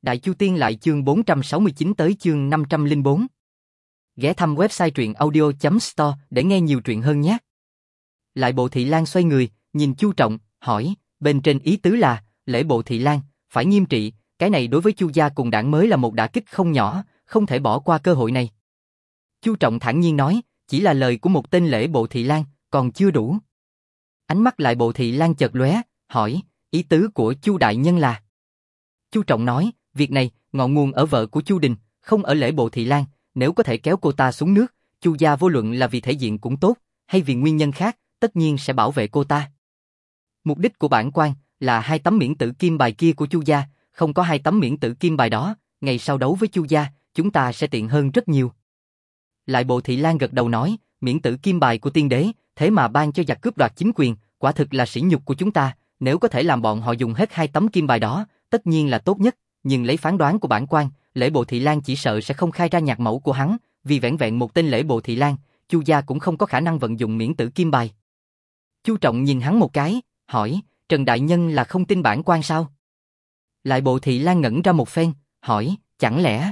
Đại Chu Tiên lại chương 469 tới chương 504. Ghé thăm website truyệnaudio.store để nghe nhiều truyện hơn nhé. Lại Bộ Thị Lang xoay người, nhìn Chu Trọng, hỏi, bên trên ý tứ là, Lễ Bộ Thị Lang, phải nghiêm trị, cái này đối với Chu gia cùng đảng mới là một đả kích không nhỏ, không thể bỏ qua cơ hội này. Chu Trọng thản nhiên nói, chỉ là lời của một tên Lễ Bộ Thị Lang, còn chưa đủ. Ánh mắt Lại Bộ Thị Lang chợt lóe, hỏi, ý tứ của Chu đại nhân là? Chu Trọng nói, việc này, ngọn nguồn ở vợ của Chu Đình, không ở Lễ Bộ Thị Lang, nếu có thể kéo cô ta xuống nước, Chu gia vô luận là vì thể diện cũng tốt, hay vì nguyên nhân khác, tất nhiên sẽ bảo vệ cô ta. Mục đích của bản quan là 2 tấm miễn tử kim bài kia của Chu gia, không có 2 tấm miễn tử kim bài đó, ngày sau đấu với Chu gia, chúng ta sẽ tiện hơn rất nhiều. Lại Bộ Thị Lang gật đầu nói, miễn tử kim bài của tiên đế, thế mà ban cho giặc cướp đoạt chính quyền, quả thực là sỉ nhục của chúng ta, nếu có thể làm bọn họ dùng hết 2 tấm kim bài đó, tất nhiên là tốt nhất, nhưng lấy phán đoán của bản quan, Lễ Bộ Thị Lang chỉ sợ sẽ không khai ra nhạc mẫu của hắn, vì vẻn vẹn một tên Lễ Bộ Thị Lang, Chu gia cũng không có khả năng vận dụng miễn tử kim bài. Chu Trọng nhìn hắn một cái, hỏi, Trần đại nhân là không tin bản quan sao? Lại Bộ Thị Lang ngẩn ra một phen, hỏi, chẳng lẽ?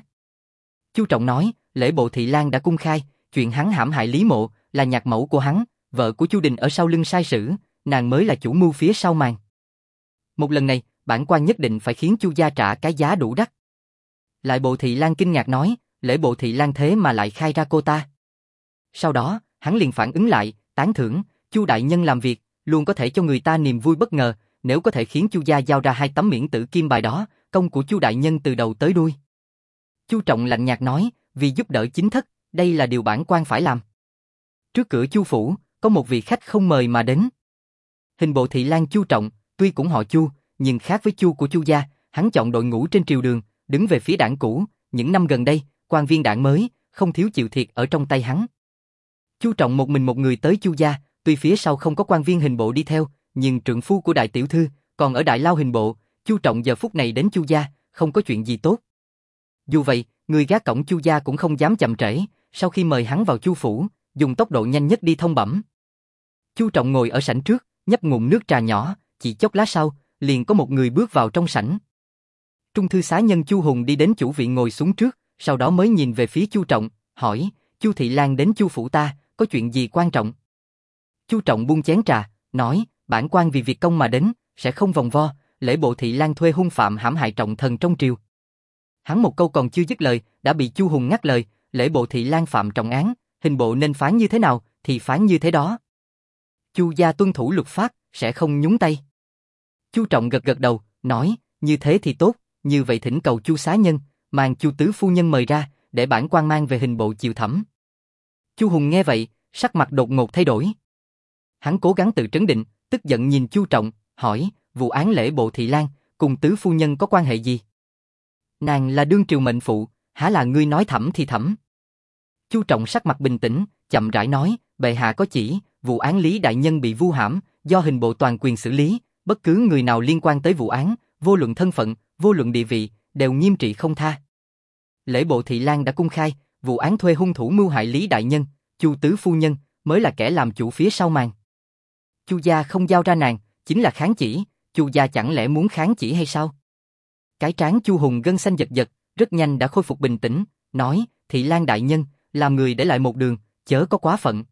Chu Trọng nói, Lễ Bộ Thị Lang đã cung khai, chuyện hắn hãm hại Lý Mộ, là nhạc mẫu của hắn, vợ của Chu Đình ở sau lưng sai sử, nàng mới là chủ mưu phía sau màn. Một lần này, bản quan nhất định phải khiến Chu gia trả cái giá đủ đắt. Lại Bộ Thị Lang kinh ngạc nói, Lễ Bộ Thị Lang thế mà lại khai ra cô ta. Sau đó, hắn liền phản ứng lại, tán thưởng, Chu đại nhân làm việc, luôn có thể cho người ta niềm vui bất ngờ, nếu có thể khiến Chu gia giao ra 2 tấm miễn tử kim bài đó, công của Chu đại nhân từ đầu tới đuôi. Chu Trọng lạnh nhạt nói, vì giúp đỡ chính thất, đây là điều bản quan phải làm. Trước cửa Chu phủ, có một vị khách không mời mà đến. Hình bộ Thị Lang Chu Trọng, tuy cũng họ Chu, nhưng khác với Chu của Chu gia, hắn chọn đội ngũ trên triều đường, đứng về phía đảng cũ, những năm gần đây, quan viên đảng mới, không thiếu chịu thiệt ở trong tay hắn. Chu Trọng một mình một người tới Chu gia, tuy phía sau không có quan viên hình bộ đi theo, nhưng trượng phu của đại tiểu thư, còn ở đại lao hình bộ, Chu Trọng giờ phút này đến Chu gia, không có chuyện gì tốt. Dù vậy, người gác cổng Chu gia cũng không dám chậm trễ, sau khi mời hắn vào Chu phủ, dùng tốc độ nhanh nhất đi thông bẩm. Chu Trọng ngồi ở sảnh trước, nhấp ngụm nước trà nhỏ, chỉ chốc lát sau, liền có một người bước vào trong sảnh. Trung thư xá nhân Chu Hùng đi đến chủ vị ngồi xuống trước, sau đó mới nhìn về phía Chu Trọng, hỏi, Chu Thị Lang đến Chu phủ ta, có chuyện gì quan trọng? Chu Trọng buông chén trà, nói, bản quan vì việc công mà đến, sẽ không vòng vo, Lễ Bộ Thị Lang thuê hung phạm hãm hại trọng thần trong triều. Hắn một câu còn chưa dứt lời, đã bị Chu Hùng ngắt lời, Lễ Bộ Thị Lang phạm trọng án, hình bộ nên phán như thế nào, thì phán như thế đó. Chu gia tuân thủ luật pháp, sẽ không nhúng tay. Chu Trọng gật gật đầu, nói, như thế thì tốt, như vậy thỉnh cầu Chu xá nhân, mang Chu tứ phu nhân mời ra, để bản quan mang về hình bộ chịu thẩm. Chu Hùng nghe vậy, sắc mặt đột ngột thay đổi. Hắn cố gắng tự trấn định, tức giận nhìn Chu Trọng, hỏi, vụ án Lễ Bộ Thị Lang cùng tứ phu nhân có quan hệ gì? Nàng là đương triều mệnh phụ, há là ngươi nói thẩm thì thẩm? Chu Trọng sắc mặt bình tĩnh, chậm rãi nói, bệ hạ có chỉ, vụ án Lý đại nhân bị vu hãm, do hình bộ toàn quyền xử lý, bất cứ người nào liên quan tới vụ án, vô luận thân phận, vô luận địa vị, đều nghiêm trị không tha. Lễ Bộ Thị Lang đã cung khai, vụ án thuê hung thủ mưu hại Lý đại nhân, Chu tứ phu nhân mới là kẻ làm chủ phía sau màn. Chu gia không giao ra nàng, chính là kháng chỉ, Chu gia chẳng lẽ muốn kháng chỉ hay sao? Cái trán Chu Hùng gân xanh giật giật, rất nhanh đã khôi phục bình tĩnh, nói, Thị Lang đại nhân, làm người để lại một đường, chớ có quá phận.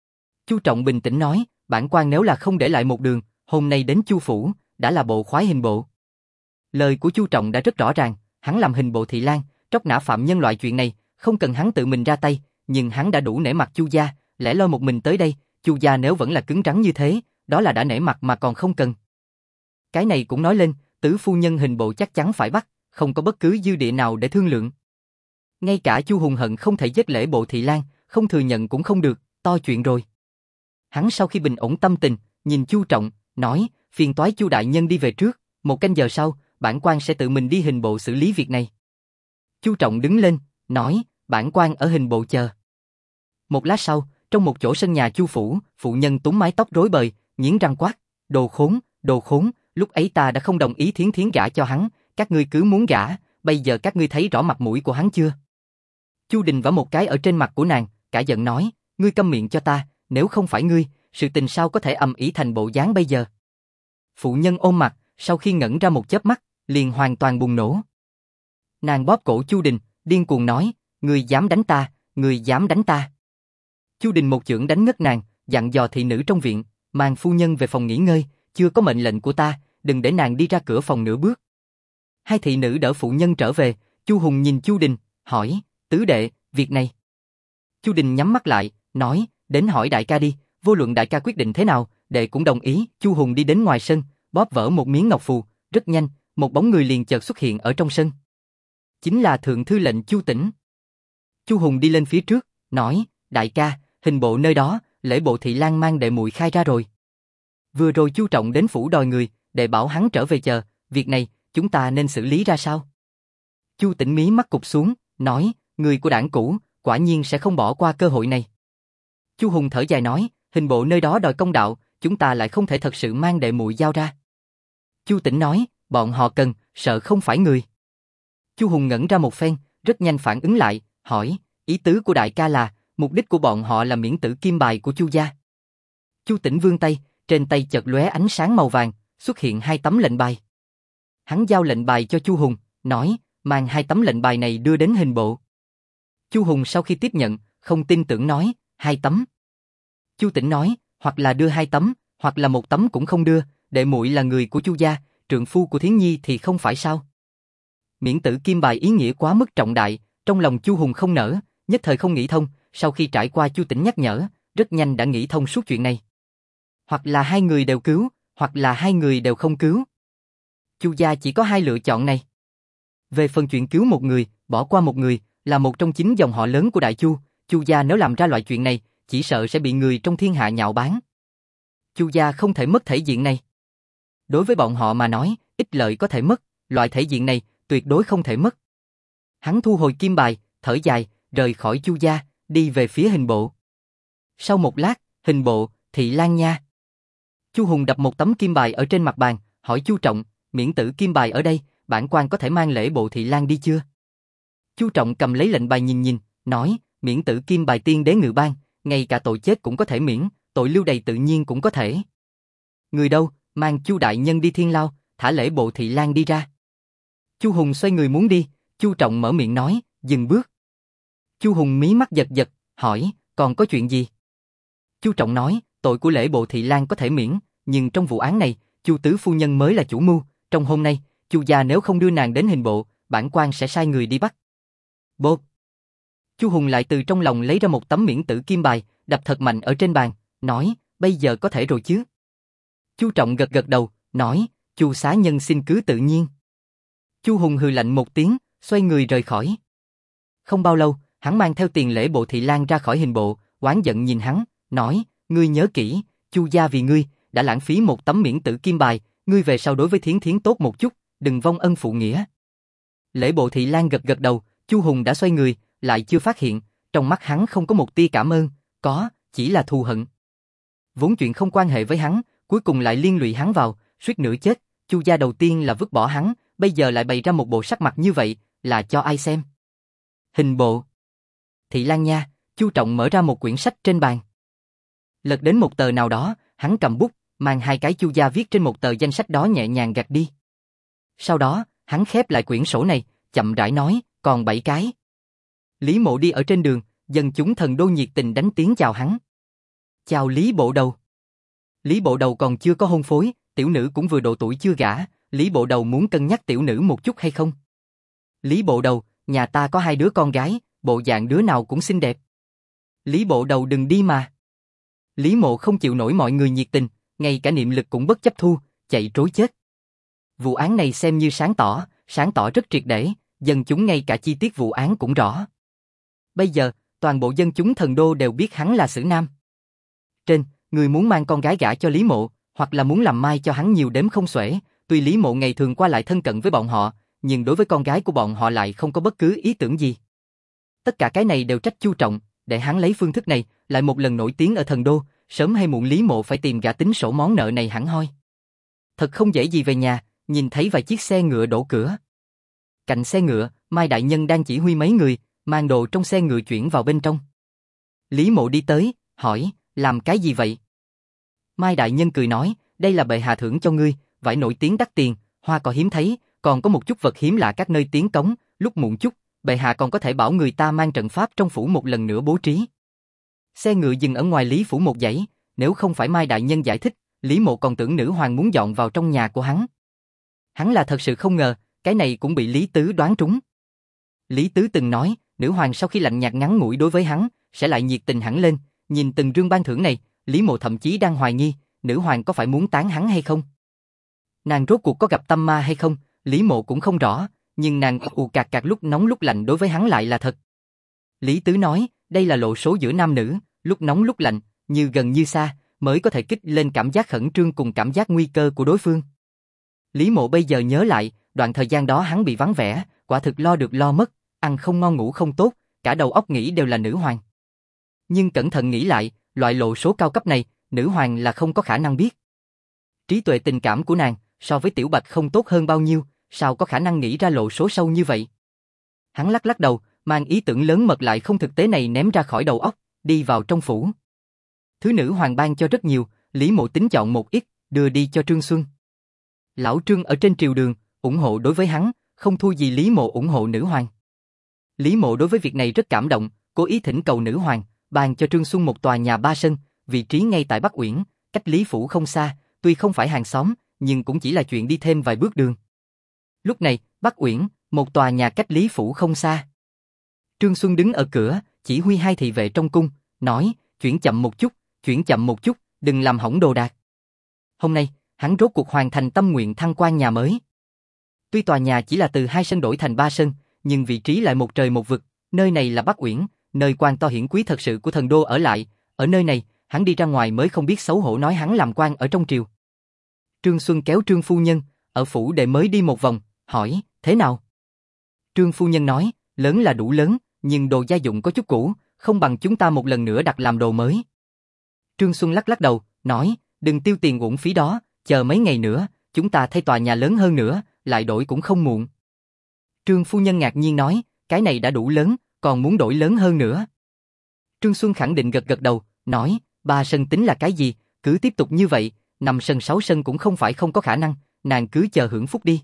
Chu Trọng bình tĩnh nói, bản quan nếu là không để lại một đường, hôm nay đến Chu phủ, đã là bộ khoái hình bộ. Lời của Chu Trọng đã rất rõ ràng, hắn làm hình bộ Thị Lang, tróc nã phạm nhân loại chuyện này, không cần hắn tự mình ra tay, nhưng hắn đã đủ nể mặt Chu gia, lẻ loi một mình tới đây, Chu gia nếu vẫn là cứng rắn như thế, đó là đã nể mặt mà còn không cần. Cái này cũng nói lên, tứ phu nhân hình bộ chắc chắn phải bắt, không có bất cứ dư địa nào để thương lượng. Ngay cả Chu Hùng hận không thể giết Lễ Bộ Thị Lang, không thừa nhận cũng không được, to chuyện rồi. Hắn sau khi bình ổn tâm tình, nhìn Chu Trọng, nói, phiền toái Chu đại nhân đi về trước, 1 canh giờ sau, bản quan sẽ tự mình đi hình bộ xử lý việc này. Chu Trọng đứng lên, nói, bản quan ở hình bộ chờ. Một lát sau, trong một chỗ sân nhà Chu phủ, phụ nhân túm mái tóc rối bời, nghiến răng quát, đồ khốn, lúc ấy ta đã không đồng ý Thiến Thiến gả cho hắn, các ngươi cứ muốn gả, bây giờ các ngươi thấy rõ mặt mũi của hắn chưa? Chu Đình vả một cái ở trên mặt của nàng, cả giận nói, ngươi câm miệng cho ta, nếu không phải ngươi, sự tình sao có thể ầm ĩ thành bộ dáng bây giờ? Phụ nhân ôm mặt, sau khi ngẩn ra một chớp mắt, liền hoàn toàn bùng nổ. Nàng bóp cổ Chu Đình, điên cuồng nói, ngươi dám đánh ta, ngươi dám đánh ta. Chu Đình một chưởng đánh ngất nàng, dặn dò thị nữ trong viện, mang phu nhân về phòng nghỉ ngơi, chưa có mệnh lệnh của ta, đừng để nàng đi ra cửa phòng nửa bước. Hai thị nữ đỡ phụ nhân trở về, Chu Hùng nhìn Chu Đình, hỏi, tứ đệ, việc này. Chu Đình nhắm mắt lại, nói, đến hỏi đại ca đi, vô luận đại ca quyết định thế nào, đệ cũng đồng ý. Chu Hùng đi đến ngoài sân, bóp vỡ một miếng ngọc phù, rất nhanh, một bóng người liền chợt xuất hiện ở trong sân. Chính là thượng thư lệnh Chu Tĩnh. Chu Hùng đi lên phía trước, nói, đại ca, hình bộ nơi đó, lễ bộ thị lang mang đệ muội khai ra rồi. Vừa rồi Chu Trọng đến phủ đòi người, đệ bảo hắn trở về chờ, việc này, chúng ta nên xử lý ra sao? Chu Tĩnh mí mắt cụp xuống, nói, người của đảng cũ, quả nhiên sẽ không bỏ qua cơ hội này. Chu Hùng thở dài nói, hình bộ nơi đó đòi công đạo, chúng ta lại không thể thật sự mang đệ muội giao ra. Chu Tĩnh nói, bọn họ cần, sợ không phải người. Chu Hùng ngẩn ra một phen, rất nhanh phản ứng lại, hỏi, ý tứ của đại ca là, mục đích của bọn họ là miễn tử kim bài của Chu gia. Chu Tĩnh vươn tay, trên tay chợt lóe ánh sáng màu vàng, xuất hiện 2 tấm lệnh bài. Hắn giao lệnh bài cho Chu Hùng, nói, mang 2 tấm lệnh bài này đưa đến hình bộ. Chu Hùng sau khi tiếp nhận, không tin tưởng nói, 2 tấm. Chu Tĩnh nói, hoặc là đưa 2 tấm, hoặc là 1 tấm cũng không đưa, đệ muội là người của Chu gia, trượng phu của Thiến Nhi thì không phải sao? Miễn tử kim bài ý nghĩa quá mức trọng đại, trong lòng Chu Hùng không nở, nhất thời không nghĩ thông, sau khi trải qua Chu Tĩnh nhắc nhở, rất nhanh đã nghĩ thông suốt chuyện này. Hoặc là 2 người đều cứu, hoặc là 2 người đều không cứu. Chu gia chỉ có 2 lựa chọn này. Về phần chuyện cứu một người, bỏ qua một người, là một trong 9 dòng họ lớn của Đại Chu, Chu gia nếu làm ra loại chuyện này, chỉ sợ sẽ bị người trong thiên hạ nhạo báng. Chu gia không thể mất thể diện này. Đối với bọn họ mà nói, ích lợi có thể mất, loại thể diện này tuyệt đối không thể mất. Hắn thu hồi kim bài, thở dài, rời khỏi Chu gia, đi về phía hình bộ. Sau một lát, hình bộ, thị lang nha. Chu Hùng đập một tấm kim bài ở trên mặt bàn, hỏi Chu Trọng, miễn tử kim bài ở đây, bản quan có thể mang lễ bộ thị lang đi chưa? Chu Trọng cầm lấy lệnh bài nhìn nhìn, nói, miễn tử kim bài tiên đế ngự ban, ngay cả tội chết cũng có thể miễn, tội lưu đày tự nhiên cũng có thể. Người đâu, mang Chu đại nhân đi thiên lao, thả lễ bộ thị lang đi ra. Chu Hùng xoay người muốn đi, Chu Trọng mở miệng nói, dừng bước. Chu Hùng mí mắt giật giật, hỏi, còn có chuyện gì? Chu Trọng nói, tội của lễ bộ thị lang có thể miễn, nhưng trong vụ án này, Chu tứ phu nhân mới là chủ mưu, trong hôm nay, Chu gia nếu không đưa nàng đến hình bộ, bản quan sẽ sai người đi bắt. Bốp. Chu Hùng lại từ trong lòng lấy ra một tấm miễn tử kim bài, đập thật mạnh ở trên bàn, nói, bây giờ có thể rồi chứ? Chu Trọng gật gật đầu, nói, Chu xá nhân xin cứ tự nhiên. Chu Hùng hừ lạnh một tiếng, xoay người rời khỏi. Không bao lâu, hắn mang theo tiền lễ bộ thị lang ra khỏi hình bộ, oán giận nhìn hắn, nói, ngươi nhớ kỹ, Chu gia vì ngươi đã lãng phí một tấm miễn tử kim bài, ngươi về sau đối với Thiến Thiến tốt một chút, đừng vong ân phụ nghĩa. Lễ bộ thị lang gật gật đầu, Chu Hùng đã xoay người, lại chưa phát hiện, trong mắt hắn không có một tia cảm ơn, có, chỉ là thù hận. Vốn chuyện không quan hệ với hắn, cuối cùng lại liên lụy hắn vào, suýt nữa chết, Chu gia đầu tiên là vứt bỏ hắn, bây giờ lại bày ra một bộ sắc mặt như vậy, là cho ai xem? Hình bộ. Thị lang nha, Chu Trọng mở ra một quyển sách trên bàn. Lật đến một tờ nào đó, hắn cầm bút, mang 2 cái Chu gia viết trên một tờ danh sách đó nhẹ nhàng gạt đi. Sau đó, hắn khép lại quyển sổ này, chậm rãi nói, còn 7 cái. Lý Mộ đi ở trên đường, dân chúng thần đô nhiệt tình đánh tiếng chào hắn. Chào Lý bộ đầu. Lý bộ đầu còn chưa có hôn phối, tiểu nữ cũng vừa độ tuổi chưa gả, Lý bộ đầu muốn cân nhắc tiểu nữ một chút hay không? Lý bộ đầu, nhà ta có 2 đứa con gái, bộ dạng đứa nào cũng xinh đẹp. Lý bộ đầu đừng đi mà. Lý Mộ không chịu nổi mọi người nhiệt tình, ngay cả niệm lực cũng bất chấp thu, chạy trối chết. Vụ án này xem như sáng tỏ rất triệt để, dân chúng ngay cả chi tiết vụ án cũng rõ. Bây giờ, toàn bộ dân chúng thần đô đều biết hắn là Sử Nam. Trên, người muốn mang con gái gả cho Lý Mộ, hoặc là muốn làm mai cho hắn nhiều đếm không xuể, tuy Lý Mộ ngày thường qua lại thân cận với bọn họ, nhưng đối với con gái của bọn họ lại không có bất cứ ý tưởng gì. Tất cả cái này đều trách Chu Trọng, để hắn lấy phương thức này, lại một lần nổi tiếng ở thần đô, sớm hay muộn Lý Mộ phải tìm gã tính sổ món nợ này hẳn hoi. Thật không dễ gì về nhà, nhìn thấy vài chiếc xe ngựa đổ cửa. Cạnh xe ngựa, Mai đại nhân đang chỉ huy mấy người, mang đồ trong xe ngựa chuyển vào bên trong. Lý Mộ đi tới, hỏi, làm cái gì vậy? Mai đại nhân cười nói, đây là bệ hạ thưởng cho ngươi, vải nổi tiếng đắt tiền, hoa cỏ hiếm thấy, còn có một chút vật hiếm lạ các nơi tiến cống, lúc muộn chút, bệ hạ còn có thể bảo người ta mang trận pháp trong phủ một lần nữa bố trí. Xe ngựa dừng ở ngoài Lý phủ một dãy, nếu không phải Mai đại nhân giải thích, Lý Mộ còn tưởng nữ hoàng muốn dọn vào trong nhà của hắn. Hắn là thật sự không ngờ, cái này cũng bị Lý Tứ đoán trúng. Lý Tứ từng nói, nữ hoàng sau khi lạnh nhạt ngắn ngủi đối với hắn, sẽ lại nhiệt tình hẳn lên, nhìn từng rương ban thưởng này, Lý Mộ thậm chí đang hoài nghi, nữ hoàng có phải muốn tán hắn hay không? Nàng rốt cuộc có gặp tâm ma hay không, Lý Mộ cũng không rõ, nhưng nàng ù cạc cạc lúc nóng lúc lạnh đối với hắn lại là thật. Lý Tứ nói, đây là lộ số giữa nam nữ, lúc nóng lúc lạnh, như gần như xa, mới có thể kích lên cảm giác khẩn trương cùng cảm giác nguy cơ của đối phương. Lý Mộ bây giờ nhớ lại, đoạn thời gian đó hắn bị vắng vẻ, quả thực lo được lo mất, ăn không ngon ngủ không tốt, cả đầu óc nghĩ đều là nữ hoàng. Nhưng cẩn thận nghĩ lại, loại lộ số cao cấp này, nữ hoàng là không có khả năng biết. Trí tuệ tình cảm của nàng, so với Tiểu Bạch không tốt hơn bao nhiêu, sao có khả năng nghĩ ra lộ số sâu như vậy? Hắn lắc lắc đầu, mang ý tưởng lớn mật lại không thực tế này ném ra khỏi đầu óc, đi vào trong phủ. Thứ nữ hoàng ban cho rất nhiều, Lý Mộ tính chọn một ít, đưa đi cho Trương Xuân. Lão Trương ở trên triều đường, ủng hộ đối với hắn, không thua gì Lý Mộ ủng hộ nữ hoàng. Lý Mộ đối với việc này rất cảm động, cố ý thỉnh cầu nữ hoàng, ban cho Trương Xuân một tòa nhà 3 sân, vị trí ngay tại Bắc Uyển, cách Lý phủ không xa, tuy không phải hàng xóm, nhưng cũng chỉ là chuyện đi thêm vài bước đường. Lúc này, Bắc Uyển, một tòa nhà cách Lý phủ không xa. Trương Xuân đứng ở cửa, chỉ huy hai thị vệ trong cung, nói, chuyển chậm một chút, đừng làm hỏng đồ đạc. Hôm nay, hắn rốt cuộc hoàn thành tâm nguyện thăng quan nhà mới. Tuy tòa nhà chỉ là từ 2 sân đổi thành 3 sân, nhưng vị trí lại một trời một vực, nơi này là Bắc Uyển, nơi quan to hiển quý thật sự của thần đô ở lại, ở nơi này, hắn đi ra ngoài mới không biết xấu hổ nói hắn làm quan ở trong triều. Trương Xuân kéo Trương phu nhân, ở phủ đệ mới đi một vòng, hỏi, thế nào? Trương phu nhân nói, lớn là đủ lớn, nhưng đồ gia dụng có chút cũ, không bằng chúng ta một lần nữa đặt làm đồ mới. Trương Xuân lắc lắc đầu, nói, đừng tiêu tiền uổng phí đó, chờ mấy ngày nữa, chúng ta thay tòa nhà lớn hơn nữa, lại đổi cũng không muộn. Trương phu nhân ngạc nhiên nói, cái này đã đủ lớn, còn muốn đổi lớn hơn nữa. Trương Xuân khẳng định gật gật đầu, nói, 3 sân tính là cái gì, cứ tiếp tục như vậy, 5 sân 6 sân cũng không phải không có khả năng, nàng cứ chờ hưởng phúc đi.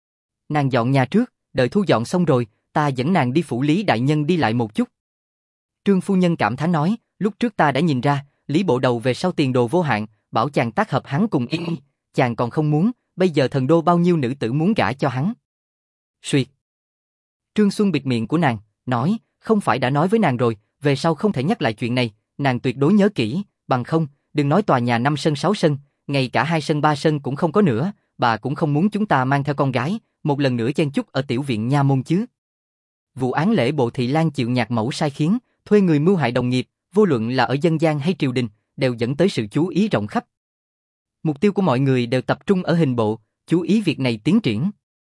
Nàng dọn nhà trước, đợi thu dọn xong rồi, ta dẫn nàng đi phủ Lý đại nhân đi lại một chút. Trương phu nhân cảm thán nói, lúc trước ta đã nhìn ra, Lý bộ đầu về sau tiền đồ vô hạn, bảo chàng tác hợp hắn cùng y, chàng còn không muốn, bây giờ thần đô bao nhiêu nữ tử muốn gả cho hắn. Suyệt. Trương Xuân bịt miệng của nàng, nói, không phải đã nói với nàng rồi, về sau không thể nhắc lại chuyện này, nàng tuyệt đối nhớ kỹ, bằng không, đừng nói tòa nhà 5 sân 6 sân, ngay cả 2 sân 3 sân cũng không có nữa, bà cũng không muốn chúng ta mang theo con gái, một lần nữa chen chúc ở tiểu viện nha môn chứ. Vụ án lễ bộ thị lang chịu nhạc mẫu sai khiến, thuê người mưu hại đồng nghiệp, vô luận là ở dân gian hay triều đình, đều dẫn tới sự chú ý rộng khắp. Mục tiêu của mọi người đều tập trung ở hình bộ, chú ý việc này tiến triển.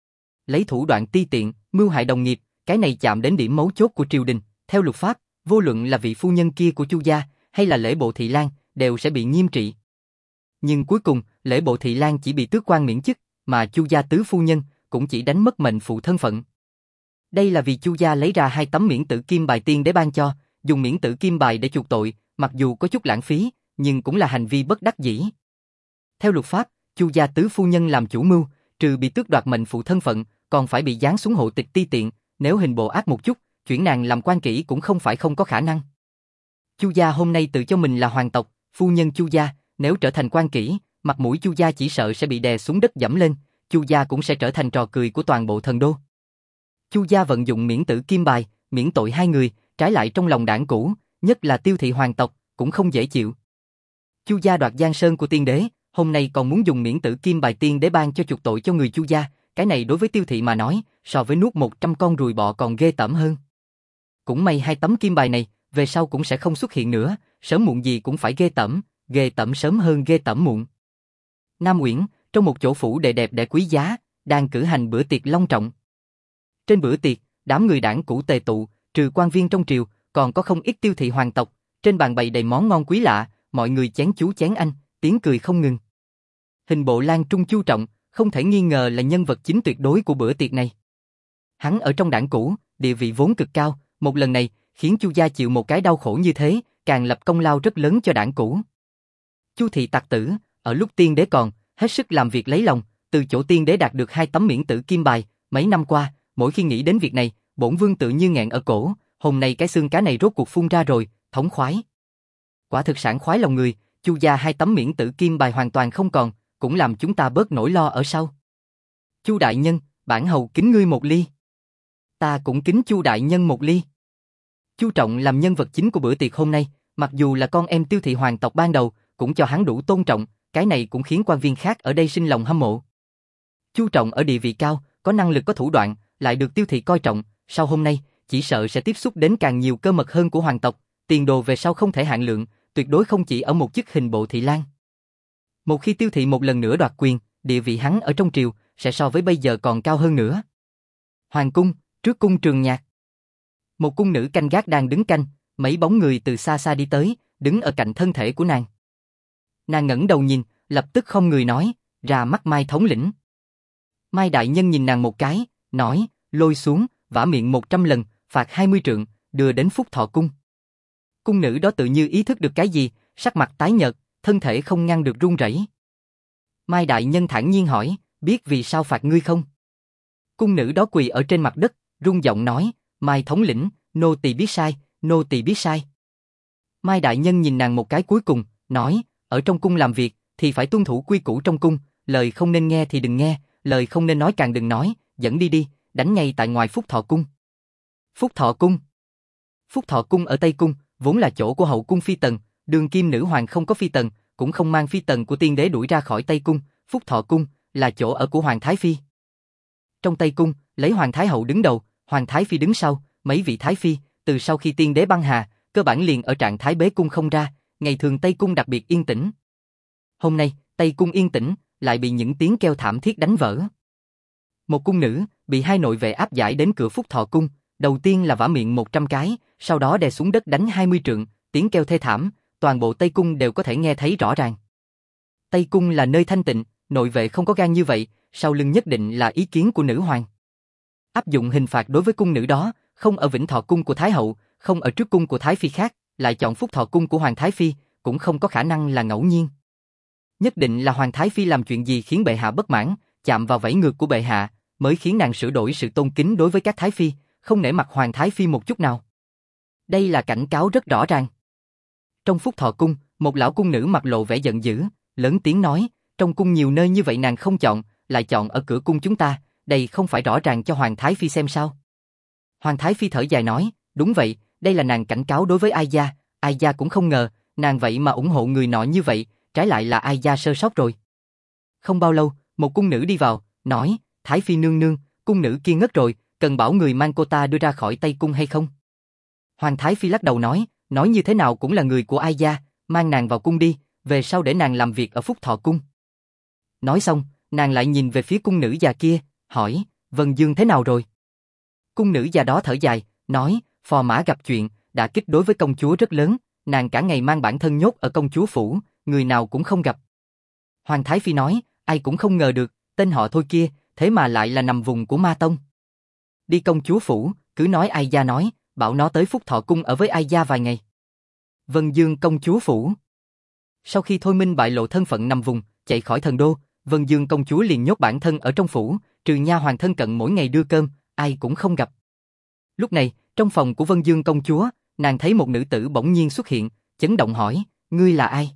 Lấy thủ đoạn ti tiện, mưu hại đồng nghiệp, cái này chạm đến điểm mấu chốt của triều đình, theo luật pháp, vô luận là vị phu nhân kia của Chu gia hay là lễ bộ thị lang, đều sẽ bị nghiêm trị. Nhưng cuối cùng, lễ bộ thị lang chỉ bị tước quan miễn chức, mà Chu gia tứ phu nhân cũng chỉ đánh mất mệnh phụ thân phận. Đây là vì Chu gia lấy ra 2 tấm miễn tử kim bài tiên để ban cho, dùng miễn tử kim bài để chuộc tội, mặc dù có chút lãng phí, nhưng cũng là hành vi bất đắc dĩ. Theo luật pháp, Chu gia tứ phu nhân làm chủ mưu, trừ bị tước đoạt mệnh phụ thân phận, còn phải bị giáng xuống hộ tịch ti tiện, nếu hình bộ ác một chút, chuyển nàng làm quan kỹ cũng không phải không có khả năng. Chu gia hôm nay tự cho mình là hoàng tộc, phu nhân Chu gia, nếu trở thành quan kỹ, mặt mũi Chu gia chỉ sợ sẽ bị đè xuống đất dẫm lên, Chu gia cũng sẽ trở thành trò cười của toàn bộ thần đô. Chu gia vận dụng miễn tử kim bài, miễn tội 2 người, trái lại trong lòng đảng cũ, nhất là Tiêu thị hoàng tộc, cũng không dễ chịu. Chu gia đoạt Giang Sơn của tiên đế, hôm nay còn muốn dùng miễn tử kim bài tiên đế ban cho chuộc tội cho người Chu gia, cái này đối với Tiêu thị mà nói, so với nuốt 100 con ruồi bọ còn ghê tởm hơn. Cũng may 2 tấm kim bài này, về sau cũng sẽ không xuất hiện nữa, sớm muộn gì cũng phải ghê tởm sớm hơn ghê tởm muộn. Nam Uyển, trong một chỗ phủ đệ đẹp đẽ quý giá, đang cử hành bữa tiệc long trọng. Trên bữa tiệc, đám người đảng cũ tề tụ, trừ quan viên trong triều, còn có không ít Tiêu thị hoàng tộc, trên bàn bày đầy món ngon quý lạ, mọi người chén chú chén anh, tiếng cười không ngừng. Hình bộ Lang Trung Chu Trọng, không thể nghi ngờ là nhân vật chính tuyệt đối của bữa tiệc này. Hắn ở trong đảng cũ, địa vị vốn cực cao, một lần này, khiến Chu gia chịu một cái đau khổ như thế, càng lập công lao rất lớn cho đảng cũ. Chu thị tặc tử, ở lúc tiên đế còn, hết sức làm việc lấy lòng, từ chỗ tiên đế đạt được 2 tấm miễn tử kim bài, mấy năm qua, mỗi khi nghĩ đến việc này, bổn vương tự như nghẹn ở cổ, hôm nay cái xương cá này rốt cuộc phun ra rồi, thống khoái. Quả thực sảng khoái lòng người, Chu gia 2 tấm miễn tử kim bài hoàn toàn không còn, cũng làm chúng ta bớt nỗi lo ở sau. Chu đại nhân, bản hầu kính ngươi một ly. Ta cũng kính Chu đại nhân một ly. Chu Trọng làm nhân vật chính của bữa tiệc hôm nay, mặc dù là con em Tiêu thị hoàng tộc ban đầu, cũng cho hắn đủ tôn trọng, cái này cũng khiến quan viên khác ở đây sinh lòng hâm mộ. Chu Trọng ở địa vị cao, có năng lực có thủ đoạn, lại được Tiêu thị coi trọng, sau hôm nay, chỉ sợ sẽ tiếp xúc đến càng nhiều cơ mật hơn của hoàng tộc, tiền đồ về sau không thể hạn lượng, tuyệt đối không chỉ ở một chức hình bộ thị lang. Một khi Tiêu thị một lần nữa đoạt quyền, địa vị hắn ở trong triều sẽ so với bây giờ còn cao hơn nữa. Hoàng cung, trước cung Trường Nhạc. Một cung nữ canh gác đang đứng canh, mấy bóng người từ xa xa đi tới, đứng ở cạnh thân thể của nàng. Nàng ngẩng đầu nhìn, lập tức không người nói, ra mắt Mai thống lĩnh. Mai đại nhân nhìn nàng một cái, nói, lôi xuống, vả miệng 100 lần, phạt 20 trượng, đưa đến Phúc Thọ cung. Cung nữ đó tự như ý thức được cái gì, sắc mặt tái nhợt, thân thể không ngăn được run rẩy. Mai đại nhân thản nhiên hỏi, biết vì sao phạt ngươi không? Cung nữ đó quỳ ở trên mặt đất, run giọng nói, Mai thống lĩnh, nô tỳ biết sai, nô tỳ biết sai. Mai đại nhân nhìn nàng một cái cuối cùng, nói, ở trong cung làm việc thì phải tuân thủ quy củ trong cung, lời không nên nghe thì đừng nghe, lời không nên nói càng đừng nói, dẫn đi đi, đánh ngay tại ngoài Phúc Thọ cung. Phúc Thọ cung. Phúc Thọ cung ở Tây cung, vốn là chỗ của hậu cung phi tần, đường kim nữ hoàng không có phi tần, cũng không mang phi tần của tiên đế đuổi ra khỏi Tây cung, Phúc Thọ cung là chỗ ở của hoàng thái phi. Trong Tây cung, lấy hoàng thái hậu đứng đầu, hoàng thái phi đứng sau, mấy vị thái phi, từ sau khi tiên đế băng hà, cơ bản liền ở trạng thái bế cung không ra, ngày thường Tây cung đặc biệt yên tĩnh. Hôm nay, Tây cung yên tĩnh, lại bị những tiếng kêu thảm thiết đánh vỡ. Một cung nữ bị 2 nội vệ áp giải đến cửa Phúc Thọ cung, đầu tiên là vả miệng 100 cái, sau đó đè xuống đất đánh 20 trượng, tiếng kêu thê thảm, toàn bộ Tây cung đều có thể nghe thấy rõ ràng. Tây cung là nơi thanh tịnh, nội vệ không có gan như vậy, sau lưng nhất định là ý kiến của nữ hoàng. Áp dụng hình phạt đối với cung nữ đó, không ở Vĩnh Thọ cung của Thái hậu, không ở trước cung của Thái phi khác, lại chọn Phúc Thọ cung của Hoàng Thái phi, cũng không có khả năng là ngẫu nhiên. Nhất định là Hoàng Thái phi làm chuyện gì khiến bệ hạ bất mãn, chạm vào vảy ngược của bệ hạ, mới khiến nàng sửa đổi sự tôn kính đối với các Thái phi, không nể mặt Hoàng Thái phi một chút nào. Đây là cảnh cáo rất rõ ràng. Trong Phúc Thọ cung, một lão cung nữ mặt lộ vẻ giận dữ, lớn tiếng nói, trong cung nhiều nơi như vậy nàng không chọn, lại chọn ở cửa cung chúng ta, đây không phải rõ ràng cho Hoàng Thái phi xem sao? Hoàng Thái phi thở dài nói, đúng vậy, đây là nàng cảnh cáo đối với Ai Gia cũng không ngờ, nàng vậy mà ủng hộ người nọ như vậy, trái lại là Ai Gia sơ sót rồi. Không bao lâu, một cung nữ đi vào, nói, Thái phi nương nương, cung nữ kia ngất rồi, cần bảo người mang cô ta đưa ra khỏi Tây cung hay không? Hoàng Thái phi lắc đầu nói như thế nào cũng là người của Ai Gia, mang nàng vào cung đi, về sau để nàng làm việc ở Phúc Thọ cung. Nói xong, nàng lại nhìn về phía cung nữ già kia, hỏi, Vân Dương thế nào rồi? Cung nữ già đó thở dài, nói, phò mã gặp chuyện, đả kích đối với công chúa rất lớn, nàng cả ngày mang bản thân nhốt ở công chúa phủ, người nào cũng không gặp. Hoàng Thái phi nói, ai cũng không ngờ được, tên họ Thôi kia, thế mà lại là nằm vùng của Ma Tông. Đi công chúa phủ, cứ nói Ai Gia nói, bảo nó tới Phúc Thọ cung ở với Ai Gia vài ngày. Vân Dương công chúa phủ. Sau khi Thôi Minh bại lộ thân phận nằm vùng, chạy khỏi thần đô, Vân Dương công chúa liền nhốt bản thân ở trong phủ, trừ nha hoàn thân cận mỗi ngày đưa cơm, ai cũng không gặp. Lúc này, trong phòng của Vân Dương công chúa, nàng thấy một nữ tử bỗng nhiên xuất hiện, chấn động hỏi, ngươi là ai?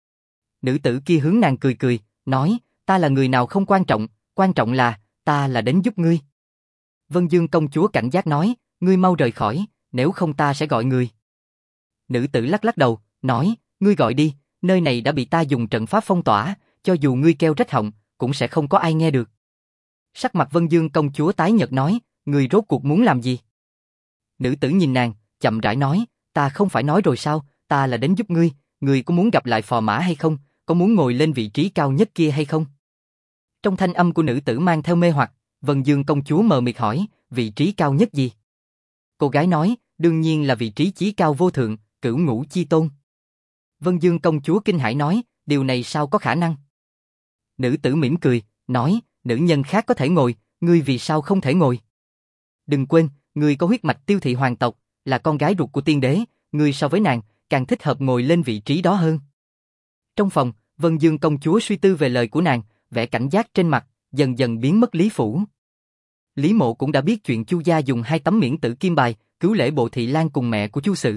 Nữ tử kia hướng nàng cười cười, nói, ta là người nào không quan trọng là, ta là đến giúp ngươi. Vân Dương công chúa cảnh giác nói, ngươi mau rời khỏi, nếu không ta sẽ gọi người. Nữ tử lắc lắc đầu, nói, ngươi gọi đi, nơi này đã bị ta dùng trận pháp phong tỏa, cho dù ngươi kêu rách họng, cũng sẽ không có ai nghe được. Sắc mặt Vân Dương công chúa tái nhợt nói, ngươi rốt cuộc muốn làm gì? Nữ tử nhìn nàng, chậm rãi nói, ta không phải nói rồi sao, ta là đến giúp ngươi, ngươi có muốn gặp lại phò mã hay không, có muốn ngồi lên vị trí cao nhất kia hay không? Trong thanh âm của nữ tử mang theo mê hoặc, Vân Dương công chúa mờ mịt hỏi, vị trí cao nhất gì? Cô gái nói, đương nhiên là vị trí chí cao vô thượng, cửu ngũ chi tôn. Vân Dương công chúa kinh hãi nói, điều này sao có khả năng? Nữ tử mỉm cười, nói, nữ nhân khác có thể ngồi, ngươi vì sao không thể ngồi? Đừng quên, ngươi có huyết mạch Tiêu thị hoàng tộc, là con gái ruột của tiên đế, ngươi so với nàng, càng thích hợp ngồi lên vị trí đó hơn. Trong phòng, Vân Dương công chúa suy tư về lời của nàng, vẻ cảnh giác trên mặt, dần dần biến mất lý phủ. Lý Mộ cũng đã biết chuyện Chu gia dùng 2 tấm miễn tử kim bài cứu Lễ Bộ Thị Lang cùng mẹ của Chu Sử.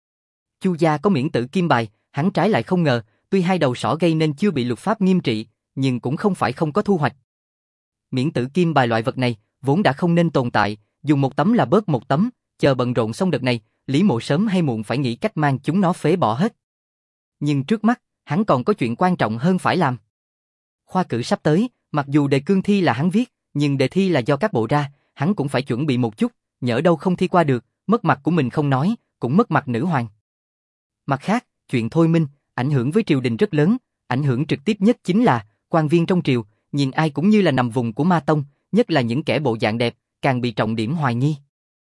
Chu gia có miễn tử kim bài, hắn trái lại không ngờ, tuy 2 đầu sỏ gây nên chưa bị luật pháp nghiêm trị, nhưng cũng không phải không có thu hoạch. Miễn tử kim bài loại vật này vốn đã không nên tồn tại, dùng 1 tấm là bớt 1 tấm, chờ bận rộn xong đợt này, Lý Mộ sớm hay muộn phải nghĩ cách mang chúng nó phế bỏ hết. Nhưng trước mắt, hắn còn có chuyện quan trọng hơn phải làm. Khoa cử sắp tới, mặc dù đề cương thi là hắn viết, nhưng đề thi là do các bộ ra, hắn cũng phải chuẩn bị một chút, nhỡ đâu không thi qua được, mất mặt của mình không nói, cũng mất mặt nữ hoàng. Mặt khác, chuyện thôi minh, ảnh hưởng với triều đình rất lớn, ảnh hưởng trực tiếp nhất chính là, quan viên trong triều, nhìn ai cũng như là nằm vùng của Ma Tông, nhất là những kẻ bộ dạng đẹp, càng bị trọng điểm hoài nghi.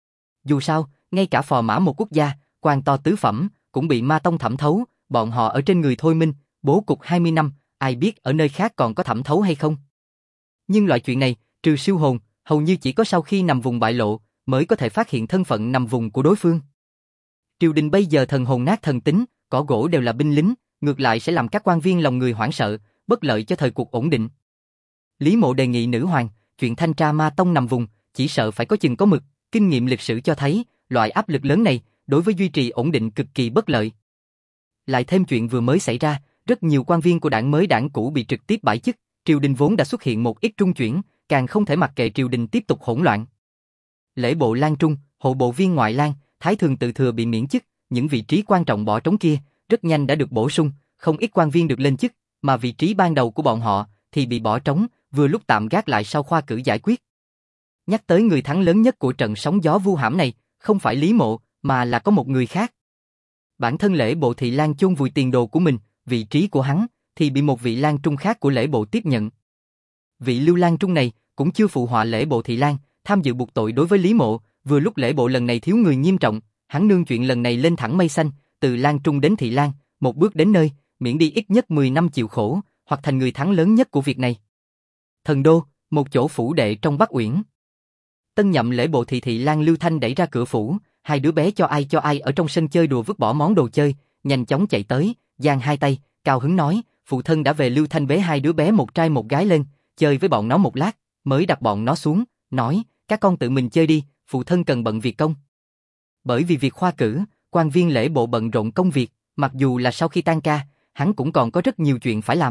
Dù sao, ngay cả phò mã một quốc gia, quan to tứ phẩm, cũng bị Ma Tông thẩm thấu, bọn họ ở trên người thôi minh, bố cục 20 năm, ai biết ở nơi khác còn có thẩm thấu hay không. Nhưng loại chuyện này, trừ siêu hồn, hầu như chỉ có sau khi nằm vùng bại lộ, mới có thể phát hiện thân phận nằm vùng của đối phương. Triều đình bây giờ thần hồn nát thần tính, cỏ gỗ đều là binh lính, ngược lại sẽ làm các quan viên lòng người hoảng sợ, bất lợi cho thời cuộc ổn định. Lý Mộ đề nghị nữ hoàng, chuyện thanh tra Ma Tông nằm vùng, chỉ sợ phải có chừng có mực, kinh nghiệm lịch sử cho thấy, loại áp lực lớn này, đối với duy trì ổn định cực kỳ bất lợi. Lại thêm chuyện vừa mới xảy ra, rất nhiều quan viên của đảng mới đảng cũ bị trực tiếp bãi chức, triều đình vốn đã xuất hiện một ít trung chuyển, càng không thể mặc kệ triều đình tiếp tục hỗn loạn. Lễ bộ Lang Trung, hộ bộ viên ngoại lang, thái thường tự thừa bị miễn chức, những vị trí quan trọng bỏ trống kia, rất nhanh đã được bổ sung, không ít quan viên được lên chức, mà vị trí ban đầu của bọn họ thì bị bỏ trống, vừa lúc tạm gác lại sau khoa cử giải quyết. Nhắc tới người thắng lớn nhất của trận sóng gió vu hãm này, không phải Lý Mộ, mà là có một người khác. Bản thân Lễ Bộ Thị Lang chôn vùi tiền đồ của mình, vị trí của hắn thì bị một vị Lang Trung khác của Lễ Bộ tiếp nhận. Vị Lưu Lang Trung này cũng chưa phụ họa Lễ Bộ Thị Lang, tham dự buộc tội đối với Lý Mộ, vừa lúc Lễ Bộ lần này thiếu người nghiêm trọng, hắn nương chuyện lần này lên thẳng mây xanh, từ Lang Trung đến Thị Lang, một bước đến nơi, miễn đi ít nhất 10 năm chịu khổ, hoặc thành người thắng lớn nhất của việc này. Thần đô, một chỗ phủ đệ trong Bắc Uyển. Tân nhậm Lễ Bộ Thị Lang Lưu Thanh đẩy ra cửa phủ, 2 đứa bé cho ai ở trong sân chơi đùa vứt bỏ món đồ chơi, nhanh chóng chạy tới, giang 2 tay, cao hứng nói, phụ thân đã về. Lưu Thanh bế 2 đứa bé một trai một gái lên, chơi với bọn nó một lát, mới đặt bọn nó xuống, nói, các con tự mình chơi đi, phụ thân cần bận việc công. Bởi vì việc khoa cử, quan viên Lễ Bộ bận rộn công việc, mặc dù là sau khi tan ca, hắn cũng còn có rất nhiều chuyện phải làm.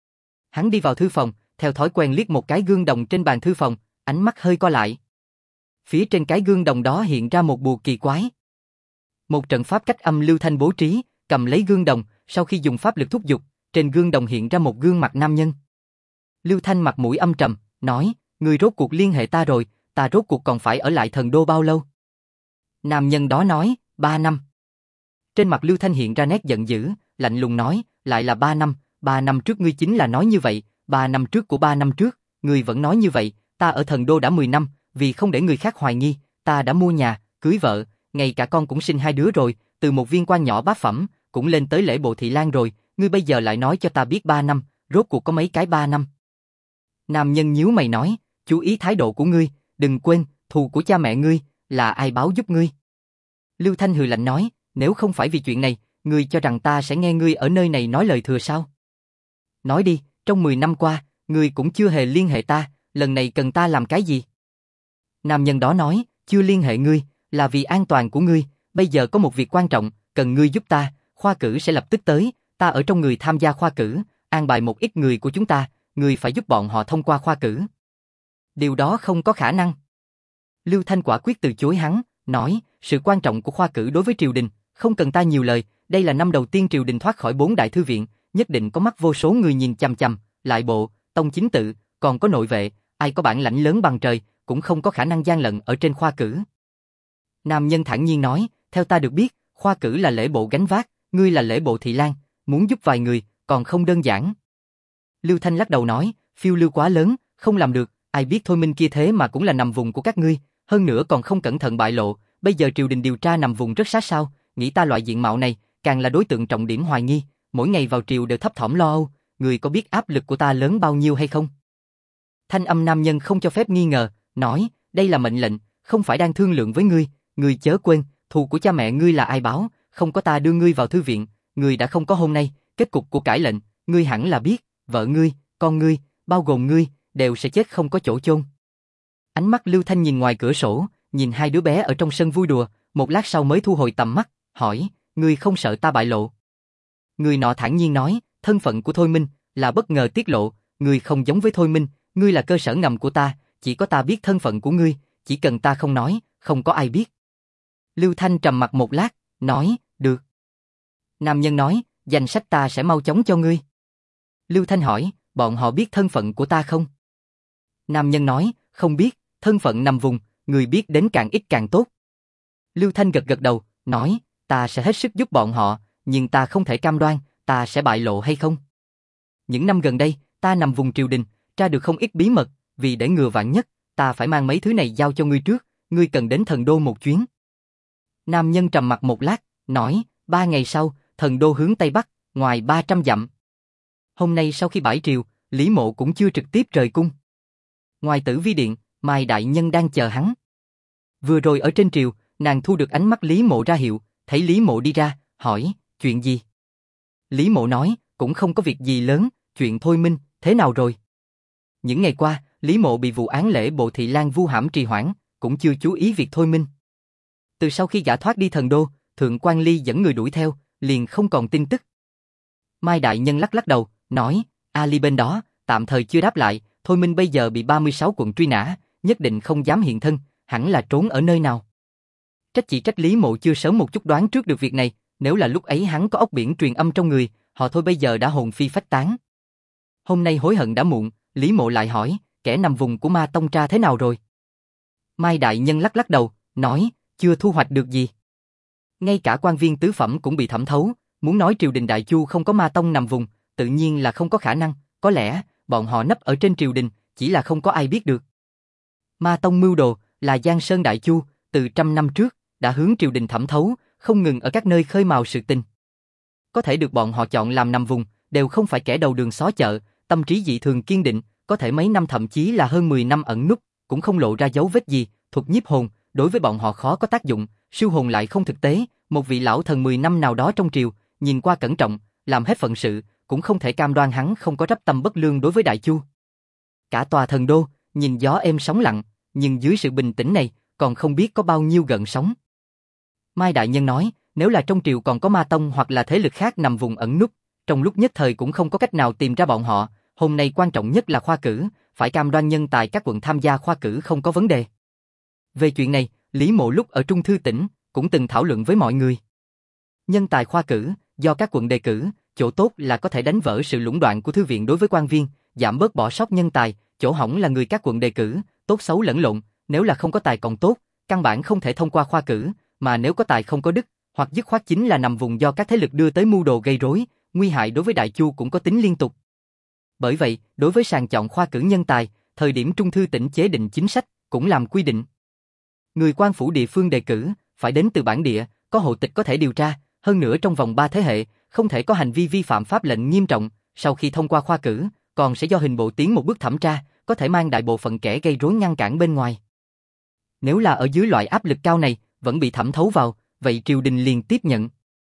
Hắn đi vào thư phòng, theo thói quen liếc một cái gương đồng trên bàn thư phòng, ánh mắt hơi co lại. Phía trên cái gương đồng đó hiện ra một bùa kỳ quái. Một trận pháp cách âm Lưu Thanh bố trí, cầm lấy gương đồng, sau khi dùng pháp lực thúc giục, trên gương đồng hiện ra một gương mặt nam nhân. Lưu Thanh mặt mũi âm trầm, nói, người rốt cuộc liên hệ ta rồi, ta rốt cuộc còn phải ở lại thần đô bao lâu? Nam nhân đó nói, 3 năm. Trên mặt Lưu Thanh hiện ra nét giận dữ, lạnh lùng nói, lại là 3 năm, 3 năm trước ngươi chính là nói như vậy, 3 năm trước của 3 năm trước, ngươi vẫn nói như vậy, ta ở thần đô đã 10 năm, vì không để người khác hoài nghi, ta đã mua nhà, cưới vợ, ngay cả con cũng sinh 2 đứa rồi, từ một viên quan nhỏ bát phẩm, cũng lên tới Lễ Bộ Thị Lang rồi, ngươi bây giờ lại nói cho ta biết 3 năm, rốt cuộc có mấy cái 3 năm. Nam nhân nhíu mày nói, chú ý thái độ của ngươi, đừng quên, thù của cha mẹ ngươi, là ai báo giúp ngươi. Lưu Thanh hừ lạnh nói, nếu không phải vì chuyện này, ngươi cho rằng ta sẽ nghe ngươi ở nơi này nói lời thừa sao? Nói đi, trong 10 năm qua, ngươi cũng chưa hề liên hệ ta, lần này cần ta làm cái gì? Nam nhân đó nói, chưa liên hệ ngươi, là vì an toàn của ngươi, bây giờ có một việc quan trọng, cần ngươi giúp ta, khoa cử sẽ lập tức tới, ta ở trong người tham gia khoa cử, an bài một ít người của chúng ta, ngươi phải giúp bọn họ thông qua khoa cử. Điều đó không có khả năng. Lưu Thanh quả quyết từ chối hắn, nói, sự quan trọng của khoa cử đối với triều đình, không cần ta nhiều lời, đây là năm đầu tiên triều đình thoát khỏi 4 đại thư viện, nhất định có mắt vô số người nhìn chằm chằm, lại bộ, tông chính tự, còn có nội vệ, ai có bản lãnh lớn bằng trời, cũng không có khả năng gian lận ở trên khoa cử. Nam nhân thản nhiên nói, theo ta được biết, khoa cử là Lễ Bộ gánh vác, ngươi là Lễ Bộ Thị Lang, muốn giúp vài người, còn không đơn giản. Lưu Thanh lắc đầu nói, phiêu lưu quá lớn, không làm được, ai biết thôi minh kia thế mà cũng là nằm vùng của các ngươi, hơn nữa còn không cẩn thận bại lộ, bây giờ triều đình điều tra nằm vùng rất sát sao, nghĩ ta loại diện mạo này, càng là đối tượng trọng điểm hoài nghi, mỗi ngày vào triều đều thấp thỏm lo âu, người có biết áp lực của ta lớn bao nhiêu hay không? Thanh âm nam nhân không cho phép nghi ngờ, nói, đây là mệnh lệnh, không phải đang thương lượng với ngươi, ngươi chớ quên, thù của cha mẹ ngươi là ai báo, không có ta đưa ngươi vào thư viện, ngươi đã không có hôm nay, kết cục của cải lệnh, ngươi hẳn là biết, vợ ngươi, con ngươi, bao gồm ngươi, đều sẽ chết không có chỗ chôn. Ánh mắt Lưu Thanh nhìn ngoài cửa sổ, nhìn hai đứa bé ở trong sân vui đùa, một lát sau mới thu hồi tầm mắt, hỏi, ngươi không sợ ta bại lộ? Người nọ thản nhiên nói, thân phận của Thôi Minh là bất ngờ tiết lộ, ngươi không giống với Thôi Minh, ngươi là cơ sở ngầm của ta, chỉ có ta biết thân phận của ngươi, chỉ cần ta không nói, không có ai biết. Lưu Thanh trầm mặc một lát, nói, được. Nam nhân nói, danh sách ta sẽ mau chóng cho ngươi. Lưu Thanh hỏi, bọn họ biết thân phận của ta không? Nam nhân nói, không biết, thân phận nằm vùng, người biết đến càng ít càng tốt. Lưu Thanh gật gật đầu, nói, ta sẽ hết sức giúp bọn họ, nhưng ta không thể cam đoan, ta sẽ bại lộ hay không. Những năm gần đây, ta nằm vùng triều đình, tra được không ít bí mật, vì để ngừa vạn nhất, ta phải mang mấy thứ này giao cho ngươi trước, ngươi cần đến Thần Đô một chuyến. Nam nhân trầm mặc một lát, nói, 3 ngày sau, Thần Đô hướng Tây Bắc, ngoài 300 dặm. Hôm nay sau khi bãi triều, Lý Mộ cũng chưa trực tiếp rời cung. Ngoài Tử Vi Điện, Mai Đại Nhân đang chờ hắn. Vừa rồi ở trên triều, nàng thu được ánh mắt Lý Mộ ra hiệu, thấy Lý Mộ đi ra, hỏi, chuyện gì? Lý Mộ nói, cũng không có việc gì lớn, chuyện Thôi Minh, thế nào rồi? Những ngày qua, Lý Mộ bị vụ án lễ bộ thị lang vu hãm trì hoãn, cũng chưa chú ý việc Thôi Minh. Từ sau khi gã thoát đi Thần Đô, Thượng quan Ly dẫn người đuổi theo, liền không còn tin tức. Mai Đại Nhân lắc lắc đầu, nói, Ali bên đó, tạm thời chưa đáp lại, Thôi Minh bây giờ bị 36 quận truy nã, nhất định không dám hiện thân, hẳn là trốn ở nơi nào. Chỉ trách Lý Mộ chưa sớm một chút đoán trước được việc này, nếu là lúc ấy hắn có ốc biển truyền âm trong người, họ Thôi bây giờ đã hồn phi phách tán. Hôm nay hối hận đã muộn, Lý Mộ lại hỏi, kẻ nằm vùng của Ma Tông tra thế nào rồi? Mai Đại Nhân lắc lắc đầu, nói, chưa thu hoạch được gì. Ngay cả quan viên tứ phẩm cũng bị thẩm thấu, muốn nói triều đình Đại Chu không có Ma Tông nằm vùng, tự nhiên là không có khả năng, có lẽ, bọn họ nấp ở trên triều đình, chỉ là không có ai biết được. Ma Tông mưu đồ, là Giang Sơn Đại Chu, từ 100 năm trước, đã hướng triều đình thẩm thấu, không ngừng ở các nơi khơi mào sự tình. Có thể được bọn họ chọn làm nằm vùng, đều không phải kẻ đầu đường xó chợ, tâm trí dị thường kiên định, có thể mấy năm thậm chí là hơn 10 năm ẩn núp, cũng không lộ ra dấu vết gì, thuật nhiếp hồn, đối với bọn họ khó có tác dụng, siêu hồn lại không thực tế, một vị lão thần 10 năm nào đó trong triều, nhìn qua cẩn trọng, làm hết phận sự, cũng không thể cam đoan hắn không có rắp tâm bất lương đối với Đại Chu. Cả tòa Thần Đô, nhìn gió êm sóng lặng, nhưng dưới sự bình tĩnh này, còn không biết có bao nhiêu gợn sóng. Mai Đại Nhân nói, nếu là trong triều còn có Ma Tông hoặc là thế lực khác nằm vùng ẩn núp, trong lúc nhất thời cũng không có cách nào tìm ra bọn họ, hôm nay quan trọng nhất là khoa cử, phải cam đoan nhân tài các quận tham gia khoa cử không có vấn đề. Về chuyện này, Lý Mộ lúc ở Trung Thư tỉnh, cũng từng thảo luận với mọi người. Nhân tài khoa cử, do các quận đề cử, chỗ tốt là có thể đánh vỡ sự lũng đoạn của thư viện đối với quan viên, giảm bớt bỏ sót nhân tài, chỗ hỏng là người các quận đề cử, tốt xấu lẫn lộn, nếu là không có tài còn tốt, căn bản không thể thông qua khoa cử, mà nếu có tài không có đức, hoặc dứt khoát chính là nằm vùng do các thế lực đưa tới mưu đồ gây rối, nguy hại đối với Đại Chu cũng có tính liên tục. Bởi vậy, đối với sàng chọn khoa cử nhân tài, thời điểm Trung Thư tỉnh chế định chính sách, cũng làm quy định. Người quan phủ địa phương đề cử, phải đến từ bản địa, có hộ tịch có thể điều tra, hơn nữa trong vòng 3 thế hệ, không thể có hành vi vi phạm pháp lệnh nghiêm trọng, sau khi thông qua khoa cử, còn sẽ do hình bộ tiến một bước thẩm tra, có thể mang đại bộ phận kẻ gây rối ngăn cản bên ngoài. Nếu là ở dưới loại áp lực cao này, vẫn bị thẩm thấu vào, vậy triều đình liền tiếp nhận.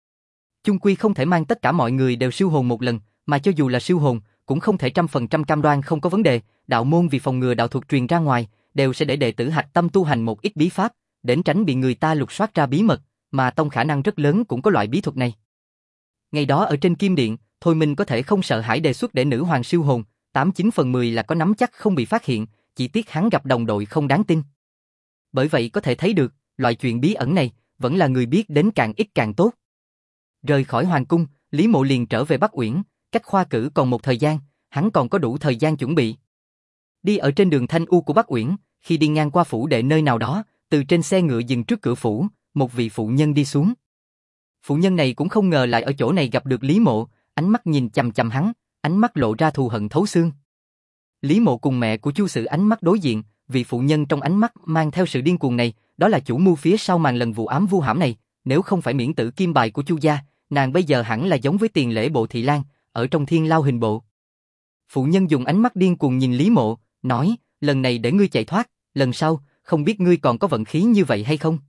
Chung quy không thể mang tất cả mọi người đều siêu hồn một lần, mà cho dù là siêu hồn, cũng không thể 100% cam đoan không có vấn đề, đạo môn vì phòng ngừa đạo thuật truyền ra ngoài, đều sẽ để đệ tử hạch tâm tu hành một ít bí pháp, để tránh bị người ta lục soát ra bí mật, mà tông khả năng rất lớn cũng có loại bí thuật này. Ngày đó ở trên Kim Điện, Thôi Minh có thể không sợ hãi đề xuất để nữ hoàng siêu hồn, 89 phần 10 là có nắm chắc không bị phát hiện, chỉ tiếc hắn gặp đồng đội không đáng tin. Bởi vậy có thể thấy được, loại chuyện bí ẩn này, vẫn là người biết đến càng ít càng tốt. Rời khỏi hoàng cung, Lý Mộ liền trở về Bắc Uyển, cách khoa cử còn một thời gian, hắn còn có đủ thời gian chuẩn bị. Đi ở trên đường Thanh U của Bắc Uyển, khi đi ngang qua phủ đệ nơi nào đó, từ trên xe ngựa dừng trước cửa phủ, một vị phụ nhân đi xuống. Phụ nhân này cũng không ngờ lại ở chỗ này gặp được Lý Mộ, ánh mắt nhìn chằm chằm hắn, ánh mắt lộ ra thù hận thấu xương. Lý Mộ cùng mẹ của Chu Sử ánh mắt đối diện, vị phụ nhân trong ánh mắt mang theo sự điên cuồng này, đó là chủ mưu phía sau màn lần vụ ám vu hãm này, nếu không phải miễn tử kim bài của Chu gia, nàng bây giờ hẳn là giống với tiền lễ bộ thị lang, ở trong thiên lao hình bộ. Phụ nhân dùng ánh mắt điên cuồng nhìn Lý Mộ, nói, lần này để ngươi chạy thoát, lần sau, không biết ngươi còn có vận khí như vậy hay không.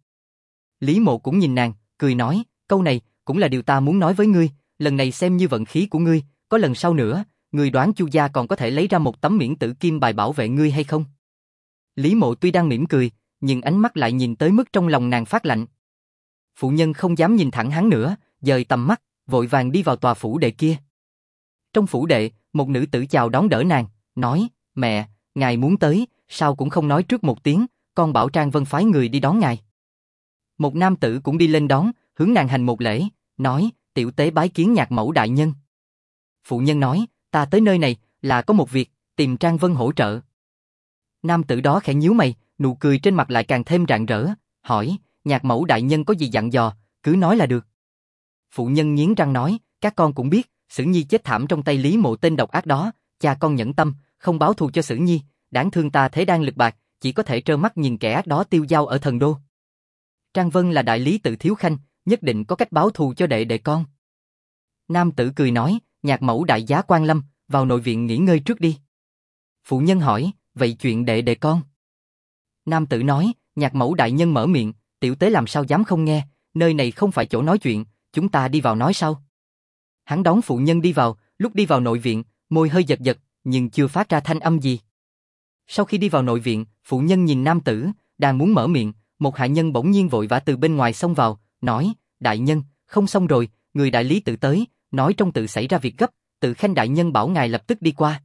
Lý Mộ cũng nhìn nàng, cười nói, câu này, cũng là điều ta muốn nói với ngươi, lần này xem như vận khí của ngươi, có lần sau nữa, ngươi đoán Chu gia còn có thể lấy ra một tấm miễn tử kim bài bảo vệ ngươi hay không? Lý Mộ tuy đang mỉm cười, nhưng ánh mắt lại nhìn tới mức trong lòng nàng phát lạnh. Phụ nhân không dám nhìn thẳng hắn nữa, dời tầm mắt, vội vàng đi vào tòa phủ đệ kia. Trong phủ đệ, một nữ tử chào đón đỡ nàng, nói, mẹ, ngài muốn tới, sao cũng không nói trước một tiếng, con bảo Trang Vân phái người đi đón ngài. Một nam tử cũng đi lên đón, hướng nàng hành một lễ, nói, tiểu tế bái kiến nhạc mẫu đại nhân. Phụ nhân nói, ta tới nơi này, là có một việc, tìm Trang Vân hỗ trợ. Nam tử đó khẽ nhíu mày, nụ cười trên mặt lại càng thêm rạng rỡ, hỏi, nhạc mẫu đại nhân có gì dặn dò, cứ nói là được. Phụ nhân nghiến răng nói, các con cũng biết, Sử Nhi chết thảm trong tay Lý Mộ tên độc ác đó, cha con nhẫn tâm, không báo thù cho Sử Nhi, đáng thương ta thế đang lực bạc, chỉ có thể trơ mắt nhìn kẻ ác đó tiêu dao ở thần đô. Trang Vân là đại lý tự thiếu khanh, nhất định có cách báo thù cho đệ đệ con. Nam tử cười nói, nhạc mẫu đại giá quan lâm, vào nội viện nghỉ ngơi trước đi. Phụ nhân hỏi, vậy chuyện đệ đệ con? Nam tử nói, nhạc mẫu đại nhân mở miệng, tiểu tế làm sao dám không nghe, nơi này không phải chỗ nói chuyện, chúng ta đi vào nói sau. Hắn đón phụ nhân đi vào, lúc đi vào nội viện, môi hơi giật giật, nhưng chưa phát ra thanh âm gì. Sau khi đi vào nội viện, phụ nhân nhìn nam tử, đang muốn mở miệng, một hạ nhân bỗng nhiên vội vã từ bên ngoài xông vào, nói, đại nhân, không xong rồi, người đại lý tự tới, nói trong tự xảy ra việc gấp, tự khanh đại nhân bảo ngài lập tức đi qua.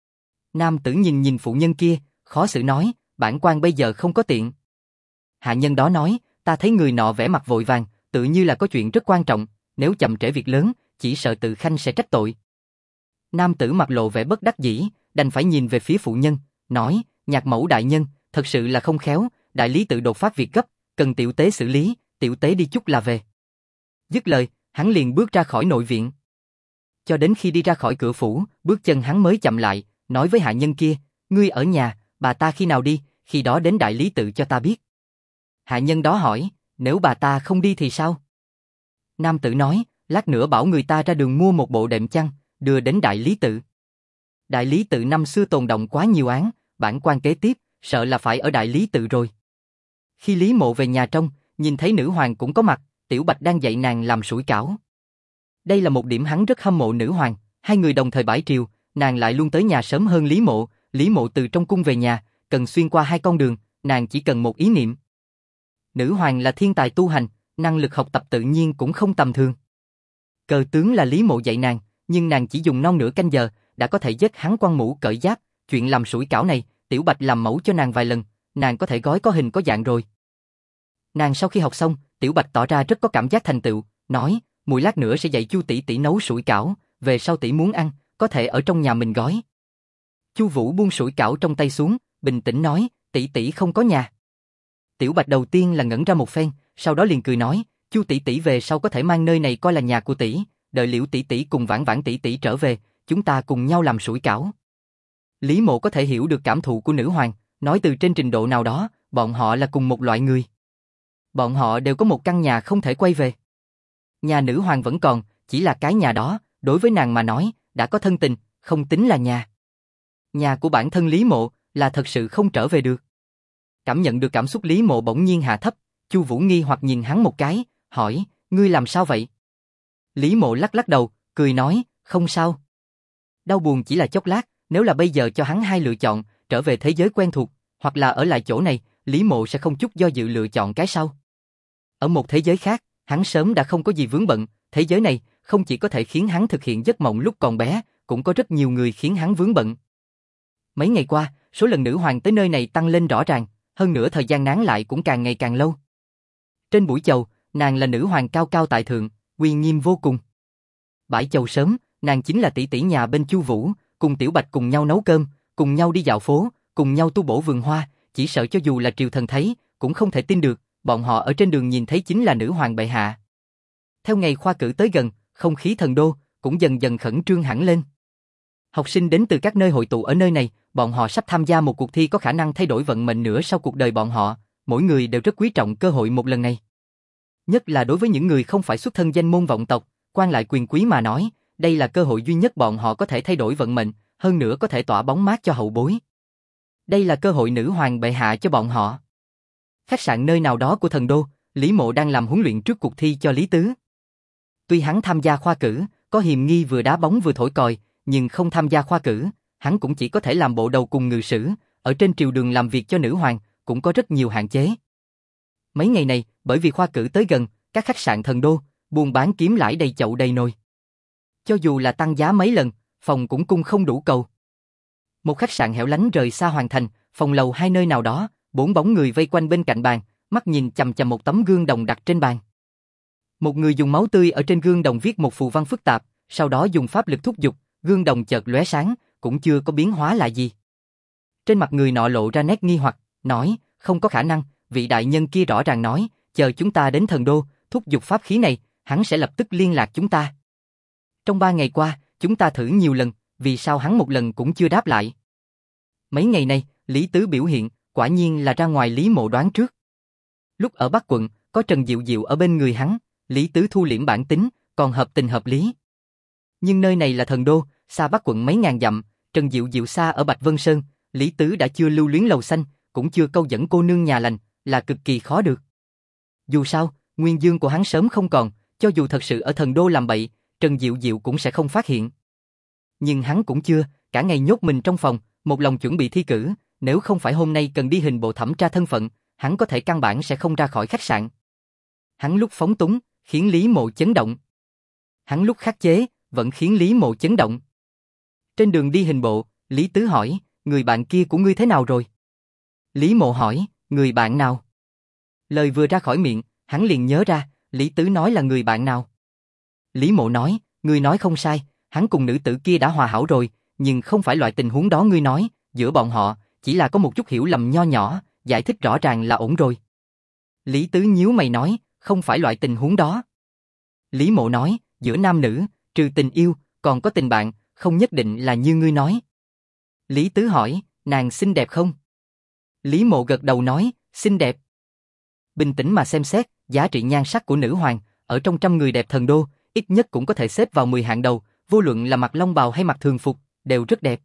Nam tử nhìn phụ nhân kia, khó xử nói, bản quan bây giờ không có tiện. Hạ nhân đó nói, ta thấy người nọ vẻ mặt vội vàng, tự như là có chuyện rất quan trọng, nếu chậm trễ việc lớn, chỉ sợ tự khanh sẽ trách tội. Nam tử mặt lộ vẻ bất đắc dĩ, đành phải nhìn về phía phụ nhân, nói, nhạc mẫu đại nhân, thật sự là không khéo, đại lý tự đột phát việc gấp, cần tiểu tế xử lý, tiểu tế đi chút là về. Dứt lời, hắn liền bước ra khỏi nội viện. Cho đến khi đi ra khỏi cửa phủ, bước chân hắn mới chậm lại, nói với hạ nhân kia, ngươi ở nhà, bà ta khi nào đi, khi đó đến đại lý tự cho ta biết. Hạ nhân đó hỏi, nếu bà ta không đi thì sao? Nam tử nói, lát nữa bảo người ta ra đường mua một bộ đệm chăn, đưa đến đại lý tự. Đại lý tự năm xưa tồn đọng quá nhiều án, bản quan kế tiếp, sợ là phải ở đại lý tự rồi. Khi Lý Mộ về nhà trong, nhìn thấy nữ hoàng cũng có mặt, Tiểu Bạch đang dạy nàng làm sủi cảo. Đây là một điểm hắn rất hâm mộ nữ hoàng, hai người đồng thời bãi triều, nàng lại luôn tới nhà sớm hơn Lý Mộ từ trong cung về nhà, cần xuyên qua hai con đường, nàng chỉ cần một ý niệm. Nữ hoàng là thiên tài tu hành, năng lực học tập tự nhiên cũng không tầm thường. Cờ tướng là Lý Mộ dạy nàng, nhưng nàng chỉ dùng non nửa canh giờ, đã có thể dứt hắn quan mũ cởi giáp, chuyện làm sủi cảo này, Tiểu Bạch làm mẫu cho nàng vài lần, nàng có thể gói có hình có dạng rồi. Nàng sau khi học xong, Tiểu Bạch tỏ ra rất có cảm giác thành tựu, nói, mùi lát nữa sẽ dạy Chu tỷ tỷ nấu sủi cảo, về sau tỷ muốn ăn, có thể ở trong nhà mình gói. Chu Vũ buông sủi cảo trong tay xuống, bình tĩnh nói, tỷ tỷ không có nhà. Tiểu Bạch đầu tiên là ngẩn ra một phen, sau đó liền cười nói, Chu tỷ tỷ về sau có thể mang nơi này coi là nhà của tỷ, đợi Liễu tỷ tỷ cùng Vãn Vãn tỷ tỷ trở về, chúng ta cùng nhau làm sủi cảo. Lý Mộ có thể hiểu được cảm thụ của nữ hoàng, nói từ trên trình độ nào đó, bọn họ là cùng một loại người. Bọn họ đều có một căn nhà không thể quay về. Nhà nữ hoàng vẫn còn, chỉ là cái nhà đó, đối với nàng mà nói, đã có thân tình, không tính là nhà. Nhà của bản thân Lý Mộ, là thật sự không trở về được. Cảm nhận được cảm xúc Lý Mộ bỗng nhiên hạ thấp, Chu Vũ nghi hoặc nhìn hắn một cái, hỏi, ngươi làm sao vậy? Lý Mộ lắc lắc đầu, cười nói, không sao. Đau buồn chỉ là chốc lát, nếu là bây giờ cho hắn hai lựa chọn, trở về thế giới quen thuộc, hoặc là ở lại chỗ này, Lý Mộ sẽ không chút do dự lựa chọn cái sau. Ở một thế giới khác, hắn sớm đã không có gì vướng bận, thế giới này không chỉ có thể khiến hắn thực hiện giấc mộng lúc còn bé, cũng có rất nhiều người khiến hắn vướng bận. Mấy ngày qua, số lần nữ hoàng tới nơi này tăng lên rõ ràng, hơn nữa thời gian nán lại cũng càng ngày càng lâu. Trên buổi chầu, nàng là nữ hoàng cao cao tại thượng, uy nghiêm vô cùng. Bãi chầu sớm, nàng chính là tỷ tỷ nhà bên Chu Vũ, cùng Tiểu Bạch cùng nhau nấu cơm, cùng nhau đi dạo phố, cùng nhau tu bổ vườn hoa, chỉ sợ cho dù là triều thần thấy, cũng không thể tin được, bọn họ ở trên đường nhìn thấy chính là nữ hoàng bệ hạ. Theo ngày khoa cử tới gần, không khí thần đô cũng dần dần khẩn trương hẳn lên. Học sinh đến từ các nơi hội tụ ở nơi này, bọn họ sắp tham gia một cuộc thi có khả năng thay đổi vận mệnh nữa sau cuộc đời bọn họ, mỗi người đều rất quý trọng cơ hội một lần này. Nhất là đối với những người không phải xuất thân danh môn vọng tộc, quan lại quyền quý mà nói, đây là cơ hội duy nhất bọn họ có thể thay đổi vận mệnh, hơn nữa có thể tỏa bóng mát cho hậu bối. Đây là cơ hội nữ hoàng bệ hạ cho bọn họ. Khách sạn nơi nào đó của thần đô, Lý Mộ đang làm huấn luyện trước cuộc thi cho Lý Tứ. Tuy hắn tham gia khoa cử, có hiềm nghi vừa đá bóng vừa thổi còi, nhưng không tham gia khoa cử, hắn cũng chỉ có thể làm bộ đầu cùng ngự sử, ở trên triều đường làm việc cho nữ hoàng, cũng có rất nhiều hạn chế. Mấy ngày này, bởi vì khoa cử tới gần, các khách sạn thần đô, buôn bán kiếm lãi đầy chậu đầy nồi. Cho dù là tăng giá mấy lần, phòng cũng cung không đủ cầu. Một khách sạn hẻo lánh rời xa hoàng thành, phòng lầu 2 nơi nào đó, 4 bóng người vây quanh bên cạnh bàn, mắt nhìn chằm chằm một tấm gương đồng đặt trên bàn. Một người dùng máu tươi ở trên gương đồng viết một phù văn phức tạp, sau đó dùng pháp lực thúc giục, gương đồng chợt lóe sáng, cũng chưa có biến hóa là gì. Trên mặt người nọ lộ ra nét nghi hoặc, nói, không có khả năng, vị đại nhân kia rõ ràng nói, chờ chúng ta đến thần đô, thúc giục pháp khí này, hắn sẽ lập tức liên lạc chúng ta. Trong 3 ngày qua, chúng ta thử nhiều lần, vì sao hắn một lần cũng chưa đáp lại. Mấy ngày nay, Lý Tứ biểu hiện, quả nhiên là ra ngoài Lý Mộ đoán trước. Lúc ở Bắc quận, có Trần Diệu Diệu ở bên người hắn, Lý Tứ thu liễm bản tính, còn hợp tình hợp lý. Nhưng nơi này là thần đô, xa Bắc quận mấy ngàn dặm, Trần Diệu Diệu xa ở Bạch Vân Sơn, Lý Tứ đã chưa lưu luyến lầu xanh, cũng chưa câu dẫn cô nương nhà lành, là cực kỳ khó được. Dù sao, nguyên dương của hắn sớm không còn, cho dù thật sự ở thần đô làm bậy, Trần Diệu Diệu cũng sẽ không phát hiện. Nhưng hắn cũng chưa, cả ngày nhốt mình trong phòng, một lòng chuẩn bị thi cử, nếu không phải hôm nay cần đi hình bộ thẩm tra thân phận, hắn có thể căn bản sẽ không ra khỏi khách sạn. Hắn lúc phóng túng, khiến Lý Mộ chấn động. Hắn lúc khắc chế, vẫn khiến Lý Mộ chấn động. Trên đường đi hình bộ, Lý Tứ hỏi, người bạn kia của ngươi thế nào rồi? Lý Mộ hỏi, người bạn nào? Lời vừa ra khỏi miệng, hắn liền nhớ ra, Lý Tứ nói là người bạn nào. Lý Mộ nói, ngươi nói không sai, hắn cùng nữ tử kia đã hòa hảo rồi, nhưng không phải loại tình huống đó ngươi nói, giữa bọn họ, chỉ là có một chút hiểu lầm nho nhỏ, giải thích rõ ràng là ổn rồi. Lý Tứ nhíu mày nói, không phải loại tình huống đó. Lý Mộ nói, giữa nam nữ, trừ tình yêu, còn có tình bạn, không nhất định là như ngươi nói. Lý Tứ hỏi, nàng xinh đẹp không? Lý Mộ gật đầu nói, xinh đẹp. Bình tĩnh mà xem xét, giá trị nhan sắc của nữ hoàng, ở trong 100 người đẹp thần đô, ít nhất cũng có thể xếp vào 10 hạng đầu, vô luận là mặc long bào hay mặc thường phục, đều rất đẹp.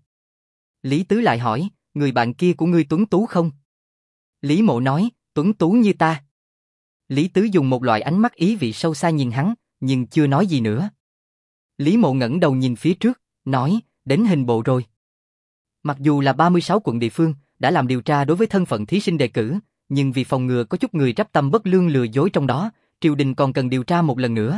Lý Tứ lại hỏi, người bạn kia của ngươi tuấn tú không? Lý Mộ nói, tuấn tú như ta. Lý Tứ dùng một loại ánh mắt ý vị sâu xa nhìn hắn, nhưng chưa nói gì nữa. Lý Mộ ngẩng đầu nhìn phía trước, nói, đến hình bộ rồi. Mặc dù là 36 quận địa phương, đã làm điều tra đối với thân phận thí sinh đề cử, nhưng vì phòng ngừa có chút người tráp tâm bất lương lừa dối trong đó, triều đình còn cần điều tra một lần nữa.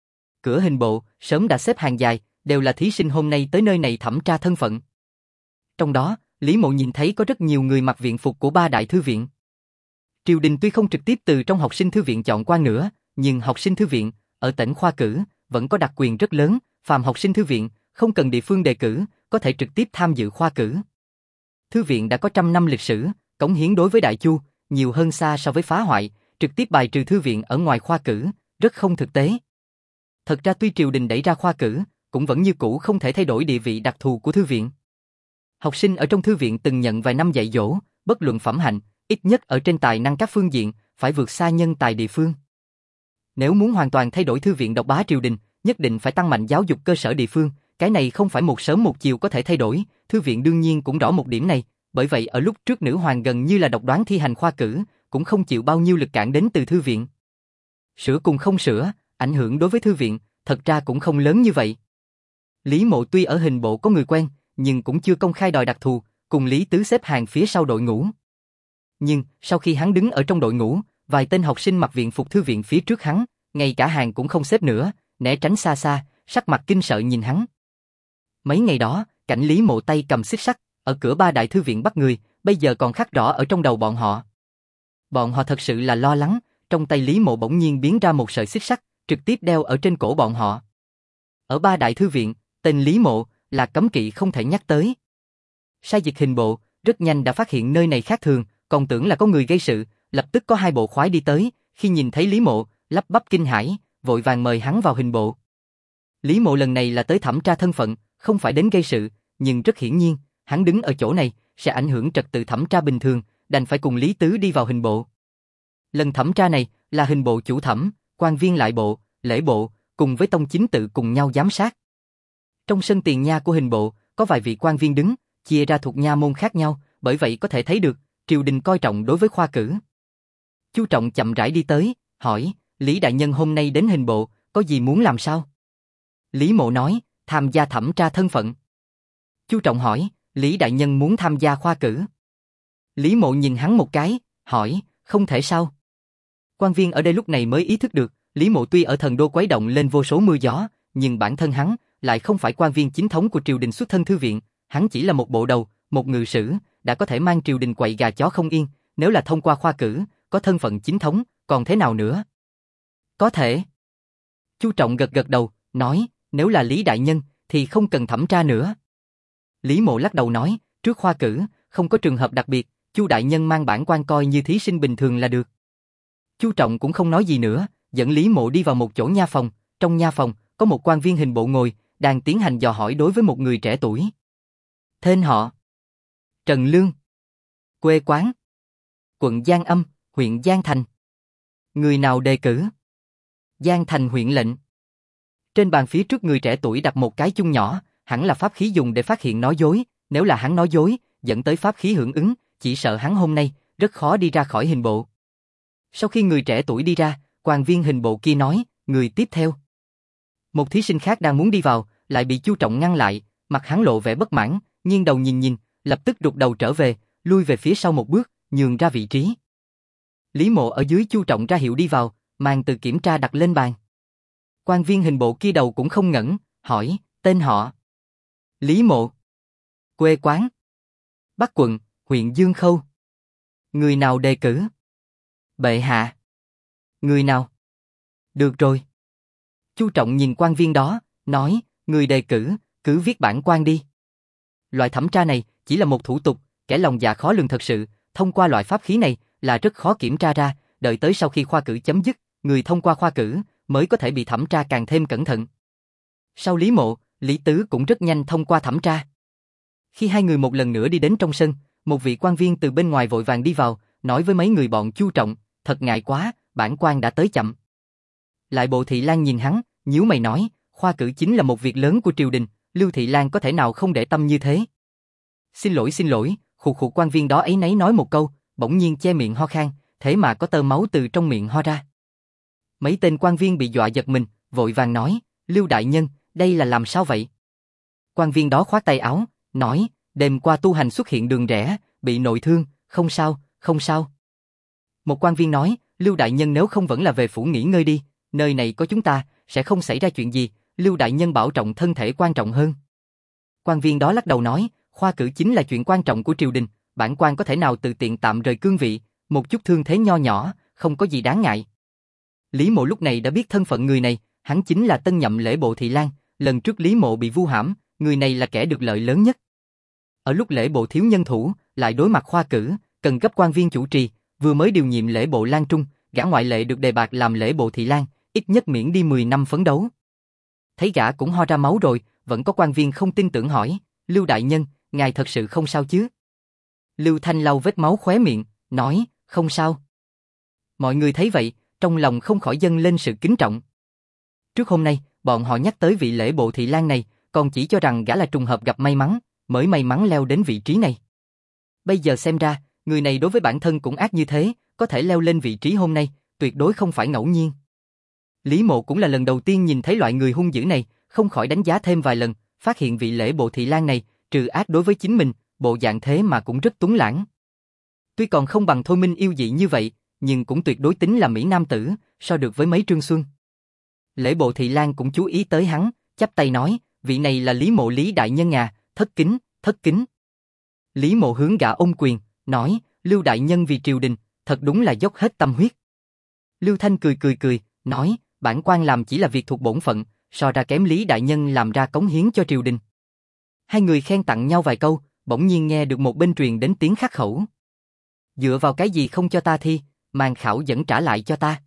Cửa hình bộ, sớm đã xếp hàng dài, đều là thí sinh hôm nay tới nơi này thẩm tra thân phận. Trong đó, Lý Mộ nhìn thấy có rất nhiều người mặc viện phục của 3 đại thư viện. Triều đình tuy không trực tiếp từ trong học sinh thư viện chọn quan nữa, nhưng học sinh thư viện, ở tỉnh khoa cử, vẫn có đặc quyền rất lớn, phàm học sinh thư viện, không cần địa phương đề cử, có thể trực tiếp tham dự khoa cử. Thư viện đã có 100 năm lịch sử, cống hiến đối với Đại Chu, nhiều hơn xa so với phá hoại, trực tiếp bài trừ thư viện ở ngoài khoa cử, rất không thực tế. Thật ra tuy triều đình đẩy ra khoa cử, cũng vẫn như cũ không thể thay đổi địa vị đặc thù của thư viện. Học sinh ở trong thư viện từng nhận vài năm dạy dỗ, bất luận phẩm hạnh, ít nhất ở trên tài năng các phương diện, phải vượt xa nhân tài địa phương. Nếu muốn hoàn toàn thay đổi thư viện độc bá triều đình, nhất định phải tăng mạnh giáo dục cơ sở địa phương, cái này không phải một sớm một chiều có thể thay đổi, thư viện đương nhiên cũng rõ một điểm này, bởi vậy ở lúc trước nữ hoàng gần như là độc đoán thi hành khoa cử, cũng không chịu bao nhiêu lực cản đến từ thư viện. Sửa cùng không sửa, ảnh hưởng đối với thư viện, thật ra cũng không lớn như vậy. Lý Mộ tuy ở hình bộ có người quen, nhưng cũng chưa công khai đòi đặc thù, cùng Lý Tứ xếp hàng phía sau đội ngũ. Nhưng, sau khi hắn đứng ở trong đội ngũ, vài tên học sinh mặc viện phục thư viện phía trước hắn, ngay cả hàng cũng không xếp nữa, né tránh xa xa, sắc mặt kinh sợ nhìn hắn. Mấy ngày đó, cảnh Lý Mộ tay cầm xích sắt, ở cửa 3 đại thư viện bắt người, bây giờ còn khắc rõ ở trong đầu bọn họ. Bọn họ thật sự là lo lắng, trong tay Lý Mộ bỗng nhiên biến ra một sợi xích sắt, trực tiếp đeo ở trên cổ bọn họ. Ở 3 đại thư viện, tên Lý Mộ là cấm kỵ không thể nhắc tới. Sai dịch hình bộ, rất nhanh đã phát hiện nơi này khác thường, còn tưởng là có người gây sự, lập tức có 2 bộ khoái đi tới, khi nhìn thấy Lý Mộ, lắp bắp kinh hãi, vội vàng mời hắn vào hình bộ. Lý Mộ lần này là tới thẩm tra thân phận, không phải đến gây sự, nhưng rất hiển nhiên, hắn đứng ở chỗ này sẽ ảnh hưởng trật tự thẩm tra bình thường, đành phải cùng Lý Tứ đi vào hình bộ. Lần thẩm tra này là hình bộ chủ thẩm, quan viên lại bộ, lễ bộ, cùng với tông chính tự cùng nhau giám sát. Trong sân tiền nha của hình bộ, có vài vị quan viên đứng, chia ra thuộc nha môn khác nhau, bởi vậy có thể thấy được, triều đình coi trọng đối với khoa cử. Chu Trọng chậm rãi đi tới, hỏi, Lý đại nhân hôm nay đến hình bộ, có gì muốn làm sao? Lý Mộ nói, tham gia thẩm tra thân phận. Chu Trọng hỏi, Lý đại nhân muốn tham gia khoa cử? Lý Mộ nhìn hắn một cái, hỏi, không thể sao? Quan viên ở đây lúc này mới ý thức được, Lý Mộ tuy ở thần đô quấy động lên vô số mưa gió, nhưng bản thân hắn lại không phải quan viên chính thống của triều đình xuất thân thư viện, hắn chỉ là một bộ đầu, một ngự sử, đã có thể mang triều đình quậy gà chó không yên, nếu là thông qua khoa cử, có thân phận chính thống, còn thế nào nữa? Có thể. Chu Trọng gật gật đầu, nói, nếu là Lý đại nhân, thì không cần thẩm tra nữa. Lý Mộ lắc đầu nói, trước khoa cử, không có trường hợp đặc biệt, Chu đại nhân mang bản quan coi như thí sinh bình thường là được. Chu Trọng cũng không nói gì nữa, dẫn Lý Mộ đi vào một chỗ nha phòng, trong nha phòng, có một quan viên hình bộ ngồi, đang tiến hành dò hỏi đối với một người trẻ tuổi. Tên họ Trần Lương. Quê quán quận Giang Âm, huyện Giang Thành. Người nào đề cử? Giang Thành huyện lệnh. Trên bàn phía trước người trẻ tuổi đặt một cái chung nhỏ, hẳn là pháp khí dùng để phát hiện nói dối, nếu là hắn nói dối, dẫn tới pháp khí hưởng ứng, chỉ sợ hắn hôm nay rất khó đi ra khỏi hình bộ. Sau khi người trẻ tuổi đi ra, quan viên hình bộ kia nói, người tiếp theo. Một thí sinh khác đang muốn đi vào, lại bị Chu Trọng ngăn lại, mặt hắn lộ vẻ bất mãn, nghiêng đầu nhìn, lập tức rụt đầu trở về, lui về phía sau một bước, nhường ra vị trí. Lý Mộ ở dưới Chu Trọng ra hiệu đi vào, mang từ kiểm tra đặt lên bàn. Quan viên hình bộ kia đầu cũng không ngẩng, hỏi, tên họ? Lý Mộ. Quê quán Bắc quận, huyện Dương Khâu. Người nào đề cử? Bệ hạ. Người nào? Được rồi. Chu Trọng nhìn quan viên đó, nói, người đề cử, cứ viết bản quan đi. Loại thẩm tra này chỉ là một thủ tục, kẻ lòng dạ khó lường thật sự, thông qua loại pháp khí này là rất khó kiểm tra ra, đợi tới sau khi khoa cử chấm dứt, người thông qua khoa cử mới có thể bị thẩm tra càng thêm cẩn thận. Sau Lý Mộ, Lý Tứ cũng rất nhanh thông qua thẩm tra. Khi hai người một lần nữa đi đến trong sân, một vị quan viên từ bên ngoài vội vàng đi vào, nói với mấy người bọn Chu Trọng, thật ngại quá, bản quan đã tới chậm. Lại Bộ Thị Lang nhìn hắn, nhíu mày nói, khoa cử chính là một việc lớn của triều đình, Lưu Thị Lang có thể nào không để tâm như thế? Xin lỗi, khục khục quan viên đó ấy nấy nói một câu, bỗng nhiên che miệng ho khan, thế mà có tơ máu từ trong miệng ho ra. Mấy tên quan viên bị dọa giật mình, vội vàng nói, Lưu đại nhân, đây là làm sao vậy? Quan viên đó khoát tay áo, nói, đêm qua tu hành xuất hiện đường rẽ, bị nội thương, không sao, không sao. Một quan viên nói, Lưu đại nhân nếu không vẫn là về phủ nghỉ ngơi đi, nơi này có chúng ta, sẽ không xảy ra chuyện gì, Lưu đại nhân bảo trọng thân thể quan trọng hơn. Quan viên đó lắc đầu nói, khoa cử chính là chuyện quan trọng của triều đình, bản quan có thể nào tự tiện tạm rời cương vị, một chút thương thế nho nhỏ, không có gì đáng ngại. Lý Mộ lúc này đã biết thân phận người này, hắn chính là tân nhậm lễ bộ Thị Lang, lần trước Lý Mộ bị vu hãm, người này là kẻ được lợi lớn nhất. Ở lúc lễ bộ thiếu nhân thủ, lại đối mặt khoa cử, cần gấp quan viên chủ trì, vừa mới điều nhiệm lễ bộ Lang Trung, gã ngoại lệ được đề bạt làm lễ bộ Thị Lang, ít nhất miễn đi 10 năm phấn đấu. Thấy gã cũng ho ra máu rồi, vẫn có quan viên không tin tưởng hỏi, Lưu đại nhân, ngài thật sự không sao chứ? Lưu Thanh lau vết máu khóe miệng, nói, không sao. Mọi người thấy vậy, trong lòng không khỏi dâng lên sự kính trọng. Trước hôm nay, bọn họ nhắc tới vị lễ bộ Thị Lang này, còn chỉ cho rằng gã là trùng hợp gặp may mắn, mới may mắn leo đến vị trí này. Bây giờ xem ra, người này đối với bản thân cũng ác như thế, có thể leo lên vị trí hôm nay, tuyệt đối không phải ngẫu nhiên. Lý Mộ cũng là lần đầu tiên nhìn thấy loại người hung dữ này, không khỏi đánh giá thêm vài lần, phát hiện vị lễ bộ Thị Lang này, trừ ác đối với chính mình, bộ dạng thế mà cũng rất tuấn lãng. Tuy còn không bằng Thôi Minh yêu dị như vậy, nhưng cũng tuyệt đối tính là mỹ nam tử, so được với mấy Trương Xuân. Lễ bộ Thị Lang cũng chú ý tới hắn, chắp tay nói, vị này là Lý Mộ Lý đại nhân à, thất kính, thất kính. Lý Mộ hướng gã ôm quyền, nói, Lưu đại nhân vì triều đình, thật đúng là dốc hết tâm huyết. Lưu Thanh cười, nói, bản quan làm chỉ là việc thuộc bổn phận, so ra kém Lý đại nhân làm ra cống hiến cho triều đình. Hai người khen tặng nhau vài câu, bỗng nhiên nghe được một bên truyền đến tiếng khắc khẩu. Dựa vào cái gì không cho ta thi, màn khảo vẫn trả lại cho ta.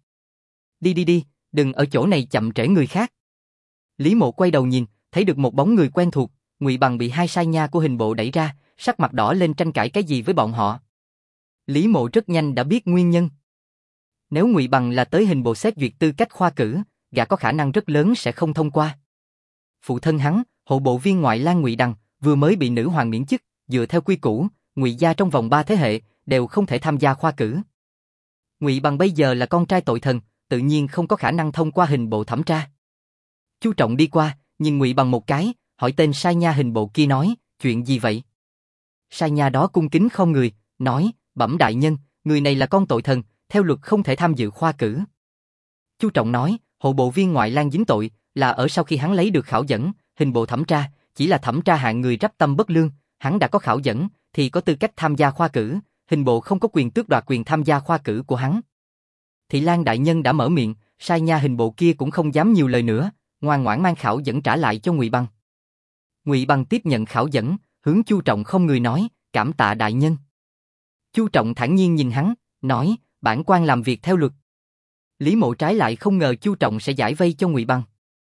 Đi, đừng ở chỗ này chậm trễ người khác. Lý Mộ quay đầu nhìn, thấy được một bóng người quen thuộc, Ngụy Bằng bị hai sai nha của hình bộ đẩy ra, sắc mặt đỏ lên tranh cãi cái gì với bọn họ. Lý Mộ rất nhanh đã biết nguyên nhân. Nếu Ngụy Bằng là tới hình bộ xét duyệt tư cách khoa cử, gã có khả năng rất lớn sẽ không thông qua. Phụ thân hắn, hộ bộ viên ngoại lang Ngụy Đằng, vừa mới bị nữ hoàng miễn chức, dựa theo quy củ, Ngụy gia trong vòng 3 thế hệ đều không thể tham gia khoa cử. Ngụy Bằng bây giờ là con trai tội thần, tự nhiên không có khả năng thông qua hình bộ thẩm tra. Chu Trọng đi qua, nhìn Ngụy Bằng một cái, hỏi tên sai nha hình bộ kia nói, chuyện gì vậy? Sai nha đó cung kính không người, nói, bẩm đại nhân, người này là con tội thần, theo luật không thể tham dự khoa cử. Chu Trọng nói, hộ bộ viên ngoại lang dính tội, là ở sau khi hắn lấy được khảo dẫn, hình bộ thẩm tra, chỉ là thẩm tra hạng người rắp tâm bất lương, hắn đã có khảo dẫn, thì có tư cách tham gia khoa cử, hình bộ không có quyền tước đoạt quyền tham gia khoa cử của hắn. Thị Lang đại nhân đã mở miệng, sai nha hình bộ kia cũng không dám nhiều lời nữa, ngoan ngoãn mang khảo dẫn trả lại cho Ngụy Bằng. Ngụy Bằng tiếp nhận khảo dẫn, hướng Chu Trọng không người nói, cảm tạ đại nhân. Chu Trọng thản nhiên nhìn hắn, nói, bản quan làm việc theo luật. Lý Mộ trái lại không ngờ Chu Trọng sẽ giải vây cho Ngụy Bằng.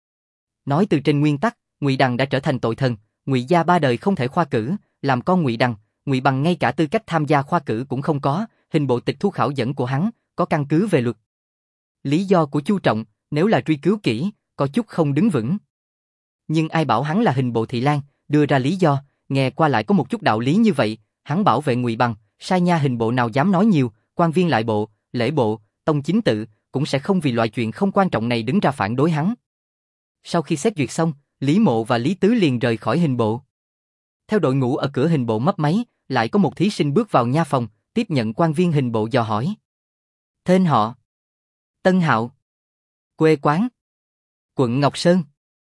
Nói từ trên nguyên tắc, Ngụy Đằng đã trở thành tội thần, Ngụy gia ba đời không thể khoa cử, làm con Ngụy Đằng, Ngụy Bằng ngay cả tư cách tham gia khoa cử cũng không có, hình bộ tịch thu khảo dẫn của hắn, có căn cứ về luật. Lý do của Chu Trọng, nếu là truy cứu kỹ, có chút không đứng vững. Nhưng ai bảo hắn là hình bộ thị lang, đưa ra lý do, nghe qua lại có một chút đạo lý như vậy, hắn bảo vệ Ngụy Bằng, sai nha hình bộ nào dám nói nhiều, quan viên lại bộ, lễ bộ, tông chính tự, cũng sẽ không vì loại chuyện không quan trọng này đứng ra phản đối hắn. Sau khi xét duyệt xong, Lý Mộ và Lý Tứ liền rời khỏi hình bộ. Theo đội ngũ ở cửa hình bộ mấp máy, lại có một thí sinh bước vào nha phòng, tiếp nhận quan viên hình bộ dò hỏi. Tên họ: Tân Hạo. Quê quán: quận Ngọc Sơn.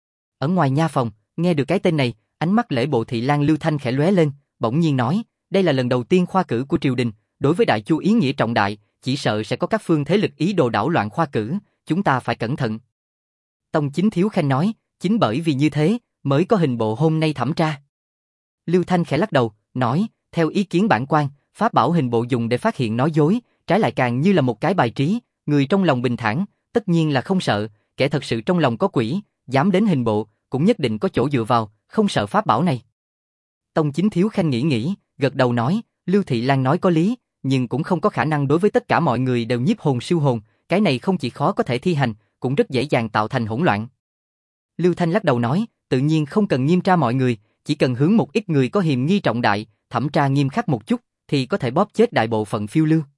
Ở ngoài nha phòng, nghe được cái tên này, ánh mắt lễ bộ thị lang Lưu Thanh khẽ lóe lên, bỗng nhiên nói, đây là lần đầu tiên khoa cử của triều đình, đối với đại chu ý nghĩa trọng đại, chỉ sợ sẽ có các phương thế lực ý đồ đảo loạn khoa cử, chúng ta phải cẩn thận. Tông Chính Thiếu Khanh nói, chính bởi vì như thế, mới có hình bộ hôm nay thẩm tra. Lưu Thanh khẽ lắc đầu, nói, theo ý kiến bản quan, pháp bảo hình bộ dùng để phát hiện nói dối, trái lại càng như là một cái bài trí, người trong lòng bình thản, tất nhiên là không sợ, kẻ thật sự trong lòng có quỷ, dám đến hình bộ, cũng nhất định có chỗ dựa vào, không sợ pháp bảo này. Tông Chính Thiếu Khanh nghĩ, gật đầu nói, Lưu Thị Lan nói có lý, nhưng cũng không có khả năng đối với tất cả mọi người đều nhiếp hồn siêu hồn, cái này không chỉ khó có thể thi hành, cũng rất dễ dàng tạo thành hỗn loạn. Lưu Thanh lắc đầu nói, tự nhiên không cần nghiêm tra mọi người, chỉ cần hướng một ít người có hiềm nghi trọng đại, thẩm tra nghiêm khắc một chút, thì có thể bóp chết đại bộ phận phiêu lưu.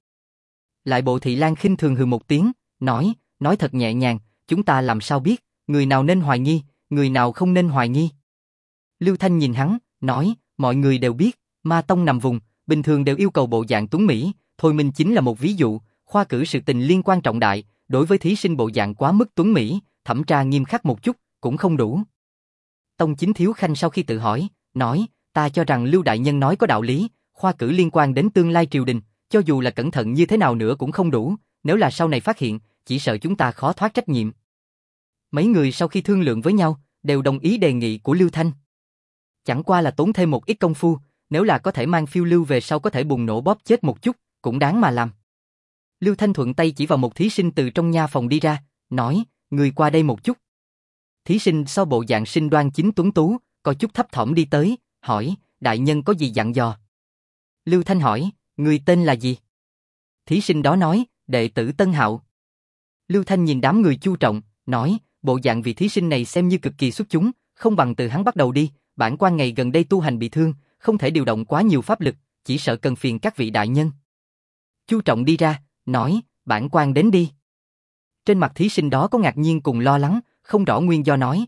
Lại bộ Thị Lan khinh thường hừ một tiếng, nói thật nhẹ nhàng, chúng ta làm sao biết, người nào nên hoài nghi, người nào không nên hoài nghi. Lưu Thanh nhìn hắn, nói, mọi người đều biết, Ma Tông nằm vùng, bình thường đều yêu cầu bộ dạng tuấn mỹ, Thôi Minh chính là một ví dụ, khoa cử sự tình liên quan trọng đại, đối với thí sinh bộ dạng quá mức tuấn mỹ, thẩm tra nghiêm khắc một chút, cũng không đủ. Tông Chính Thiếu Khanh sau khi tự hỏi, nói, ta cho rằng Lưu Đại Nhân nói có đạo lý, khoa cử liên quan đến tương lai triều đình, cho dù là cẩn thận như thế nào nữa cũng không đủ, nếu là sau này phát hiện, chỉ sợ chúng ta khó thoát trách nhiệm. Mấy người sau khi thương lượng với nhau, đều đồng ý đề nghị của Lưu Thanh. Chẳng qua là tốn thêm một ít công phu, nếu là có thể mang phiêu lưu về sau có thể bùng nổ bóp chết một chút, cũng đáng mà làm. Lưu Thanh thuận tay chỉ vào một thí sinh từ trong nha phòng đi ra, nói, người qua đây một chút. Thí sinh so bộ dạng sinh đoan chính tuấn tú, có chút thấp thỏm đi tới, hỏi, đại nhân có gì dặn dò? Lưu Thanh hỏi, người tên là gì? Thí sinh đó nói, đệ tử Tân Hạo. Lưu Thanh nhìn đám người Chu Trọng, nói, bộ dạng vị thí sinh này xem như cực kỳ xuất chúng, không bằng từ hắn bắt đầu đi, bản quan ngày gần đây tu hành bị thương, không thể điều động quá nhiều pháp lực, chỉ sợ cần phiền các vị đại nhân. Chu Trọng đi ra, nói, bản quan đến đi. Trên mặt thí sinh đó có ngạc nhiên cùng lo lắng, không rõ nguyên do nói,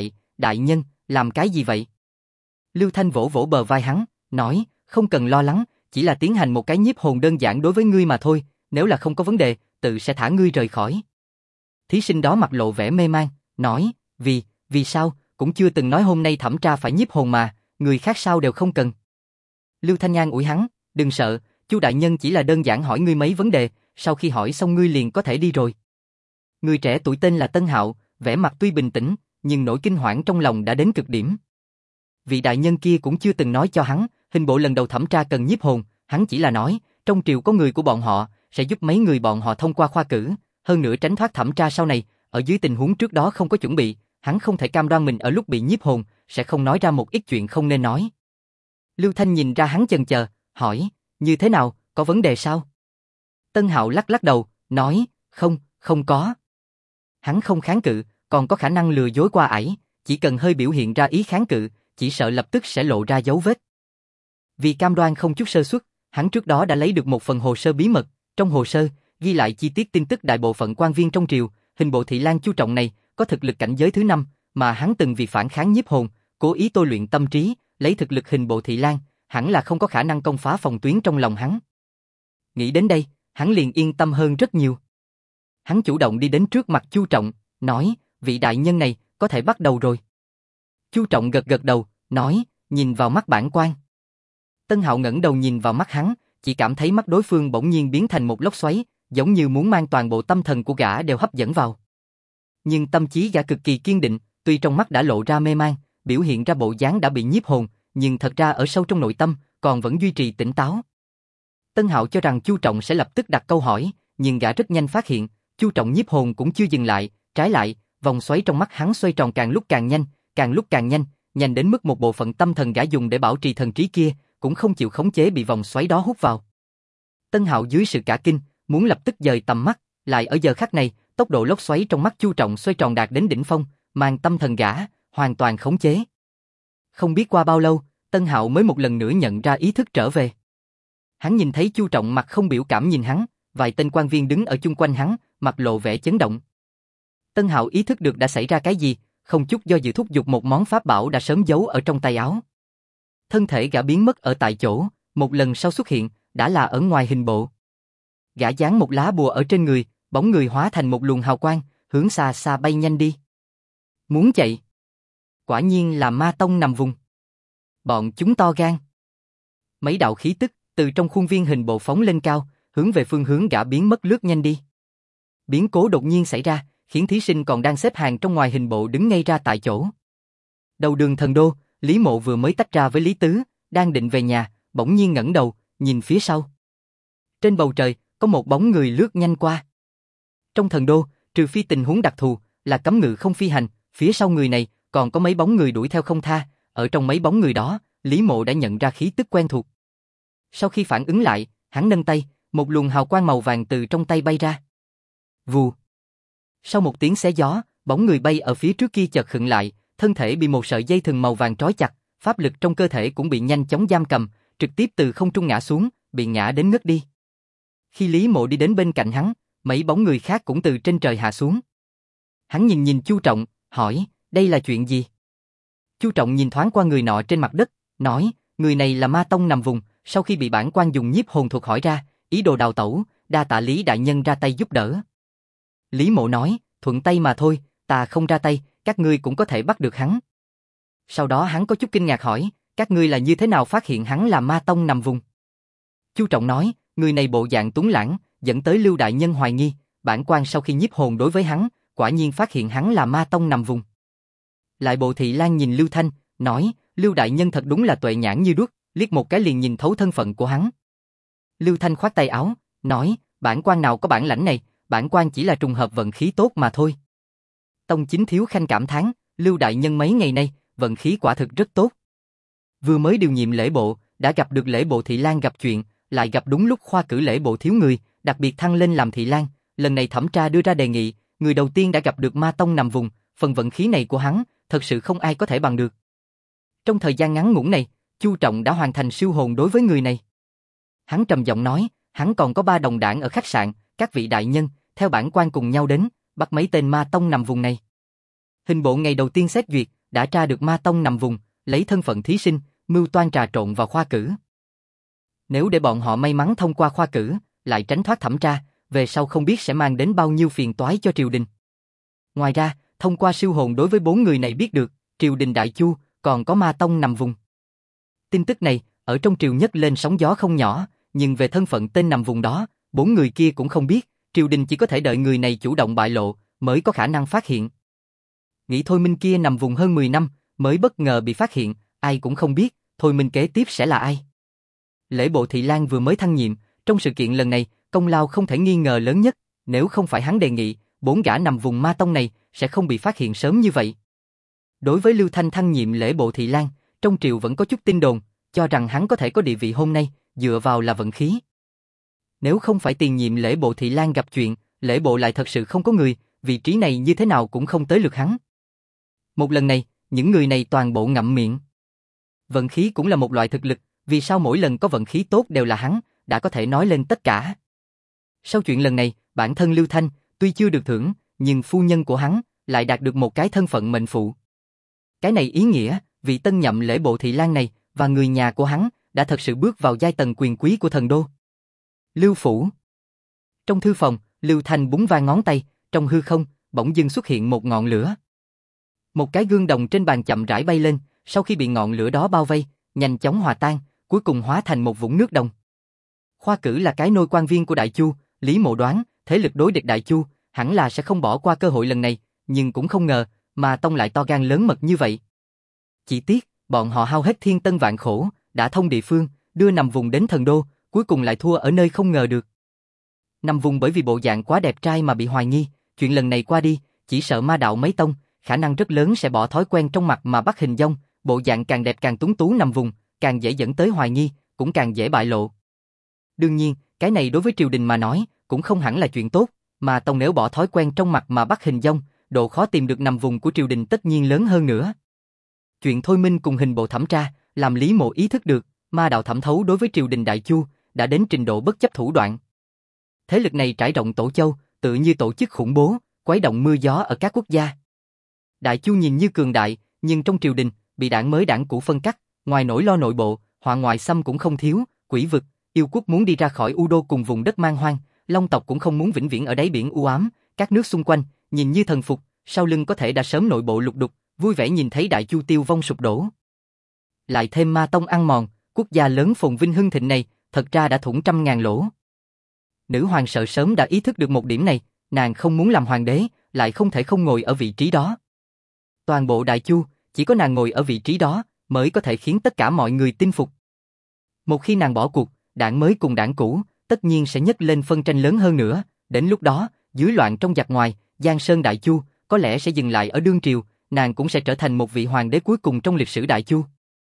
đại nhân, làm cái gì vậy? Lưu Thanh vỗ vỗ bờ vai hắn, nói, không cần lo lắng, chỉ là tiến hành một cái nhiếp hồn đơn giản đối với ngươi mà thôi, nếu là không có vấn đề, tự sẽ thả ngươi rời khỏi. Thí sinh đó mặt lộ vẻ mê man, nói, vì sao, cũng chưa từng nói hôm nay thẩm tra phải nhiếp hồn mà, người khác sao đều không cần. Lưu Thanh an ủi hắn, đừng sợ, Chu đại nhân chỉ là đơn giản hỏi ngươi mấy vấn đề, sau khi hỏi xong ngươi liền có thể đi rồi. Người trẻ tuổi tên là Tân Hạo, vẻ mặt tuy bình tĩnh, nhưng nỗi kinh hoảng trong lòng đã đến cực điểm. Vị đại nhân kia cũng chưa từng nói cho hắn, hình bộ lần đầu thẩm tra cần nhiếp hồn, hắn chỉ là nói, trong triều có người của bọn họ, sẽ giúp mấy người bọn họ thông qua khoa cử, hơn nữa tránh thoát thẩm tra sau này, ở dưới tình huống trước đó không có chuẩn bị, hắn không thể cam đoan mình ở lúc bị nhiếp hồn, sẽ không nói ra một ít chuyện không nên nói. Lưu Thanh nhìn ra hắn chần chờ, hỏi, như thế nào, có vấn đề sao? Tân Hạo lắc đầu, nói, không có. Hắn không kháng cự, còn có khả năng lừa dối qua ải, chỉ cần hơi biểu hiện ra ý kháng cự, chỉ sợ lập tức sẽ lộ ra dấu vết. Vì cam đoan không chút sơ suất, hắn trước đó đã lấy được một phần hồ sơ bí mật, trong hồ sơ ghi lại chi tiết tin tức đại bộ phận quan viên trong triều, hình bộ thị lang Chu Trọng này có thực lực cảnh giới thứ 5, mà hắn từng vì phản kháng nhiếp hồn, cố ý tôi luyện tâm trí, lấy thực lực hình bộ thị lang, hẳn là không có khả năng công phá phòng tuyến trong lòng hắn. Nghĩ đến đây, hắn liền yên tâm hơn rất nhiều. Hắn chủ động đi đến trước mặt Chu Trọng, nói, vị đại nhân này, có thể bắt đầu rồi. Chu Trọng gật gật đầu, nói, nhìn vào mắt bản quan. Tân Hạo ngẩng đầu nhìn vào mắt hắn, chỉ cảm thấy mắt đối phương bỗng nhiên biến thành một lốc xoáy, giống như muốn mang toàn bộ tâm thần của gã đều hấp dẫn vào. Nhưng tâm trí gã cực kỳ kiên định, tuy trong mắt đã lộ ra mê man, biểu hiện ra bộ dáng đã bị nhiếp hồn, nhưng thật ra ở sâu trong nội tâm, còn vẫn duy trì tỉnh táo. Tân Hạo cho rằng Chu Trọng sẽ lập tức đặt câu hỏi, nhưng gã rất nhanh phát hiện, Chu Trọng nhiếp hồn cũng chưa dừng lại, trái lại, vòng xoáy trong mắt hắn xoay tròn càng lúc càng nhanh, càng lúc càng nhanh, nhanh đến mức một bộ phận tâm thần gã dùng để bảo trì thần trí kia, cũng không chịu khống chế bị vòng xoáy đó hút vào. Tân Hạo dưới sự cả kinh, muốn lập tức dời tầm mắt, lại ở giờ khắc này, tốc độ lốc xoáy trong mắt Chu Trọng xoay tròn đạt đến đỉnh phong, mang tâm thần gã hoàn toàn khống chế. Không biết qua bao lâu, Tân Hạo mới một lần nữa nhận ra ý thức trở về. Hắn nhìn thấy Chu Trọng mặt không biểu cảm nhìn hắn, vài tên quan viên đứng ở chung quanh hắn, mặt lộ vẻ chấn động. Tân Hạo ý thức được đã xảy ra cái gì, không chút do dự thúc giục một món pháp bảo đã sớm giấu ở trong tay áo. Thân thể gã biến mất ở tại chỗ, một lần sau xuất hiện, đã là ở ngoài hình bộ. Gã dán một lá bùa ở trên người, bóng người hóa thành một luồng hào quang, hướng xa xa bay nhanh đi. Muốn chạy. Quả nhiên là ma tông nằm vùng. Bọn chúng to gan. Mấy đạo khí tức, từ trong khuôn viên hình bộ phóng lên cao, hướng về phương hướng gã biến mất lướt nhanh đi. Biến cố đột nhiên xảy ra, khiến thí sinh còn đang xếp hàng trong ngoài hình bộ đứng ngay ra tại chỗ. Đầu đường Thần Đô, Lý Mộ vừa mới tách ra với Lý Tứ, đang định về nhà, bỗng nhiên ngẩng đầu, nhìn phía sau. Trên bầu trời, có một bóng người lướt nhanh qua. Trong Thần Đô, trừ phi tình huống đặc thù, là cấm ngự không phi hành, phía sau người này, còn có mấy bóng người đuổi theo không tha, ở trong mấy bóng người đó, Lý Mộ đã nhận ra khí tức quen thuộc. Sau khi phản ứng lại, hắn nâng tay, một luồng hào quang màu vàng từ trong tay bay ra. Vù. Sau một tiếng xé gió, bóng người bay ở phía trước kia chợt khựng lại, thân thể bị một sợi dây thừng màu vàng trói chặt, pháp lực trong cơ thể cũng bị nhanh chóng giam cầm, trực tiếp từ không trung ngã xuống, bị ngã đến ngất đi. Khi Lý Mộ đi đến bên cạnh hắn, mấy bóng người khác cũng từ trên trời hạ xuống. Hắn nhìn Chu Trọng, hỏi, đây là chuyện gì? Chu Trọng nhìn thoáng qua người nọ trên mặt đất, nói, người này là ma tông nằm vùng, sau khi bị bản quan dùng nhiếp hồn thuật hỏi ra, ý đồ đào tẩu, đa tạ Lý đại nhân ra tay giúp đỡ. Lý Mộ nói, thuận tay mà thôi, ta không ra tay, các ngươi cũng có thể bắt được hắn. Sau đó hắn có chút kinh ngạc hỏi, các ngươi là như thế nào phát hiện hắn là ma tông nằm vùng? Chu Trọng nói, người này bộ dạng tuấn lãng, dẫn tới Lưu đại nhân hoài nghi, bản quan sau khi nhiếp hồn đối với hắn, quả nhiên phát hiện hắn là ma tông nằm vùng. Lại Bộ Thị Lan nhìn Lưu Thanh, nói, Lưu đại nhân thật đúng là tuệ nhãn như đuốc, liếc một cái liền nhìn thấu thân phận của hắn. Lưu Thanh khoát tay áo, nói, bản quan nào có bản lãnh này, bản quan chỉ là trùng hợp vận khí tốt mà thôi. Tông Chính Thiếu Khanh cảm thán, Lưu đại nhân mấy ngày nay, vận khí quả thực rất tốt. Vừa mới điều nhiệm lễ bộ, đã gặp được lễ bộ Thị Lan gặp chuyện, lại gặp đúng lúc khoa cử lễ bộ thiếu người, đặc biệt thăng lên làm Thị Lan, lần này thẩm tra đưa ra đề nghị, người đầu tiên đã gặp được ma tông nằm vùng, phần vận khí này của hắn, thật sự không ai có thể bằng được. Trong thời gian ngắn ngủn này, Chu Trọng đã hoàn thành siêu hồn đối với người này. Hắn trầm giọng nói, hắn còn có 3 đồng đảng ở khách sạn, các vị đại nhân, theo bản quan cùng nhau đến, bắt mấy tên ma tông nằm vùng này. Hình bộ ngày đầu tiên xét duyệt, đã tra được ma tông nằm vùng, lấy thân phận thí sinh, mưu toan trà trộn vào khoa cử. Nếu để bọn họ may mắn thông qua khoa cử, lại tránh thoát thẩm tra, về sau không biết sẽ mang đến bao nhiêu phiền toái cho triều đình. Ngoài ra, thông qua siêu hồn đối với 4 người này biết được, triều đình đại chu, còn có ma tông nằm vùng. Tin tức này, ở trong triều nhất lên sóng gió không nhỏ, nhưng về thân phận tên nằm vùng đó, 4 người kia cũng không biết, triều đình chỉ có thể đợi người này chủ động bại lộ, mới có khả năng phát hiện. Nghĩ Thôi Minh kia nằm vùng hơn 10 năm, mới bất ngờ bị phát hiện, ai cũng không biết, Thôi Minh kế tiếp sẽ là ai. Lễ bộ Thị Lan vừa mới thăng nhiệm, trong sự kiện lần này, công lao không thể nghi ngờ lớn nhất, nếu không phải hắn đề nghị, 4 gã nằm vùng ma tông này sẽ không bị phát hiện sớm như vậy. Đối với Lưu Thanh thăng nhiệm lễ bộ Thị Lan, trong triều vẫn có chút tin đồn, cho rằng hắn có thể có địa vị hôm nay, dựa vào là vận khí. Nếu không phải tiền nhiệm lễ bộ Thị Lan gặp chuyện, lễ bộ lại thật sự không có người, vị trí này như thế nào cũng không tới lượt hắn. Một lần này, những người này toàn bộ ngậm miệng. Vận khí cũng là một loại thực lực, vì sao mỗi lần có vận khí tốt đều là hắn, đã có thể nói lên tất cả. Sau chuyện lần này, bản thân Lưu Thanh, tuy chưa được thưởng, nhưng phu nhân của hắn lại đạt được một cái thân phận mệnh phụ. Cái này ý nghĩa, vị tân nhậm lễ bộ Thị Lan này và người nhà của hắn đã thật sự bước vào giai tầng quyền quý của thần đô. Lưu phủ. Trong thư phòng, Lưu Thanh búng va ngón tay, trong hư không, bỗng dưng xuất hiện một ngọn lửa. Một cái gương đồng trên bàn chậm rãi bay lên, sau khi bị ngọn lửa đó bao vây, nhanh chóng hòa tan, cuối cùng hóa thành một vũng nước đồng. Khoa cử là cái nôi quan viên của Đại Chu, Lý Mộ đoán, thế lực đối địch Đại Chu, hẳn là sẽ không bỏ qua cơ hội lần này, nhưng cũng không ngờ, mà Tông lại to gan lớn mật như vậy. Chỉ tiếc, bọn họ hao hết thiên tân vạn khổ, đã thông địa phương, đưa Nằm Vùng đến Thần Đô, cuối cùng lại thua ở nơi không ngờ được. Nằm Vùng bởi vì bộ dạng quá đẹp trai mà bị hoài nghi, chuyện lần này qua đi, chỉ sợ ma đạo mấy tông, khả năng rất lớn sẽ bỏ thói quen trong mặt mà bắt hình dong, bộ dạng càng đẹp càng tuấn tú Nằm Vùng, càng dễ dẫn tới hoài nghi, cũng càng dễ bại lộ. Đương nhiên, cái này đối với triều đình mà nói, cũng không hẳn là chuyện tốt, mà tông nếu bỏ thói quen trong mặt mà bắt hình dong, độ khó tìm được Nằm Vùng của triều đình tất nhiên lớn hơn nữa. Chuyện thôi minh cùng hình bộ thẩm tra, làm Lý Mộ ý thức được, ma đạo thẩm thấu đối với triều đình Đại Chu, đã đến trình độ bất chấp thủ đoạn. Thế lực này trải rộng Tổ Châu, tự như tổ chức khủng bố, quấy động mưa gió ở các quốc gia. Đại Chu nhìn như cường đại, nhưng trong triều đình, bị đảng mới đảng cũ phân cắt, ngoài nỗi lo nội bộ, họa ngoại xâm cũng không thiếu, quỷ vực, yêu quốc muốn đi ra khỏi U Đô cùng vùng đất man hoang, Long tộc cũng không muốn vĩnh viễn ở đáy biển u ám, các nước xung quanh, nhìn như thần phục, sau lưng có thể đã sớm nội bộ lục đục, vui vẻ nhìn thấy Đại Chu tiêu vong sụp đổ. Lại thêm ma tông ăn mòn, quốc gia lớn phồn vinh hưng thịnh này, thật ra đã thủng trăm ngàn lỗ. Nữ hoàng sợ sớm đã ý thức được một điểm này, nàng không muốn làm hoàng đế, lại không thể không ngồi ở vị trí đó. Toàn bộ Đại Chu, chỉ có nàng ngồi ở vị trí đó, mới có thể khiến tất cả mọi người tin phục. Một khi nàng bỏ cuộc, đảng mới cùng đảng cũ, tất nhiên sẽ nhấc lên phân tranh lớn hơn nữa, đến lúc đó, dưới loạn trong giặc ngoài, Giang Sơn Đại Chu, có lẽ sẽ dừng lại ở đương triều, nàng cũng sẽ trở thành một vị hoàng đế cuối cùng trong lịch sử Đại Chu.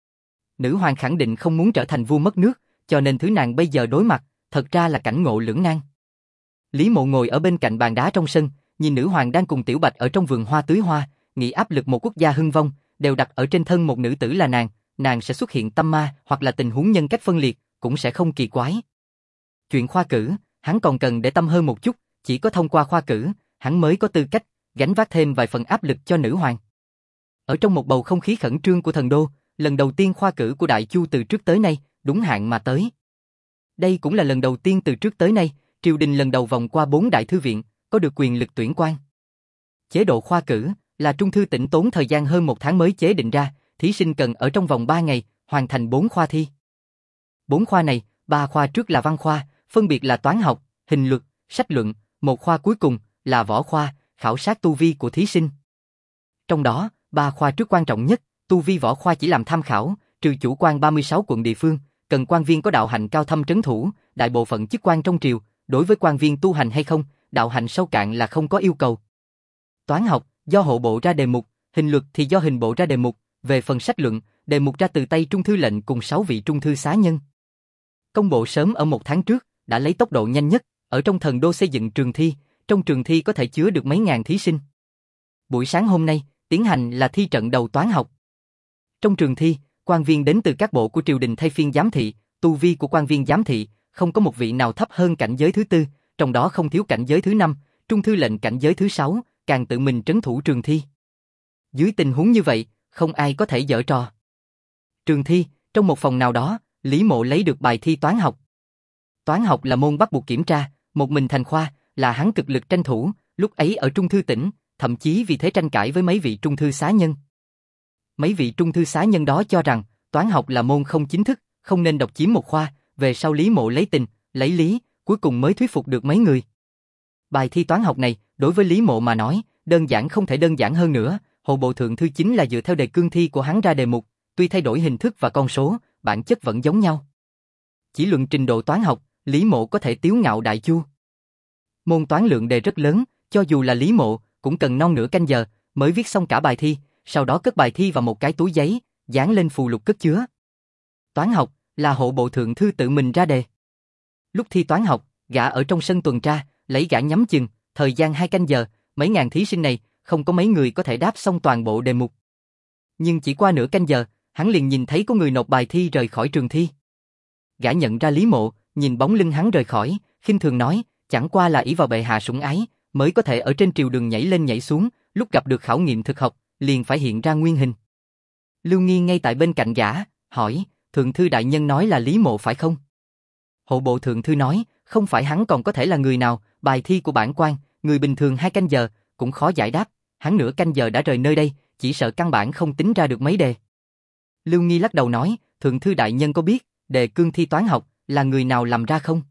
Nữ hoàng khẳng định không muốn trở thành vua mất nước, cho nên thứ nàng bây giờ đối mặt, thật ra là cảnh ngộ lưỡng nan. Lý Mộ ngồi ở bên cạnh bàn đá trong sân, nhìn nữ hoàng đang cùng Tiểu Bạch ở trong vườn hoa tưới hoa, nghĩ áp lực một quốc gia hưng vong, đều đặt ở trên thân một nữ tử là nàng sẽ xuất hiện tâm ma hoặc là tình huống nhân cách phân liệt, cũng sẽ không kỳ quái. Chuyện khoa cử, hắn còn cần để tâm hơn một chút, chỉ có thông qua khoa cử, hắn mới có tư cách gánh vác thêm vài phần áp lực cho nữ hoàng. Ở trong một bầu không khí khẩn trương của Thần Đô, lần đầu tiên khoa cử của Đại Chu từ trước tới nay, đúng hạn mà tới. Đây cũng là lần đầu tiên từ trước tới nay, triều đình lần đầu vòng qua 4 đại thư viện, có được quyền lực tuyển quan. Chế độ khoa cử là Trung thư tỉnh tốn thời gian hơn 1 tháng mới chế định ra, thí sinh cần ở trong vòng 3 ngày, hoàn thành 4 khoa thi. 4 khoa này, 3 khoa trước là văn khoa, phân biệt là toán học, hình luật, sách luận, một khoa cuối cùng là võ khoa, khảo sát tu vi của thí sinh. Trong đó, 3 khoa trước quan trọng nhất, tu vi võ khoa chỉ làm tham khảo, trừ chủ quan 36 quận địa phương, cần quan viên có đạo hạnh cao thâm trấn thủ, đại bộ phận chức quan trong triều, đối với quan viên tu hành hay không, đạo hạnh sâu cạn là không có yêu cầu. Toán học, do hộ bộ ra đề mục, hình luật thì do hình bộ ra đề mục, về phần sách luận, đề mục ra từ tay trung thư lệnh cùng 6 vị trung thư xá nhân. Công bộ sớm ở 1 tháng trước, đã lấy tốc độ nhanh nhất, ở trong Thần Đô xây dựng trường thi, trong trường thi có thể chứa được mấy ngàn thí sinh. Buổi sáng hôm nay, tiến hành là thi trận đầu toán học. Trong trường thi, quan viên đến từ các bộ của triều đình thay phiên giám thị, tu vi của quan viên giám thị, không có một vị nào thấp hơn cảnh giới thứ 4, trong đó không thiếu cảnh giới thứ 5, trung thư lệnh cảnh giới thứ 6, càng tự mình trấn thủ trường thi. Dưới tình huống như vậy, không ai có thể giở trò. Trường thi, trong một phòng nào đó, Lý Mộ lấy được bài thi toán học. Toán học là môn bắt buộc kiểm tra, một mình thành khoa, là hắn cực lực tranh thủ, lúc ấy ở Trung thư tỉnh, thậm chí vì thế tranh cãi với mấy vị trung thư xá nhân. Mấy vị trung thư xá nhân đó cho rằng, toán học là môn không chính thức, không nên độc chiếm một khoa, về sau Lý Mộ lấy tình, lấy lý, cuối cùng mới thuyết phục được mấy người. Bài thi toán học này, đối với Lý Mộ mà nói, đơn giản không thể đơn giản hơn nữa, hộ bộ thượng thư chính là dựa theo đề cương thi của hắn ra đề mục, tuy thay đổi hình thức và con số, bản chất vẫn giống nhau. Chỉ luận trình độ toán học, Lý Mộ có thể tiếu ngạo Đại Chu. Môn toán lượng đề rất lớn, cho dù là Lý Mộ, cũng cần non nửa canh giờ, mới viết xong cả bài thi, sau đó cất bài thi vào một cái túi giấy, dán lên phù lục cất chứa. Toán học, là hộ bộ thượng thư tự mình ra đề. Lúc thi toán học, gã ở trong sân tuần tra, lấy gã nhắm chừng, thời gian 2 canh giờ, mấy ngàn thí sinh này, không có mấy người có thể đáp xong toàn bộ đề mục. Nhưng chỉ qua nửa canh giờ, hắn liền nhìn thấy có người nộp bài thi rời khỏi trường thi. Gã nhận ra Lý Mộ, nhìn bóng lưng hắn rời khỏi, khinh thường nói, chẳng qua là ỷ vào bệ hạ sủng ái, mới có thể ở trên triều đường nhảy lên nhảy xuống, lúc gặp được khảo nghiệm thực học, liền phải hiện ra nguyên hình. Lưu Nghi ngay tại bên cạnh gã, hỏi, thượng thư đại nhân nói là Lý Mộ phải không? Hộ bộ thượng thư nói, Không phải hắn còn có thể là người nào, bài thi của bản quan, người bình thường 2 canh giờ, cũng khó giải đáp, hắn nửa canh giờ đã rời nơi đây, chỉ sợ căn bản không tính ra được mấy đề. Lưu Nghi lắc đầu nói, thượng thư đại nhân có biết, đề cương thi toán học, là người nào làm ra không?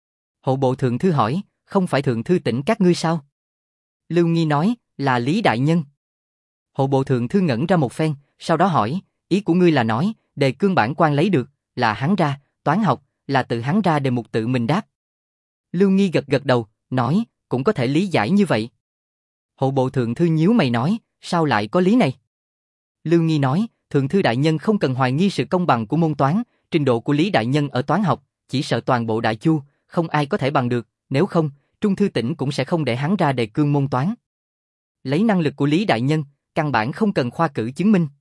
Hộ bộ thượng thư hỏi, không phải thượng thư tỉnh các ngươi sao? Lưu Nghi nói, là Lý đại nhân. Hộ bộ thượng thư ngẩn ra một phen, sau đó hỏi, ý của ngươi là nói, đề cương bản quan lấy được, là hắn ra, toán học, là tự hắn ra đề mục tự mình đáp. Lưu Nghi gật gật đầu, nói, cũng có thể lý giải như vậy. Hộ bộ thượng thư nhíu mày nói, sao lại có lý này? Lưu Nghi nói, thượng thư đại nhân không cần hoài nghi sự công bằng của môn toán, trình độ của Lý đại nhân ở toán học, chỉ sợ toàn bộ Đại Chu, không ai có thể bằng được, nếu không, Trung thư tỉnh cũng sẽ không để hắn ra đề cương môn toán. Lấy năng lực của Lý đại nhân, căn bản không cần khoa cử chứng minh.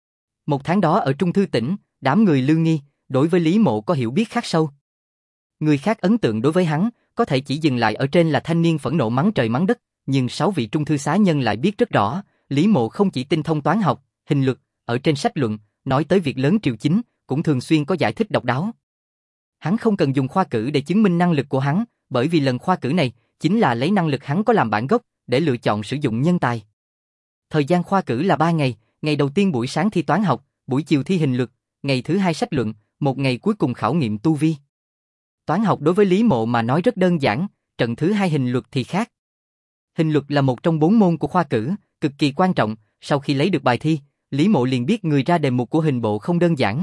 Một tháng đó ở Trung thư tỉnh, đám người Lưu Nghi, đối với Lý Mộ có hiểu biết khắc sâu. Người khác ấn tượng đối với hắn, có thể chỉ dừng lại ở trên là thanh niên phẫn nộ mắng trời mắng đất, nhưng 6 vị trung thư xá nhân lại biết rất rõ, Lý Mộ không chỉ tinh thông toán học, hình luật, ở trên sách luận, nói tới việc lớn triều chính, cũng thường xuyên có giải thích độc đáo. Hắn không cần dùng khoa cử để chứng minh năng lực của hắn, bởi vì lần khoa cử này, chính là lấy năng lực hắn có làm bản gốc, để lựa chọn sử dụng nhân tài. Thời gian khoa cử là 3 ngày, ngày đầu tiên buổi sáng thi toán học, buổi chiều thi hình luật, ngày thứ 2 sách luận, một ngày cuối cùng khảo nghiệm tu vi. Toán học đối với Lý Mộ mà nói rất đơn giản, trận thứ 2 hình luật thì khác. Hình luật là một trong 4 môn của khoa cử, cực kỳ quan trọng, sau khi lấy được bài thi, Lý Mộ liền biết người ra đề mục của hình bộ không đơn giản.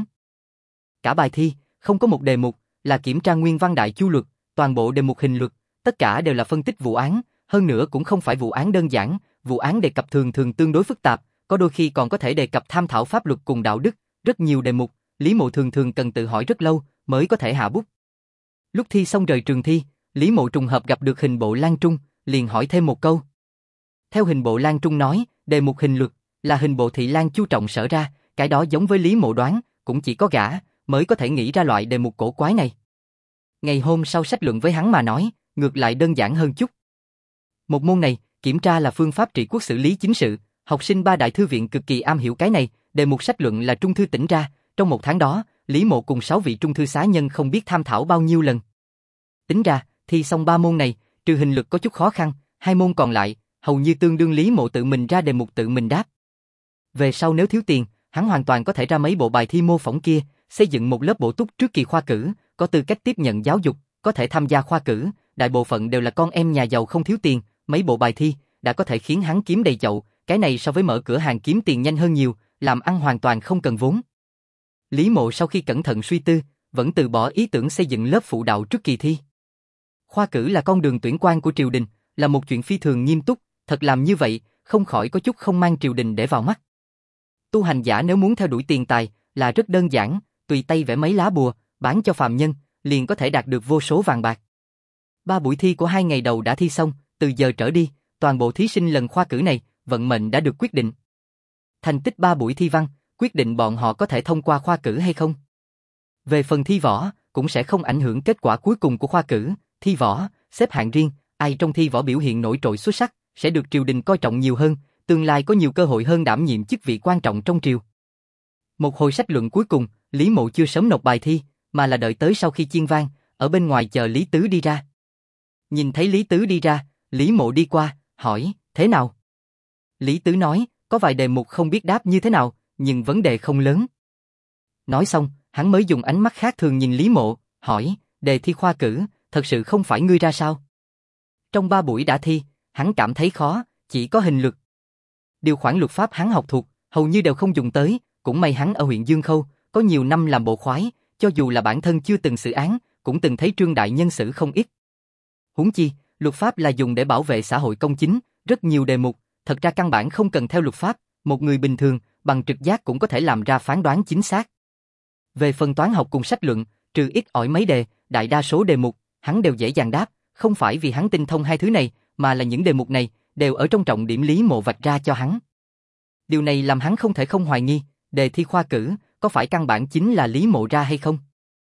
Cả bài thi, không có một đề mục là kiểm tra nguyên văn Đại Chu luật, toàn bộ đề mục hình luật, tất cả đều là phân tích vụ án, hơn nữa cũng không phải vụ án đơn giản, vụ án đề cập thường thường tương đối phức tạp, có đôi khi còn có thể đề cập tham thảo pháp luật cùng đạo đức, rất nhiều đề mục, Lý Mộ thường thường cần tự hỏi rất lâu mới có thể hạ bút. Lúc thi xong rời trường thi, Lý Mộ trùng hợp gặp được hình bộ Lan Trung, liền hỏi thêm một câu. Theo hình bộ Lan Trung nói, đề mục hình luật là hình bộ thị Lan Chu Trọng sở ra, cái đó giống với Lý Mộ đoán, cũng chỉ có gã mới có thể nghĩ ra loại đề mục cổ quái này. Ngày hôm sau sách luận với hắn mà nói, ngược lại đơn giản hơn chút. Một môn này, kiểm tra là phương pháp trị quốc xử lý chính sự, học sinh 3 đại thư viện cực kỳ am hiểu cái này, đề mục sách luận là trung thư tỉnh ra, trong một tháng đó, Lý Mộ cùng 6 vị trung thư xá nhân không biết tham thảo bao nhiêu lần. Tính ra, thi xong 3 môn này, trừ hình luật có chút khó khăn, 2 môn còn lại, hầu như tương đương Lý Mộ tự mình ra đề mục tự mình đáp. Về sau nếu thiếu tiền, hắn hoàn toàn có thể ra mấy bộ bài thi mô phỏng kia, xây dựng một lớp bổ túc trước kỳ khoa cử, có tư cách tiếp nhận giáo dục, có thể tham gia khoa cử, đại bộ phận đều là con em nhà giàu không thiếu tiền, mấy bộ bài thi đã có thể khiến hắn kiếm đầy chậu, cái này so với mở cửa hàng kiếm tiền nhanh hơn nhiều, làm ăn hoàn toàn không cần vốn. Lý Mộ sau khi cẩn thận suy tư, vẫn từ bỏ ý tưởng xây dựng lớp phụ đạo trước kỳ thi. Khoa cử là con đường tuyển quan của triều đình, là một chuyện phi thường nghiêm túc, thật làm như vậy, không khỏi có chút không mang triều đình để vào mắt. Tu hành giả nếu muốn theo đuổi tiền tài, là rất đơn giản, tùy tay vẽ mấy lá bùa, bán cho phàm nhân, liền có thể đạt được vô số vàng bạc. 3 buổi thi của 2 ngày đầu đã thi xong, từ giờ trở đi, toàn bộ thí sinh lần khoa cử này, vận mệnh đã được quyết định. Thành tích 3 buổi thi văn, quyết định bọn họ có thể thông qua khoa cử hay không. Về phần thi võ, cũng sẽ không ảnh hưởng kết quả cuối cùng của khoa cử, thi võ, xếp hạng riêng, ai trong thi võ biểu hiện nổi trội xuất sắc, sẽ được triều đình coi trọng nhiều hơn, tương lai có nhiều cơ hội hơn đảm nhiệm chức vị quan trọng trong triều. Một hồi sách luận cuối cùng, Lý Mộ chưa sớm nộp bài thi, mà là đợi tới sau khi chiên vang, ở bên ngoài chờ Lý Tứ đi ra. Nhìn thấy Lý Tứ đi ra, Lý Mộ đi qua, hỏi, thế nào? Lý Tứ nói, có vài đề mục không biết đáp như thế nào, nhưng vấn đề không lớn. Nói xong, hắn mới dùng ánh mắt khác thường nhìn Lý Mộ, hỏi, đề thi khoa cử, thật sự không phải ngươi ra sao? Trong 3 buổi đã thi, hắn cảm thấy khó, chỉ có hình luật. Điều khoản luật pháp hắn học thuộc, hầu như đều không dùng tới, cũng may hắn ở huyện Dương Khâu, có nhiều năm làm bộ khoái, cho dù là bản thân chưa từng xử án, cũng từng thấy Trương đại nhân xử không ít. Huống chi, luật pháp là dùng để bảo vệ xã hội công chính, rất nhiều đề mục, thật ra căn bản không cần theo luật pháp, một người bình thường, bằng trực giác cũng có thể làm ra phán đoán chính xác. Về phần toán học cùng sách luận, trừ ít ỏi mấy đề, đại đa số đề mục, hắn đều dễ dàng đáp, không phải vì hắn tinh thông hai thứ này, mà là những đề mục này, đều ở trong trọng điểm Lý Mộ vạch ra cho hắn. Điều này làm hắn không thể không hoài nghi, đề thi khoa cử, có phải căn bản chính là Lý Mộ ra hay không?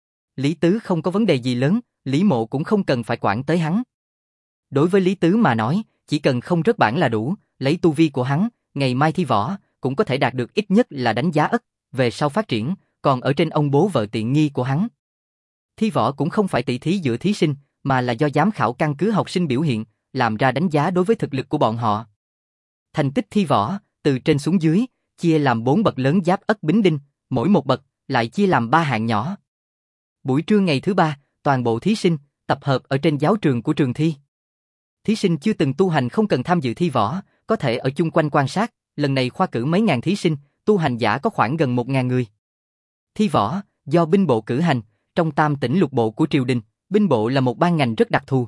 Lý Tứ không có vấn đề gì lớn, Lý Mộ cũng không cần phải quản tới hắn. Đối với Lý Tứ mà nói, chỉ cần không rớt bảng là đủ, lấy tu vi của hắn, ngày mai thi võ, cũng có thể đạt được ít nhất là đánh giá ất, về sau phát triển, còn ở trên ông bố vợ tiện nghi của hắn. Thi võ cũng không phải tỷ thí giữa thí sinh, mà là do giám khảo căn cứ học sinh biểu hiện, làm ra đánh giá đối với thực lực của bọn họ. Thành tích thi võ, từ trên xuống dưới, chia làm 4 bậc lớn Giáp Ất Bính Đinh, mỗi một bậc lại chia làm 3 hạng nhỏ. Buổi trưa ngày thứ 3, toàn bộ thí sinh tập hợp ở trên giáo trường của trường thi. Thí sinh chưa từng tu hành không cần tham dự thi võ, có thể ở chung quanh quan sát, lần này khoa cử mấy ngàn thí sinh, tu hành giả có khoảng gần 1.000 người. Thi võ, do binh bộ cử hành, trong tam tỉnh lục bộ của triều đình, binh bộ là một ban ngành rất đặc thù.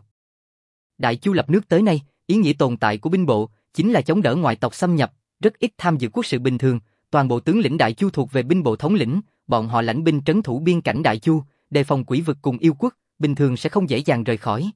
Đại Chu lập nước tới nay, ý nghĩa tồn tại của binh bộ chính là chống đỡ ngoại tộc xâm nhập, rất ít tham dự quốc sự bình thường, toàn bộ tướng lĩnh Đại Chu thuộc về binh bộ thống lĩnh, bọn họ lãnh binh trấn thủ biên cảnh Đại Chu, đề phòng quỷ vực cùng yêu quốc, bình thường sẽ không dễ dàng rời khỏi.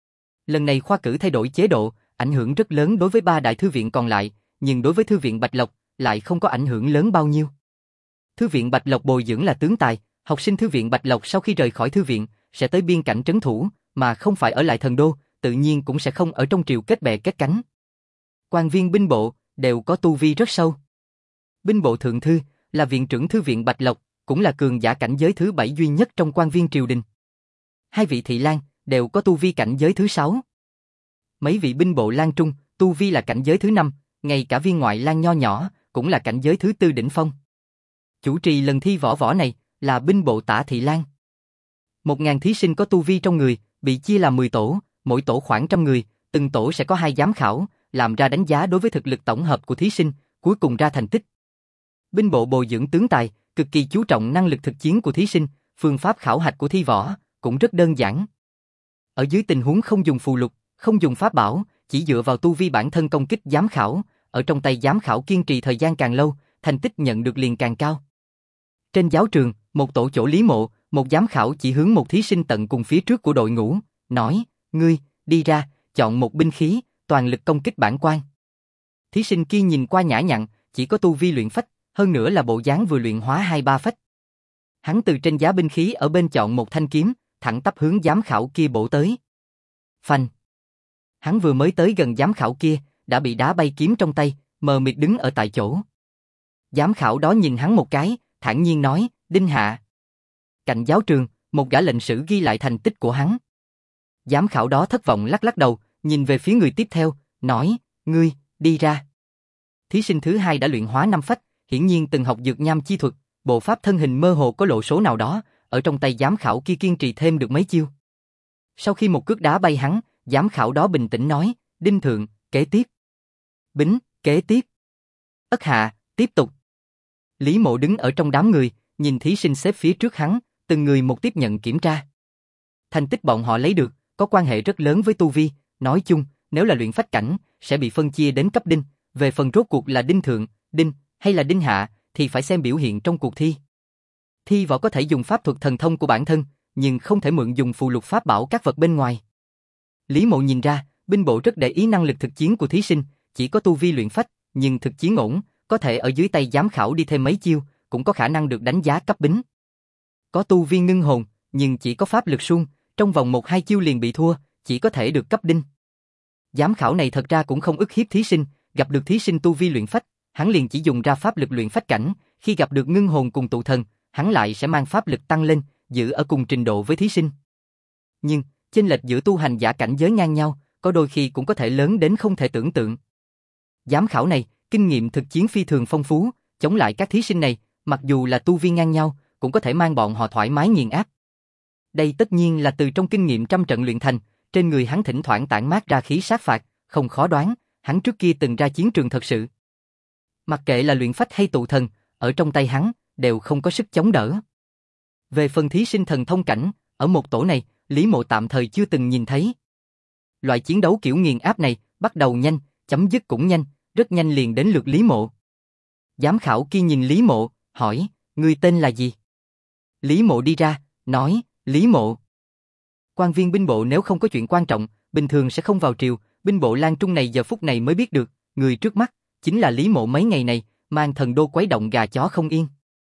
Lần này khoa cử thay đổi chế độ, ảnh hưởng rất lớn đối với 3 đại thư viện còn lại, nhưng đối với thư viện Bạch Lộc lại không có ảnh hưởng lớn bao nhiêu. Thư viện Bạch Lộc bồi dưỡng là tướng tài, học sinh thư viện Bạch Lộc sau khi rời khỏi thư viện sẽ tới biên cảnh trấn thủ, mà không phải ở lại thần đô, tự nhiên cũng sẽ không ở trong triều kết bè kết cánh. Quan viên binh bộ đều có tu vi rất sâu. Binh bộ thượng thư là viện trưởng thư viện Bạch Lộc, cũng là cường giả cảnh giới thứ 7 duy nhất trong quan viên triều đình. 2 vị thị lang đều có tu vi cảnh giới thứ 6. Mấy vị binh bộ lang trung, tu vi là cảnh giới thứ 5, ngay cả viên ngoại lang nho nhỏ cũng là cảnh giới thứ 4 đỉnh phong. Chủ trì lần thi võ này là binh bộ tả thị lang. 1.000 thí sinh có tu vi trong người, bị chia làm 10 tổ, mỗi tổ khoảng 100 người, từng tổ sẽ có 2 giám khảo, làm ra đánh giá đối với thực lực tổng hợp của thí sinh, cuối cùng ra thành tích. Binh bộ bồi dưỡng tướng tài, cực kỳ chú trọng năng lực thực chiến của thí sinh, phương pháp khảo hạch của thi võ cũng rất đơn giản. Ở dưới tình huống không dùng phù lục, không dùng pháp bảo, chỉ dựa vào tu vi bản thân công kích giám khảo, ở trong tay giám khảo kiên trì thời gian càng lâu, thành tích nhận được liền càng cao. Trên giáo trường, một tổ chỗ Lý Mộ, một giám khảo chỉ hướng một thí sinh tận cùng phía trước của đội ngũ, nói, ngươi, đi ra, chọn một binh khí, toàn lực công kích bản quan. Thí sinh kia nhìn qua nhã nhặn, chỉ có tu vi luyện phách, hơn nữa là bộ dáng vừa luyện hóa 2-3 phách. Hắn từ trên giá binh khí ở bên chọn một thanh kiếm, thẳng tắp hướng giám khảo kia bổ tới. Phanh! Hắn vừa mới tới gần giám khảo kia, đã bị đá bay kiếm trong tay, mờ mịt đứng ở tại chỗ. Giám khảo đó nhìn hắn một cái, thản nhiên nói, Đinh Hạ. Cạnh giáo trường, một gã lệnh sử ghi lại thành tích của hắn. Giám khảo đó thất vọng lắc lắc đầu, nhìn về phía người tiếp theo, nói, ngươi, đi ra. Thí sinh thứ 2 đã luyện hóa 5 phách, hiển nhiên từng học dược nham chi thuật, bộ pháp thân hình mơ hồ có lộ số nào đó, ở trong tay giám khảo kia kiên trì thêm được mấy chiêu. Sau khi một cước đá bay hắn, giám khảo đó bình tĩnh nói, Đinh Thượng, kế tiếp. Bính, kế tiếp. Ất Hạ, tiếp tục. Lý Mộ đứng ở trong đám người, nhìn thí sinh xếp phía trước hắn, từng người một tiếp nhận kiểm tra. Thành tích bọn họ lấy được, có quan hệ rất lớn với tu vi, nói chung, nếu là luyện phách cảnh, sẽ bị phân chia đến cấp đinh, về phần rốt cuộc là Đinh Thượng, Đinh, hay là Đinh Hạ, thì phải xem biểu hiện trong cuộc thi. Thi võ có thể dùng pháp thuật thần thông của bản thân, nhưng không thể mượn dùng phù lục pháp bảo các vật bên ngoài. Lý Mộ nhìn ra, binh bộ rất để ý năng lực thực chiến của thí sinh, chỉ có tu vi luyện phách, nhưng thực chiến ổn, có thể ở dưới tay giám khảo đi thêm mấy chiêu, cũng có khả năng được đánh giá cấp bính. Có tu vi ngưng hồn, nhưng chỉ có pháp lực suông, trong vòng 1-2 chiêu liền bị thua, chỉ có thể được cấp đinh. Giám khảo này thật ra cũng không ức hiếp thí sinh, gặp được thí sinh tu vi luyện phách, hắn liền chỉ dùng ra pháp lực luyện phách cảnh, khi gặp được ngưng hồn cùng tụ thần, hắn lại sẽ mang pháp lực tăng lên, giữ ở cùng trình độ với thí sinh. Nhưng, chênh lệch giữa tu hành giả cảnh giới ngang nhau, có đôi khi cũng có thể lớn đến không thể tưởng tượng. Giám khảo này, kinh nghiệm thực chiến phi thường phong phú, chống lại các thí sinh này, mặc dù là tu vi ngang nhau, cũng có thể mang bọn họ thoải mái nghiền áp. Đây tất nhiên là từ trong kinh nghiệm trăm trận luyện thành, trên người hắn thỉnh thoảng tản mát ra khí sát phạt, không khó đoán, hắn trước kia từng ra chiến trường thật sự. Mặc kệ là luyện phách hay tụ thần, ở trong tay hắn, đều không có sức chống đỡ. Về phần thí sinh thần thông cảnh, ở một tổ này, Lý Mộ tạm thời chưa từng nhìn thấy. Loại chiến đấu kiểu nghiền áp này, bắt đầu nhanh, chấm dứt cũng nhanh, rất nhanh liền đến lượt Lý Mộ. Giám khảo kia nhìn Lý Mộ, hỏi, ngươi tên là gì? Lý Mộ đi ra, nói, Lý Mộ. Quan viên binh bộ nếu không có chuyện quan trọng, bình thường sẽ không vào triều, binh bộ Lang Trung này giờ phút này mới biết được, người trước mắt, chính là Lý Mộ mấy ngày này, mang thần đô quấy động gà chó không yên.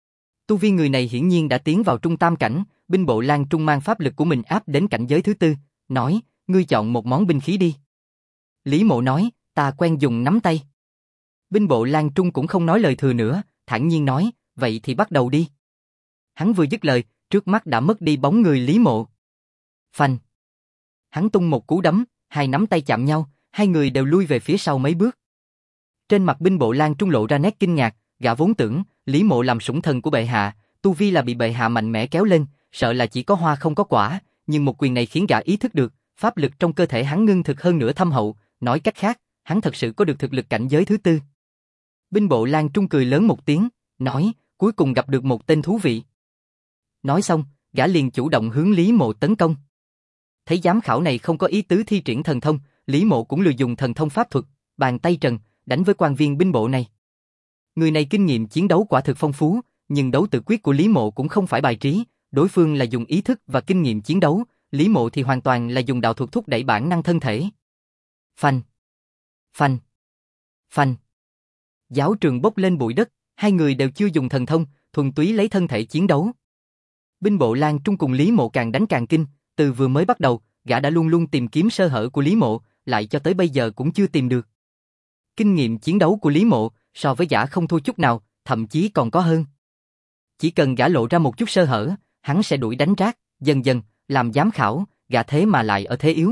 Tu vi người này hiển nhiên đã tiến vào trung tam cảnh, binh bộ Lang Trung mang pháp lực của mình áp đến cảnh giới thứ 4, nói, ngươi chọn một món binh khí đi. Lý Mộ nói, ta quen dùng nắm tay. Binh bộ Lang Trung cũng không nói lời thừa nữa, thản nhiên nói, vậy thì bắt đầu đi. Hắn vừa dứt lời, trước mắt đã mất đi bóng người Lý Mộ. Phanh. Hắn tung một cú đấm, hai nắm tay chạm nhau, hai người đều lui về phía sau mấy bước. Trên mặt binh bộ Lan Trung lộ ra nét kinh ngạc, gã vốn tưởng Lý Mộ làm sủng thần của bệ hạ, tu vi là bị bệ hạ mạnh mẽ kéo lên, sợ là chỉ có hoa không có quả, nhưng một quyền này khiến gã ý thức được, pháp lực trong cơ thể hắn ngưng thực hơn nữa thâm hậu, nói cách khác, hắn thật sự có được thực lực cảnh giới thứ tư. Binh bộ Lan Trung cười lớn một tiếng, nói, cuối cùng gặp được một tên thú vị. Nói xong, gã liền chủ động hướng Lý Mộ tấn công. Thấy giám khảo này không có ý tứ thi triển thần thông, Lý Mộ cũng lười dùng thần thông pháp thuật, bàn tay trần, đánh với quan viên binh bộ này. Người này kinh nghiệm chiến đấu quả thực phong phú, nhưng đấu tự quyết của Lý Mộ cũng không phải bài trí, đối phương là dùng ý thức và kinh nghiệm chiến đấu, Lý Mộ thì hoàn toàn là dùng đạo thuật thúc đẩy bản năng thân thể. Phanh, phanh, phanh. Giáo trường bốc lên bụi đất, hai người đều chưa dùng thần thông, thuần túy lấy thân thể chiến đấu. Binh bộ Lan Trung cùng Lý Mộ càng đánh càng kinh, từ vừa mới bắt đầu, gã đã luôn luôn tìm kiếm sơ hở của Lý Mộ, lại cho tới bây giờ cũng chưa tìm được. Kinh nghiệm chiến đấu của Lý Mộ so với gã không thua chút nào, thậm chí còn có hơn. Chỉ cần gã lộ ra một chút sơ hở, hắn sẽ đuổi đánh rác, dần dần, làm giám khảo, gã thế mà lại ở thế yếu.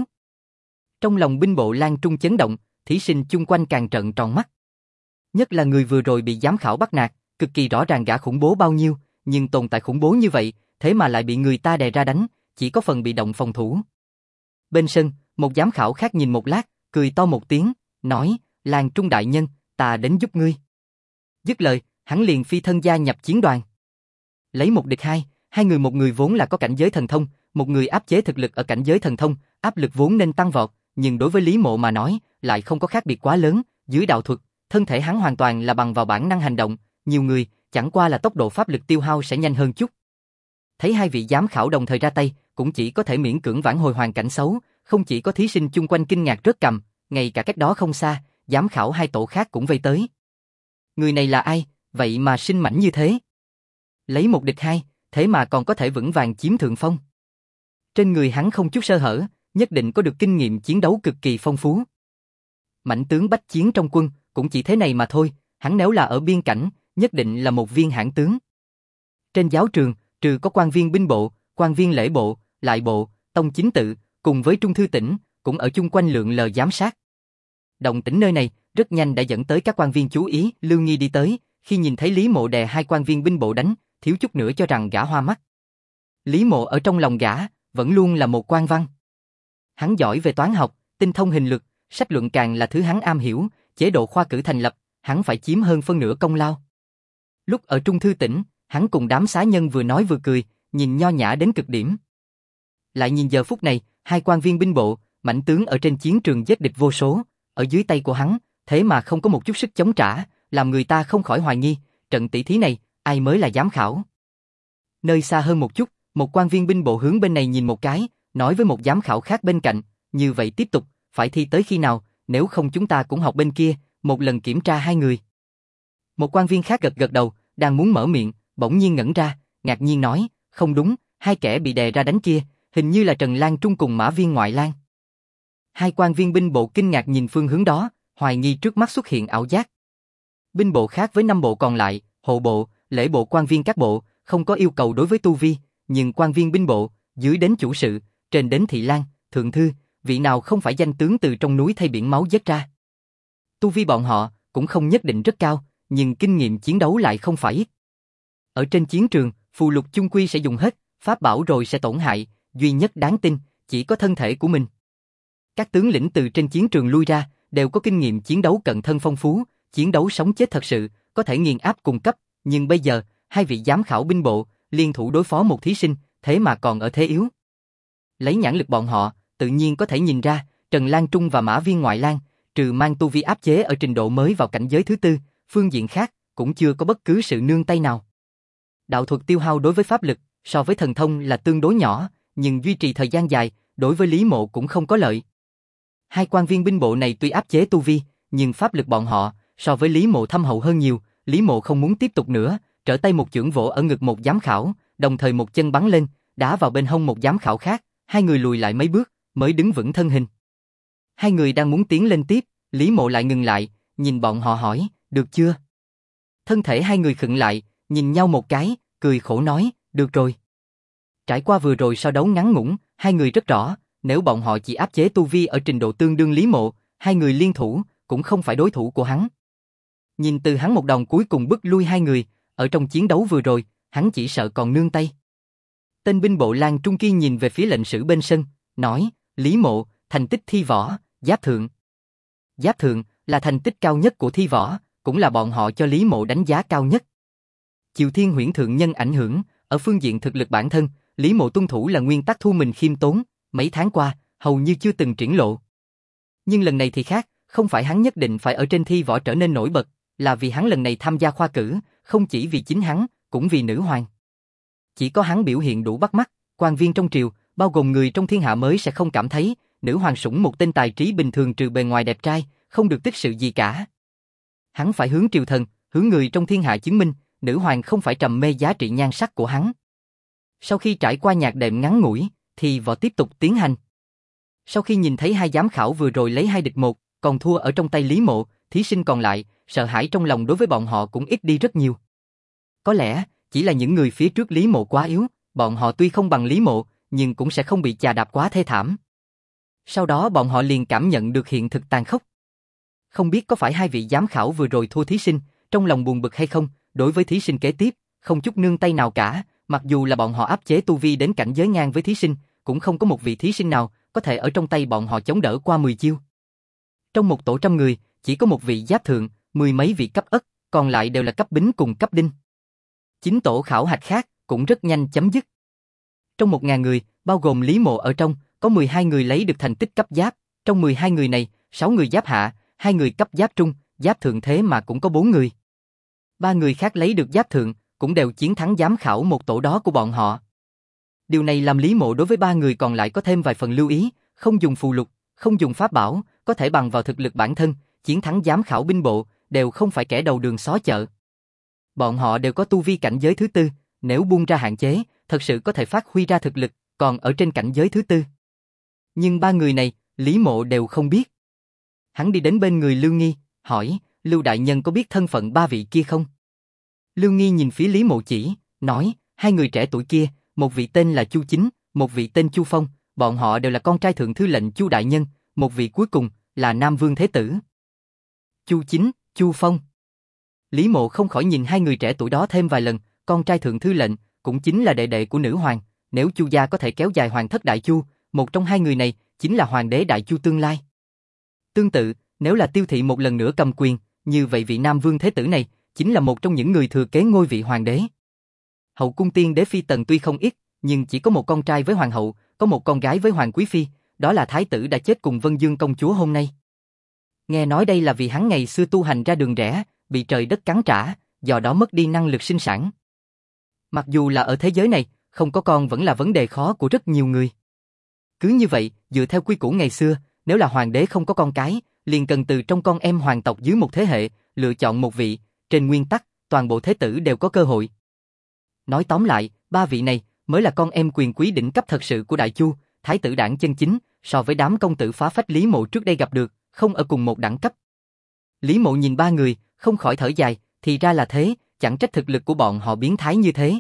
Trong lòng binh bộ Lan Trung chấn động, thí sinh chung quanh càng trợn tròn mắt. Nhất là người vừa rồi bị giám khảo bắt nạt, cực kỳ rõ ràng gã khủng bố bao nhiêu, nhưng tồn tại khủng bố như vậy, thế mà lại bị người ta đè ra đánh, chỉ có phần bị động phòng thủ. Bên sân, một giám khảo khác nhìn một lát, cười to một tiếng, nói, Lan Trung đại nhân, ta đến giúp ngươi. Dứt lời, hắn liền phi thân gia nhập chiến đoàn. Lấy một địch hai, hai người một người vốn là có cảnh giới thần thông, một người áp chế thực lực ở cảnh giới thần thông, áp lực vốn nên tăng vọt, nhưng đối với Lý Mộ mà nói, lại không có khác biệt quá lớn, dưới đạo thuật, thân thể hắn hoàn toàn là bằng vào bản năng hành động, nhiều người, chẳng qua là tốc độ pháp lực tiêu hao sẽ nhanh hơn chút. Thấy hai vị giám khảo đồng thời ra tay, cũng chỉ có thể miễn cưỡng vãn hồi hoàn cảnh xấu, không chỉ có thí sinh chung quanh kinh ngạc rớt cằm, ngay cả cách đó không xa, giám khảo hai tổ khác cũng vây tới. Người này là ai, vậy mà sinh mảnh như thế? Lấy một địch hai, thế mà còn có thể vững vàng chiếm thượng phong. Trên người hắn không chút sơ hở, nhất định có được kinh nghiệm chiến đấu cực kỳ phong phú. Mãnh tướng bách chiến trong quân, cũng chỉ thế này mà thôi, hắn nếu là ở biên cảnh, nhất định là một viên hãn tướng. Trên giáo trường, trừ có quan viên binh bộ, quan viên lễ bộ, lại bộ, tông chính tự, cùng với trung thư tỉnh, cũng ở chung quanh lượn lờ giám sát. Động tĩnh nơi này, rất nhanh đã dẫn tới các quan viên chú ý, Lưu Nghi đi tới, khi nhìn thấy Lý Mộ đè hai quan viên binh bộ đánh, thiếu chút nữa cho rằng gã hoa mắt. Lý Mộ ở trong lòng gã, vẫn luôn là một quan văn. Hắn giỏi về toán học, tinh thông hình lực, sách luận càng là thứ hắn am hiểu, chế độ khoa cử thành lập, hắn phải chiếm hơn phân nửa công lao. Lúc ở trung thư tỉnh, hắn cùng đám xá nhân vừa nói vừa cười, nhìn nho nhã đến cực điểm. Lại nhìn giờ phút này, hai quan viên binh bộ, mãnh tướng ở trên chiến trường giết địch vô số, ở dưới tay của hắn, thế mà không có một chút sức chống trả, làm người ta không khỏi hoài nghi, trận tỷ thí này, ai mới là giám khảo. Nơi xa hơn một chút, một quan viên binh bộ hướng bên này nhìn một cái, nói với một giám khảo khác bên cạnh, như vậy tiếp tục, phải thi tới khi nào, nếu không chúng ta cũng học bên kia, một lần kiểm tra hai người. Một quan viên khác gật gật đầu, đang muốn mở miệng, bỗng nhiên ngẩn ra, ngạc nhiên nói, không đúng, hai kẻ bị đè ra đánh kia, hình như là Trần Lan Trung cùng Mã Viên Ngoại Lang. Hai quan viên binh bộ kinh ngạc nhìn phương hướng đó, hoài nghi trước mắt xuất hiện ảo giác. Binh bộ khác với 5 bộ còn lại, hộ bộ, lễ bộ quan viên các bộ, không có yêu cầu đối với tu vi, nhưng quan viên binh bộ, dưới đến chủ sự, trên đến thị lang, thượng thư, vị nào không phải danh tướng từ trong núi thay biển máu dết ra. Tu vi bọn họ cũng không nhất định rất cao, nhưng kinh nghiệm chiến đấu lại không phải ít. Ở trên chiến trường, phù lục chung quy sẽ dùng hết, pháp bảo rồi sẽ tổn hại, duy nhất đáng tin, chỉ có thân thể của mình. Các tướng lĩnh từ trên chiến trường lui ra, đều có kinh nghiệm chiến đấu cận thân phong phú, chiến đấu sống chết thật sự, có thể nghiền áp cùng cấp, nhưng bây giờ, hai vị giám khảo binh bộ, liên thủ đối phó một thí sinh, thế mà còn ở thế yếu. Lấy nhãn lực bọn họ, tự nhiên có thể nhìn ra, Trần Lan Trung và Mã Viên Ngoại Lang, trừ mang tu vi áp chế ở trình độ mới vào cảnh giới thứ tư, phương diện khác, cũng chưa có bất cứ sự nương tay nào. Đạo thuật tiêu hao đối với pháp lực, so với thần thông là tương đối nhỏ, nhưng duy trì thời gian dài, đối với Lý Mộ cũng không có lợi. Hai quan viên binh bộ này tuy áp chế tu vi, nhưng pháp lực bọn họ, so với Lý Mộ thâm hậu hơn nhiều, Lý Mộ không muốn tiếp tục nữa, trở tay một chưởng vỗ ở ngực một giám khảo, đồng thời một chân bắn lên, đá vào bên hông một giám khảo khác, hai người lùi lại mấy bước, mới đứng vững thân hình. Hai người đang muốn tiến lên tiếp, Lý Mộ lại ngừng lại, nhìn bọn họ hỏi, được chưa? Thân thể hai người khựng lại, nhìn nhau một cái, cười khổ nói, được rồi. Trải qua vừa rồi so đấu ngắn ngủn, hai người rất rõ, nếu bọn họ chỉ áp chế tu vi ở trình độ tương đương Lý Mộ, hai người liên thủ cũng không phải đối thủ của hắn. Nhìn từ hắn một đòn cuối cùng bức lui hai người, ở trong chiến đấu vừa rồi, hắn chỉ sợ còn nương tay. Tên binh bộ Lang Trung Kiên nhìn về phía lệnh sử bên sân, nói, Lý Mộ, thành tích thi võ, giáp thượng. Giáp thượng là thành tích cao nhất của thi võ, cũng là bọn họ cho Lý Mộ đánh giá cao nhất. Chịu Thiên Huyễn thượng nhân ảnh hưởng, ở phương diện thực lực bản thân, Lý Mộ tuân thủ là nguyên tắc thu mình khiêm tốn, mấy tháng qua, hầu như chưa từng triển lộ. Nhưng lần này thì khác, không phải hắn nhất định phải ở trên thi võ trở nên nổi bật, là vì hắn lần này tham gia khoa cử, không chỉ vì chính hắn, cũng vì nữ hoàng. Chỉ có hắn biểu hiện đủ bắt mắt, quan viên trong triều, bao gồm người trong thiên hạ mới sẽ không cảm thấy, nữ hoàng sủng một tên tài trí bình thường trừ bề ngoài đẹp trai, không được tích sự gì cả. Hắn phải hướng triều thần, hướng người trong thiên hạ chứng minh, nữ hoàng không phải trầm mê giá trị nhan sắc của hắn. Sau khi trải qua nhạc đệm ngắn ngủi, thì võ tiếp tục tiến hành. Sau khi nhìn thấy hai giám khảo vừa rồi lấy 2 địch 1, còn thua ở trong tay Lý Mộ, thí sinh còn lại, sợ hãi trong lòng đối với bọn họ cũng ít đi rất nhiều. Có lẽ, chỉ là những người phía trước Lý Mộ quá yếu, bọn họ tuy không bằng Lý Mộ, nhưng cũng sẽ không bị chà đạp quá thê thảm. Sau đó bọn họ liền cảm nhận được hiện thực tàn khốc. Không biết có phải hai vị giám khảo vừa rồi thua thí sinh, trong lòng buồn bực hay không, đối với thí sinh kế tiếp, không chút nương tay nào cả, mặc dù là bọn họ áp chế tu vi đến cảnh giới ngang với thí sinh, cũng không có một vị thí sinh nào có thể ở trong tay bọn họ chống đỡ qua 10 chiêu. Trong một tổ 100 người, chỉ có một vị giáp thượng, 10 mấy vị cấp ất, còn lại đều là cấp bính cùng cấp đinh. 9 tổ khảo hạch khác cũng rất nhanh chấm dứt. Trong 1000 người, bao gồm Lý Mộ ở trong, có 12 người lấy được thành tích cấp giáp, trong 12 người này, 6 người giáp hạ, 2 người cấp giáp trung, giáp thượng thế mà cũng có 4 người. 3 người khác lấy được giáp thượng, cũng đều chiến thắng giám khảo một tổ đó của bọn họ. Điều này làm Lý Mộ đối với 3 người còn lại có thêm vài phần lưu ý, không dùng phù lục, không dùng pháp bảo, có thể bằng vào thực lực bản thân, chiến thắng giám khảo binh bộ, đều không phải kẻ đầu đường xó chợ. Bọn họ đều có tu vi cảnh giới thứ tư, nếu buông ra hạn chế, thật sự có thể phát huy ra thực lực, còn ở trên cảnh giới thứ tư. Nhưng 3 người này, Lý Mộ đều không biết. Hắn đi đến bên người Lưu Nghi, hỏi, Lưu đại nhân có biết thân phận 3 vị kia không? Lưu Nghi nhìn phía Lý Mộ chỉ, nói, 2 người trẻ tuổi kia, một vị tên là Chu Chính, một vị tên Chu Phong, bọn họ đều là con trai thượng thư lệnh Chu đại nhân, một vị cuối cùng là Nam Vương Thế Tử. Chu Chính, Chu Phong. Lý Mộ không khỏi nhìn 2 người trẻ tuổi đó thêm vài lần, con trai thượng thư lệnh, cũng chính là đệ đệ của nữ hoàng, nếu Chu gia có thể kéo dài hoàng thất Đại Chu, một trong 2 người này chính là hoàng đế Đại Chu tương lai. Tương tự, nếu là Tiêu thị một lần nữa cầm quyền, như vậy vị Nam Vương Thế Tử này chính là một trong những người thừa kế ngôi vị hoàng đế. Hậu cung tiên đế phi tần tuy không ít, nhưng chỉ có một con trai với hoàng hậu, có một con gái với hoàng quý phi, đó là thái tử đã chết cùng Vân Dương công chúa hôm nay. Nghe nói đây là vì hắn ngày xưa tu hành ra đường rẽ, bị trời đất cắn trả, do đó mất đi năng lực sinh sản. Mặc dù là ở thế giới này, không có con vẫn là vấn đề khó của rất nhiều người. Cứ như vậy, dựa theo quy củ ngày xưa, nếu là hoàng đế không có con cái, liền cần từ trong con em hoàng tộc dưới một thế hệ, lựa chọn một vị, trên nguyên tắc, toàn bộ thế tử đều có cơ hội. Nói tóm lại, 3 vị này mới là con em quyền quý đỉnh cấp thật sự của Đại Chu, thái tử đảng chân chính, so với đám công tử phá phách Lý Mộ trước đây gặp được, không ở cùng một đẳng cấp. Lý Mộ nhìn 3 người, không khỏi thở dài, thì ra là thế, chẳng trách thực lực của bọn họ biến thái như thế.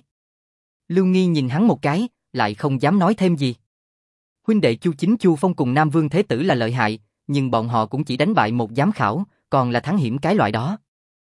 Lưu Nghi nhìn hắn một cái, lại không dám nói thêm gì. Huynh đệ Chu Chính Chu Phong cùng Nam Vương Thế Tử là lợi hại, nhưng bọn họ cũng chỉ đánh bại một giám khảo, còn là thắng hiểm cái loại đó.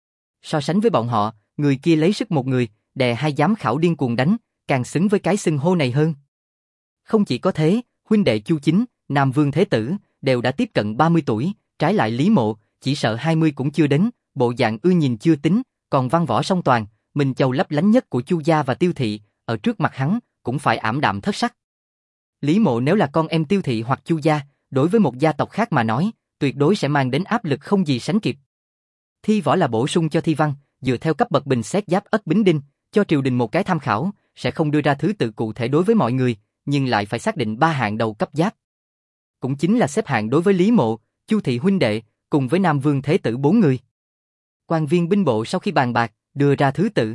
So sánh với bọn họ, người kia lấy sức một người, đè 2 giám khảo điên cuồng đánh, càng xứng với cái xưng hô này hơn. Không chỉ có thế, huynh đệ Chu Chính, Nam Vương Thế Tử, đều đã tiếp cận 30 tuổi, trái lại Lý Mộ, chỉ sợ 20 cũng chưa đến, bộ dạng ưa nhìn chưa tính, còn văn võ song toàn, mình châu lấp lánh nhất của Chu gia và Tiêu thị, ở trước mặt hắn, cũng phải ảm đạm thất sắc. Lý Mộ nếu là con em Tiêu thị hoặc Chu gia, đối với một gia tộc khác mà nói, tuyệt đối sẽ mang đến áp lực không gì sánh kịp. Thi võ là bổ sung cho thi văn, dựa theo cấp bậc bình xét giáp ất bính đinh, cho triều đình một cái tham khảo, sẽ không đưa ra thứ tự cụ thể đối với mọi người, nhưng lại phải xác định 3 hạng đầu cấp giáp. Cũng chính là xếp hạng đối với Lý Mộ, Chu thị huynh đệ, cùng với Nam Vương Thế Tử 4 người. Quan viên binh bộ sau khi bàn bạc, đưa ra thứ tự.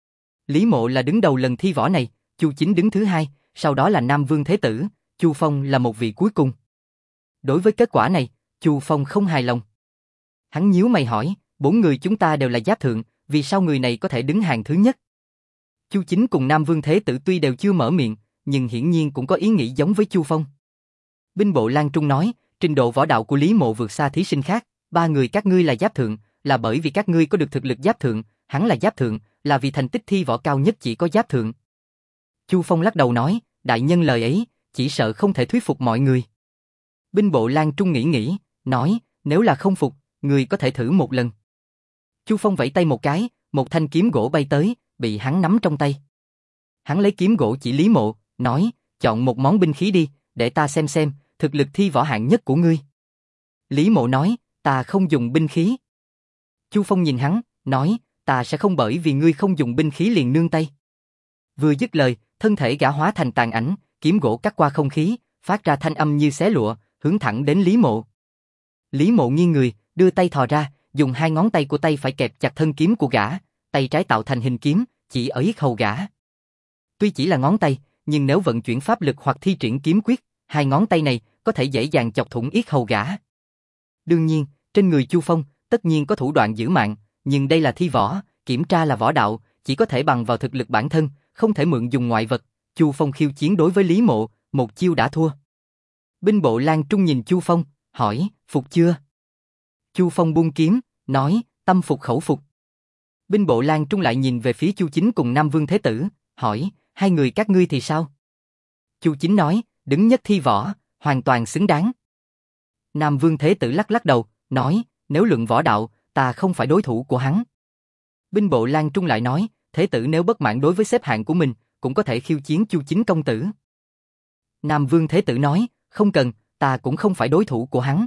Lý Mộ là đứng đầu lần thi võ này, Chu Chính đứng thứ 2, sau đó là Nam Vương Thế Tử, Chu Phong là một vị cuối cùng. Đối với kết quả này, Chu Phong không hài lòng. Hắn nhíu mày hỏi, 4 người chúng ta đều là giáp thượng, vì sao người này có thể đứng hàng thứ nhất? Chu Chính cùng Nam Vương Thế Tử tuy đều chưa mở miệng, nhưng hiển nhiên cũng có ý nghĩ giống với Chu Phong. Binh bộ Lan Trung nói, trình độ võ đạo của Lý Mộ vượt xa thí sinh khác, ba người các ngươi là giáp thượng, là bởi vì các ngươi có được thực lực giáp thượng, hắn là giáp thượng, là vì thành tích thi võ cao nhất chỉ có giáp thượng. Chu Phong lắc đầu nói, đại nhân lời ấy, chỉ sợ không thể thuyết phục mọi người. Binh bộ Lan Trung nghĩ, nói, nếu là không phục, người có thể thử một lần. Chu Phong vẫy tay một cái, một thanh kiếm gỗ bay tới, bị hắn nắm trong tay. Hắn lấy kiếm gỗ chỉ Lý Mộ, nói, chọn một món binh khí đi, để ta xem, thực lực thi võ hạng nhất của ngươi. Lý Mộ nói, ta không dùng binh khí. Chu Phong nhìn hắn, nói, ta sẽ không bởi vì ngươi không dùng binh khí liền nương tay. Vừa dứt lời, thân thể gã hóa thành tàn ảnh, kiếm gỗ cắt qua không khí, phát ra thanh âm như xé lụa, hướng thẳng đến Lý Mộ. Lý Mộ nghiêng người, đưa tay thò ra, dùng hai ngón tay của tay phải kẹp chặt thân kiếm của gã, tay trái tạo thành hình kiếm, chỉ ở yết hầu gã. Tuy chỉ là ngón tay, nhưng nếu vận chuyển pháp lực hoặc thi triển kiếm quyết, hai ngón tay này có thể dễ dàng chọc thủng yết hầu gã. Đương nhiên, trên người Chu Phong, tất nhiên có thủ đoạn giữ mạng, nhưng đây là thi võ, kiểm tra là võ đạo, chỉ có thể bằng vào thực lực bản thân, không thể mượn dùng ngoại vật. Chu Phong khiêu chiến đối với Lý Mộ, một chiêu đã thua. Binh bộ Lan Trung nhìn Chu Phong, hỏi, phục chưa? Chu Phong buông kiếm, nói, tâm phục khẩu phục. Binh bộ Lan Trung lại nhìn về phía Chu Chính cùng Nam Vương Thế Tử, hỏi, hai người các ngươi thì sao? Chu Chính nói, đứng nhất thi võ, hoàn toàn xứng đáng. Nam Vương Thế Tử lắc đầu, nói, nếu luận võ đạo, ta không phải đối thủ của hắn. Binh bộ Lan Trung lại nói, Thế Tử nếu bất mãn đối với xếp hạng của mình, cũng có thể khiêu chiến Chu Chính công tử. Nam Vương Thế Tử nói, không cần, ta cũng không phải đối thủ của hắn.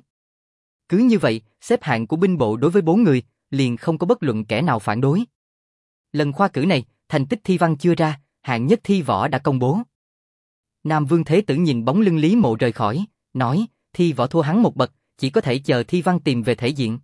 Cứ như vậy, xếp hạng của binh bộ đối với 4 người, liền không có bất luận kẻ nào phản đối. Lần khoa cử này, thành tích thi văn chưa ra, hạng nhất thi võ đã công bố. Nam Vương Thế Tử nhìn bóng lưng Lý Mộ rời khỏi, nói, thi võ thua hắn một bậc, chỉ có thể chờ thi văn tìm về thể diện.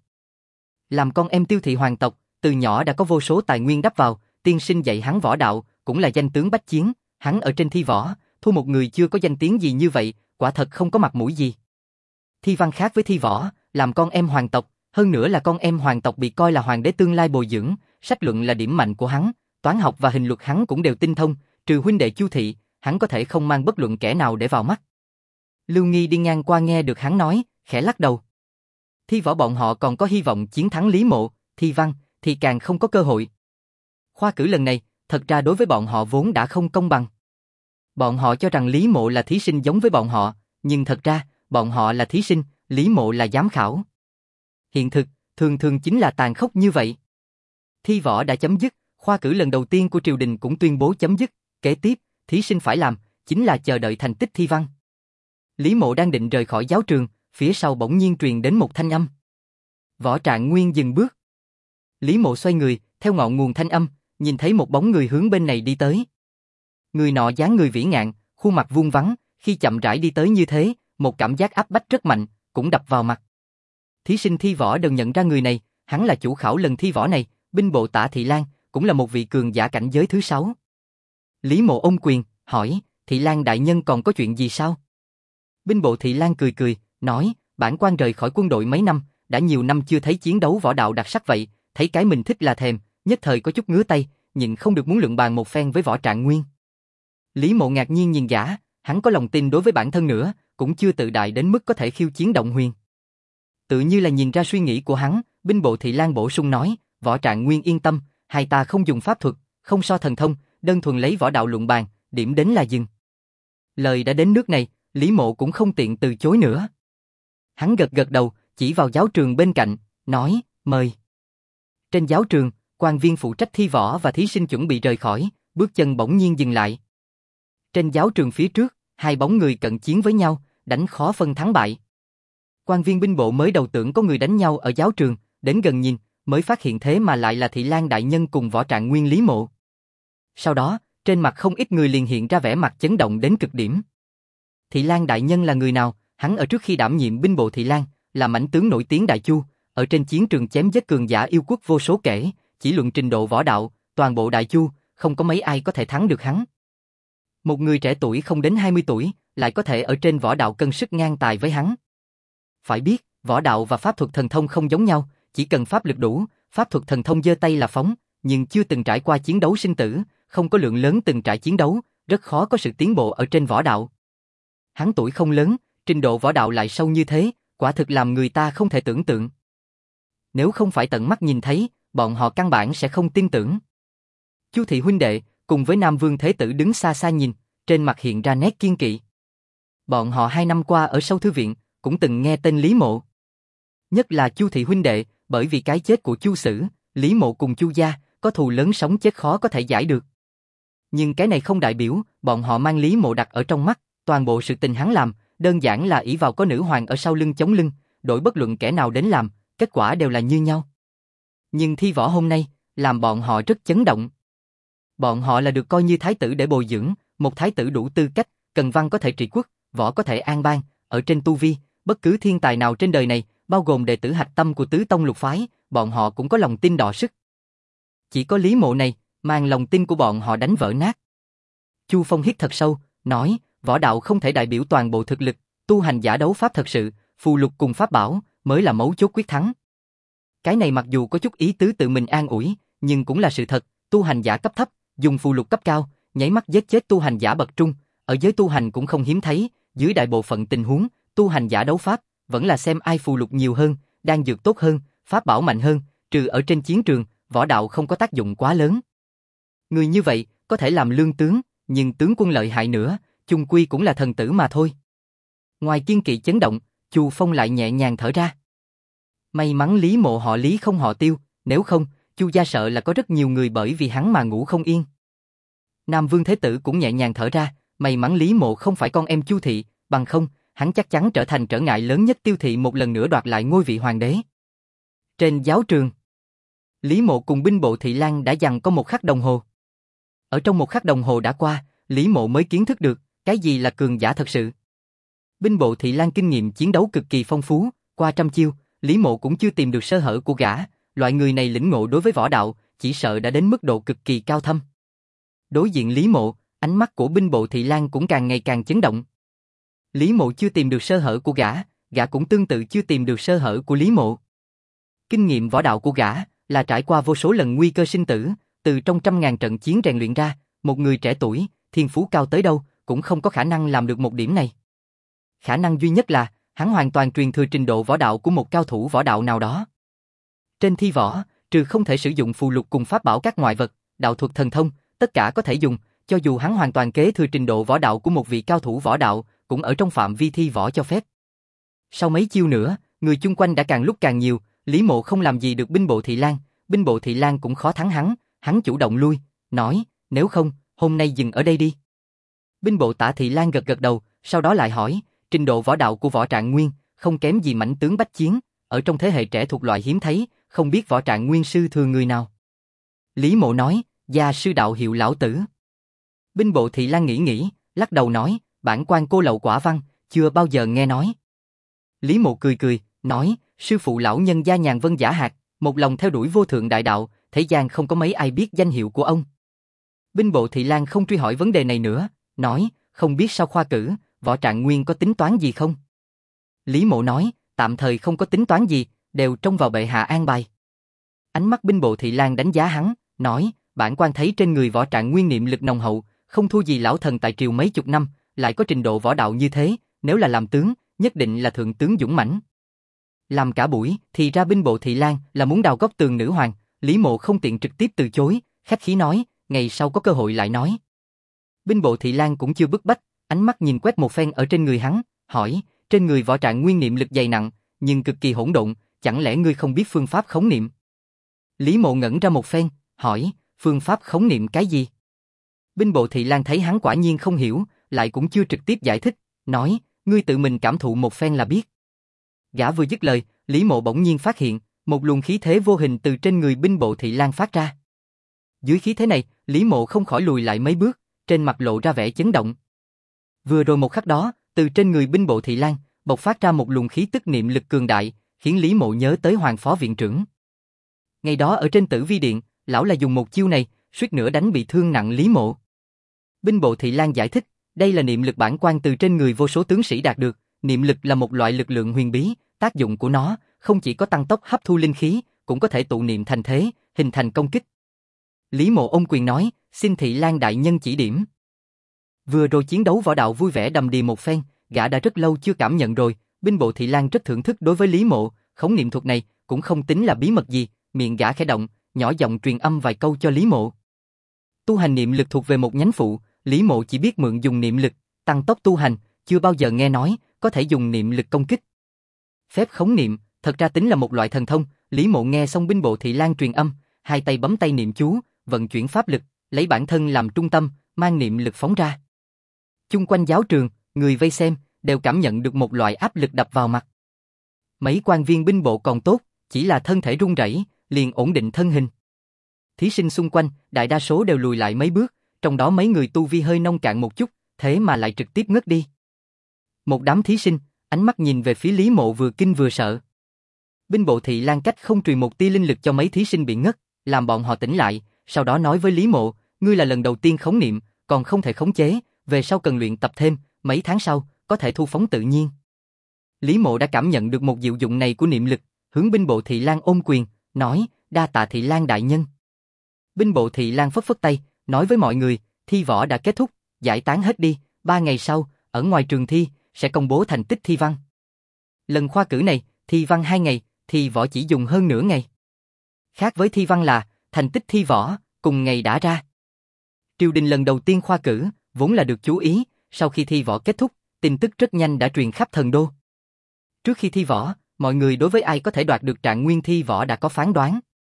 Làm con em Tiêu thị hoàng tộc, từ nhỏ đã có vô số tài nguyên đắp vào, tiên sinh dạy hắn võ đạo, cũng là danh tướng bách chiến, hắn ở trên thi võ, thua một người chưa có danh tiếng gì như vậy, quả thật không có mặt mũi gì. Thi văn khác với thi võ, làm con em hoàng tộc, hơn nữa là con em hoàng tộc bị coi là hoàng đế tương lai bồi dưỡng, sách luận là điểm mạnh của hắn, toán học và hình luật hắn cũng đều tinh thông, trừ huynh đệ Chu thị, hắn có thể không mang bất luận kẻ nào để vào mắt. Lưu Nghi đi ngang qua nghe được hắn nói, khẽ lắc đầu. Thi võ bọn họ còn có hy vọng chiến thắng Lý Mộ, thi văn thì càng không có cơ hội. Khoa cử lần này, thật ra đối với bọn họ vốn đã không công bằng. Bọn họ cho rằng Lý Mộ là thí sinh giống với bọn họ, nhưng thật ra, bọn họ là thí sinh, Lý Mộ là giám khảo. Hiện thực, thường thường chính là tàn khốc như vậy. Thi võ đã chấm dứt, khoa cử lần đầu tiên của triều đình cũng tuyên bố chấm dứt, kế tiếp, thí sinh phải làm, chính là chờ đợi thành tích thi văn. Lý Mộ đang định rời khỏi giáo trường, phía sau bỗng nhiên truyền đến một thanh âm. Võ Trạng Nguyên dừng bước. Lý Mộ xoay người, theo ngọn nguồn thanh âm, nhìn thấy một bóng người hướng bên này đi tới. Người nọ dáng người vĩ ngạn, khuôn mặt vuông vắn, khi chậm rãi đi tới như thế, một cảm giác áp bách rất mạnh, cũng đập vào mặt. Thí sinh thi võ đều nhận ra người này, hắn là chủ khảo lần thi võ này, binh bộ Tả Thị Lan, cũng là một vị cường giả cảnh giới thứ 6. Lý Mộ ôm quyền, hỏi, Thị Lan đại nhân còn có chuyện gì sao? Binh bộ Thị Lan cười, nói, bản quan rời khỏi quân đội mấy năm, đã nhiều năm chưa thấy chiến đấu võ đạo đặc sắc vậy, thấy cái mình thích là thèm, nhất thời có chút ngứa tay, nhịn không được muốn luận bàn một phen với Võ Trạng Nguyên. Lý Mộ ngạc nhiên nhìn gã, hắn có lòng tin đối với bản thân nữa, cũng chưa tự đại đến mức có thể khiêu chiến Động Huyền. Tự như là nhìn ra suy nghĩ của hắn, binh bộ Thị Lan bổ sung nói, Võ Trạng Nguyên yên tâm, hai ta không dùng pháp thuật, không so thần thông, đơn thuần lấy võ đạo luận bàn, điểm đến là dừng. Lời đã đến nước này, Lý Mộ cũng không tiện từ chối nữa. Hắn gật đầu, chỉ vào giáo trường bên cạnh, nói, mời. Trên giáo trường, quan viên phụ trách thi võ và thí sinh chuẩn bị rời khỏi, bước chân bỗng nhiên dừng lại. Trên giáo trường phía trước, hai bóng người cận chiến với nhau, đánh khó phân thắng bại. Quan viên binh bộ mới đầu tưởng có người đánh nhau ở giáo trường, đến gần nhìn, mới phát hiện thế mà lại là Thị Lan đại nhân cùng Võ Trạng Nguyên Lý Mộ. Sau đó, trên mặt không ít người liền hiện ra vẻ mặt chấn động đến cực điểm. Thị Lan đại nhân là người nào? Hắn ở trước khi đảm nhiệm binh bộ Thị Lan, là mãnh tướng nổi tiếng Đại Chu, ở trên chiến trường chém giết cường giả yêu quốc vô số kể, chỉ luận trình độ võ đạo, toàn bộ Đại Chu, không có mấy ai có thể thắng được hắn. Một người trẻ tuổi không đến 20 tuổi, lại có thể ở trên võ đạo cân sức ngang tài với hắn. Phải biết, võ đạo và pháp thuật thần thông không giống nhau, chỉ cần pháp lực đủ, pháp thuật thần thông giơ tay là phóng, nhưng chưa từng trải qua chiến đấu sinh tử, không có lượng lớn từng trải chiến đấu, rất khó có sự tiến bộ ở trên võ đạo. Hắn tuổi không lớn, trình độ võ đạo lại sâu như thế, quả thực làm người ta không thể tưởng tượng. Nếu không phải tận mắt nhìn thấy, bọn họ căn bản sẽ không tin tưởng. Chu thị huynh đệ, cùng với Nam Vương Thế Tử đứng xa xa nhìn, trên mặt hiện ra nét kiên kỵ. Bọn họ 2 năm qua ở sâu thư viện, cũng từng nghe tên Lý Mộ. Nhất là Chu thị huynh đệ, bởi vì cái chết của Chu Sử, Lý Mộ cùng Chu gia, có thù lớn sống chết khó có thể giải được. Nhưng cái này không đại biểu, bọn họ mang Lý Mộ đặt ở trong mắt, toàn bộ sự tình hắn làm, đơn giản là ỷ vào có nữ hoàng ở sau lưng chống lưng, đổi bất luận kẻ nào đến làm, kết quả đều là như nhau. Nhưng thi võ hôm nay, làm bọn họ rất chấn động. Bọn họ là được coi như thái tử để bồi dưỡng, một thái tử đủ tư cách, cần văn có thể trị quốc, võ có thể an bang, ở trên tu vi, bất cứ thiên tài nào trên đời này, bao gồm đệ tử hạch tâm của tứ tông lục phái, bọn họ cũng có lòng tin đọ sức. Chỉ có Lý Mộ này, mang lòng tin của bọn họ đánh vỡ nát. Chu Phong hít thật sâu, nói, võ đạo không thể đại biểu toàn bộ thực lực, tu hành giả đấu pháp thật sự, phù lục cùng pháp bảo, mới là mấu chốt quyết thắng. Cái này mặc dù có chút ý tứ tự mình an ủi, nhưng cũng là sự thật, tu hành giả cấp thấp, dùng phù lục cấp cao, nháy mắt giết chết tu hành giả bậc trung, ở giới tu hành cũng không hiếm thấy, dưới đại bộ phận tình huống, tu hành giả đấu pháp, vẫn là xem ai phù lục nhiều hơn, đan dược tốt hơn, pháp bảo mạnh hơn, trừ ở trên chiến trường, võ đạo không có tác dụng quá lớn. Người như vậy, có thể làm lương tướng, nhưng tướng quân lợi hại nữa, chung quy cũng là thần tử mà thôi. Ngoài kiên kỵ chấn động, Chu Phong lại nhẹ nhàng thở ra. May mắn Lý Mộ họ Lý không họ Tiêu, nếu không, Chu gia sợ là có rất nhiều người bởi vì hắn mà ngủ không yên. Nam Vương Thế Tử cũng nhẹ nhàng thở ra, may mắn Lý Mộ không phải con em Chu thị, bằng không, hắn chắc chắn trở thành trở ngại lớn nhất Tiêu thị một lần nữa đoạt lại ngôi vị hoàng đế. Trên giáo trường, Lý Mộ cùng binh bộ Thị Lang đã giằng có 1 khắc đồng hồ. Ở trong 1 khắc đồng hồ đã qua, Lý Mộ mới kiến thức được, cái gì là cường giả thật sự. Binh bộ Thị Lang kinh nghiệm chiến đấu cực kỳ phong phú, qua trăm chiêu, Lý Mộ cũng chưa tìm được sơ hở của gã, loại người này lĩnh ngộ đối với võ đạo, chỉ sợ đã đến mức độ cực kỳ cao thâm. Đối diện Lý Mộ, ánh mắt của binh bộ Thị Lang cũng càng ngày càng chấn động. Lý Mộ chưa tìm được sơ hở của gã, gã cũng tương tự chưa tìm được sơ hở của Lý Mộ. Kinh nghiệm võ đạo của gã là trải qua vô số lần nguy cơ sinh tử, từ trong trăm ngàn trận chiến rèn luyện ra, một người trẻ tuổi, thiên phú cao tới đâu, cũng không có khả năng làm được một điểm này. Khả năng duy nhất là, hắn hoàn toàn truyền thừa trình độ võ đạo của một cao thủ võ đạo nào đó. Trên thi võ, trừ không thể sử dụng phù lục cùng pháp bảo các ngoại vật, đạo thuật thần thông, tất cả có thể dùng, cho dù hắn hoàn toàn kế thừa trình độ võ đạo của một vị cao thủ võ đạo, cũng ở trong phạm vi thi võ cho phép. Sau mấy chiêu nữa, người chung quanh đã càng lúc càng nhiều, Lý Mộ không làm gì được binh bộ Thị Lang, binh bộ Thị Lang cũng khó thắng hắn chủ động lui, nói, nếu không, hôm nay dừng ở đây đi. Binh bộ Tả Thị Lang gật gật đầu, sau đó lại hỏi, trình độ võ đạo của Võ Trạng Nguyên, không kém gì mãnh tướng bách chiến, ở trong thế hệ trẻ thuộc loại hiếm thấy, không biết Võ Trạng Nguyên sư thừa người nào. Lý Mộ nói, gia sư đạo hiệu lão tử. Binh bộ Thị Lang nghĩ, lắc đầu nói, bản quan cô lậu quả văn, chưa bao giờ nghe nói. Lý Mộ cười, nói, sư phụ lão nhân gia nhàn vân giả hạt, một lòng theo đuổi vô thượng đại đạo, thế gian không có mấy ai biết danh hiệu của ông. Binh bộ Thị Lang không truy hỏi vấn đề này nữa, nói, không biết sau khoa cử, Võ Trạng Nguyên có tính toán gì không? Lý Mộ nói, tạm thời không có tính toán gì, đều trông vào bệ hạ an bài. Ánh mắt binh bộ Thị Lang đánh giá hắn, nói, bản quan thấy trên người Võ Trạng Nguyên niệm lực nồng hậu, không thua gì lão thần tại triều mấy chục năm, lại có trình độ võ đạo như thế, nếu là làm tướng, nhất định là thượng tướng dũng mãnh. Làm cả buổi, thì ra binh bộ Thị Lang là muốn đào góc tường nữ hoàng, Lý Mộ không tiện trực tiếp từ chối, khách khí nói, ngày sau có cơ hội lại nói. Binh bộ Thị Lang cũng chưa bức bách, ánh mắt nhìn quét một phen ở trên người hắn, hỏi, trên người Võ Trạng Nguyên niệm lực dày nặng, nhưng cực kỳ hỗn độn, chẳng lẽ ngươi không biết phương pháp khống niệm? Lý Mộ ngẩn ra một phen, hỏi, phương pháp khống niệm cái gì? Binh bộ Thị Lang thấy hắn quả nhiên không hiểu, lại cũng chưa trực tiếp giải thích, nói, ngươi tự mình cảm thụ một phen là biết. Gã vừa dứt lời, Lý Mộ bỗng nhiên phát hiện, một luồng khí thế vô hình từ trên người binh bộ Thị Lang phát ra. Dưới khí thế này, Lý Mộ không khỏi lùi lại mấy bước, trên mặt lộ ra vẻ chấn động. Vừa rồi một khắc đó, từ trên người binh bộ Thị Lang, bộc phát ra một luồng khí tức niệm lực cường đại, khiến Lý Mộ nhớ tới Hoàng Phó Viện Trưởng. Ngày đó ở trên Tử Vi Điện, lão là dùng một chiêu này, suýt nữa đánh bị thương nặng Lý Mộ. Binh bộ Thị Lang giải thích, đây là niệm lực bản quan từ trên người vô số tướng sĩ đạt được, niệm lực là một loại lực lượng huyền bí, tác dụng của nó không chỉ có tăng tốc hấp thu linh khí, cũng có thể tụ niệm thành thế, hình thành công kích. Lý Mộ ôm quyền nói, xin Thị Lang đại nhân chỉ điểm. Vừa rồi chiến đấu võ đạo vui vẻ đầm đìa một phen, gã đã rất lâu chưa cảm nhận rồi, binh bộ thị lang rất thưởng thức đối với Lý Mộ, khống niệm thuật này cũng không tính là bí mật gì, miệng gã khẽ động, nhỏ giọng truyền âm vài câu cho Lý Mộ. Tu hành niệm lực thuộc về một nhánh phụ, Lý Mộ chỉ biết mượn dùng niệm lực, tăng tốc tu hành, chưa bao giờ nghe nói có thể dùng niệm lực công kích. Phép khống niệm, thật ra tính là một loại thần thông, Lý Mộ nghe xong binh bộ thị lang truyền âm, hai tay bấm tay niệm chú, vận chuyển pháp lực, lấy bản thân làm trung tâm, mang niệm lực phóng ra. Chung quanh giáo trường, người vây xem đều cảm nhận được một loại áp lực đập vào mặt. Mấy quan viên binh bộ còn tốt, chỉ là thân thể run rẩy, liền ổn định thân hình. Thí sinh xung quanh, đại đa số đều lùi lại mấy bước, trong đó mấy người tu vi hơi nông cạn một chút, thế mà lại trực tiếp ngất đi. Một đám thí sinh, ánh mắt nhìn về phía Lý Mộ vừa kinh vừa sợ. Binh bộ thị lang cách không truyền một tia linh lực cho mấy thí sinh bị ngất, làm bọn họ tỉnh lại, sau đó nói với Lý Mộ, ngươi là lần đầu tiên khống niệm, còn không thể khống chế, về sau cần luyện tập thêm, mấy tháng sau, có thể thu phóng tự nhiên. Lý Mộ đã cảm nhận được một diệu dụng này của niệm lực, hướng binh bộ thị lang ôm quyền, nói, đa tạ thị lang đại nhân. Binh bộ thị lang phất phất tay, nói với mọi người, thi võ đã kết thúc, giải tán hết đi, 3 ngày sau, ở ngoài trường thi, sẽ công bố thành tích thi văn. Lần khoa cử này, thi văn 2 ngày, thi võ chỉ dùng hơn nửa ngày. Khác với thi văn là, thành tích thi võ, cùng ngày đã ra. Triều đình lần đầu tiên khoa cử, vốn là được chú ý, sau khi thi võ kết thúc, tin tức rất nhanh đã truyền khắp thần đô. Trước khi thi võ, mọi người đối với ai có thể đoạt được trạng nguyên thi võ đã có phán đoán.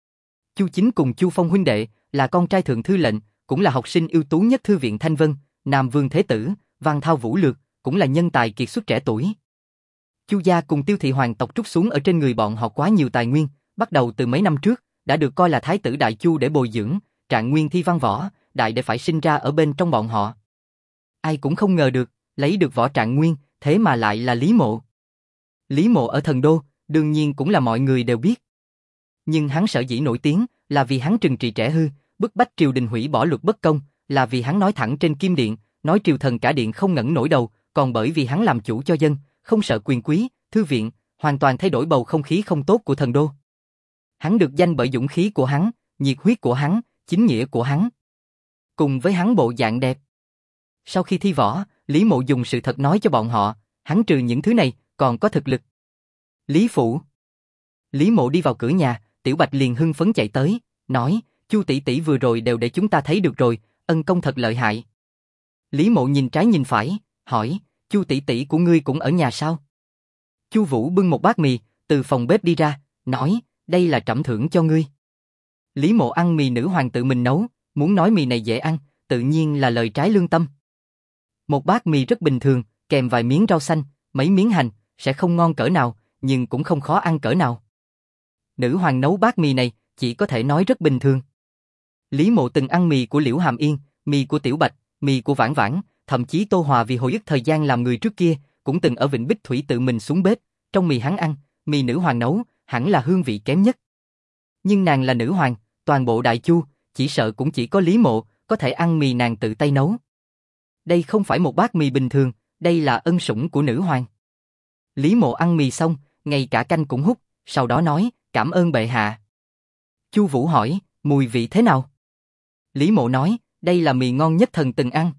Chu Chính cùng Chu Phong huynh đệ, là con trai thượng thư lệnh, cũng là học sinh ưu tú nhất thư viện Thanh Vân, Nam Vương Thế Tử, Văn Thao Vũ Lược, cũng là nhân tài kiệt xuất trẻ tuổi. Chu gia cùng Tiêu thị hoàng tộc trút xuống ở trên người bọn họ quá nhiều tài nguyên, bắt đầu từ mấy năm trước, đã được coi là thái tử đại Chu để bồi dưỡng, trạng nguyên thi văn võ, đại để phải sinh ra ở bên trong bọn họ. Ai cũng không ngờ được, lấy được võ trạng nguyên, thế mà lại là Lý Mộ. Lý Mộ ở thần đô, đương nhiên cũng là mọi người đều biết. Nhưng hắn sở dĩ nổi tiếng, là vì hắn trừng trị trẻ hư, bức bách triều đình hủy bỏ luật bất công, là vì hắn nói thẳng trên kim điện, nói triều thần cả điện không ngẩng nổi đầu, còn bởi vì hắn làm chủ cho dân, không sợ quyền quý, thư viện, hoàn toàn thay đổi bầu không khí không tốt của thần đô. Hắn được danh bởi dũng khí của hắn, nhiệt huyết của hắn, chính nghĩa của hắn. Cùng với hắn bộ dạng đẹp. Sau khi thi võ, Lý Mộ dùng sự thật nói cho bọn họ, hắn trừ những thứ này, còn có thực lực. Lý phủ. Lý Mộ đi vào cửa nhà, Tiểu Bạch liền hưng phấn chạy tới, nói, Chu tỷ tỷ vừa rồi đều để chúng ta thấy được rồi, ân công thật lợi hại. Lý Mộ nhìn trái nhìn phải, hỏi, Chu tỷ tỷ của ngươi cũng ở nhà sao? Chu Vũ bưng một bát mì, từ phòng bếp đi ra, nói, đây là trẫm thưởng cho ngươi. Lý Mộ ăn mì nữ hoàng tự mình nấu, muốn nói mì này dễ ăn, tự nhiên là lời trái lương tâm. Một bát mì rất bình thường, kèm vài miếng rau xanh, mấy miếng hành, sẽ không ngon cỡ nào, nhưng cũng không khó ăn cỡ nào. Nữ hoàng nấu bát mì này, chỉ có thể nói rất bình thường. Lý Mộ từng ăn mì của Liễu Hàm Yên, mì của Tiểu Bạch, mì của Vãn Vãn, thậm chí Tô Hòa vì hồi ức thời gian làm người trước kia, cũng từng ở Vịnh Bích Thủy tự mình xuống bếp, trong mì hắn ăn, mì nữ hoàng nấu, hẳn là hương vị kém nhất. Nhưng nàng là nữ hoàng, toàn bộ Đại Chu, chỉ sợ cũng chỉ có Lý Mộ có thể ăn mì nàng tự tay nấu. Đây không phải một bát mì bình thường, đây là ân sủng của nữ hoàng. Lý Mộ ăn mì xong, ngay cả canh cũng hút, sau đó nói, cảm ơn bệ hạ. Chu Vũ hỏi, mùi vị thế nào? Lý Mộ nói, đây là mì ngon nhất thần từng ăn.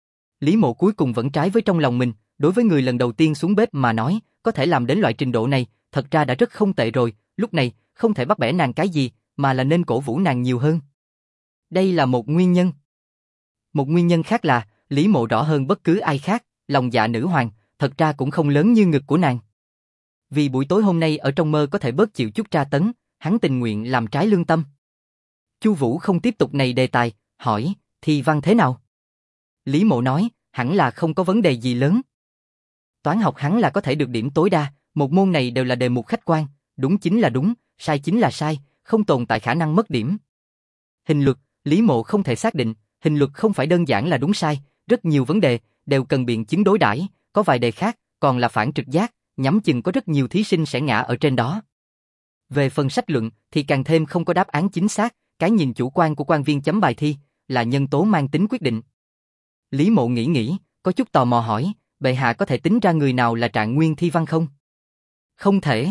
Lý Mộ cuối cùng vẫn trái với trong lòng mình, đối với người lần đầu tiên xuống bếp mà nói, có thể làm đến loại trình độ này, thật ra đã rất không tệ rồi, lúc này, không thể bắt bẻ nàng cái gì, mà là nên cổ vũ nàng nhiều hơn. Đây là một nguyên nhân. Một nguyên nhân khác là, Lý Mộ rõ hơn bất cứ ai khác, lòng dạ nữ hoàng, thật ra cũng không lớn như ngực của nàng. Vì buổi tối hôm nay ở trong mơ có thể bớt chịu chút tra tấn, hắn tình nguyện làm trái lương tâm. Chu Vũ không tiếp tục này đề tài, hỏi, thi văn thế nào? Lý Mộ nói, hẳn là không có vấn đề gì lớn. Toán học hắn là có thể được điểm tối đa, một môn này đều là đề mục khách quan, đúng chính là đúng, sai chính là sai, không tồn tại khả năng mất điểm. Hình luật, Lý Mộ không thể xác định, hình luật không phải đơn giản là đúng sai, rất nhiều vấn đề đều cần biện chứng đối đãi, có vài đề khác còn là phản trực giác, nhắm chừng có rất nhiều thí sinh sẽ ngã ở trên đó. Về phần sách luận thì càng thêm không có đáp án chính xác, cái nhìn chủ quan của quan viên chấm bài thi là nhân tố mang tính quyết định. Lý Mộ nghĩ, có chút tò mò hỏi, bệ hạ có thể tính ra người nào là trạng nguyên thi văn không? Không thể.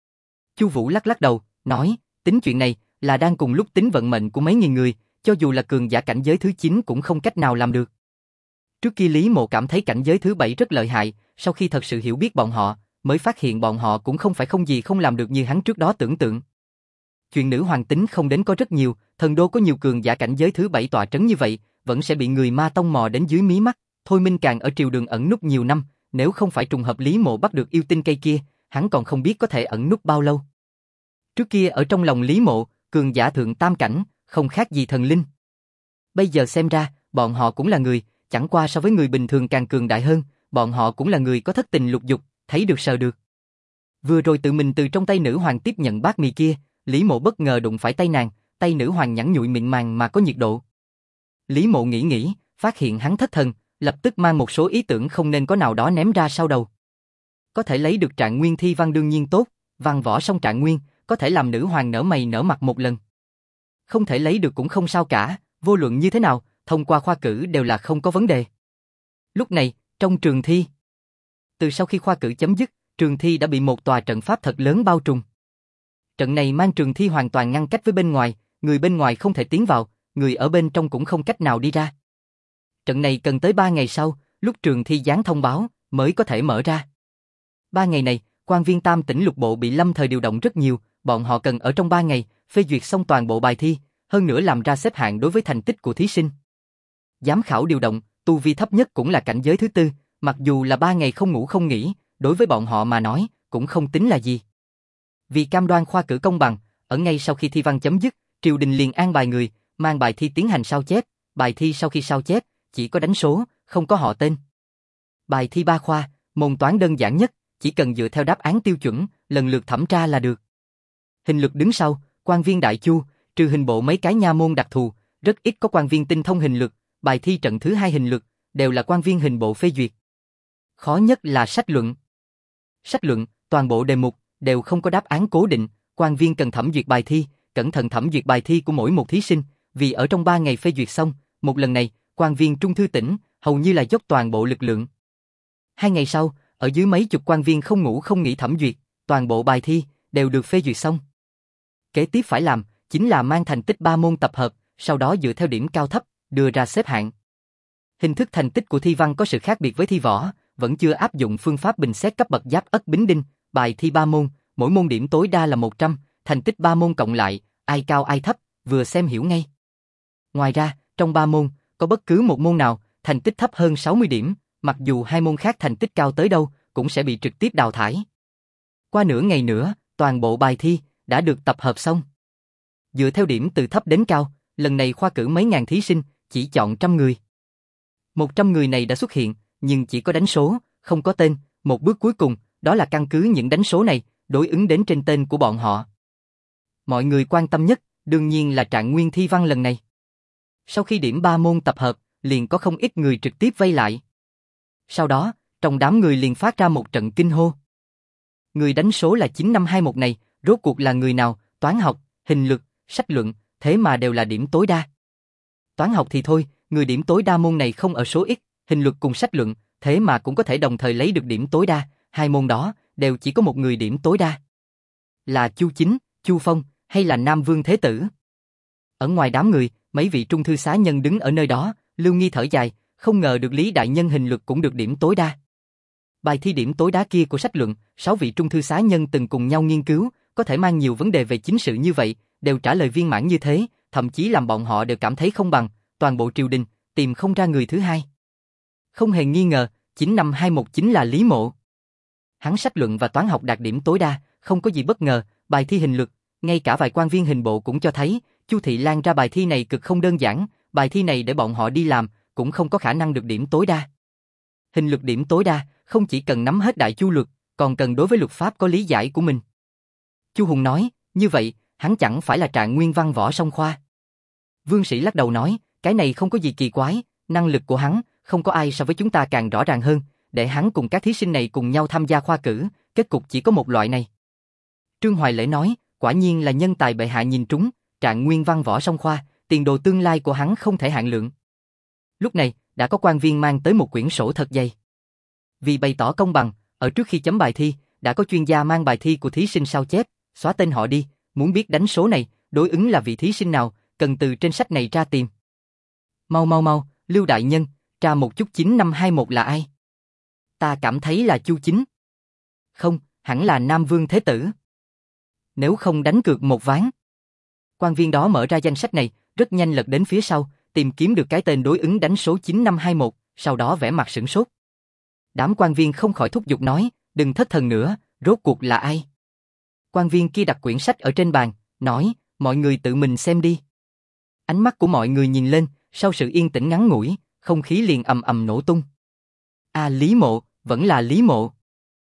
Chu Vũ lắc lắc đầu, nói, tính chuyện này là đang cùng lúc tính vận mệnh của mấy nghìn người, cho dù là cường giả cảnh giới thứ 9 cũng không cách nào làm được. Trước kia Lý Mộ cảm thấy cảnh giới thứ 7 rất lợi hại, sau khi thật sự hiểu biết bọn họ, mới phát hiện bọn họ cũng không phải không gì không làm được như hắn trước đó tưởng tượng. Chuyện nữ hoàng tính không đến có rất nhiều, thần đô có nhiều cường giả cảnh giới thứ 7 tọa trấn như vậy, vẫn sẽ bị người ma tông mò đến dưới mí mắt. Thôi Minh Càng ở triều đường ẩn núp nhiều năm, nếu không phải trùng hợp Lý Mộ bắt được yêu tinh cây kia, hắn còn không biết có thể ẩn núp bao lâu. Trước kia ở trong lòng Lý Mộ, cường giả thượng tam cảnh, không khác gì thần linh. Bây giờ xem ra, bọn họ cũng là người, chẳng qua so với người bình thường càng cường đại hơn, bọn họ cũng là người có thất tình lục dục, thấy được sờ được. Vừa rồi tự mình từ trong tay nữ hoàng tiếp nhận bát mì kia, Lý Mộ bất ngờ đụng phải tay nàng, tay nữ hoàng nhẵn nhụi mịn màng mà có nhiệt độ. Lý Mộ nghĩ, phát hiện hắn thất thần, lập tức mang một số ý tưởng không nên có nào đó ném ra sau đầu. Có thể lấy được trạng nguyên thi văn đương nhiên tốt, văn võ song trạng nguyên, có thể làm nữ hoàng nở mày nở mặt một lần. Không thể lấy được cũng không sao cả, vô luận như thế nào, thông qua khoa cử đều là không có vấn đề. Lúc này, trong trường thi, từ sau khi khoa cử chấm dứt, trường thi đã bị một tòa trận pháp thật lớn bao trùm. Trận này mang trường thi hoàn toàn ngăn cách với bên ngoài, người bên ngoài không thể tiến vào, người ở bên trong cũng không cách nào đi ra. Trận này cần tới 3 ngày sau, lúc trường thi giáng thông báo, mới có thể mở ra. 3 ngày này, quan viên tam tỉnh lục bộ bị lâm thời điều động rất nhiều, bọn họ cần ở trong 3 ngày, phê duyệt xong toàn bộ bài thi, hơn nữa làm ra xếp hạng đối với thành tích của thí sinh. Giám khảo điều động, tu vi thấp nhất cũng là cảnh giới thứ 4, mặc dù là 3 ngày không ngủ không nghỉ, đối với bọn họ mà nói, cũng không tính là gì. Vì cam đoan khoa cử công bằng, ở ngay sau khi thi văn chấm dứt, triều đình liền an bài người, mang bài thi tiến hành sao chép, bài thi sau khi sao chép, chỉ có đánh số, không có họ tên. Bài thi 3 khoa, môn toán đơn giản nhất, chỉ cần dựa theo đáp án tiêu chuẩn, lần lượt thẩm tra là được. Hình lực đứng sau, quan viên đại chu, trừ hình bộ mấy cái nha môn đặc thù, rất ít có quan viên tinh thông hình lực, bài thi trận thứ 2 hình lực, đều là quan viên hình bộ phê duyệt. Khó nhất là sách luận. Sách luận, toàn bộ đề mục, đều không có đáp án cố định, quan viên cần thẩm duyệt bài thi, cẩn thận thẩm duyệt bài thi của mỗi một thí sinh, vì ở trong 3 ngày phê duyệt xong, một lần này, quan viên Trung Thư tỉnh, hầu như là dốc toàn bộ lực lượng. 2 ngày sau, ở dưới mấy chục quan viên không ngủ không nghỉ thẩm duyệt, toàn bộ bài thi, đều được phê duyệt xong. Kế tiếp phải làm, chính là mang thành tích 3 môn tập hợp, sau đó dựa theo điểm cao thấp, đưa ra xếp hạng. Hình thức thành tích của thi văn có sự khác biệt với thi võ, vẫn chưa áp dụng phương pháp bình xét cấp bậc Giáp Ất Bính Đinh, bài thi 3 môn, mỗi môn điểm tối đa là 100, thành tích 3 môn cộng lại, ai cao ai thấp, vừa xem hiểu ngay. Ngoài ra, trong 3 môn, có bất cứ một môn nào, thành tích thấp hơn 60 điểm, mặc dù 2 môn khác thành tích cao tới đâu, cũng sẽ bị trực tiếp đào thải. Qua nửa ngày nữa, toàn bộ bài thi đã được tập hợp xong. Dựa theo điểm từ thấp đến cao, lần này khoa cử mấy ngàn thí sinh, chỉ chọn 100 người. 100 người này đã xuất hiện, nhưng chỉ có đánh số, không có tên, một bước cuối cùng, đó là căn cứ những đánh số này, đối ứng đến trên tên của bọn họ. Mọi người quan tâm nhất, đương nhiên là trạng nguyên thi văn lần này. Sau khi điểm 3 môn tập hợp, liền có không ít người trực tiếp vây lại. Sau đó, trong đám người liền phát ra một trận kinh hô. Người đánh số là 9521 này, rốt cuộc là người nào, toán học, hình lực, sách luận, thế mà đều là điểm tối đa. Toán học thì thôi, người điểm tối đa môn này không ở số ít, hình luật cùng sách luận, thế mà cũng có thể đồng thời lấy được điểm tối đa, 2 môn đó, đều chỉ có một người điểm tối đa. Là Chu Chính, Chu Phong, hay là Nam Vương Thế Tử? Ở ngoài đám người, mấy vị trung thư xá nhân đứng ở nơi đó, Lưu Nghi thở dài, không ngờ được Lý Đại Nhân hình luật cũng được điểm tối đa. Bài thi điểm tối đa kia của sách luận, 6 vị trung thư xá nhân từng cùng nhau nghiên cứu, có thể mang nhiều vấn đề về chính sự như vậy, đều trả lời viên mãn như thế, thậm chí làm bọn họ đều cảm thấy không bằng, toàn bộ triều đình, tìm không ra người thứ hai. Không hề nghi ngờ, 9521 chính là Lý Mộ. Hắn sách luận và toán học đạt điểm tối đa, không có gì bất ngờ, bài thi hình lực, ngay cả vài quan viên hình bộ cũng cho thấy, Chu Thị Lan ra bài thi này cực không đơn giản, bài thi này để bọn họ đi làm, cũng không có khả năng được điểm tối đa. Hình lực điểm tối đa, không chỉ cần nắm hết đại chu luật, còn cần đối với luật pháp có lý giải của mình. Chu Hùng nói, như vậy, hắn chẳng phải là trạng nguyên văn võ song khoa. Vương Sĩ lắc đầu nói, cái này không có gì kỳ quái, năng lực của hắn, không có ai so với chúng ta càng rõ ràng hơn, để hắn cùng các thí sinh này cùng nhau tham gia khoa cử, kết cục chỉ có một loại này. Trương Hoài Lễ nói, quả nhiên là nhân tài bệ hạ nhìn trúng, trạng nguyên văn võ song khoa, tiền đồ tương lai của hắn không thể hạn lượng. Lúc này, đã có quan viên mang tới một quyển sổ thật dày. Vì bày tỏ công bằng, ở trước khi chấm bài thi, đã có chuyên gia mang bài thi của thí sinh sao chép, xóa tên họ đi, muốn biết đánh số này, đối ứng là vị thí sinh nào, cần từ trên sách này ra tìm. Mau, Lưu Đại Nhân, Tra một chút 9521 là ai? Ta cảm thấy là Chu Chính. Không, hẳn là Nam Vương Thế Tử. Nếu không đánh cược một ván. Quan viên đó mở ra danh sách này, rất nhanh lật đến phía sau, tìm kiếm được cái tên đối ứng đánh số 9521, sau đó vẻ mặt sửng sốt. Đám quan viên không khỏi thúc giục nói, đừng thất thần nữa, rốt cuộc là ai? Quan viên kia đặt quyển sách ở trên bàn, nói, mọi người tự mình xem đi. Ánh mắt của mọi người nhìn lên, sau sự yên tĩnh ngắn ngủi, không khí liền ầm ầm nổ tung. Lý Mộ, vẫn là Lý Mộ.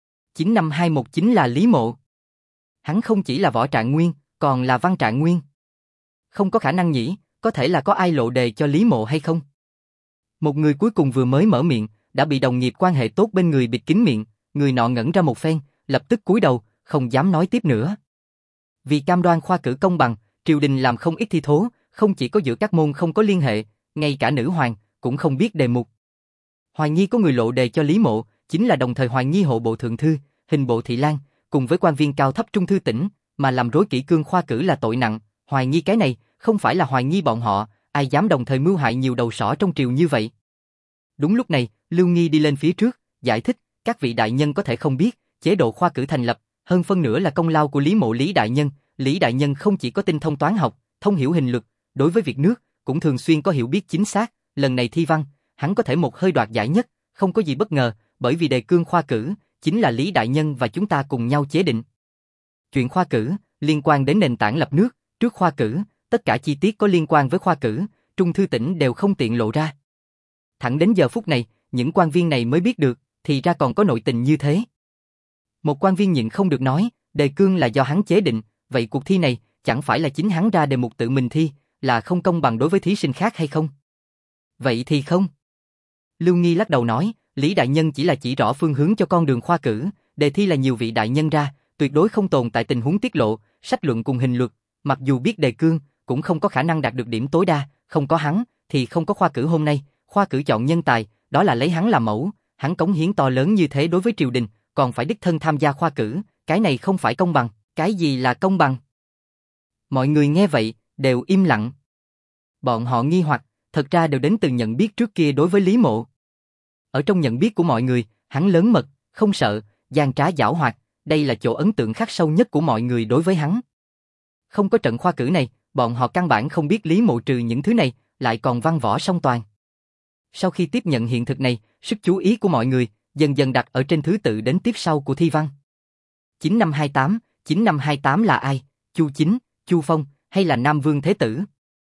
9521 chính là Lý Mộ. Hắn không chỉ là Võ Trạng Nguyên, còn là Văn Trạng Nguyên. Không có khả năng nhỉ, có thể là có ai lộ đề cho Lý Mộ hay không? Một người cuối cùng vừa mới mở miệng, đã bị đồng nghiệp quan hệ tốt bên người bịt kín miệng, người nọ ngẩn ra một phen, lập tức cúi đầu, không dám nói tiếp nữa. Vì cam đoan khoa cử công bằng, triều đình làm không ít thi thố, không chỉ có giữa các môn không có liên hệ, ngay cả nữ hoàng cũng không biết đề mục. Hoài nghi có người lộ đề cho Lý Mộ, chính là đồng thời hoài nghi hộ bộ thượng thư, hình bộ thị lang, cùng với quan viên cao thấp trung thư tỉnh, mà làm rối kỷ cương khoa cử là tội nặng. Hoài nghi cái này, không phải là hoài nghi bọn họ, ai dám đồng thời mưu hại nhiều đầu sỏ trong triều như vậy. Đúng lúc này, Lưu Nghi đi lên phía trước, giải thích, các vị đại nhân có thể không biết, chế độ khoa cử thành lập, hơn phân nửa là công lao của Lý Mộ Lý đại nhân. Lý đại nhân không chỉ có tinh thông toán học, thông hiểu hình luật, đối với việc nước cũng thường xuyên có hiểu biết chính xác. Lần này thi văn, hắn có thể một hơi đoạt giải nhất, không có gì bất ngờ, bởi vì đề cương khoa cử chính là Lý đại nhân và chúng ta cùng nhau chế định. Chuyện khoa cử liên quan đến nền tảng lập nước, trước khoa cử, tất cả chi tiết có liên quan với khoa cử, trung thư tỉnh đều không tiện lộ ra. Thẳng đến giờ phút này, những quan viên này mới biết được, thì ra còn có nội tình như thế. Một quan viên nhịn không được nói, đề cương là do hắn chế định, vậy cuộc thi này chẳng phải là chính hắn ra đề mục tự mình thi, là không công bằng đối với thí sinh khác hay không? Vậy thì không. Lưu Nghi lắc đầu nói, Lý đại nhân chỉ là chỉ rõ phương hướng cho con đường khoa cử, đề thi là nhiều vị đại nhân ra, tuyệt đối không tồn tại tình huống tiết lộ, sách luận cùng hình luật, mặc dù biết đề cương, cũng không có khả năng đạt được điểm tối đa, không có hắn, thì không có khoa cử hôm nay, khoa cử chọn nhân tài, đó là lấy hắn làm mẫu, hắn cống hiến to lớn như thế đối với triều đình, còn phải đích thân tham gia khoa cử, cái này không phải công bằng, cái gì là công bằng? Mọi người nghe vậy, đều im lặng. Bọn họ nghi hoặc, thật ra đều đến từ nhận biết trước kia đối với Lý Mộ. Ở trong nhận biết của mọi người, hắn lớn mật, không sợ, gian trá giảo hoạt, đây là chỗ ấn tượng khắc sâu nhất của mọi người đối với hắn. Không có trận khoa cử này, bọn họ căn bản không biết Lý Mộ trừ những thứ này, lại còn văn võ song toàn. Sau khi tiếp nhận hiện thực này, sức chú ý của mọi người dần dần đặt ở trên thứ tự đến tiếp sau của thi văn. 9528 là ai? Chu Chính, Chu Phong hay là Nam Vương Thế Tử?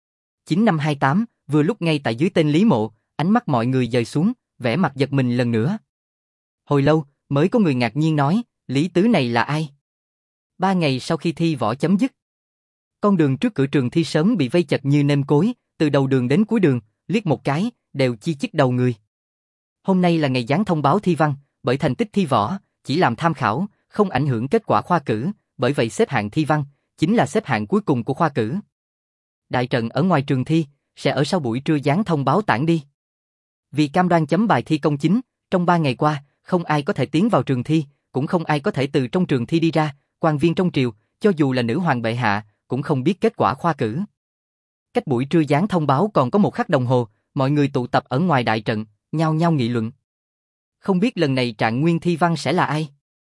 9528, vừa lúc ngay tại dưới tên Lý Mộ, ánh mắt mọi người dời xuống, vẻ mặt giật mình lần nữa. Hồi lâu, mới có người ngạc nhiên nói, Lý Tứ này là ai? 3 ngày sau khi thi võ chấm dứt, con đường trước cửa trường thi sớm bị vây chật như nêm cối, từ đầu đường đến cuối đường, liếc một cái, đều chi chít đầu người. Hôm nay là ngày dán thông báo thi văn, bởi thành tích thi võ, chỉ làm tham khảo, không ảnh hưởng kết quả khoa cử, bởi vậy xếp hạng thi văn, chính là xếp hạng cuối cùng của khoa cử. Đại trận ở ngoài trường thi, sẽ ở sau buổi trưa dán thông báo tản đi. Vì cam đoan chấm bài thi công chính, trong 3 ngày qua, không ai có thể tiến vào trường thi, cũng không ai có thể từ trong trường thi đi ra, quan viên trong triều, cho dù là nữ hoàng bệ hạ, cũng không biết kết quả khoa cử. Cách buổi trưa dán thông báo còn có 1 khắc đồng hồ, mọi người tụ tập ở ngoài đại trận, nhao nhao nghị luận. Không biết lần này trạng nguyên thi văn sẽ là ai?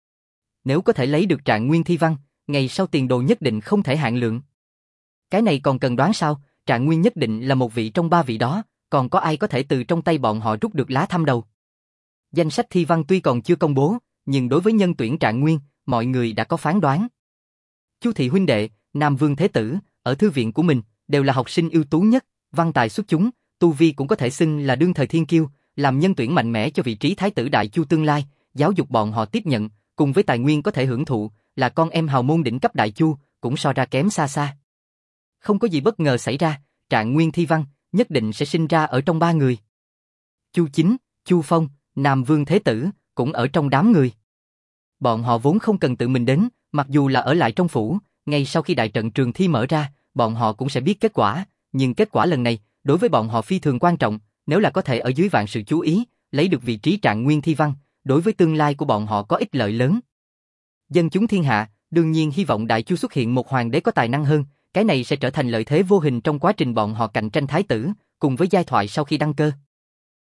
Nếu có thể lấy được trạng nguyên thi văn, ngày sau tiền đồ nhất định không thể hạn lượng. Cái này còn cần đoán sao, trạng nguyên nhất định là một vị trong 3 vị đó, còn có ai có thể từ trong tay bọn họ rút được lá thăm đầu. Danh sách thi văn tuy còn chưa công bố, nhưng đối với nhân tuyển trạng nguyên, mọi người đã có phán đoán. Chu thị huynh đệ, Nam Vương Thế Tử, ở thư viện của mình, đều là học sinh ưu tú nhất, văn tài xuất chúng, tu vi cũng có thể xưng là đương thời thiên kiêu, làm nhân tuyển mạnh mẽ cho vị trí Thái tử Đại Chu tương lai, giáo dục bọn họ tiếp nhận, cùng với tài nguyên có thể hưởng thụ, là con em hào môn đỉnh cấp Đại Chu, cũng so ra kém xa xa. Không có gì bất ngờ xảy ra, trạng nguyên thi văn, nhất định sẽ sinh ra ở trong 3 người. Chu Chính, Chu Phong, Nam Vương Thế Tử, cũng ở trong đám người. Bọn họ vốn không cần tự mình đến, mặc dù là ở lại trong phủ, ngay sau khi đại trận trường thi mở ra, bọn họ cũng sẽ biết kết quả, nhưng kết quả lần này, đối với bọn họ phi thường quan trọng, nếu là có thể ở dưới vạn sự chú ý, lấy được vị trí trạng nguyên thi văn, đối với tương lai của bọn họ có ích lợi lớn. Dân chúng thiên hạ, đương nhiên hy vọng Đại Chu xuất hiện một hoàng đế có tài năng hơn, cái này sẽ trở thành lợi thế vô hình trong quá trình bọn họ cạnh tranh thái tử, cùng với giai thoại sau khi đăng cơ.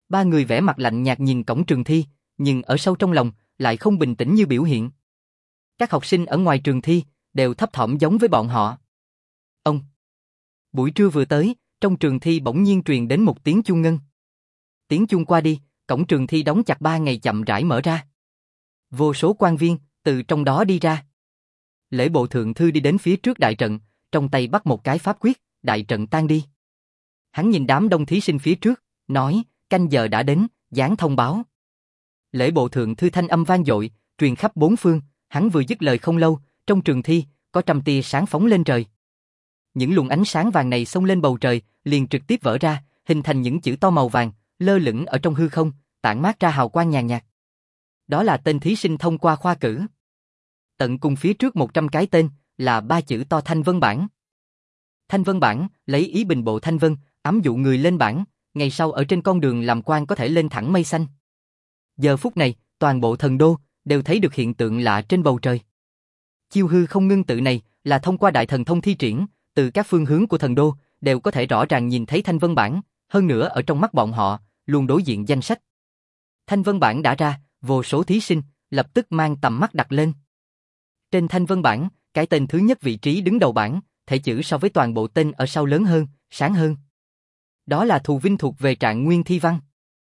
Ba người vẻ mặt lạnh nhạt nhìn cổng trường thi, nhưng ở sâu trong lòng lại không bình tĩnh như biểu hiện. Các học sinh ở ngoài trường thi đều thấp thỏm giống với bọn họ. Ông. Buổi trưa vừa tới, trong trường thi bỗng nhiên truyền đến một tiếng chuông ngân. Tiếng chuông qua đi, cổng trường thi đóng chặt 3 ngày chậm rãi mở ra. Vô số quan viên từ trong đó đi ra. Lễ bộ thượng thư đi đến phía trước đại trận, trong tay bắt một cái pháp quyết, đại trận tan đi. Hắn nhìn đám đông thí sinh phía trước, nói, canh giờ đã đến, giáng thông báo. Lễ bộ thượng thư thanh âm vang dội, truyền khắp bốn phương, hắn vừa dứt lời không lâu, trong trường thi, có trăm tia sáng phóng lên trời. Những luồng ánh sáng vàng này xông lên bầu trời, liền trực tiếp vỡ ra, hình thành những chữ to màu vàng, lơ lửng ở trong hư không, tản mát ra hào quang nhàn nhạt. Đó là tên thí sinh thông qua khoa cử. Tận cùng phía trước 100 cái tên, là 3 chữ to Thanh Vân Bảng. Thanh Vân Bảng, lấy ý bình bộ Thanh Vân, ám dụ người lên bảng, ngày sau ở trên con đường làm quan có thể lên thẳng mây xanh. Giờ phút này, toàn bộ thần đô, đều thấy được hiện tượng lạ trên bầu trời. Chiêu hư không ngưng tự này, là thông qua đại thần thông thi triển, từ các phương hướng của thần đô, đều có thể rõ ràng nhìn thấy Thanh Vân Bảng, hơn nữa ở trong mắt bọn họ, luôn đối diện danh sách. Thanh Vân Bảng đã ra, vô số thí sinh, lập tức mang tầm mắt đặt lên. Trên Thanh Vân Bảng, cái tên thứ nhất vị trí đứng đầu bảng, thể chữ so với toàn bộ tên ở sau lớn hơn, sáng hơn. Đó là Thù Vinh thuộc về Trạng Nguyên thi văn.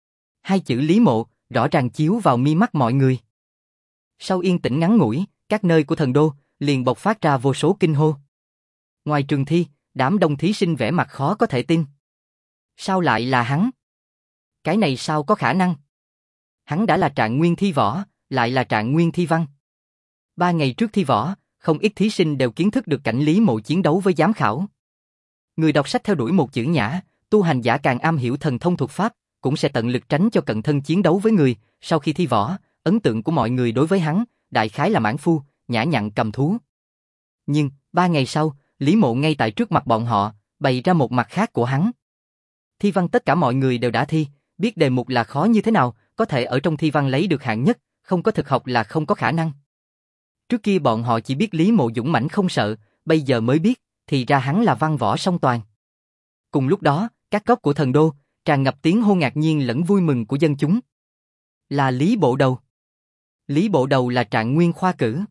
2 chữ Lý Mộ, rõ ràng chiếu vào mi mắt mọi người. Sau yên tĩnh ngắn ngủi, các nơi của thần đô, liền bộc phát ra vô số kinh hô. Ngoài trường thi, đám đông thí sinh vẻ mặt khó có thể tin. Sao lại là hắn? Cái này sao có khả năng? Hắn đã là Trạng Nguyên thi võ, lại là Trạng Nguyên thi văn. 3 ngày trước thi võ, không ít thí sinh đều kiến thức được cảnh Lý Mộ chiến đấu với giám khảo. Người đọc sách theo đuổi một chữ nhã, tu hành giả càng am hiểu thần thông thuật pháp, cũng sẽ tận lực tránh cho cận thân chiến đấu với người. Sau khi thi võ, ấn tượng của mọi người đối với hắn, đại khái là mãn phu, nhã nhặn cầm thú. Nhưng, 3 ngày sau, Lý Mộ ngay tại trước mặt bọn họ, bày ra một mặt khác của hắn. Thi văn tất cả mọi người đều đã thi, biết đề mục là khó như thế nào, có thể ở trong thi văn lấy được hạng nhất, không có thực học là không có khả năng. Trước kia bọn họ chỉ biết Lý Mộ dũng mãnh không sợ, bây giờ mới biết, thì ra hắn là văn võ song toàn. Cùng lúc đó, các góc của thần đô, tràn ngập tiếng hô ngạc nhiên lẫn vui mừng của dân chúng. Là Lý Bộ Đầu. Lý Bộ Đầu là Trạng Nguyên khoa cử.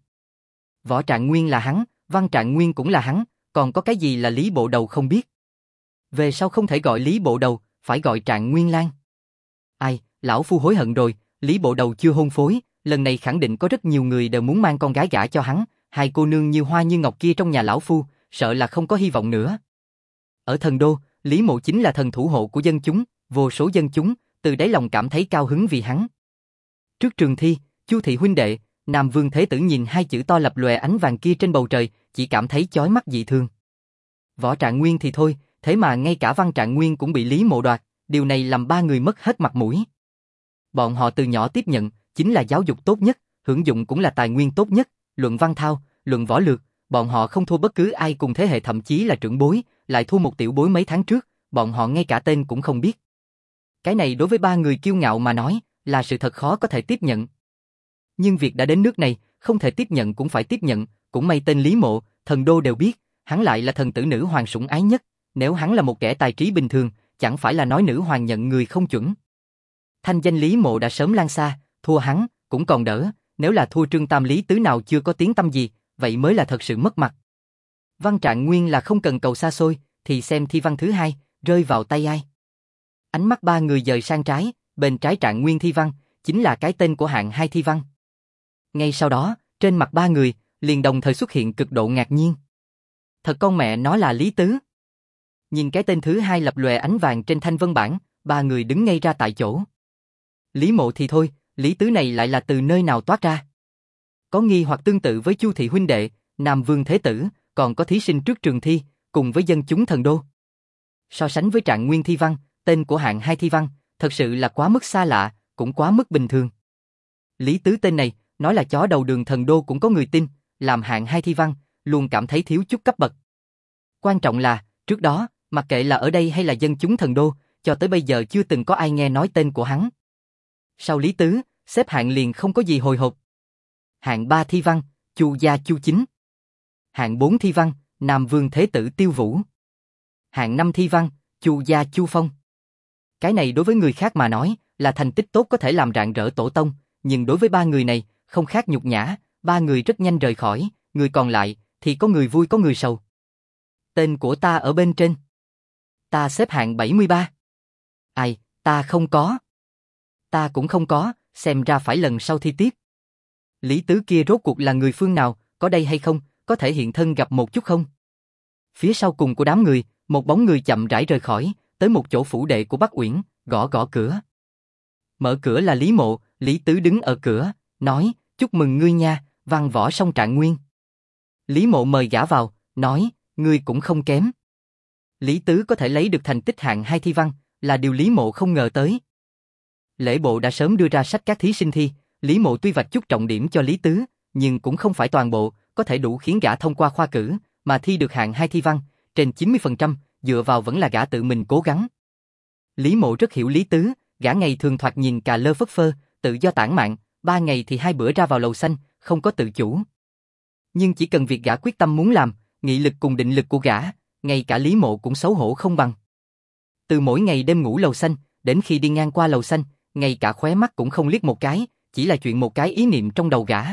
Võ Trạng Nguyên là hắn, Văn Trạng Nguyên cũng là hắn, còn có cái gì là Lý Bộ Đầu không biết. Về sau không thể gọi Lý Bộ Đầu, phải gọi Trạng Nguyên Lan. Ai, lão phu hối hận rồi, Lý Bộ Đầu chưa hôn phối, lần này khẳng định có rất nhiều người đều muốn mang con gái gả cho hắn, 2 cô nương như hoa như ngọc kia trong nhà lão phu, sợ là không có hy vọng nữa. Ở thần đô, Lý Mộ chính là thần thủ hộ của dân chúng, vô số dân chúng, từ đáy lòng cảm thấy cao hứng vì hắn. Trước trường thi, Chu thị huynh đệ, Nam Vương Thế Tử nhìn 2 chữ to lập lòe ánh vàng kia trên bầu trời, chỉ cảm thấy chói mắt dị thường. Võ Trạng Nguyên thì thôi, thế mà ngay cả Văn Trạng Nguyên cũng bị Lý Mộ đoạt, điều này làm 3 người mất hết mặt mũi. Bọn họ từ nhỏ tiếp nhận, chính là giáo dục tốt nhất, hưởng dụng cũng là tài nguyên tốt nhất, luận văn thao, luận võ lược, bọn họ không thua bất cứ ai cùng thế hệ, thậm chí là trưởng bối, lại thua một tiểu bối mấy tháng trước, bọn họ ngay cả tên cũng không biết. Cái này đối với 3 người kiêu ngạo mà nói, là sự thật khó có thể tiếp nhận. Nhưng việc đã đến nước này, không thể tiếp nhận cũng phải tiếp nhận, cũng may tên Lý Mộ, thần đô đều biết, hắn lại là thần tử nữ hoàng sủng ái nhất, nếu hắn là một kẻ tài trí bình thường, chẳng phải là nói nữ hoàng nhận người không chuẩn. Thanh danh Lý Mộ đã sớm lan xa, thua hắn, cũng còn đỡ, nếu là thua Trương Tam Lý Tứ nào chưa có tiếng tăm gì, vậy mới là thật sự mất mặt. Văn Trạng Nguyên là không cần cầu xa xôi, thì xem thi văn thứ 2, rơi vào tay ai. Ánh mắt 3 người dời sang trái, bên trái Trạng Nguyên thi văn, chính là cái tên của hạng 2 thi văn. Ngay sau đó, trên mặt 3 người, liền đồng thời xuất hiện cực độ ngạc nhiên. Thật con mẹ nó là Lý Tứ. Nhìn cái tên thứ 2 lập lòe ánh vàng trên Thanh Vân Bảng, 3 người đứng ngay ra tại chỗ. Lý Mộ thì thôi, Lý Tứ này lại là từ nơi nào toát ra? Có nghi hoặc tương tự với Chu thị huynh đệ, Nam Vương Thế Tử, còn có thí sinh trước trường thi, cùng với dân chúng thần đô. So sánh với Trạng Nguyên thi văn, tên của hạng 2 thi văn, thật sự là quá mức xa lạ, cũng quá mức bình thường. Lý Tứ tên này, nói là chó đầu đường thần đô cũng có người tin, làm hạng 2 thi văn, luôn cảm thấy thiếu chút cấp bậc. Quan trọng là, trước đó, mặc kệ là ở đây hay là dân chúng thần đô, cho tới bây giờ chưa từng có ai nghe nói tên của hắn. Sau Lý Tứ, xếp hạng liền không có gì hồi hộp. Hạng 3 thi văn, Chu gia Chu Chính. Hạng 4 thi văn, Nam Vương Thế Tử Tiêu Vũ. Hạng 5 thi văn, Chu gia Chu Phong. Cái này đối với người khác mà nói, là thành tích tốt có thể làm rạng rỡ tổ tông, nhưng đối với ba người này, không khác nhục nhã, ba người rất nhanh rời khỏi, người còn lại, thì có người vui có người sầu. Tên của ta ở bên trên. Ta xếp hạng 73. Ai, ta không có. Ta cũng không có, xem ra phải lần sau thi tiếp. Lý Tứ kia rốt cuộc là người phương nào, có đây hay không, có thể hiện thân gặp một chút không? Phía sau cùng của đám người, một bóng người chậm rãi rời khỏi, tới một chỗ phủ đệ của Bắc Uyển, gõ gõ cửa. Mở cửa là Lý Mộ, Lý Tứ đứng ở cửa, nói, chúc mừng ngươi nha, văn võ song trạng nguyên. Lý Mộ mời gã vào, nói, ngươi cũng không kém. Lý Tứ có thể lấy được thành tích hạng 2 thi văn, là điều Lý Mộ không ngờ tới. Lễ bộ đã sớm đưa ra sách các thí sinh thi, Lý Mộ tuy vạch chút trọng điểm cho Lý Tứ, nhưng cũng không phải toàn bộ, có thể đủ khiến gã thông qua khoa cử, mà thi được hạng 2 thi văn, trên 90%, dựa vào vẫn là gã tự mình cố gắng. Lý Mộ rất hiểu Lý Tứ, gã ngày thường thoạt nhìn cà lơ phất phơ, tự do tản mạn, 3 ngày thì 2 bữa ra vào lầu xanh, không có tự chủ. Nhưng chỉ cần việc gã quyết tâm muốn làm, nghị lực cùng định lực của gã, ngay cả Lý Mộ cũng xấu hổ không bằng. Từ mỗi ngày đêm ngủ lầu xanh, đến khi đi ngang qua lầu xanh, ngay cả khóe mắt cũng không liếc một cái, chỉ là chuyện một cái ý niệm trong đầu gã.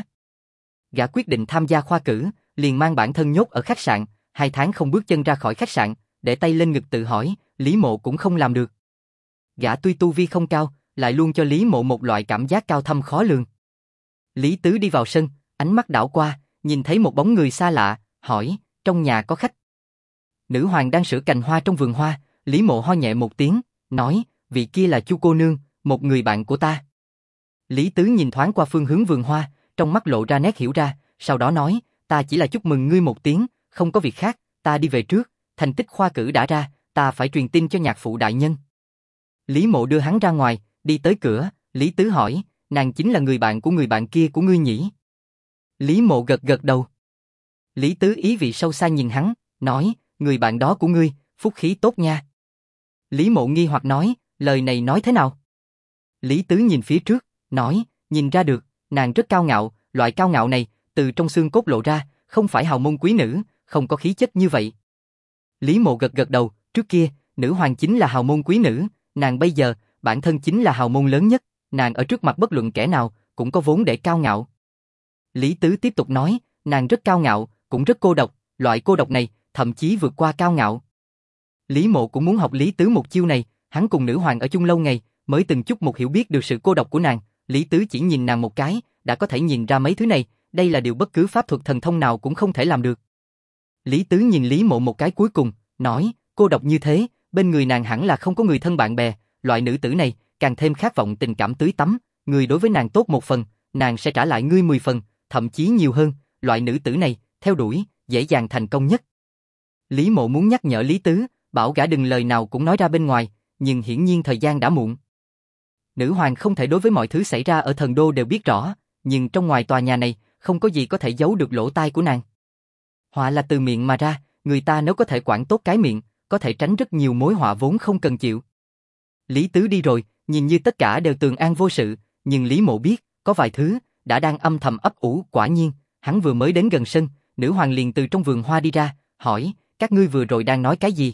Gã quyết định tham gia khoa cử, liền mang bản thân nhốt ở khách sạn, 2 tháng không bước chân ra khỏi khách sạn, để tay lên ngực tự hỏi, Lý Mộ cũng không làm được. Gã tuy tu vi không cao, lại luôn cho Lý Mộ một loại cảm giác cao thâm khó lường. Lý Tứ đi vào sân, ánh mắt đảo qua, nhìn thấy một bóng người xa lạ, hỏi, trong nhà có khách. Nữ hoàng đang sửa cành hoa trong vườn hoa, Lý Mộ ho nhẹ một tiếng, nói, vị kia là Chu cô nương, một người bạn của ta. Lý Tứ nhìn thoáng qua phương hướng vườn hoa, trong mắt lộ ra nét hiểu ra, sau đó nói, ta chỉ là chúc mừng ngươi một tiếng, không có việc khác, ta đi về trước, thành tích khoa cử đã ra, ta phải truyền tin cho nhạc phụ đại nhân. Lý Mộ đưa hắn ra ngoài, đi tới cửa, Lý Tứ hỏi, nàng chính là người bạn của người bạn kia của ngươi nhỉ? Lý Mộ gật gật đầu. Lý Tứ ý vị sâu xa nhìn hắn, nói, người bạn đó của ngươi, phúc khí tốt nha. Lý Mộ nghi hoặc nói, lời này nói thế nào? Lý Tứ nhìn phía trước, nói, nhìn ra được, nàng rất cao ngạo, loại cao ngạo này, từ trong xương cốt lộ ra, không phải hào môn quý nữ, không có khí chất như vậy. Lý Mộ gật gật đầu, trước kia, nữ hoàng chính là hào môn quý nữ, nàng bây giờ, bản thân chính là hào môn lớn nhất, nàng ở trước mặt bất luận kẻ nào, cũng có vốn để cao ngạo. Lý Tứ tiếp tục nói, nàng rất cao ngạo, cũng rất cô độc, loại cô độc này, thậm chí vượt qua cao ngạo. Lý Mộ cũng muốn học Lý Tứ một chiêu này, hắn cùng nữ hoàng ở chung lâu ngày, mới từng chút một hiểu biết được sự cô độc của nàng, Lý Tứ chỉ nhìn nàng một cái, đã có thể nhìn ra mấy thứ này, đây là điều bất cứ pháp thuật thần thông nào cũng không thể làm được. Lý Tứ nhìn Lý Mộ một cái cuối cùng, nói, cô độc như thế, bên người nàng hẳn là không có người thân bạn bè, loại nữ tử này, càng thêm khát vọng tình cảm tưới tắm, người đối với nàng tốt 1 phần, nàng sẽ trả lại ngươi 10 phần, thậm chí nhiều hơn, loại nữ tử này, theo đuổi, dễ dàng thành công nhất. Lý Mộ muốn nhắc nhở Lý Tứ, bảo gã đừng lời nào cũng nói ra bên ngoài, nhưng hiển nhiên thời gian đã muộn. Nữ hoàng không thể đối với mọi thứ xảy ra ở thần đô đều biết rõ, nhưng trong ngoài tòa nhà này, không có gì có thể giấu được lỗ tai của nàng. Họa là từ miệng mà ra, người ta nếu có thể quản tốt cái miệng, có thể tránh rất nhiều mối họa vốn không cần chịu. Lý Tứ đi rồi, nhìn như tất cả đều tường an vô sự, nhưng Lý Mộ biết, có vài thứ, đã đang âm thầm ấp ủ, quả nhiên, hắn vừa mới đến gần sân, nữ hoàng liền từ trong vườn hoa đi ra, hỏi, các ngươi vừa rồi đang nói cái gì?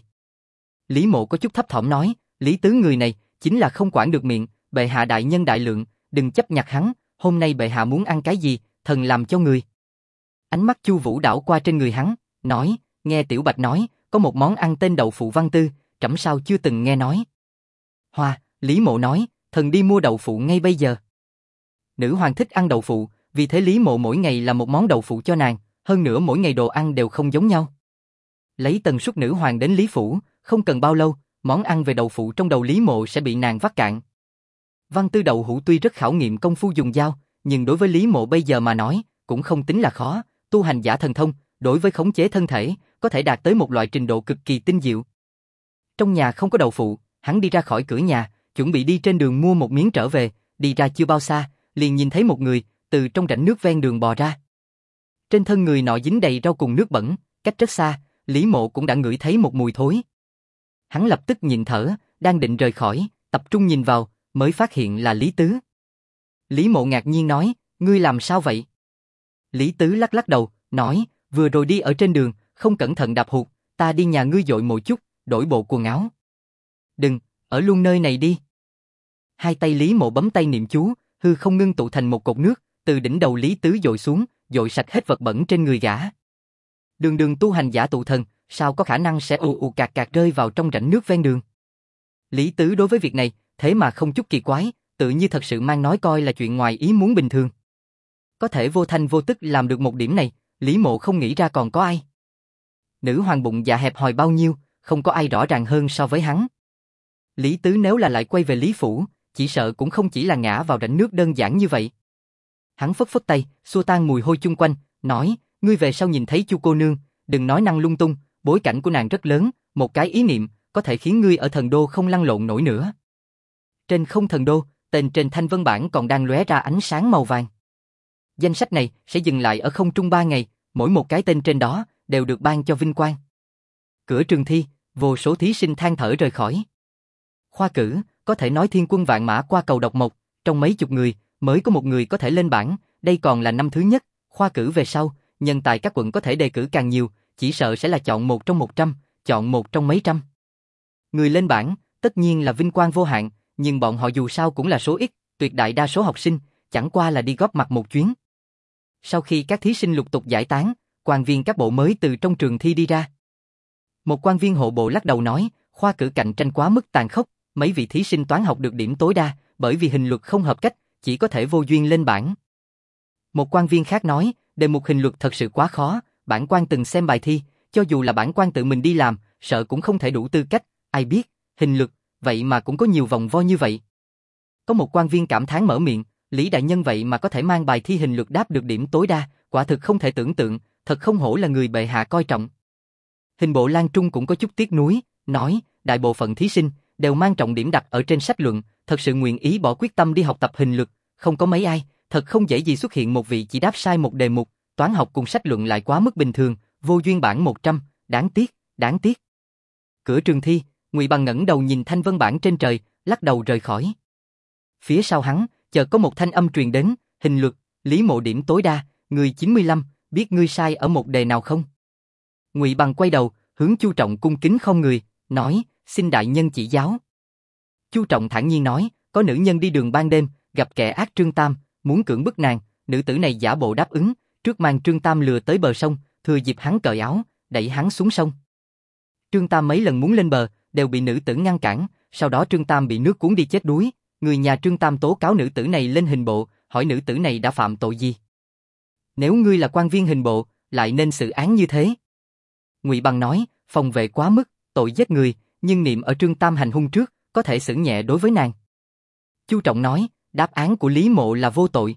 Lý Mộ có chút thấp thỏm nói, Lý Tứ người này, chính là không quản được miệng, bệ hạ đại nhân đại lượng, đừng chấp nhặt hắn, hôm nay bệ hạ muốn ăn cái gì, thần làm cho người. Ánh mắt Chu Vũ đảo qua trên người hắn, nói, nghe Tiểu Bạch nói, có một món ăn tên đậu phụ văn tư, trẫm sao chưa từng nghe nói. Hoa, Lý Mộ nói, thần đi mua đậu phụ ngay bây giờ. Nữ hoàng thích ăn đậu phụ, vì thế Lý Mộ mỗi ngày làm một món đậu phụ cho nàng, hơn nữa mỗi ngày đồ ăn đều không giống nhau. Lấy tần suất nữ hoàng đến Lý Phủ, không cần bao lâu, món ăn về đậu phụ trong đầu Lý Mộ sẽ bị nàng vắt cạn. Văn tư đậu hũ tuy rất khảo nghiệm công phu dùng dao, nhưng đối với Lý Mộ bây giờ mà nói, cũng không tính là khó, tu hành giả thần thông, đối với khống chế thân thể, có thể đạt tới một loại trình độ cực kỳ tinh diệu. Trong nhà không có đậu phụ, hắn đi ra khỏi cửa nhà, chuẩn bị đi trên đường mua một miếng trở về, đi ra chưa bao xa, liền nhìn thấy một người, từ trong rãnh nước ven đường bò ra. Trên thân người nọ dính đầy rau cùng nước bẩn, cách rất xa, Lý Mộ cũng đã ngửi thấy một mùi thối. Hắn lập tức nhịn thở, đang định rời khỏi, tập trung nhìn vào, mới phát hiện là Lý Tứ. Lý Mộ ngạc nhiên nói, ngươi làm sao vậy? Lý Tứ lắc lắc đầu, nói, vừa rồi đi ở trên đường, không cẩn thận đạp hụt, ta đi nhà ngươi dội một chút, đổi bộ quần áo. Đừng, ở luôn nơi này đi. Hai tay Lý Mộ bấm tay niệm chú, hư không ngưng tụ thành một cột nước, từ đỉnh đầu Lý Tứ dội xuống, dội sạch hết vật bẩn trên người gã. Đường Đường tu hành giả tụ thần, sao có khả năng sẽ ù ù cạc cạc rơi vào trong rãnh nước ven đường. Lý Tứ đối với việc này, thế mà không chút kỳ quái, tự như thật sự mang nói coi là chuyện ngoài ý muốn bình thường. Có thể vô thanh vô tức làm được một điểm này, Lý Mộ không nghĩ ra còn có ai. Nữ hoàng bụng dạ hẹp hòi bao nhiêu, không có ai rõ ràng hơn so với hắn. Lý Tứ nếu là lại quay về Lý Phủ, chỉ sợ cũng không chỉ là ngã vào rãnh nước đơn giản như vậy. Hắn phất phất tay, xua tan mùi hôi chung quanh, nói, ngươi về sau nhìn thấy Chu cô nương, đừng nói năng lung tung, bối cảnh của nàng rất lớn, một cái ý niệm, có thể khiến ngươi ở thần đô không lăn lộn nổi nữa. Trên không thần đô, tên trên thanh vân bảng còn đang lóe ra ánh sáng màu vàng. Danh sách này sẽ dừng lại ở không trung 3 ngày, mỗi một cái tên trên đó đều được ban cho vinh quang. Cửa trường thi, vô số thí sinh than thở rời khỏi. Khoa cử, có thể nói thiên quân vạn mã qua cầu độc mộc, trong mấy chục người, mới có một người có thể lên bảng, đây còn là năm thứ nhất, khoa cử về sau, nhân tài các quận có thể đề cử càng nhiều, chỉ sợ sẽ là chọn một trong 100, chọn một trong mấy trăm. Người lên bảng, tất nhiên là vinh quang vô hạn, nhưng bọn họ dù sao cũng là số ít, tuyệt đại đa số học sinh, chẳng qua là đi góp mặt một chuyến. Sau khi các thí sinh lục tục giải tán, quan viên các bộ mới từ trong trường thi đi ra. Một quan viên hộ bộ lắc đầu nói, khoa cử cạnh tranh quá mức tàn khốc, mấy vị thí sinh toán học được điểm tối đa, bởi vì hình luật không hợp cách, chỉ có thể vô duyên lên bảng. Một quan viên khác nói, đề mục hình luật thật sự quá khó, bản quan từng xem bài thi, cho dù là bản quan tự mình đi làm, sợ cũng không thể đủ tư cách, ai biết, hình luật, vậy mà cũng có nhiều vòng vo như vậy. Có một quan viên cảm thán mở miệng, Lý đại nhân vậy mà có thể mang bài thi hình luật đáp được điểm tối đa, quả thực không thể tưởng tượng, thật không hổ là người bệ hạ coi trọng. Hình bộ Lan Trung cũng có chút tiếc nuối, nói, đại bộ phận thí sinh đều mang trọng điểm đặt ở trên sách luận, thật sự nguyện ý bỏ quyết tâm đi học tập hình luật, không có mấy ai, thật không dễ gì xuất hiện một vị chỉ đáp sai một đề mục, toán học cùng sách luận lại quá mức bình thường, vô duyên bảng 100, đáng tiếc, đáng tiếc. Cửa trường thi, Ngụy Bằng ngẩng đầu nhìn thanh vân bảng trên trời, lắc đầu rời khỏi. Phía sau hắn, chợt có một thanh âm truyền đến, hình luật, Lý Mộ điểm tối đa, người 95, biết ngươi sai ở một đề nào không? Ngụy Bằng quay đầu, hướng Chu Trọng cung kính không người, nói, xin đại nhân chỉ giáo. Chu Trọng thản nhiên nói, có nữ nhân đi đường ban đêm, gặp kẻ ác Trương Tam, muốn cưỡng bức nàng, nữ tử này giả bộ đáp ứng, trước mang Trương Tam lừa tới bờ sông, thừa dịp hắn cởi áo, đẩy hắn xuống sông. Trương Tam mấy lần muốn lên bờ, đều bị nữ tử ngăn cản, sau đó Trương Tam bị nước cuốn đi chết đuối, người nhà Trương Tam tố cáo nữ tử này lên hình bộ, hỏi nữ tử này đã phạm tội gì. Nếu ngươi là quan viên hình bộ, lại nên xử án như thế. Ngụy Bằng nói, phòng vệ quá mức, tội giết người, nhưng niệm ở Trương Tam hành hung trước, có thể xử nhẹ đối với nàng. Chu Trọng nói, đáp án của Lý Mộ là vô tội.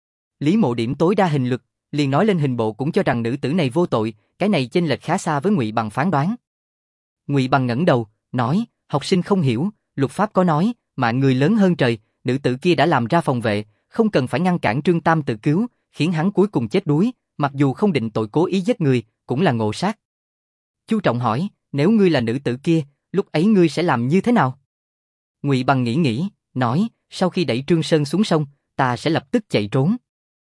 Lý Mộ điểm tối đa hình luật, liền nói lên hình bộ cũng cho rằng nữ tử này vô tội, cái này chênh lệch khá xa với Ngụy Bằng phán đoán. Ngụy Bằng ngẩng đầu, nói, học sinh không hiểu, luật pháp có nói, mạng người lớn hơn trời, nữ tử kia đã làm ra phòng vệ, không cần phải ngăn cản Trương Tam tự cứu, khiến hắn cuối cùng chết đuối, mặc dù không định tội cố ý giết người, cũng là ngộ sát. Chu Trọng hỏi, nếu ngươi là nữ tử kia, lúc ấy ngươi sẽ làm như thế nào? Ngụy Bằng nghĩ, nói, sau khi đẩy Trương Sơn xuống sông, ta sẽ lập tức chạy trốn.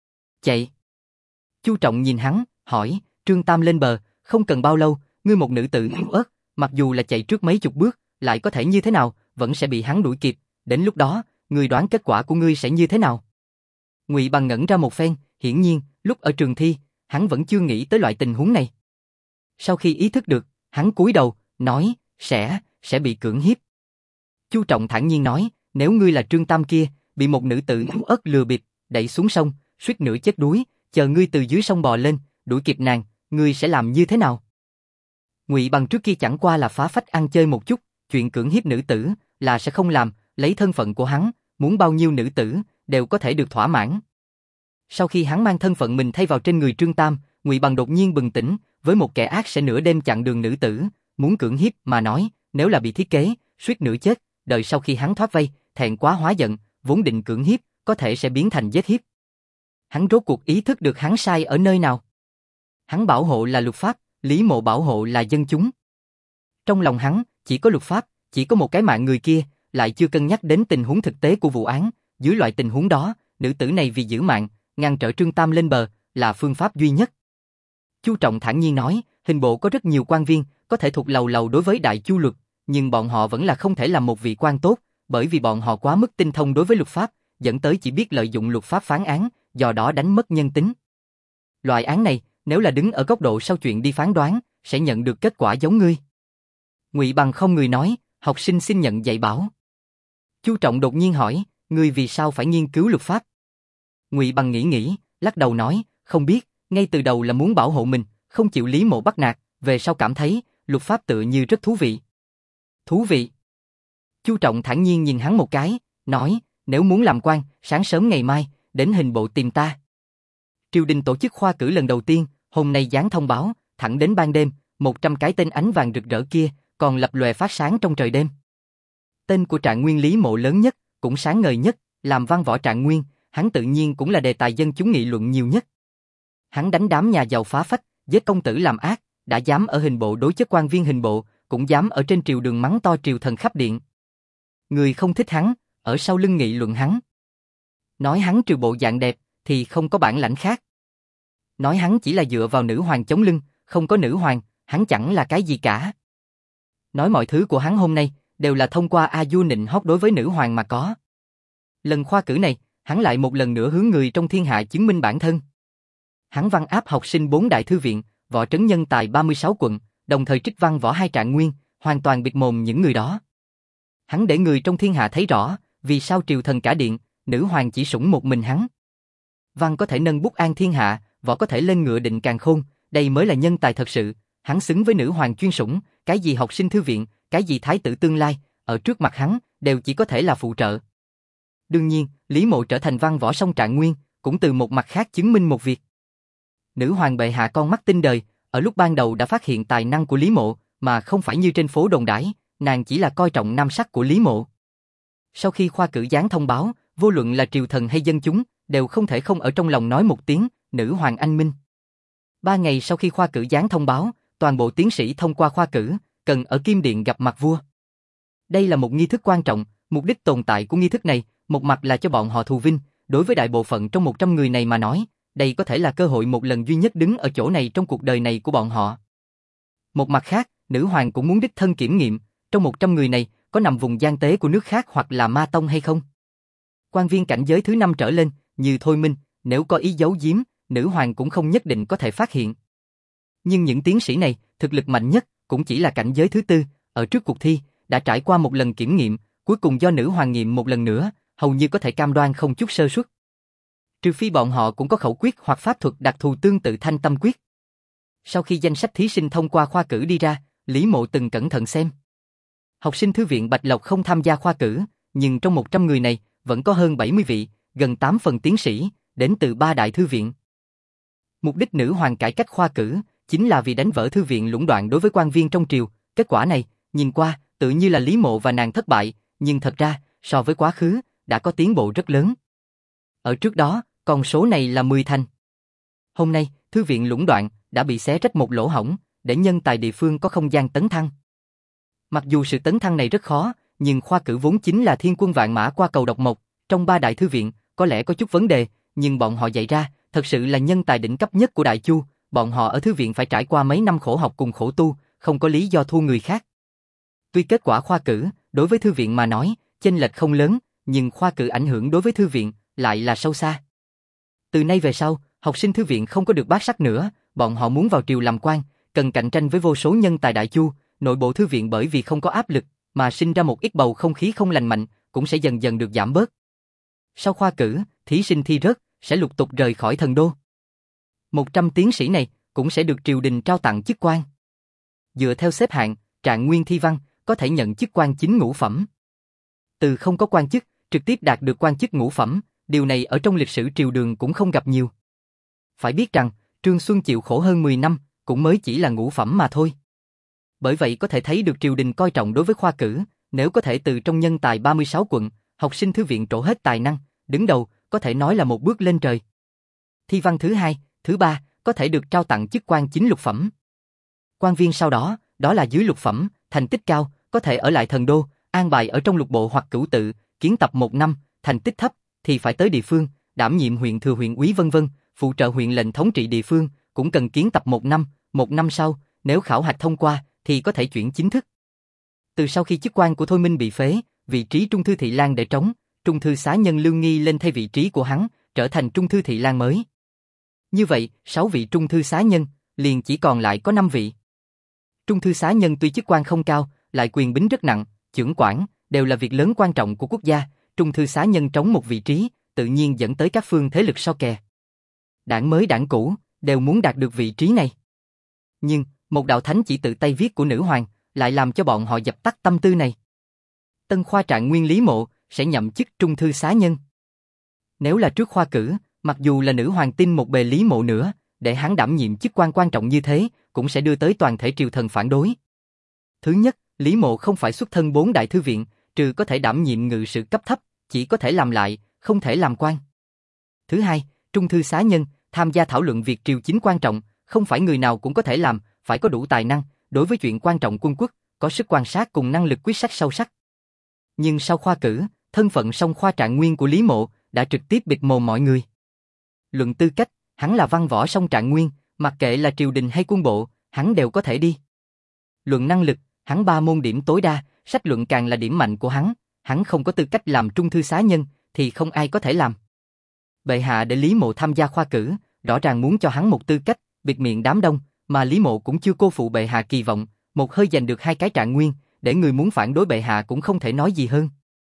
Chạy? Chu Trọng nhìn hắn, hỏi, Trương Tam lên bờ, không cần bao lâu, ngươi một nữ tử yếu ớt, mặc dù là chạy trước mấy chục bước, lại có thể như thế nào, vẫn sẽ bị hắn đuổi kịp, đến lúc đó, ngươi đoán kết quả của ngươi sẽ như thế nào? Ngụy Bằng ngẩn ra một phen, hiển nhiên, lúc ở trường thi, hắn vẫn chưa nghĩ tới loại tình huống này. Sau khi ý thức được, hắn cúi đầu, nói, sẽ bị cưỡng hiếp. Chu Trọng thản nhiên nói, nếu ngươi là Trương Tam kia, bị một nữ tử yếu ớt lừa bịp, đẩy xuống sông, suýt nữa chết đuối, chờ ngươi từ dưới sông bò lên, đuổi kịp nàng, ngươi sẽ làm như thế nào? Ngụy Bằng trước kia chẳng qua là phá phách ăn chơi một chút, chuyện cưỡng hiếp nữ tử là sẽ không làm, lấy thân phận của hắn, muốn bao nhiêu nữ tử đều có thể được thỏa mãn. Sau khi hắn mang thân phận mình thay vào trên người Trương Tam, Ngụy Bằng đột nhiên bừng tỉnh, với một kẻ ác sẽ nửa đêm chặn đường nữ tử, muốn cưỡng hiếp mà nói, nếu là bị thiết kế, suýt nữa chết, đợi sau khi hắn thoát vây, thẹn quá hóa giận, vốn định cưỡng hiếp, có thể sẽ biến thành giết hiếp. Hắn rốt cuộc ý thức được hắn sai ở nơi nào. Hắn bảo hộ là luật pháp, Lý Mộ bảo hộ là dân chúng. Trong lòng hắn, chỉ có luật pháp, chỉ có một cái mạng người kia, lại chưa cân nhắc đến tình huống thực tế của vụ án. Dưới loại tình huống đó, nữ tử này vì giữ mạng, ngăn trở Trương Tam lên bờ, là phương pháp duy nhất. Chu Trọng thản nhiên nói, hình bộ có rất nhiều quan viên, có thể thuộc lầu lầu đối với đại chu luật, nhưng bọn họ vẫn là không thể làm một vị quan tốt, bởi vì bọn họ quá mức tinh thông đối với luật pháp, dẫn tới chỉ biết lợi dụng luật pháp phán án, do đó đánh mất nhân tính. Loại án này, nếu là đứng ở góc độ sau chuyện đi phán đoán, sẽ nhận được kết quả giống ngươi. Ngụy Bằng không người nói, học sinh xin nhận dạy bảo. Chu Trọng đột nhiên hỏi, ngươi vì sao phải nghiên cứu luật pháp? Ngụy Bằng nghĩ, lắc đầu nói, không biết, ngay từ đầu là muốn bảo hộ mình, không chịu Lý Mộ bắt nạt, về sau cảm thấy, luật pháp tựa như rất thú vị. Thú vị? Chu Trọng thản nhiên nhìn hắn một cái, nói, nếu muốn làm quan, sáng sớm ngày mai, đến hình bộ tìm ta. Triều đình tổ chức khoa cử lần đầu tiên, hôm nay dán thông báo, thẳng đến ban đêm, 100 cái tên ánh vàng rực rỡ kia, còn lập lòe phát sáng trong trời đêm. Tên của Trạng Nguyên Lý Mộ lớn nhất, cũng sáng ngời nhất, làm văn võ Trạng Nguyên, hắn tự nhiên cũng là đề tài dân chúng nghị luận nhiều nhất. Hắn đánh đám nhà giàu phá phách, giết công tử làm ác, đã dám ở hình bộ đối chất quan viên hình bộ, cũng dám ở trên triều đường mắng to triều thần khắp điện. Người không thích hắn, ở sau lưng nghị luận hắn. Nói hắn triều bộ dạng đẹp, thì không có bản lãnh khác. Nói hắn chỉ là dựa vào nữ hoàng chống lưng, không có nữ hoàng, hắn chẳng là cái gì cả. Nói mọi thứ của hắn hôm nay, đều là thông qua A Du nịnh hót đối với nữ hoàng mà có. Lần khoa cử này, hắn lại một lần nữa hướng người trong thiên hạ chứng minh bản thân. Hắn văn áp học sinh 4 đại thư viện, võ trấn nhân tài 36 quận, đồng thời trích văn võ 2 Trạng Nguyên, hoàn toàn bịt mồm những người đó. Hắn để người trong thiên hạ thấy rõ, vì sao triều thần cả điện, nữ hoàng chỉ sủng một mình hắn. Văn có thể nâng bút an thiên hạ, võ có thể lên ngựa định càn khôn, đây mới là nhân tài thật sự, hắn xứng với nữ hoàng chuyên sủng, cái gì học sinh thư viện, cái gì thái tử tương lai, ở trước mặt hắn, đều chỉ có thể là phụ trợ. Đương nhiên, Lý Mộ trở thành văn võ song Trạng Nguyên, cũng từ một mặt khác chứng minh một việc. Nữ hoàng bệ hạ con mắt tinh đời, ở lúc ban đầu đã phát hiện tài năng của Lý Mộ, mà không phải như trên phố đồn đãi, nàng chỉ là coi trọng nam sắc của Lý Mộ. Sau khi khoa cử giáng thông báo, vô luận là triều thần hay dân chúng, đều không thể không ở trong lòng nói một tiếng, nữ hoàng anh minh. 3 ngày sau khi khoa cử giáng thông báo, toàn bộ tiến sĩ thông qua khoa cử, cần ở Kim Điện gặp mặt vua. Đây là một nghi thức quan trọng, mục đích tồn tại của nghi thức này, một mặt là cho bọn họ thù vinh, đối với đại bộ phận trong 100 người này mà nói, đây có thể là cơ hội một lần duy nhất đứng ở chỗ này trong cuộc đời này của bọn họ. Một mặt khác, nữ hoàng cũng muốn đích thân kiểm nghiệm, trong 100 người này, có nằm vùng gian tế của nước khác hoặc là ma tông hay không. Quan viên cảnh giới thứ 5 trở lên, như Thôi Minh, nếu có ý giấu giếm, nữ hoàng cũng không nhất định có thể phát hiện. Nhưng những tiến sĩ này, thực lực mạnh nhất, cũng chỉ là cảnh giới thứ 4, ở trước cuộc thi, đã trải qua một lần kiểm nghiệm, cuối cùng do nữ hoàng nghiệm một lần nữa, hầu như có thể cam đoan không chút sơ suất. Trừ phi bọn họ cũng có khẩu quyết hoặc pháp thuật đặc thù tương tự Thanh Tâm Quyết. Sau khi danh sách thí sinh thông qua khoa cử đi ra, Lý Mộ từng cẩn thận xem. Học sinh thư viện Bạch Lộc không tham gia khoa cử, nhưng trong 100 người này, vẫn có hơn 70 vị, gần 8 phần tiến sĩ, đến từ 3 đại thư viện. Mục đích nữ hoàng cải cách khoa cử, chính là vì đánh vỡ thư viện lũng đoạn đối với quan viên trong triều. Kết quả này, nhìn qua, tự như là Lý Mộ và nàng thất bại, nhưng thật ra, so với quá khứ, đã có tiến bộ rất lớn. Ở trước đó, con số này là 10 thành. Hôm nay, thư viện lũng đoạn đã bị xé rách một lỗ hổng, để nhân tài địa phương có không gian tấn thăng. Mặc dù sự tấn thăng này rất khó, nhưng khoa cử vốn chính là thiên quân vạn mã qua cầu độc mộc, trong 3 đại thư viện, có lẽ có chút vấn đề, nhưng bọn họ dạy ra, thật sự là nhân tài đỉnh cấp nhất của Đại Chu, bọn họ ở thư viện phải trải qua mấy năm khổ học cùng khổ tu, không có lý do thua người khác. Tuy kết quả khoa cử, đối với thư viện mà nói, chênh lệch không lớn, nhưng khoa cử ảnh hưởng đối với thư viện, lại là sâu xa. Từ nay về sau, học sinh thư viện không có được bát sắc nữa, bọn họ muốn vào triều làm quan, cần cạnh tranh với vô số nhân tài Đại Chu, nội bộ thư viện bởi vì không có áp lực, mà sinh ra một ít bầu không khí không lành mạnh, cũng sẽ dần dần được giảm bớt. Sau khoa cử, thí sinh thi rớt, sẽ lục tục rời khỏi thần đô. 100 tiến sĩ này, cũng sẽ được triều đình trao tặng chức quan. Dựa theo xếp hạng, Trạng Nguyên thi văn, có thể nhận chức quan chính ngũ phẩm. Từ không có quan chức, trực tiếp đạt được quan chức ngũ phẩm, điều này ở trong lịch sử triều đường cũng không gặp nhiều. Phải biết rằng, Trương Xuân chịu khổ hơn 10 năm, cũng mới chỉ là ngũ phẩm mà thôi. Bởi vậy có thể thấy được triều đình coi trọng đối với khoa cử, nếu có thể từ trong nhân tài 36 quận, học sinh thư viện trổ hết tài năng, đứng đầu, có thể nói là một bước lên trời. Thi văn thứ 2, thứ 3, có thể được trao tặng chức quan chính lục phẩm. Quan viên sau đó, đó là dưới lục phẩm, thành tích cao, có thể ở lại thần đô, an bài ở trong lục bộ hoặc cửu tự, kiến tập 1 năm, thành tích thấp, thì phải tới địa phương, đảm nhiệm huyện thừa huyện úy vân vân, phụ trợ huyện lệnh thống trị địa phương, cũng cần kiến tập 1 năm sau, nếu khảo hạch thông qua, thì có thể chuyển chính thức. Từ sau khi chức quan của Thôi Minh bị phế, vị trí Trung thư thị lang để trống, Trung thư xá nhân Lương Nghi lên thay vị trí của hắn, trở thành Trung thư thị lang mới. Như vậy, 6 vị Trung thư xá nhân, liền chỉ còn lại có 5 vị. Trung thư xá nhân tuy chức quan không cao, lại quyền bính rất nặng, chưởng quản, đều là việc lớn quan trọng của quốc gia, Trung thư xá nhân trống một vị trí, tự nhiên dẫn tới các phương thế lực so kè. Đảng mới đảng cũ, đều muốn đạt được vị trí này. Nhưng, một đạo thánh chỉ tự tay viết của nữ hoàng, lại làm cho bọn họ dập tắt tâm tư này. Tân khoa trạng nguyên Lý Mộ, sẽ nhậm chức Trung thư xá nhân. Nếu là trước khoa cử, mặc dù là nữ hoàng tin một bề Lý Mộ nữa, để hắn đảm nhiệm chức quan quan trọng như thế, cũng sẽ đưa tới toàn thể triều thần phản đối. Thứ nhất, Lý Mộ không phải xuất thân 4 đại thư viện, trừ có thể đảm nhiệm ngự sự cấp thấp, chỉ có thể làm lại, không thể làm quan. Thứ hai, Trung thư xá nhân, tham gia thảo luận việc triều chính quan trọng, không phải người nào cũng có thể làm, phải có đủ tài năng, đối với chuyện quan trọng quân quốc, có sức quan sát cùng năng lực quyết sách sâu sắc. Nhưng sau khoa cử, thân phận song khoa trạng nguyên của Lý Mộ đã trực tiếp bịt mồm mọi người. Luận tư cách, hắn là văn võ song trạng nguyên, mặc kệ là triều đình hay quân bộ, hắn đều có thể đi. Luận năng lực, hắn 3 môn điểm tối đa, sách luận càng là điểm mạnh của hắn không có tư cách làm trung thư xá nhân, thì không ai có thể làm. Bệ hạ để Lý Mộ tham gia khoa cử, rõ ràng muốn cho hắn một tư cách, bịt miệng đám đông, mà Lý Mộ cũng chưa cô phụ bệ hạ kỳ vọng, một hơi giành được 2 cái trạng nguyên, để người muốn phản đối bệ hạ cũng không thể nói gì hơn.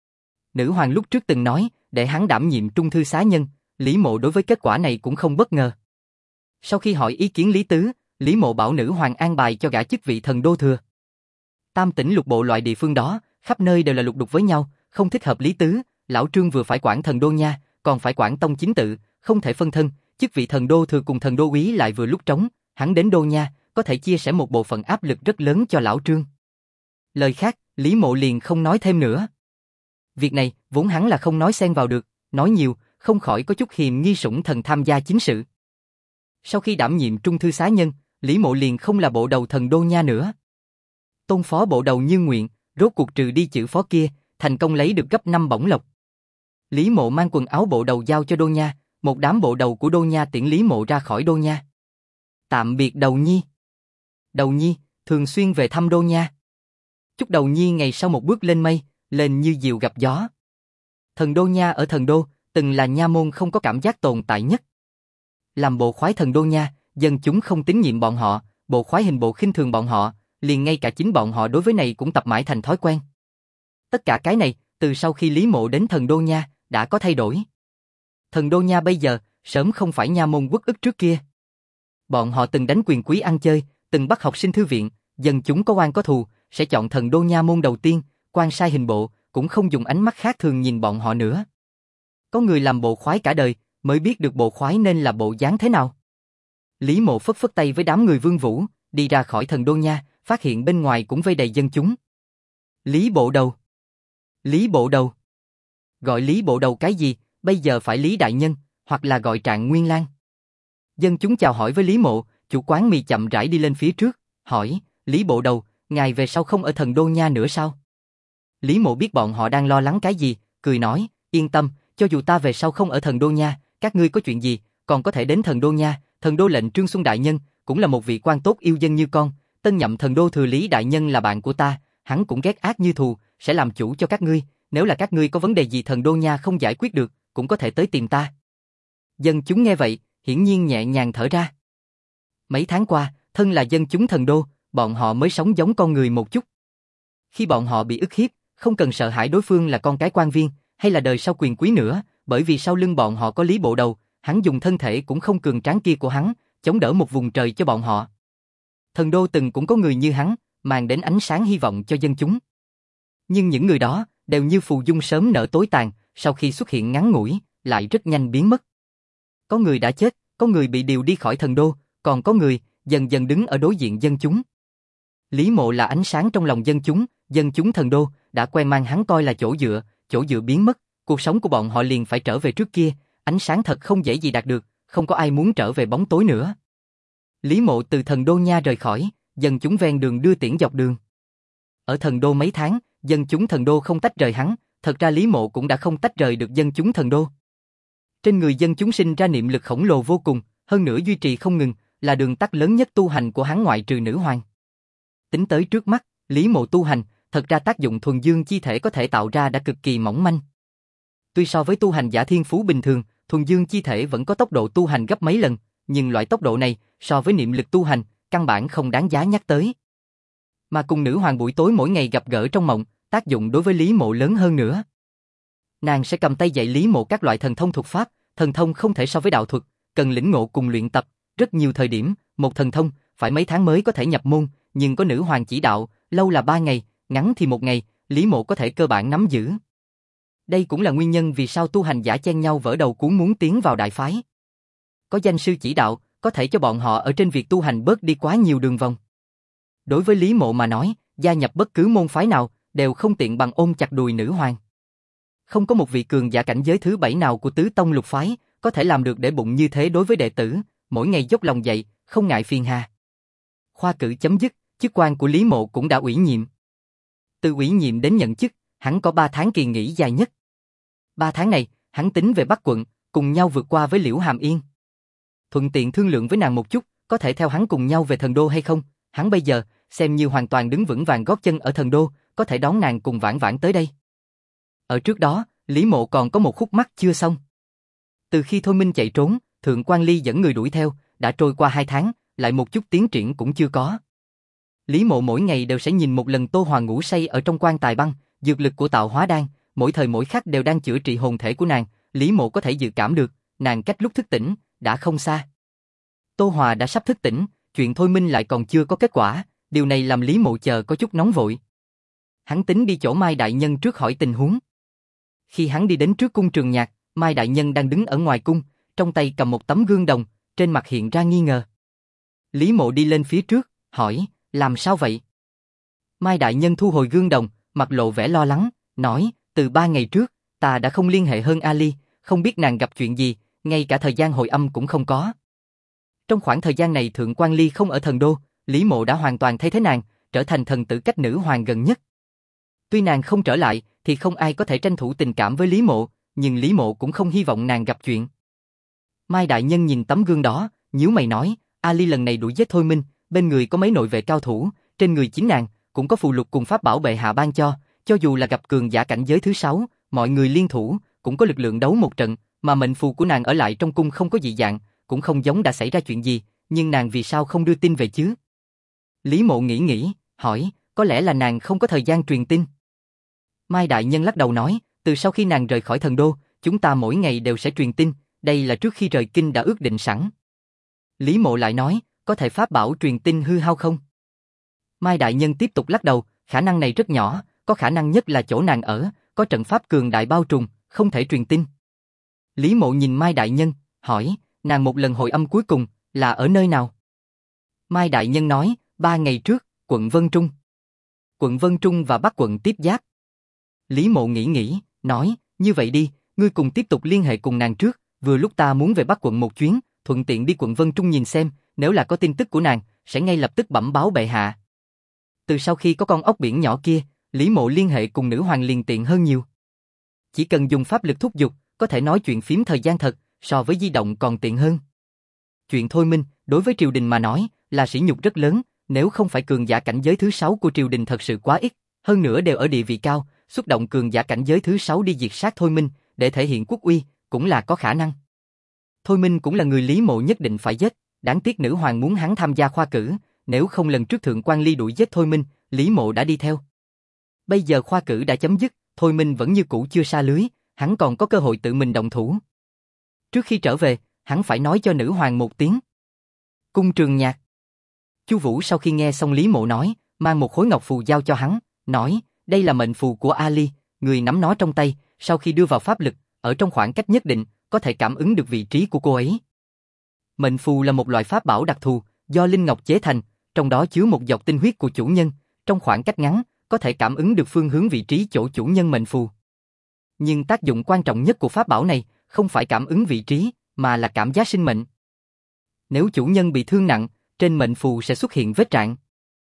Nữ hoàng lúc trước từng nói, để hắn đảm nhiệm trung thư xá nhân, Lý Mộ đối với kết quả này cũng không bất ngờ. Sau khi hỏi ý kiến Lý Tứ, Lý Mộ bảo nữ hoàng an bài cho gã chức vị thần đô thừa. Tam tỉnh lục bộ loại địa phương đó, khắp nơi đều là lục đục với nhau, không thích hợp Lý Tứ, lão Trương vừa phải quản thần đô nha, còn phải quản tông chính tự, không thể phân thân, chức vị thần đô thừa cùng thần đô úy lại vừa lúc trống, hắn đến đô nha, có thể chia sẻ một bộ phận áp lực rất lớn cho lão Trương. Lời khác, Lý Mộ liền không nói thêm nữa. Việc này, vốn hắn là không nói xen vào được, nói nhiều, không khỏi có chút hiềm nghi sủng thần tham gia chính sự. Sau khi đảm nhiệm trung thư xá nhân, Lý Mộ liền không là bộ đầu thần đô nha nữa. Tôn phó bộ đầu như nguyện, rốt cuộc trừ đi chữ phó kia, thành công lấy được gấp 5 bổng lộc. Lý Mộ mang quần áo bộ đầu giao cho đô nha, một đám bộ đầu của đô nha tiễn Lý Mộ ra khỏi đô nha. Tạm biệt Đầu Nhi. Đầu Nhi, thường xuyên về thăm đô nha. Chúc Đầu Nhi ngày sau một bước lên mây, lên như diều gặp gió. Thần đô nha ở thần đô, từng là nha môn không có cảm giác tồn tại nhất. Làm bộ khoái thần đô nha, dân chúng không tín nhiệm bọn họ, bộ khoái hình bộ khinh thường bọn họ, liền ngay cả chính bọn họ đối với này cũng tập mãi thành thói quen. Tất cả cái này, từ sau khi Lý Mộ đến thần đô nha, đã có thay đổi. Thần đô nha bây giờ, sớm không phải nha môn uất ức trước kia. Bọn họ từng đánh quyền quý ăn chơi, từng bắt học sinh thư viện, dân chúng có oan có thù, sẽ chọn thần đô nha môn đầu tiên, quan sai hình bộ, cũng không dùng ánh mắt khác thường nhìn bọn họ nữa. Có người làm bộ khoái cả đời, mới biết được bộ khoái nên là bộ dáng thế nào. Lý Mộ phất phất tay với đám người Vương Vũ, đi ra khỏi thần đô nha, phát hiện bên ngoài cũng vây đầy dân chúng. Lý bộ đầu. Lý bộ đầu. Gọi Lý bộ đầu cái gì, bây giờ phải Lý đại nhân, hoặc là gọi Trạng Nguyên Lang. Dân chúng chào hỏi với Lý Mộ, chủ quán mì chậm rãi đi lên phía trước, hỏi, Lý bộ đầu, ngài về sau không ở thần đô nha nữa sao? Lý Mộ biết bọn họ đang lo lắng cái gì, cười nói, yên tâm, cho dù ta về sau không ở thần đô nha, các ngươi có chuyện gì, còn có thể đến thần đô nha, thần đô lệnh Trương Xuân đại nhân, cũng là một vị quan tốt yêu dân như con, tân nhậm thần đô thừa Lý đại nhân là bạn của ta, hắn cũng ghét ác như thù, sẽ làm chủ cho các ngươi, nếu là các ngươi có vấn đề gì thần đô nha không giải quyết được, cũng có thể tới tìm ta. Dân chúng nghe vậy, hiển nhiên nhẹ nhàng thở ra. Mấy tháng qua, thân là dân chúng thần đô, bọn họ mới sống giống con người một chút. Khi bọn họ bị ức hiếp, không cần sợ hãi đối phương là con cái quan viên, hay là đời sau quyền quý nữa, bởi vì sau lưng bọn họ có Lý bộ đầu, hắn dùng thân thể cũng không cường tráng kia của hắn, chống đỡ một vùng trời cho bọn họ. Thần đô từng cũng có người như hắn, mang đến ánh sáng hy vọng cho dân chúng. Nhưng những người đó, đều như phù dung sớm nở tối tàn, sau khi xuất hiện ngắn ngủi, lại rất nhanh biến mất. Có người đã chết, có người bị điều đi khỏi thần đô, còn có người, dần dần đứng ở đối diện dân chúng. Lý Mộ là ánh sáng trong lòng dân chúng thần đô, đã quen mang hắn coi là chỗ dựa biến mất, cuộc sống của bọn họ liền phải trở về trước kia, ánh sáng thật không dễ gì đạt được, không có ai muốn trở về bóng tối nữa. Lý Mộ từ thần đô nha rời khỏi, dân chúng ven đường đưa tiễn dọc đường. Ở thần đô mấy tháng, dân chúng thần đô không tách rời hắn, thật ra Lý Mộ cũng đã không tách rời được dân chúng thần đô. Trên người dân chúng sinh ra niệm lực khổng lồ vô cùng, hơn nữa duy trì không ngừng, là đường tắt lớn nhất tu hành của hắn ngoại trừ nữ hoàng. Tính tới trước mắt, Lý Mộ tu hành, thật ra tác dụng thuần dương chi thể có thể tạo ra đã cực kỳ mỏng manh. Tuy so với tu hành giả thiên phú bình thường, thuần dương chi thể vẫn có tốc độ tu hành gấp mấy lần, nhưng loại tốc độ này, so với niệm lực tu hành, căn bản không đáng giá nhắc tới. Mà cùng nữ hoàng buổi tối mỗi ngày gặp gỡ trong mộng, tác dụng đối với Lý Mộ lớn hơn nữa. Nàng sẽ cầm tay dạy Lý Mộ các loại thần thông thuật pháp, thần thông không thể so với đạo thuật, cần lĩnh ngộ cùng luyện tập, rất nhiều thời điểm, một thần thông, phải mấy tháng mới có thể nhập môn, nhưng có nữ hoàng chỉ đạo, lâu là 3 ngày, ngắn thì 1 ngày, Lý Mộ có thể cơ bản nắm giữ. Đây cũng là nguyên nhân vì sao tu hành giả chen nhau vỡ đầu cuốn muốn tiến vào đại phái. Có danh sư chỉ đạo, có thể cho bọn họ ở trên việc tu hành bớt đi quá nhiều đường vòng. Đối với Lý Mộ mà nói, gia nhập bất cứ môn phái nào, đều không tiện bằng ôm chặt đùi nữ hoàng. Không có một vị cường giả cảnh giới thứ 7 nào của tứ tông lục phái, có thể làm được để bụng như thế đối với đệ tử, mỗi ngày dốc lòng dạy, không ngại phiền hà. Khoa cử chấm dứt, chức quan của Lý Mộ cũng đã ủy nhiệm. Từ ủy nhiệm đến nhận chức, hắn có 3 tháng kỳ nghỉ dài nhất. 3 tháng này, hắn tính về Bắc quận, cùng nhau vượt qua với Liễu Hàm Yên. Thuận tiện thương lượng với nàng một chút, có thể theo hắn cùng nhau về thần đô hay không, hắn bây giờ, xem như hoàn toàn đứng vững vàng gót chân ở thần đô, có thể đón nàng cùng vãn vãn tới đây. Ở trước đó, Lý Mộ còn có một khúc mắc chưa xong. Từ khi Thôi Minh chạy trốn, Thượng Quan Ly dẫn người đuổi theo, đã trôi qua 2 tháng, lại một chút tiến triển cũng chưa có. Lý Mộ mỗi ngày đều sẽ nhìn một lần Tô Hoàng ngủ say ở trong quan tài băng, dược lực của tạo hóa đan, mỗi thời mỗi khắc đều đang chữa trị hồn thể của nàng, Lý Mộ có thể dự cảm được, nàng cách lúc thức tỉnh, đã không xa. Tô Hòa đã sắp thức tỉnh, chuyện Thôi Minh lại còn chưa có kết quả, điều này làm Lý Mộ chờ có chút nóng vội. Hắn tính đi chỗ Mai Đại Nhân trước hỏi tình huống. Khi hắn đi đến trước cung Trường Nhạc, Mai Đại Nhân đang đứng ở ngoài cung, trong tay cầm một tấm gương đồng, trên mặt hiện ra nghi ngờ. Lý Mộ đi lên phía trước, hỏi, làm sao vậy? Mai Đại Nhân thu hồi gương đồng, mặt lộ vẻ lo lắng, nói, từ 3 ngày trước, ta đã không liên hệ hơn Ali, không biết nàng gặp chuyện gì, ngay cả thời gian hồi âm cũng không có. Trong khoảng thời gian này Thượng Quan Ly không ở thần đô, Lý Mộ đã hoàn toàn thay thế nàng, trở thành thần tử cách nữ hoàng gần nhất. Tuy nàng không trở lại, thì không ai có thể tranh thủ tình cảm với Lý Mộ, nhưng Lý Mộ cũng không hy vọng nàng gặp chuyện. Mai Đại Nhân nhìn tấm gương đó, nhíu mày nói, Ali lần này đuổi giết Thôi Minh, bên người có mấy nội vệ cao thủ, trên người chính nàng, cũng có phù lục cùng pháp bảo bệ hạ ban cho dù là gặp cường giả cảnh giới thứ 6, mọi người liên thủ, cũng có lực lượng đấu một trận, mà mệnh phù của nàng ở lại trong cung không có dị dạng, cũng không giống đã xảy ra chuyện gì, nhưng nàng vì sao không đưa tin về chứ? Lý Mộ nghĩ, hỏi, có lẽ là nàng không có thời gian truyền tin. Mai Đại Nhân lắc đầu nói, từ sau khi nàng rời khỏi thần đô, chúng ta mỗi ngày đều sẽ truyền tin, đây là trước khi rời kinh đã ước định sẵn. Lý Mộ lại nói, có thể pháp bảo truyền tin hư hao không? Mai Đại Nhân tiếp tục lắc đầu, khả năng này rất nhỏ, có khả năng nhất là chỗ nàng ở, có trận pháp cường đại bao trùm, không thể truyền tin. Lý Mộ nhìn Mai Đại Nhân, hỏi, nàng một lần hồi âm cuối cùng, là ở nơi nào? Mai Đại Nhân nói, 3 ngày trước, quận Vân Trung. Quận Vân Trung và Bắc quận tiếp giáp. Lý Mộ nghĩ, nói, như vậy đi, ngươi cùng tiếp tục liên hệ cùng nàng trước, vừa lúc ta muốn về Bắc quận một chuyến, thuận tiện đi quận Vân Trung nhìn xem, nếu là có tin tức của nàng, sẽ ngay lập tức bẩm báo bệ hạ. Từ sau khi có con ốc biển nhỏ kia, Lý Mộ liên hệ cùng nữ hoàng liền tiện hơn nhiều. Chỉ cần dùng pháp lực thúc giục, có thể nói chuyện phím thời gian thật, so với di động còn tiện hơn. Chuyện Thôi Minh, đối với triều đình mà nói, là sỉ nhục rất lớn, nếu không phải cường giả cảnh giới thứ 6 của triều đình thật sự quá ít, hơn nữa đều ở địa vị cao, xúc động cường giả cảnh giới thứ 6 đi diệt sát Thôi Minh, để thể hiện quốc uy, cũng là có khả năng. Thôi Minh cũng là người Lý Mộ nhất định phải giết, đáng tiếc nữ hoàng muốn hắn tham gia khoa cử, nếu không lần trước Thượng Quan Ly đuổi giết Thôi Minh, Lý Mộ đã đi theo. Bây giờ khoa cử đã chấm dứt, Thôi Minh vẫn như cũ chưa sa lưới, hắn còn có cơ hội tự mình động thủ. Trước khi trở về, hắn phải nói cho nữ hoàng một tiếng. Cung Trường Nhạc. Chu Vũ sau khi nghe xong Lý Mộ nói, mang một khối ngọc phù giao cho hắn, nói, đây là mệnh phù của Ali, người nắm nó trong tay, sau khi đưa vào pháp lực, ở trong khoảng cách nhất định, có thể cảm ứng được vị trí của cô ấy. Mệnh phù là một loại pháp bảo đặc thù, do linh ngọc chế thành, trong đó chứa một giọt tinh huyết của chủ nhân, trong khoảng cách ngắn, có thể cảm ứng được phương hướng vị trí chỗ chủ nhân mệnh phù. Nhưng tác dụng quan trọng nhất của pháp bảo này, không phải cảm ứng vị trí, mà là cảm giác sinh mệnh. Nếu chủ nhân bị thương nặng, trên mệnh phù sẽ xuất hiện vết rạn.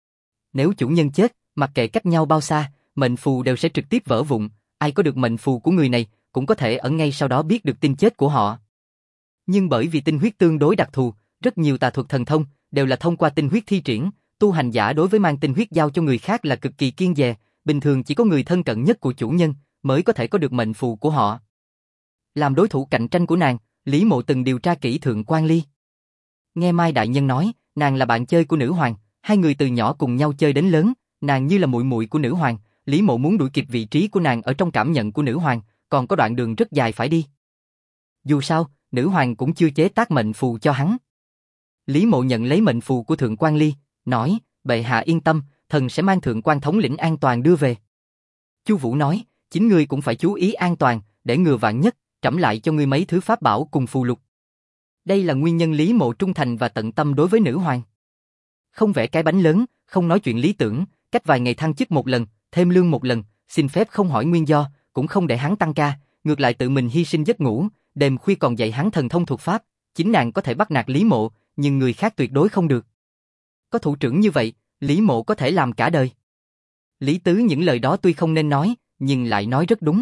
Nếu chủ nhân chết, mặc kệ cách nhau bao xa, mệnh phù đều sẽ trực tiếp vỡ vụn, ai có được mệnh phù của người này, cũng có thể ở ngay sau đó biết được tin chết của họ. Nhưng bởi vì tinh huyết tương đối đặc thù, rất nhiều tà thuật thần thông đều là thông qua tinh huyết thi triển, tu hành giả đối với mang tinh huyết giao cho người khác là cực kỳ kiêng dè, bình thường chỉ có người thân cận nhất của chủ nhân mới có thể có được mệnh phù của họ. Làm đối thủ cạnh tranh của nàng, Lý Mộ từng điều tra kỹ Thượng Quan Ly. Nghe Mai đại nhân nói, nàng là bạn chơi của nữ hoàng, hai người từ nhỏ cùng nhau chơi đến lớn, nàng như là muội muội của nữ hoàng, Lý Mộ muốn đuổi kịp vị trí của nàng ở trong cảm nhận của nữ hoàng, còn có đoạn đường rất dài phải đi. Dù sao, nữ hoàng cũng chưa chế tác mệnh phù cho hắn. Lý Mộ nhận lấy mệnh phù của Thượng Quan Ly, nói, bệ hạ yên tâm, thần sẽ mang Thượng Quan thống lĩnh an toàn đưa về. Chu Vũ nói, chính ngươi cũng phải chú ý an toàn, để ngừa vạn nhất, trẫm lại cho ngươi mấy thứ pháp bảo cùng phù lục. Đây là nguyên nhân Lý Mộ trung thành và tận tâm đối với nữ hoàng. Không vẽ cái bánh lớn, không nói chuyện lý tưởng, cách vài ngày thăng chức một lần, thêm lương một lần, xin phép không hỏi nguyên do, cũng không để hắn tăng ca, ngược lại tự mình hy sinh giấc ngủ, đêm khuya còn dạy hắn thần thông thuật pháp, chính nàng có thể bắt nạt Lý Mộ, nhưng người khác tuyệt đối không được. Có thủ trưởng như vậy, Lý Mộ có thể làm cả đời. Lý Tứ những lời đó tuy không nên nói, nhưng lại nói rất đúng.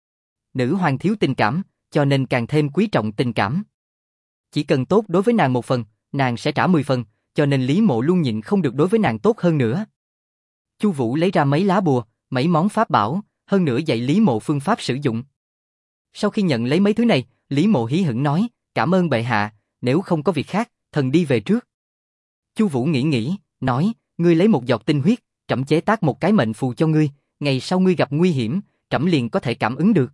Nữ hoàng thiếu tình cảm, cho nên càng thêm quý trọng tình cảm. Chỉ cần tốt đối với nàng một phần, nàng sẽ trả 10 phần, cho nên Lý Mộ luôn nhịn không được đối với nàng tốt hơn nữa. Chu Vũ lấy ra mấy lá bùa, mấy món pháp bảo, hơn nữa dạy Lý Mộ phương pháp sử dụng. Sau khi nhận lấy mấy thứ này, Lý Mộ hí hửng nói, cảm ơn bệ hạ, nếu không có việc khác, thần đi về trước. Chu Vũ nghĩ, nói, ngươi lấy một giọt tinh huyết, trẫm chế tác một cái mệnh phù cho ngươi, ngày sau ngươi gặp nguy hiểm, trẫm liền có thể cảm ứng được.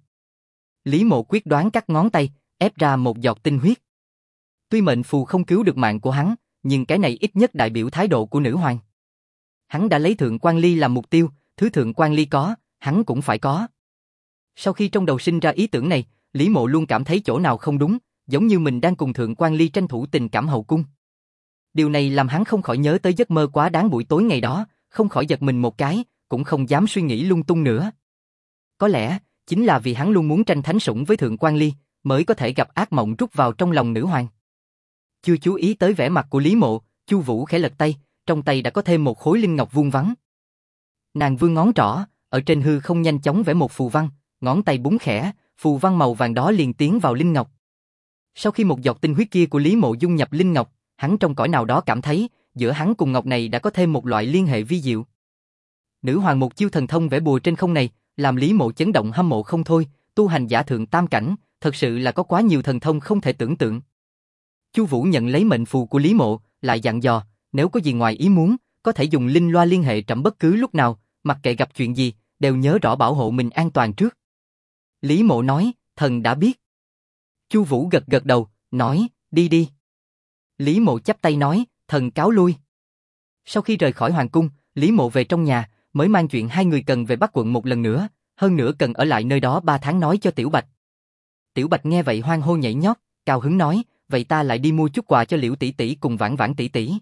Lý Mộ quyết đoán cắt ngón tay, ép ra một giọt tinh huyết. Tuy mệnh phù không cứu được mạng của hắn, nhưng cái này ít nhất đại biểu thái độ của nữ hoàng. Hắn đã lấy Thượng Quan Ly làm mục tiêu, thứ Thượng Quan Ly có, hắn cũng phải có. Sau khi trong đầu sinh ra ý tưởng này, Lý Mộ luôn cảm thấy chỗ nào không đúng, giống như mình đang cùng Thượng Quan Ly tranh thủ tình cảm hậu cung. Điều này làm hắn không khỏi nhớ tới giấc mơ quá đáng buổi tối ngày đó, không khỏi giật mình một cái, cũng không dám suy nghĩ lung tung nữa. Có lẽ, chính là vì hắn luôn muốn tranh thánh sủng với Thượng Quan Ly, mới có thể gặp ác mộng trút vào trong lòng nữ hoàng. Chưa chú ý tới vẻ mặt của Lý Mộ, Chu Vũ khẽ lật tay, trong tay đã có thêm một khối linh ngọc vuông vắn. Nàng vươn ngón trỏ, ở trên hư không nhanh chóng vẽ một phù văn, ngón tay búng khẽ, phù văn màu vàng đó liền tiến vào linh ngọc. Sau khi một giọt tinh huyết kia của Lý Mộ dung nhập linh ngọc, hắn trong cõi nào đó cảm thấy, giữa hắn cùng ngọc này đã có thêm một loại liên hệ vi diệu. Nữ hoàng một chiêu thần thông vẽ bùa trên không này, làm Lý Mộ chấn động hâm mộ không thôi, tu hành giả thượng tam cảnh, thật sự là có quá nhiều thần thông không thể tưởng tượng. Chu Vũ nhận lấy mệnh phù của Lý Mộ, lại dặn dò, nếu có gì ngoài ý muốn, có thể dùng linh loa liên hệ trẫm bất cứ lúc nào, mặc kệ gặp chuyện gì, đều nhớ rõ bảo hộ mình an toàn trước. Lý Mộ nói, thần đã biết. Chu Vũ gật gật đầu, nói, đi đi. Lý Mộ chắp tay nói, thần cáo lui. Sau khi rời khỏi hoàng cung, Lý Mộ về trong nhà, mới mang chuyện hai người cần về Bắc quận một lần nữa, hơn nữa cần ở lại nơi đó 3 tháng nói cho Tiểu Bạch. Tiểu Bạch nghe vậy hoan hô nhảy nhót, cao hứng nói, vậy ta lại đi mua chút quà cho Liễu tỷ tỷ cùng Vãn Vãn tỷ tỷ.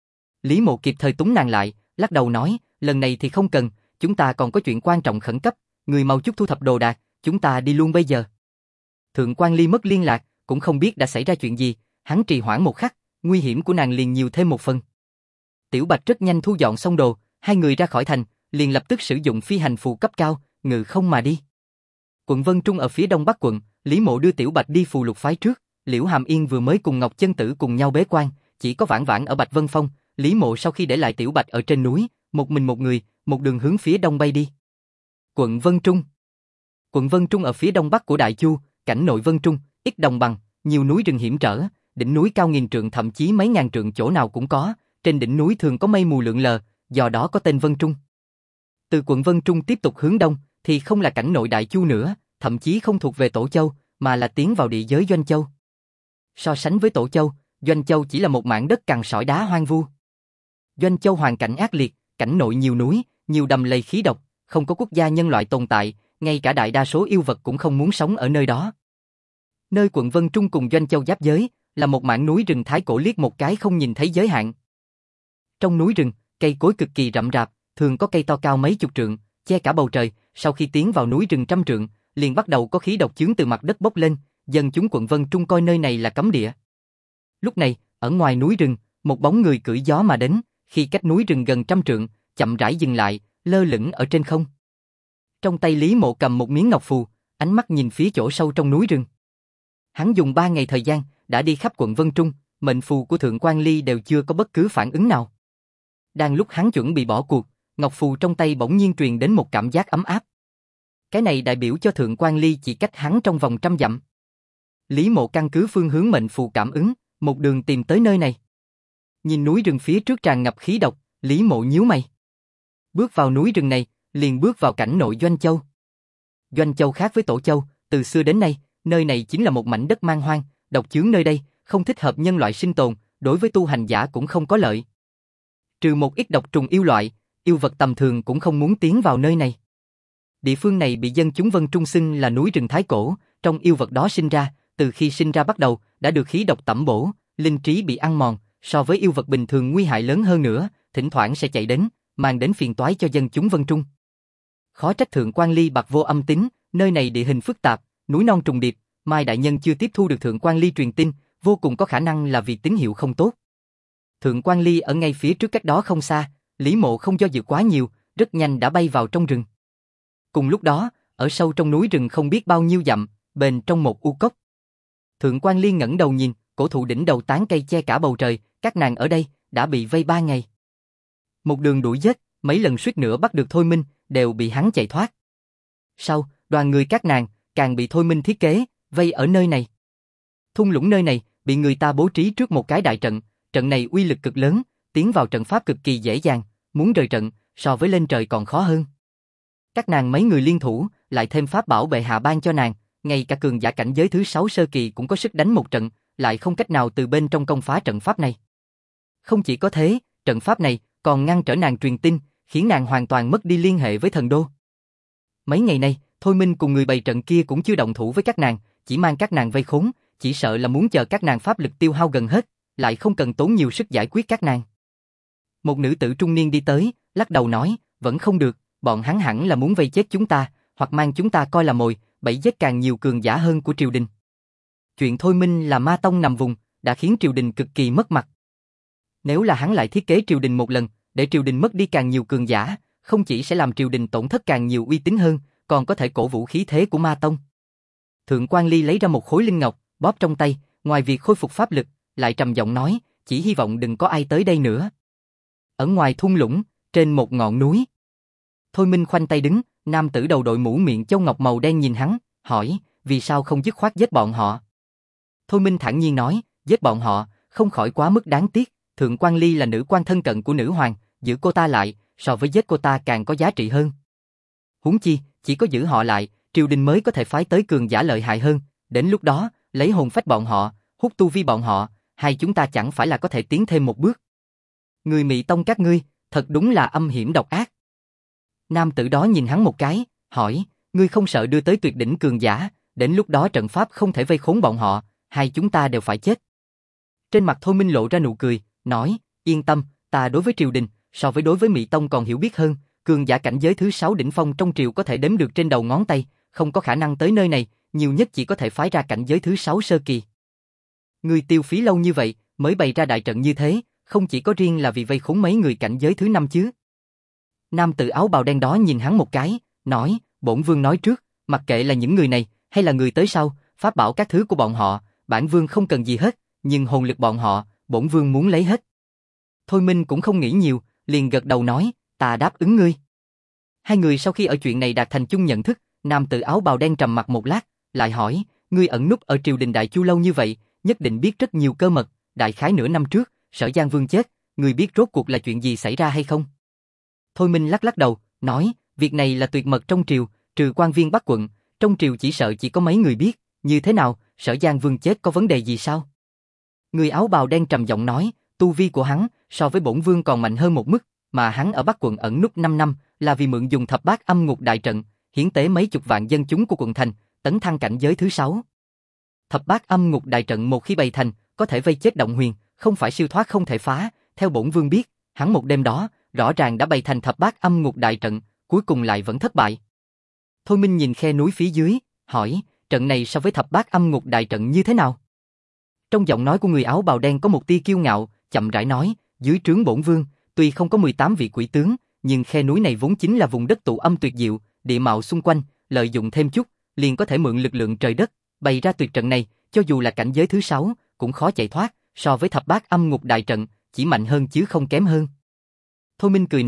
Lý Mộ kịp thời túng nàng lại, lắc đầu nói, lần này thì không cần, chúng ta còn có chuyện quan trọng khẩn cấp, người mau chút thu thập đồ đạc, chúng ta đi luôn bây giờ. Thượng Quan Ly mất liên lạc, cũng không biết đã xảy ra chuyện gì, hắn trì hoãn một khắc, nguy hiểm của nàng liền nhiều thêm một phần. Tiểu Bạch rất nhanh thu dọn xong đồ, hai người ra khỏi thành, liền lập tức sử dụng phi hành phù cấp cao, ngự không mà đi. Quận Vân Trung ở phía đông bắc quận, Lý Mộ đưa Tiểu Bạch đi phù lục phái trước, Liễu Hàm Yên vừa mới cùng Ngọc Chân Tử cùng nhau bế quan, chỉ có Vãn Vãn ở Bạch Vân Phong, Lý Mộ sau khi để lại Tiểu Bạch ở trên núi, một mình một người, một đường hướng phía đông bay đi. Quận Vân Trung. Quận Vân Trung ở phía đông bắc của Đại Chu, cảnh nội Vân Trung, ít đồng bằng, nhiều núi rừng hiểm trở, đỉnh núi cao nghìn trượng thậm chí mấy ngàn trượng chỗ nào cũng có, trên đỉnh núi thường có mây mù lượn lờ, do đó có tên Vân Trung. Từ quận Vân Trung tiếp tục hướng đông, thì không là cảnh nội Đại Chu nữa, thậm chí không thuộc về Tổ Châu, mà là tiến vào địa giới Doanh Châu. So sánh với Tổ Châu, Doanh Châu chỉ là một mảng đất cằn sỏi đá hoang vu. Doanh Châu hoàn cảnh ác liệt, cảnh nội nhiều núi, nhiều đầm lầy khí độc, không có quốc gia nhân loại tồn tại, ngay cả đại đa số yêu vật cũng không muốn sống ở nơi đó. Nơi quận Vân Trung cùng Doanh Châu giáp giới, là một mảng núi rừng thái cổ liếc một cái không nhìn thấy giới hạn. Trong núi rừng, cây cối cực kỳ rậm rạp, thường có cây to cao mấy chục trượng, che cả bầu trời, sau khi tiến vào núi rừng trăm trượng, liền bắt đầu có khí độc chướng từ mặt đất bốc lên, dân chúng quận Vân Trung coi nơi này là cấm địa. Lúc này, ở ngoài núi rừng, một bóng người cưỡi gió mà đến, khi cách núi rừng gần trăm trượng, chậm rãi dừng lại, lơ lửng ở trên không. Trong tay Lý Mộ cầm một miếng ngọc phù, ánh mắt nhìn phía chỗ sâu trong núi rừng. Hắn dùng 3 ngày thời gian, đã đi khắp quận Vân Trung, mệnh phù của Thượng Quan Ly đều chưa có bất cứ phản ứng nào. Đang lúc hắn chuẩn bị bỏ cuộc, ngọc phù trong tay bỗng nhiên truyền đến một cảm giác ấm áp. Cái này đại biểu cho Thượng Quan Ly chỉ cách hắn trong vòng 100 dặm. Lý Mộ căn cứ phương hướng mệnh phù cảm ứng, một đường tìm tới nơi này. Nhìn núi rừng phía trước tràn ngập khí độc, Lý Mộ nhíu mày. Bước vào núi rừng này, liền bước vào cảnh nội Doanh Châu. Doanh Châu khác với Tổ Châu, từ xưa đến nay, nơi này chính là một mảnh đất man hoang, độc chướng nơi đây, không thích hợp nhân loại sinh tồn, đối với tu hành giả cũng không có lợi. Trừ một ít độc trùng yêu loại, yêu vật tầm thường cũng không muốn tiến vào nơi này. Địa phương này bị dân chúng Vân Trung xưng là núi rừng Thái Cổ, trong yêu vật đó sinh ra, từ khi sinh ra bắt đầu, đã được khí độc tẩm bổ, linh trí bị ăn mòn, so với yêu vật bình thường nguy hại lớn hơn nữa, thỉnh thoảng sẽ chạy đến, mang đến phiền toái cho dân chúng Vân Trung. Khó trách Thượng Quan Ly bạc vô âm tín, nơi này địa hình phức tạp, núi non trùng điệp, Mai đại nhân chưa tiếp thu được Thượng Quan Ly truyền tin, vô cùng có khả năng là vì tín hiệu không tốt. Thượng Quan Ly ở ngay phía trước cách đó không xa, Lý Mộ không do dự quá nhiều, rất nhanh đã bay vào trong rừng. Cùng lúc đó, ở sâu trong núi rừng không biết bao nhiêu dặm, bên trong một u cốc. Thượng Quan Ly ngẩng đầu nhìn, cổ thụ đỉnh đầu tán cây che cả bầu trời, các nàng ở đây đã bị vây 3 ngày. Một đường đuổi giết, mấy lần suýt nữa bắt được Thôi Minh, đều bị hắn chạy thoát. Sau, đoàn người các nàng càng bị Thôi Minh thiết kế, vây ở nơi này. Thung lũng nơi này bị người ta bố trí trước một cái đại trận, trận này uy lực cực lớn, tiến vào trận pháp cực kỳ dễ dàng, muốn rời trận so với lên trời còn khó hơn. Các nàng mấy người liên thủ, lại thêm pháp bảo bệ hạ ban cho nàng, ngay cả cường giả cảnh giới thứ 6 sơ kỳ cũng có sức đánh một trận, lại không cách nào từ bên trong công phá trận pháp này. Không chỉ có thế, trận pháp này còn ngăn trở nàng truyền tin, khiến nàng hoàn toàn mất đi liên hệ với thần đô. Mấy ngày nay, Thôi Minh cùng người bày trận kia cũng chưa động thủ với các nàng, chỉ mang các nàng vây khốn, chỉ sợ là muốn chờ các nàng pháp lực tiêu hao gần hết, lại không cần tốn nhiều sức giải quyết các nàng. Một nữ tử trung niên đi tới, lắc đầu nói, vẫn không được, bọn hắn hẳn là muốn vây chết chúng ta, hoặc mang chúng ta coi là mồi, bẫy giết càng nhiều cường giả hơn của triều đình. Chuyện Thôi Minh là ma tông nằm vùng, đã khiến triều đình cực kỳ mất mặt. Nếu là hắn lại thiết kế triều đình một lần, để triều đình mất đi càng nhiều cường giả, không chỉ sẽ làm triều đình tổn thất càng nhiều uy tín hơn, còn có thể cổ vũ khí thế của ma tông. Thượng Quan Ly lấy ra một khối linh ngọc, bóp trong tay, ngoài việc khôi phục pháp lực, lại trầm giọng nói, chỉ hy vọng đừng có ai tới đây nữa. Ở ngoài thung lũng, trên một ngọn núi. Thôi Minh khoanh tay đứng, nam tử đầu đội mũ miệng châu ngọc màu đen nhìn hắn, hỏi, vì sao không dứt khoát giết bọn họ? Thôi Minh thản nhiên nói, giết bọn họ, không khỏi quá mức đáng tiếc, Thượng Quan Ly là nữ quan thân cận của nữ hoàng, giữ cô ta lại, so với giết cô ta càng có giá trị hơn. Huống chi, chỉ có giữ họ lại, triều đình mới có thể phái tới cường giả lợi hại hơn, đến lúc đó, lấy hồn phách bọn họ, hút tu vi bọn họ, hay chúng ta chẳng phải là có thể tiến thêm một bước. Người Mị Tông các ngươi, thật đúng là âm hiểm độc ác. Nam tử đó nhìn hắn một cái, hỏi, ngươi không sợ đưa tới tuyệt đỉnh cường giả, đến lúc đó trận pháp không thể vây khốn bọn họ, hay chúng ta đều phải chết. Trên mặt Thôi Minh lộ ra nụ cười, nói, yên tâm, ta đối với triều đình, so với đối với Mị Tông còn hiểu biết hơn, cường giả cảnh giới thứ 6 đỉnh phong trong triều có thể đếm được trên đầu ngón tay, không có khả năng tới nơi này, nhiều nhất chỉ có thể phái ra cảnh giới thứ 6 sơ kỳ. Ngươi tiêu phí lâu như vậy, mới bày ra đại trận như thế, không chỉ có riêng là vì vây khốn mấy người cảnh giới thứ 5 chứ. Nam tử áo bào đen đó nhìn hắn một cái, nói, bổn vương nói trước, mặc kệ là những người này, hay là người tới sau, pháp bảo các thứ của bọn họ, bản vương không cần gì hết, nhưng hồn lực bọn họ, bổn vương muốn lấy hết. Thôi Minh cũng không nghĩ nhiều, liền gật đầu nói, ta đáp ứng ngươi. Hai người sau khi ở chuyện này đạt thành chung nhận thức, nam tử áo bào đen trầm mặt một lát, lại hỏi, ngươi ẩn núp ở triều đình Đại Chu lâu như vậy, nhất định biết rất nhiều cơ mật, đại khái nửa năm trước, Sở Giang Vương chết, ngươi biết rốt cuộc là chuyện gì xảy ra hay không? Thôi Minh lắc lắc đầu, nói, việc này là tuyệt mật trong triều, trừ quan viên Bắc quận, trong triều chỉ sợ chỉ có mấy người biết, như thế nào, Sở Giang Vương chết có vấn đề gì sao? Người áo bào đen trầm giọng nói, tu vi của hắn so với bổn vương còn mạnh hơn một mức, mà hắn ở Bắc quận ẩn núp 5 năm là vì mượn dùng thập bát âm ngục đại trận, hiến tế mấy chục vạn dân chúng của quận thành, tấn thăng cảnh giới thứ 6. Thập bát âm ngục đại trận một khi bày thành, có thể vây chết động huyền, không phải siêu thoát không thể phá, theo bổn vương biết, hắn một đêm đó, rõ ràng đã bày thành thập bát âm ngục đại trận, cuối cùng lại vẫn thất bại. Thôi Minh nhìn khe núi phía dưới, hỏi, trận này so với thập bát âm ngục đại trận như thế nào? Trong giọng nói của người áo bào đen có một tia kiêu ngạo, chậm rãi nói, dưới trướng bổn vương, tuy không có 18 vị quỷ tướng, nhưng khe núi này vốn chính là vùng đất tụ âm tuyệt diệu, địa mạo xung quanh, lợi dụng thêm chút, liền có thể mượn lực lượng trời đất, bày ra tuyệt trận này, cho dù là cảnh giới thứ 6, cũng khó chạy thoát, so với thập bát âm ngục đại trận, chỉ mạnh hơn chứ không kém hơn. Thôi Minh cười nói,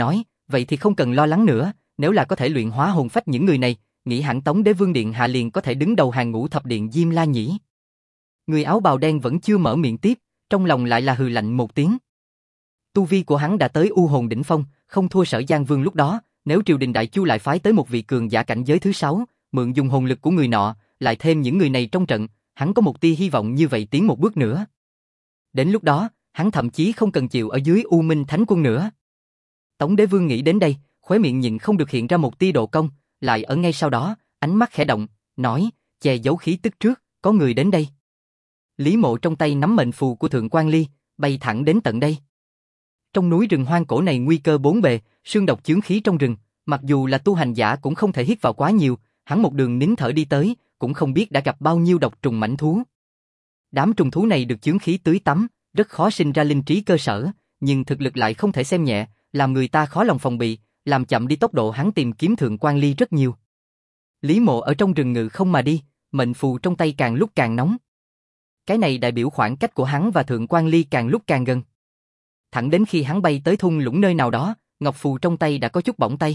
vậy thì không cần lo lắng nữa, nếu là có thể luyện hóa hồn phách những người này, nghĩ hẳn Tống Đế Vương điện hạ liền có thể đứng đầu hàng ngũ thập điện Diêm La nhỉ. Người áo bào đen vẫn chưa mở miệng tiếp, trong lòng lại là hừ lạnh một tiếng. Tu vi của hắn đã tới U hồn đỉnh phong, không thua Sở Giang Vương lúc đó, nếu triều đình Đại Chu lại phái tới một vị cường giả cảnh giới thứ 6, mượn dùng hồn lực của người nọ, lại thêm những người này trong trận, hắn có một tia hy vọng như vậy tiến một bước nữa. Đến lúc đó, hắn thậm chí không cần chịu ở dưới U Minh Thánh Quân nữa. Tống Đế Vương nghĩ đến đây, khóe miệng nhịn không được hiện ra một tia độ cong, lại ở ngay sau đó, ánh mắt khẽ động, nói, che giấu khí tức trước, có người đến đây. Lý Mộ trong tay nắm mệnh phù của Thượng Quan Ly, bay thẳng đến tận đây. Trong núi rừng hoang cổ này nguy cơ bốn bề, sương độc chướng khí trong rừng, mặc dù là tu hành giả cũng không thể hít vào quá nhiều, hắn một đường nín thở đi tới, cũng không biết đã gặp bao nhiêu độc trùng mãnh thú. Đám trùng thú này được chướng khí tưới tắm, rất khó sinh ra linh trí cơ sở, nhưng thực lực lại không thể xem nhẹ, làm người ta khó lòng phòng bị, làm chậm đi tốc độ hắn tìm kiếm Thượng Quan Ly rất nhiều. Lý Mộ ở trong rừng ngự không mà đi, mệnh phù trong tay càng lúc càng nóng. Cái này đại biểu khoảng cách của hắn và Thượng Quan Ly càng lúc càng gần. Thẳng đến khi hắn bay tới thung lũng nơi nào đó, ngọc phù trong tay đã có chút bỏng tay.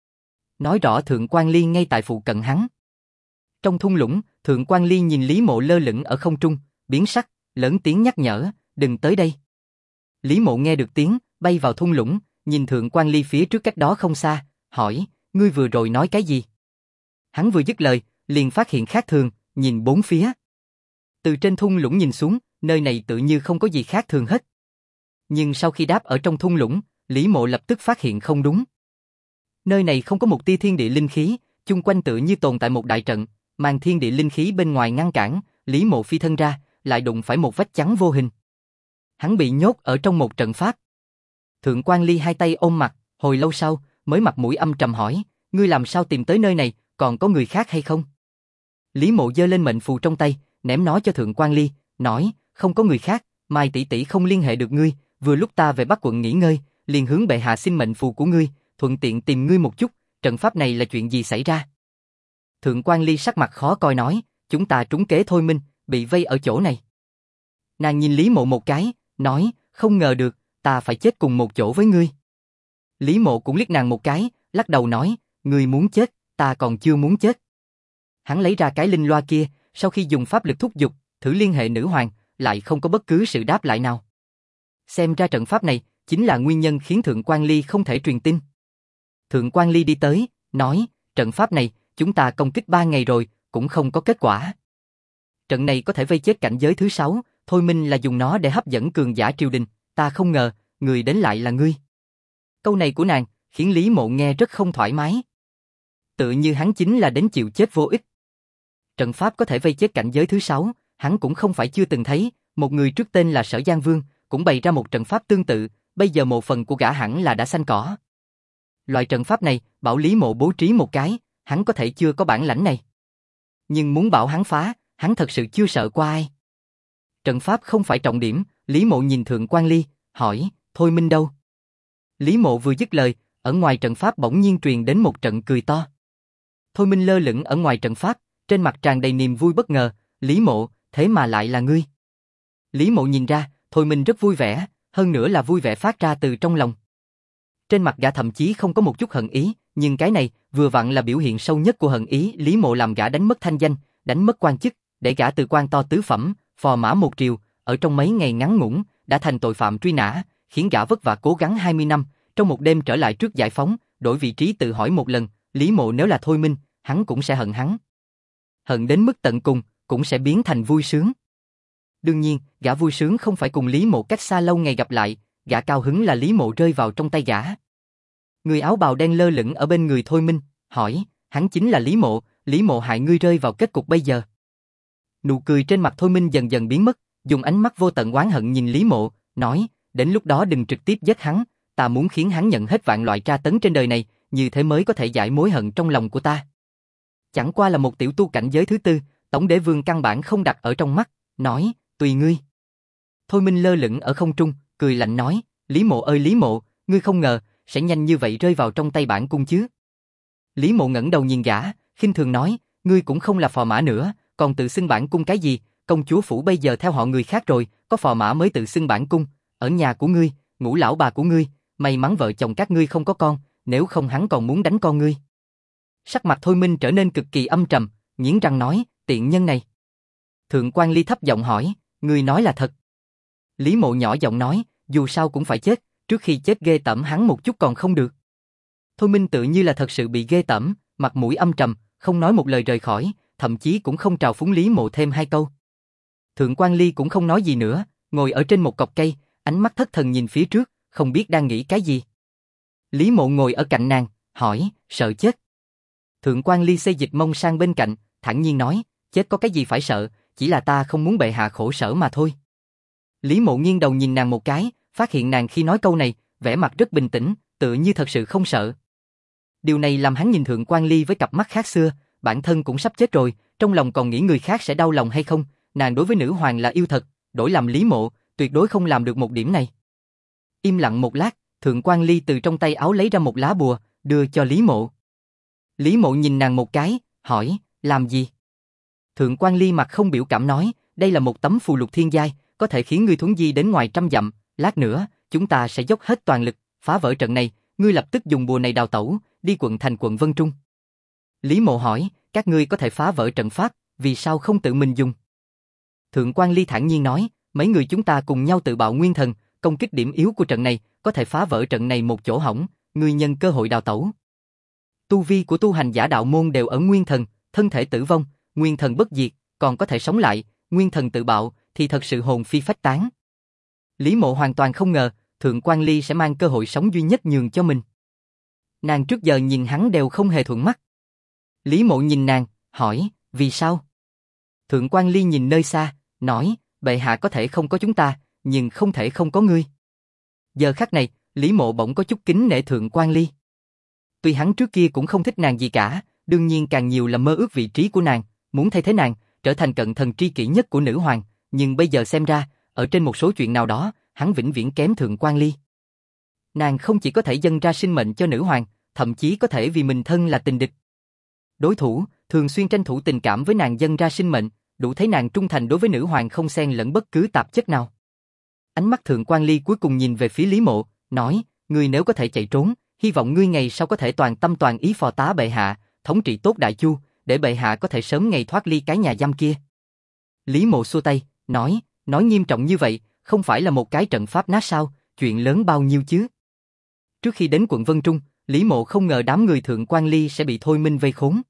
Nói rõ Thượng Quan Ly ngay tại phụ cận hắn. Trong thung lũng, Thượng Quan Ly nhìn Lý Mộ lơ lửng ở không trung, biến sắc, lớn tiếng nhắc nhở, đừng tới đây. Lý Mộ nghe được tiếng, bay vào thung lũng, nhìn Thượng Quan Ly phía trước cách đó không xa, hỏi, ngươi vừa rồi nói cái gì? Hắn vừa dứt lời, liền phát hiện khác thường, nhìn bốn phía. Từ trên thung lũng nhìn xuống, nơi này tự như không có gì khác thường hết. Nhưng sau khi đáp ở trong thung lũng, Lý Mộ lập tức phát hiện không đúng. Nơi này không có một tia thiên địa linh khí, chung quanh tự như tồn tại một đại trận, mang thiên địa linh khí bên ngoài ngăn cản, Lý Mộ phi thân ra, lại đụng phải một vách chắn vô hình. Hắn bị nhốt ở trong một trận pháp. Thượng Quan Ly hai tay ôm mặt, hồi lâu sau, mới mặt mũi âm trầm hỏi, ngươi làm sao tìm tới nơi này, còn có người khác hay không? Lý Mộ giơ lên mệnh phù trong tay, ném nó cho Thượng Quan Ly, nói, không có người khác, Mai tỷ tỷ không liên hệ được ngươi, vừa lúc ta về Bắc quận nghỉ ngơi, liền hướng bệ hạ xin mệnh phù của ngươi, thuận tiện tìm ngươi một chút, trận pháp này là chuyện gì xảy ra? Thượng Quan Ly sắc mặt khó coi nói, chúng ta trúng kế thôi minh, bị vây ở chỗ này. Nàng nhìn Lý Mộ một cái, nói, không ngờ được, ta phải chết cùng một chỗ với ngươi. Lý Mộ cũng liếc nàng một cái, lắc đầu nói, ngươi muốn chết, ta còn chưa muốn chết. Hắn lấy ra cái linh loa kia, sau khi dùng pháp lực thúc giục, thử liên hệ nữ hoàng, lại không có bất cứ sự đáp lại nào. Xem ra trận pháp này, chính là nguyên nhân khiến Thượng Quan Ly không thể truyền tin. Thượng Quan Ly đi tới, nói, trận pháp này, chúng ta công kích 3 ngày rồi, cũng không có kết quả. Trận này có thể vây chết cảnh giới thứ 6, thôi minh là dùng nó để hấp dẫn cường giả triều đình, ta không ngờ, người đến lại là ngươi. Câu này của nàng, khiến Lý Mộ nghe rất không thoải mái. Tự như hắn chính là đến chịu chết vô ích. Trận pháp có thể vây chết cảnh giới thứ 6, hắn cũng không phải chưa từng thấy, một người trước tên là Sở Giang Vương, cũng bày ra một trận pháp tương tự, bây giờ mộ phần của gã hẳn là đã xanh cỏ. Loại trận pháp này, bảo Lý Mộ bố trí một cái, hắn có thể chưa có bản lãnh này. Nhưng muốn bảo hắn phá, hắn thật sự chưa sợ qua ai. Trận pháp không phải trọng điểm, Lý Mộ nhìn Thượng Quan Ly, hỏi, thôi minh đâu? Lý Mộ vừa dứt lời, ở ngoài trận pháp bỗng nhiên truyền đến một trận cười to. Thôi minh lơ lửng ở ngoài trận pháp, trên mặt tràn đầy niềm vui bất ngờ, Lý Mộ, thế mà lại là ngươi. Lý Mộ nhìn ra, Thôi minh rất vui vẻ, hơn nữa là vui vẻ phát ra từ trong lòng. Trên mặt gã thậm chí không có một chút hận ý, nhưng cái này vừa vặn là biểu hiện sâu nhất của hận ý. Lý Mộ làm gã đánh mất thanh danh, đánh mất quan chức, để gã từ quan to tứ phẩm, phò mã một triều, ở trong mấy ngày ngắn ngủn đã thành tội phạm truy nã, khiến gã vất vả cố gắng 20 năm, trong một đêm trở lại trước giải phóng, đổi vị trí tự hỏi một lần, Lý Mộ nếu là Thôi minh, hắn cũng sẽ hận hắn. Hận đến mức tận cùng, cũng sẽ biến thành vui sướng. Đương nhiên, gã vui sướng không phải cùng Lý Mộ cách xa lâu ngày gặp lại, gã cao hứng là Lý Mộ rơi vào trong tay gã. Người áo bào đen lơ lửng ở bên người Thôi minh, hỏi, hắn chính là Lý Mộ hại ngươi rơi vào kết cục bây giờ. Nụ cười trên mặt Thôi minh dần dần biến mất, dùng ánh mắt vô tận oán hận nhìn Lý Mộ, nói, đến lúc đó đừng trực tiếp giết hắn, ta muốn khiến hắn nhận hết vạn loại tra tấn trên đời này, như thế mới có thể giải mối hận trong lòng của ta. Chẳng qua là một tiểu tu cảnh giới thứ 4, Tổng Đế Vương căn bản không đặt ở trong mắt, nói, tùy ngươi. Thôi minh lơ lửng ở không trung, cười lạnh nói, Lý Mộ ơi Lý Mộ, ngươi không ngờ, sẽ nhanh như vậy rơi vào trong tay bản cung chứ. Lý Mộ ngẩng đầu nhìn gã, khinh thường nói, ngươi cũng không là phò mã nữa, còn tự xưng bản cung cái gì, công chúa phủ bây giờ theo họ người khác rồi, có phò mã mới tự xưng bản cung, ở nhà của ngươi, ngủ lão bà của ngươi, may mắn vợ chồng các ngươi không có con, nếu không hắn còn muốn đánh con ngươi. Sắc mặt Thôi Minh trở nên cực kỳ âm trầm, nghiến răng nói, tiện nhân này. Thượng quan Ly thấp giọng hỏi, ngươi nói là thật. Lý Mộ nhỏ giọng nói, dù sao cũng phải chết, trước khi chết ghê tởm hắn một chút còn không được. Thôi Minh tự như là thật sự bị ghê tởm, mặt mũi âm trầm, không nói một lời rời khỏi, thậm chí cũng không trào phúng Lý Mộ thêm hai câu. Thượng quan Ly cũng không nói gì nữa, ngồi ở trên một cọc cây, ánh mắt thất thần nhìn phía trước, không biết đang nghĩ cái gì. Lý Mộ ngồi ở cạnh nàng, hỏi, sợ chết. Thượng quan Ly xây dịch mông sang bên cạnh, thản nhiên nói, chết có cái gì phải sợ, chỉ là ta không muốn bệ hạ khổ sở mà thôi. Lý Mộ nghiêng đầu nhìn nàng một cái, phát hiện nàng khi nói câu này, vẻ mặt rất bình tĩnh, tựa như thật sự không sợ. Điều này làm hắn nhìn Thượng quan Ly với cặp mắt khác xưa, bản thân cũng sắp chết rồi, trong lòng còn nghĩ người khác sẽ đau lòng hay không, nàng đối với nữ hoàng là yêu thật, đổi làm Lý Mộ, tuyệt đối không làm được một điểm này. Im lặng một lát, Thượng quan Ly từ trong tay áo lấy ra một lá bùa, đưa cho Lý Mộ. Lý Mộ nhìn nàng một cái, hỏi, làm gì? Thượng quan Ly mặt không biểu cảm nói, đây là một tấm phù lục thiên giai, có thể khiến ngươi thuấn di đến ngoài 100 dặm, lát nữa, chúng ta sẽ dốc hết toàn lực, phá vỡ trận này, ngươi lập tức dùng bùa này đào tẩu, đi quận thành quận Vân Trung. Lý Mộ hỏi, các ngươi có thể phá vỡ trận pháp, vì sao không tự mình dùng? Thượng quan Ly thản nhiên nói, mấy người chúng ta cùng nhau tự bạo nguyên thần, công kích điểm yếu của trận này, có thể phá vỡ trận này một chỗ hỏng, ngươi nhân cơ hội đào tẩu. Tu vi của tu hành giả đạo môn đều ở nguyên thần, thân thể tử vong, nguyên thần bất diệt, còn có thể sống lại, nguyên thần tự bạo thì thật sự hồn phi phách tán. Lý Mộ hoàn toàn không ngờ, Thượng quan Ly sẽ mang cơ hội sống duy nhất nhường cho mình. Nàng trước giờ nhìn hắn đều không hề thuận mắt. Lý Mộ nhìn nàng, hỏi, vì sao? Thượng quan Ly nhìn nơi xa, nói, bệ hạ có thể không có chúng ta, nhưng không thể không có ngươi. Giờ khắc này, Lý Mộ bỗng có chút kính nể Thượng quan Ly. Tuy hắn trước kia cũng không thích nàng gì cả, đương nhiên càng nhiều là mơ ước vị trí của nàng, muốn thay thế nàng, trở thành cận thần tri kỷ nhất của nữ hoàng, nhưng bây giờ xem ra, ở trên một số chuyện nào đó, hắn vĩnh viễn kém Thượng quan Ly. Nàng không chỉ có thể dâng ra sinh mệnh cho nữ hoàng, thậm chí có thể vì mình thân là tình địch. Đối thủ, thường xuyên tranh thủ tình cảm với nàng dâng ra sinh mệnh, đủ thấy nàng trung thành đối với nữ hoàng không xen lẫn bất cứ tạp chất nào. Ánh mắt Thượng quan Ly cuối cùng nhìn về phía Lý Mộ, nói, ngươi nếu có thể chạy trốn, hy vọng ngươi ngày sau có thể toàn tâm toàn ý phò tá bệ hạ, thống trị tốt Đại Chu, để bệ hạ có thể sớm ngày thoát ly cái nhà giam kia. Lý Mộ xua tay, nói nghiêm trọng như vậy, không phải là một cái trận pháp nát sao, chuyện lớn bao nhiêu chứ. Trước khi đến quận Vân Trung, Lý Mộ không ngờ đám người Thượng quan Ly sẽ bị Thôi Minh vây khốn.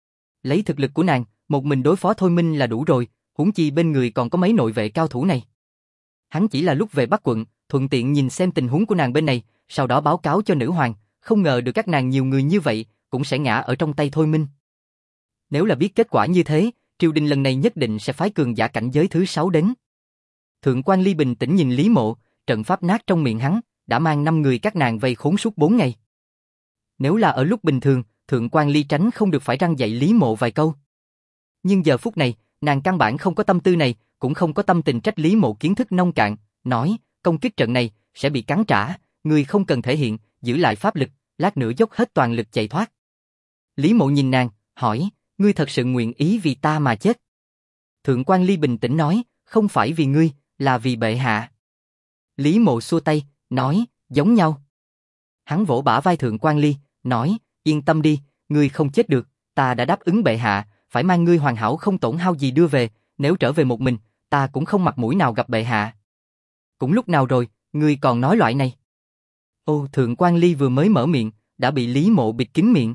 Lấy thực lực của nàng, một mình đối phó Thôi Minh là đủ rồi, huống chi bên người còn có mấy nội vệ cao thủ này. Hắn chỉ là lúc về Bắc quận, thuận tiện nhìn xem tình huống của nàng bên này, sau đó báo cáo cho nữ hoàng, không ngờ được các nàng nhiều người như vậy, cũng sẽ ngã ở trong tay Thôi Minh. Nếu là biết kết quả như thế, triều đình lần này nhất định sẽ phái cường giả cảnh giới thứ 6 đến. Thượng quan Ly bình tĩnh nhìn Lý Mộ, trận pháp nát trong miệng hắn, đã mang 5 người các nàng vây khốn suốt 4 ngày. Nếu là ở lúc bình thường, Thượng quan Ly tránh không được phải răn dạy Lý Mộ vài câu. Nhưng giờ phút này, nàng căn bản không có tâm tư này, cũng không có tâm tình trách Lý Mộ kiến thức nông cạn, nói, công kích trận này, sẽ bị cắn trả, người không cần thể hiện, giữ lại pháp lực, lát nữa dốc hết toàn lực chạy thoát. Lý Mộ nhìn nàng, hỏi, ngươi thật sự nguyện ý vì ta mà chết? Thượng quan Ly bình tĩnh nói, không phải vì ngươi, là vì bệ hạ. Lý Mộ xua tay, nói, giống nhau. Hắn vỗ bả vai Thượng quan Ly, nói, yên tâm đi, ngươi không chết được, ta đã đáp ứng bệ hạ, phải mang ngươi hoàn hảo không tổn hao gì đưa về, nếu trở về một mình, ta cũng không mặt mũi nào gặp bệ hạ. Cũng lúc nào rồi, ngươi còn nói loại này? Ô, Thượng quan Ly vừa mới mở miệng, đã bị Lý Mộ bịt kín miệng.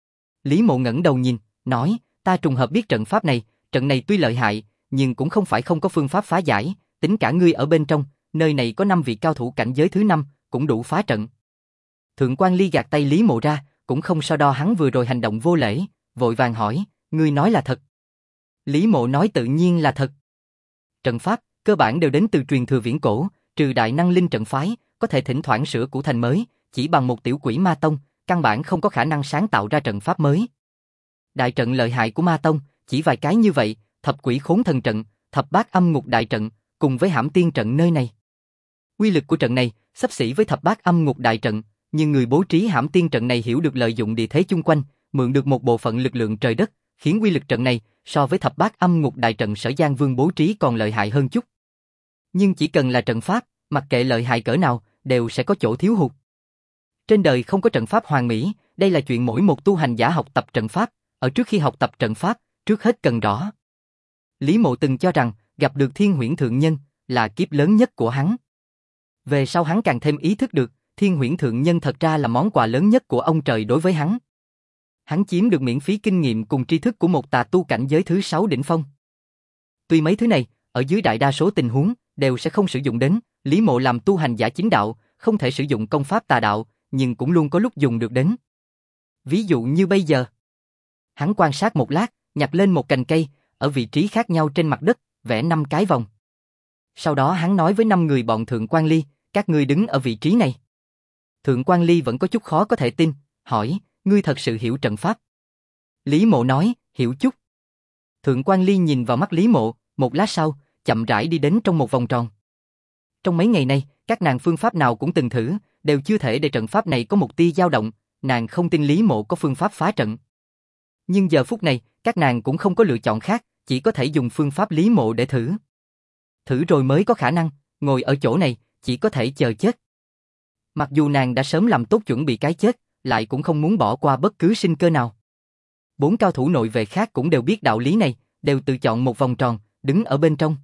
Lý Mộ ngẩng đầu nhìn, nói, ta trùng hợp biết trận pháp này, trận này tuy lợi hại, nhưng cũng không phải không có phương pháp phá giải, tính cả ngươi ở bên trong, nơi này có 5 vị cao thủ cảnh giới thứ 5, cũng đủ phá trận. Thượng quan Ly gạt tay Lý Mộ ra, cũng không so đo hắn vừa rồi hành động vô lễ, vội vàng hỏi, ngươi nói là thật? Lý Mộ nói tự nhiên là thật. Trận pháp, cơ bản đều đến từ truyền thừa viễn cổ, trừ đại năng linh trận phái, có thể thỉnh thoảng sửa cũ thành mới, chỉ bằng một tiểu quỷ ma tông, căn bản không có khả năng sáng tạo ra trận pháp mới. Đại trận lợi hại của ma tông, chỉ vài cái như vậy, thập quỷ khốn thần trận, thập bát âm ngục đại trận, cùng với hãm tiên trận nơi này. Uy lực của trận này, xấp xỉ với thập bát âm ngục đại trận, nhưng người bố trí hãm tiên trận này hiểu được lợi dụng địa thế chung quanh, mượn được một bộ phận lực lượng trời đất, khiến uy lực trận này, so với thập bát âm ngục đại trận Sở Giang Vương bố trí còn lợi hại hơn chút. Nhưng chỉ cần là trận pháp, mặc kệ lợi hại cỡ nào, đều sẽ có chỗ thiếu hụt. Trên đời không có trận pháp hoàn mỹ, đây là chuyện mỗi một tu hành giả học tập trận pháp, ở trước khi học tập trận pháp, trước hết cần rõ. Lý Mộ từng cho rằng, gặp được Thiên Huyễn Thượng Nhân, là kiếp lớn nhất của hắn. Về sau hắn càng thêm ý thức được, Thiên Huyễn Thượng Nhân thật ra là món quà lớn nhất của ông trời đối với hắn. Hắn chiếm được miễn phí kinh nghiệm cùng tri thức của một tà tu cảnh giới thứ 6 đỉnh phong. Tuy mấy thứ này, ở dưới đại đa số tình huống, đều sẽ không sử dụng đến, Lý Mộ làm tu hành giả chính đạo, không thể sử dụng công pháp tà đạo, nhưng cũng luôn có lúc dùng được đến. Ví dụ như bây giờ. Hắn quan sát một lát, nhặt lên một cành cây, ở vị trí khác nhau trên mặt đất, vẽ 5 cái vòng. Sau đó hắn nói với 5 người bọn Thượng Quan Ly, các ngươi đứng ở vị trí này. Thượng Quan Ly vẫn có chút khó có thể tin, hỏi, ngươi thật sự hiểu trận pháp? Lý Mộ nói, hiểu chút. Thượng Quan Ly nhìn vào mắt Lý Mộ, một lát sau, chậm rãi đi đến trong một vòng tròn. Trong mấy ngày nay, các nàng phương pháp nào cũng từng thử, đều chưa thể để trận pháp này có một tia dao động, nàng không tin Lý Mộ có phương pháp phá trận. Nhưng giờ phút này, các nàng cũng không có lựa chọn khác, chỉ có thể dùng phương pháp Lý Mộ để thử. Thử rồi mới có khả năng, ngồi ở chỗ này, chỉ có thể chờ chết. Mặc dù nàng đã sớm làm tốt chuẩn bị cái chết, lại cũng không muốn bỏ qua bất cứ sinh cơ nào. 4 cao thủ nội vệ khác cũng đều biết đạo lý này, đều tự chọn một vòng tròn, đứng ở bên trong.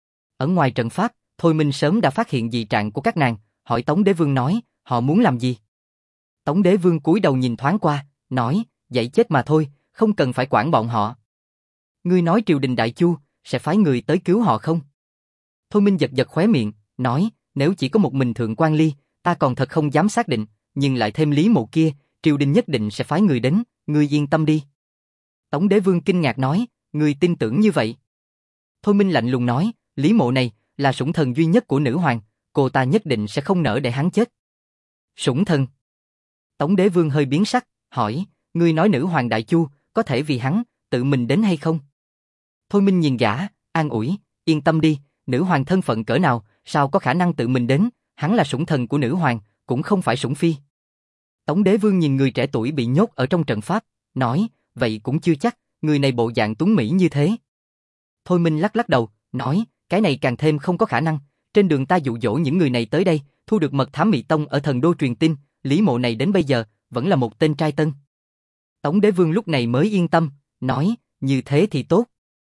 Ở ngoài trận pháp, Thôi Minh sớm đã phát hiện dị trạng của các nàng, hỏi Tống Đế Vương nói, họ muốn làm gì? Tống Đế Vương cúi đầu nhìn thoáng qua, nói, dạy chết mà thôi, không cần phải quản bọn họ. Ngươi nói triều đình Đại Chu, sẽ phái người tới cứu họ không? Thôi Minh giật giật khóe miệng, nói, nếu chỉ có một mình Thượng Quan Ly, ta còn thật không dám xác định, nhưng lại thêm Lý Mộ kia, triều đình nhất định sẽ phái người đến, ngươi yên tâm đi. Tống Đế Vương kinh ngạc nói, ngươi tin tưởng như vậy? Thôi Minh lạnh lùng nói, Lý Mộ này, là sủng thần duy nhất của nữ hoàng, cô ta nhất định sẽ không nỡ để hắn chết. Sủng thần? Tống Đế Vương hơi biến sắc, hỏi, ngươi nói nữ hoàng Đại Chu, có thể vì hắn, tự mình đến hay không? Thôi Minh nhìn gã, an ủi, yên tâm đi, nữ hoàng thân phận cỡ nào, sao có khả năng tự mình đến, hắn là sủng thần của nữ hoàng, cũng không phải sủng phi. Tống Đế Vương nhìn người trẻ tuổi bị nhốt ở trong trận pháp, nói, vậy cũng chưa chắc, người này bộ dạng tuấn mỹ như thế. Thôi Minh lắc lắc đầu, nói, cái này càng thêm không có khả năng, trên đường ta dụ dỗ những người này tới đây, thu được mật thám Mị Tông ở Thần Đô truyền tin, Lý Mộ này đến bây giờ, vẫn là một tên trai tân. Tống Đế Vương lúc này mới yên tâm, nói, như thế thì tốt.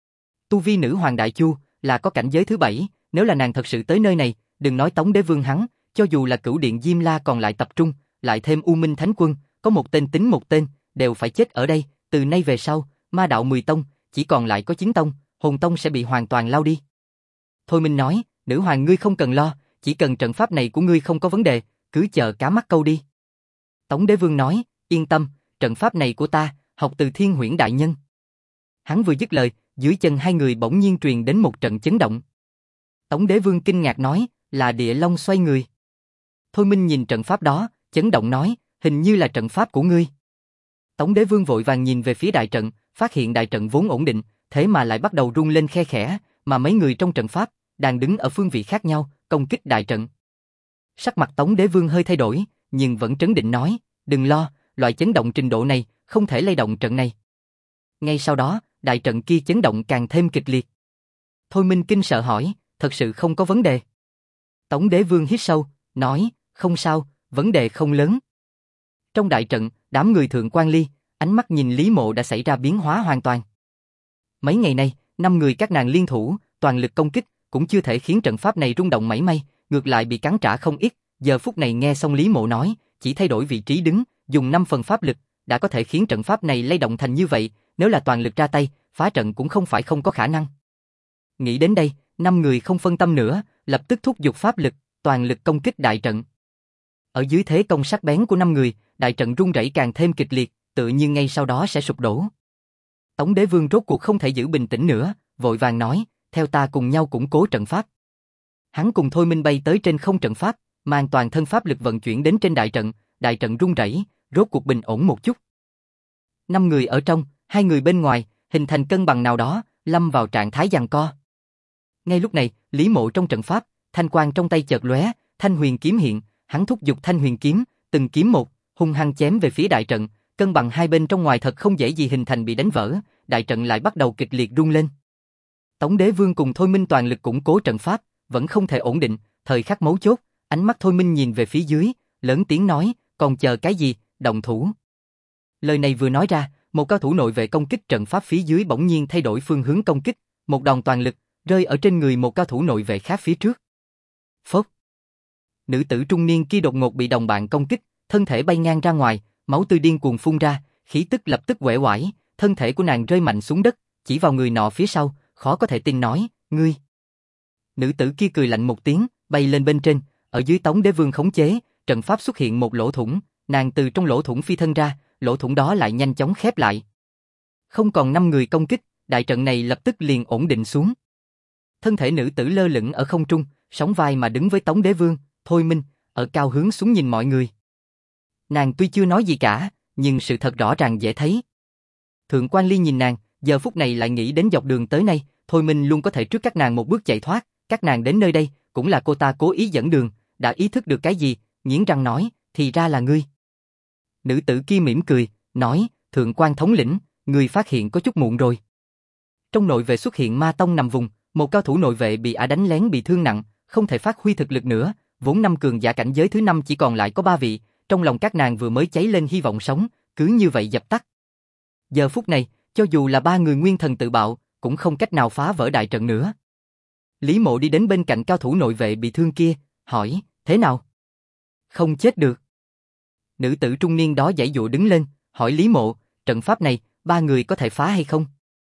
Tu vi nữ hoàng Đại Chu, là có cảnh giới thứ 7, nếu là nàng thật sự tới nơi này, đừng nói Tống Đế Vương hắn, cho dù là Cửu Điện Diêm La còn lại tập trung, lại thêm U Minh Thánh Quân, có một tên tính một tên, đều phải chết ở đây, từ nay về sau, ma đạo 10 tông, chỉ còn lại có 9 tông, hồn tông sẽ bị hoàn toàn lao đi. Thôi Minh nói, nữ hoàng ngươi không cần lo, chỉ cần trận pháp này của ngươi không có vấn đề, cứ chờ cá mắc câu đi. Tống Đế Vương nói, yên tâm, trận pháp này của ta, học từ Thiên Huyễn Đại Nhân. Hắn vừa dứt lời, dưới chân hai người bỗng nhiên truyền đến một trận chấn động. Tống Đế Vương kinh ngạc nói, là Địa Long xoay người. Thôi Minh nhìn trận pháp đó, chấn động nói, hình như là trận pháp của ngươi. Tống Đế Vương vội vàng nhìn về phía đại trận, phát hiện đại trận vốn ổn định, thế mà lại bắt đầu rung lên khe khẽ, mà mấy người trong trận pháp đang đứng ở phương vị khác nhau, công kích đại trận. Sắc mặt Tống Đế Vương hơi thay đổi, nhưng vẫn trấn định nói, đừng lo, loại chấn động trình độ này không thể lay động trận này. Ngay sau đó, đại trận kia chấn động càng thêm kịch liệt. Thôi Minh kinh sợ hỏi, thật sự không có vấn đề? Tống Đế Vương hít sâu, nói, không sao, vấn đề không lớn. Trong đại trận, đám người Thượng Quan Ly, ánh mắt nhìn Lý Mộ đã xảy ra biến hóa hoàn toàn. Mấy ngày nay, 5 người các nàng liên thủ, toàn lực công kích, cũng chưa thể khiến trận pháp này rung động mảy may, ngược lại bị cắn trả không ít. Giờ phút này nghe xong Lý Mộ nói, chỉ thay đổi vị trí đứng, dùng 5 phần pháp lực, đã có thể khiến trận pháp này lay động thành như vậy, nếu là toàn lực ra tay, phá trận cũng không phải không có khả năng. Nghĩ đến đây, 5 người không phân tâm nữa, lập tức thúc giục pháp lực, toàn lực công kích đại trận. Ở dưới thế công sắc bén của 5 người, đại trận rung rẩy càng thêm kịch liệt, tự nhiên ngay sau đó sẽ sụp đổ. Tống Đế Vương rốt cuộc không thể giữ bình tĩnh nữa, vội vàng nói, theo ta cùng nhau củng cố trận pháp. Hắn cùng Thôi Minh bay tới trên không trận pháp, mang toàn thân pháp lực vận chuyển đến trên đại trận rung rẩy, rốt cuộc bình ổn một chút. 5 người ở trong, 2 người bên ngoài, hình thành cân bằng nào đó, lâm vào trạng thái giằng co. Ngay lúc này, Lý Mộ trong trận pháp, thanh quang trong tay chợt lóe, thanh huyền kiếm hiện, hắn thúc giục thanh huyền kiếm, từng kiếm một, hung hăng chém về phía đại trận, cân bằng hai bên trong ngoài thật không dễ gì hình thành bị đánh vỡ, đại trận lại bắt đầu kịch liệt rung lên. Tống Đế Vương cùng Thôi Minh toàn lực củng cố trận pháp, vẫn không thể ổn định, thời khắc mấu chốt, ánh mắt Thôi Minh nhìn về phía dưới, lớn tiếng nói, còn chờ cái gì, động thủ. Lời này vừa nói ra, một cao thủ nội vệ công kích trận pháp phía dưới bỗng nhiên thay đổi phương hướng công kích, một đòn toàn lực, rơi ở trên người một cao thủ nội vệ khác phía trước. Phốc. Nữ tử trung niên kia đột ngột bị đồng bạn công kích, thân thể bay ngang ra ngoài, máu tươi điên cuồng phun ra, khí tức lập tức uể oải, thân thể của nàng rơi mạnh xuống đất, chỉ vào người nọ phía sau, khó có thể tin nói, ngươi. Nữ tử kia cười lạnh một tiếng, bay lên bên trên, ở dưới Tống Đế Vương khống chế, trận pháp xuất hiện một lỗ thủng, nàng từ trong lỗ thủng phi thân ra, lỗ thủng đó lại nhanh chóng khép lại. Không còn 5 người công kích, đại trận này lập tức liền ổn định xuống. Thân thể nữ tử lơ lửng ở không trung, sóng vai mà đứng với Tống Đế Vương, Thôi Minh, ở cao hướng xuống nhìn mọi người. Nàng tuy chưa nói gì cả, nhưng sự thật rõ ràng dễ thấy. Thượng quan Ly nhìn nàng, giờ phút này lại nghĩ đến dọc đường tới nay, Thôi Minh luôn có thể trước các nàng một bước chạy thoát, các nàng đến nơi đây, cũng là cô ta cố ý dẫn đường, đã ý thức được cái gì, nghiến răng nói, thì ra là ngươi. Nữ tử kia mỉm cười, nói, Thượng quan thống lĩnh, ngươi phát hiện có chút muộn rồi. Trong nội vệ xuất hiện ma tông nằm vùng, một cao thủ nội vệ bị ả đánh lén bị thương nặng, không thể phát huy thực lực nữa, vốn 5 cường giả cảnh giới thứ 5 chỉ còn lại có 3 vị, trong lòng các nàng vừa mới cháy lên hy vọng sống, cứ như vậy dập tắt. Giờ phút này, cho dù là 3 người nguyên thần tự bạo, cũng không cách nào phá vỡ đại trận nữa. Lý Mộ đi đến bên cạnh cao thủ nội vệ bị thương kia, hỏi, thế nào? Không chết được. Nữ tử trung niên đó giãy giụa đứng lên, hỏi Lý Mộ, trận pháp này, 3 người có thể phá hay không?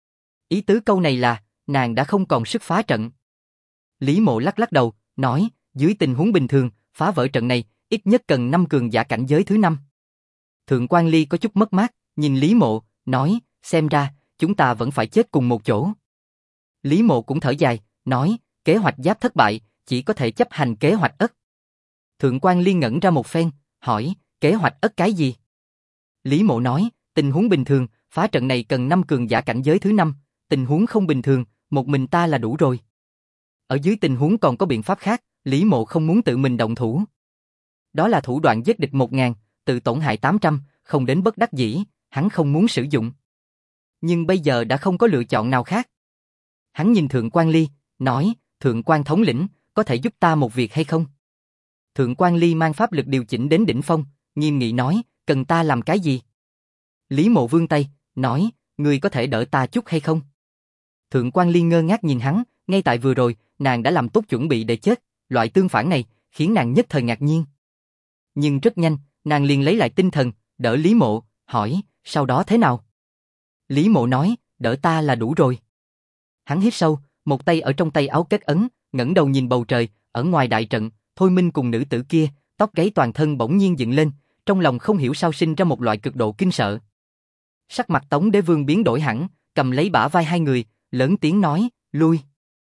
Ý tứ câu này là, nàng đã không còn sức phá trận. Lý Mộ lắc lắc đầu, nói, dưới tình huống bình thường, phá vỡ trận này, ít nhất cần 5 cường giả cảnh giới thứ 5. Thượng quan Ly có chút mất mát, nhìn Lý Mộ, nói, xem ra, chúng ta vẫn phải chết cùng một chỗ. Lý Mộ cũng thở dài, nói, kế hoạch giáp thất bại, chỉ có thể chấp hành kế hoạch ất. Thượng quan Ly ngẩn ra một phen, hỏi, kế hoạch ất cái gì? Lý Mộ nói, tình huống bình thường, phá trận này cần 5 cường giả cảnh giới thứ 5, tình huống không bình thường, một mình ta là đủ rồi. Ở dưới tình huống còn có biện pháp khác, Lý Mộ không muốn tự mình động thủ. Đó là thủ đoạn giết địch 1000, tự tổn hại 800, không đến bất đắc dĩ, hắn không muốn sử dụng. Nhưng bây giờ đã không có lựa chọn nào khác. Hắn nhìn Thượng quan Ly, nói, Thượng quan thống lĩnh, có thể giúp ta một việc hay không? Thượng quan Ly mang pháp lực điều chỉnh đến đỉnh phong, nghiêm nghị nói, cần ta làm cái gì? Lý Mộ vươn tay, nói, ngươi có thể đỡ ta chút hay không? Thượng quan Ly ngơ ngác nhìn hắn, ngay tại vừa rồi, nàng đã làm tốt chuẩn bị để chết, loại tương phản này, khiến nàng nhất thời ngạc nhiên. Nhưng rất nhanh, nàng liền lấy lại tinh thần, đỡ Lý Mộ, hỏi, sau đó thế nào? Lý Mộ nói, đỡ ta là đủ rồi. Hắn hít sâu, một tay ở trong tay áo kết ấn, ngẩng đầu nhìn bầu trời, ở ngoài đại trận, Thôi Minh cùng nữ tử kia, tóc gáy toàn thân bỗng nhiên dựng lên, trong lòng không hiểu sao sinh ra một loại cực độ kinh sợ. Sắc mặt Tống Đế Vương biến đổi hẳn, cầm lấy bả vai hai người, lớn tiếng nói, lui.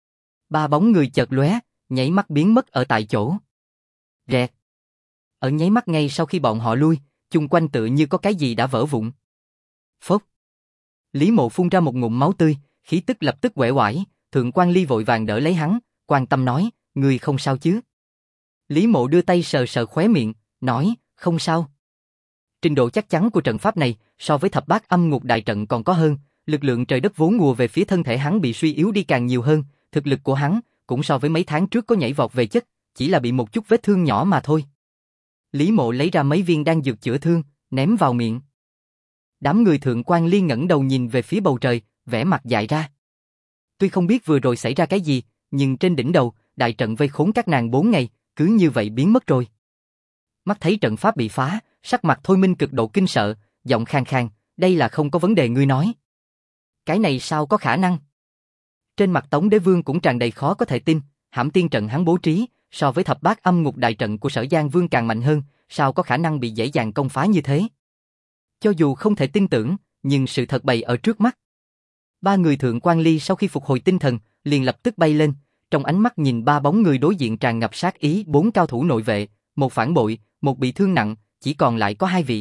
3 bóng người chợt lóe, nháy mắt biến mất ở tại chỗ. Rẹt. Ở nháy mắt ngay sau khi bọn họ lui, chung quanh tựa như có cái gì đã vỡ vụn. Phốc. Lý Mộ phun ra một ngụm máu tươi, khí tức lập tức uể oải, Thượng quan Ly vội vàng đỡ lấy hắn, quan tâm nói, ngươi không sao chứ? Lý Mộ đưa tay sờ sờ khóe miệng, nói, không sao. Trình độ chắc chắn của trận pháp này so với thập bát âm ngục đại trận còn có hơn, lực lượng trời đất vốn ngùa về phía thân thể hắn bị suy yếu đi càng nhiều hơn, thực lực của hắn cũng so với mấy tháng trước có nhảy vọt về chất, chỉ là bị một chút vết thương nhỏ mà thôi. Lý Mộ lấy ra mấy viên đan dược chữa thương, ném vào miệng. Đám người Thượng quan Ly ngẩng đầu nhìn về phía bầu trời, vẻ mặt dại ra. Tuy không biết vừa rồi xảy ra cái gì, nhưng trên đỉnh đầu, đại trận vây khốn các nàng 4 ngày, cứ như vậy biến mất rồi. Mắt thấy trận pháp bị phá, sắc mặt Thôi Minh cực độ kinh sợ, giọng khàn khàn, đây là không có vấn đề ngươi nói. Cái này sao có khả năng? Trên mặt Tống Đế Vương cũng tràn đầy khó có thể tin, Hãm Tiên trận hắn bố trí, so với thập bát âm ngục đại trận của Sở Giang Vương càng mạnh hơn, sao có khả năng bị dễ dàng công phá như thế? Cho dù không thể tin tưởng, nhưng sự thật bày ở trước mắt. 3 người Thượng quan Ly sau khi phục hồi tinh thần, liền lập tức bay lên, trong ánh mắt nhìn 3 bóng người đối diện tràn ngập sát ý, 4 cao thủ nội vệ, một phản bội, một bị thương nặng, chỉ còn lại có 2 vị.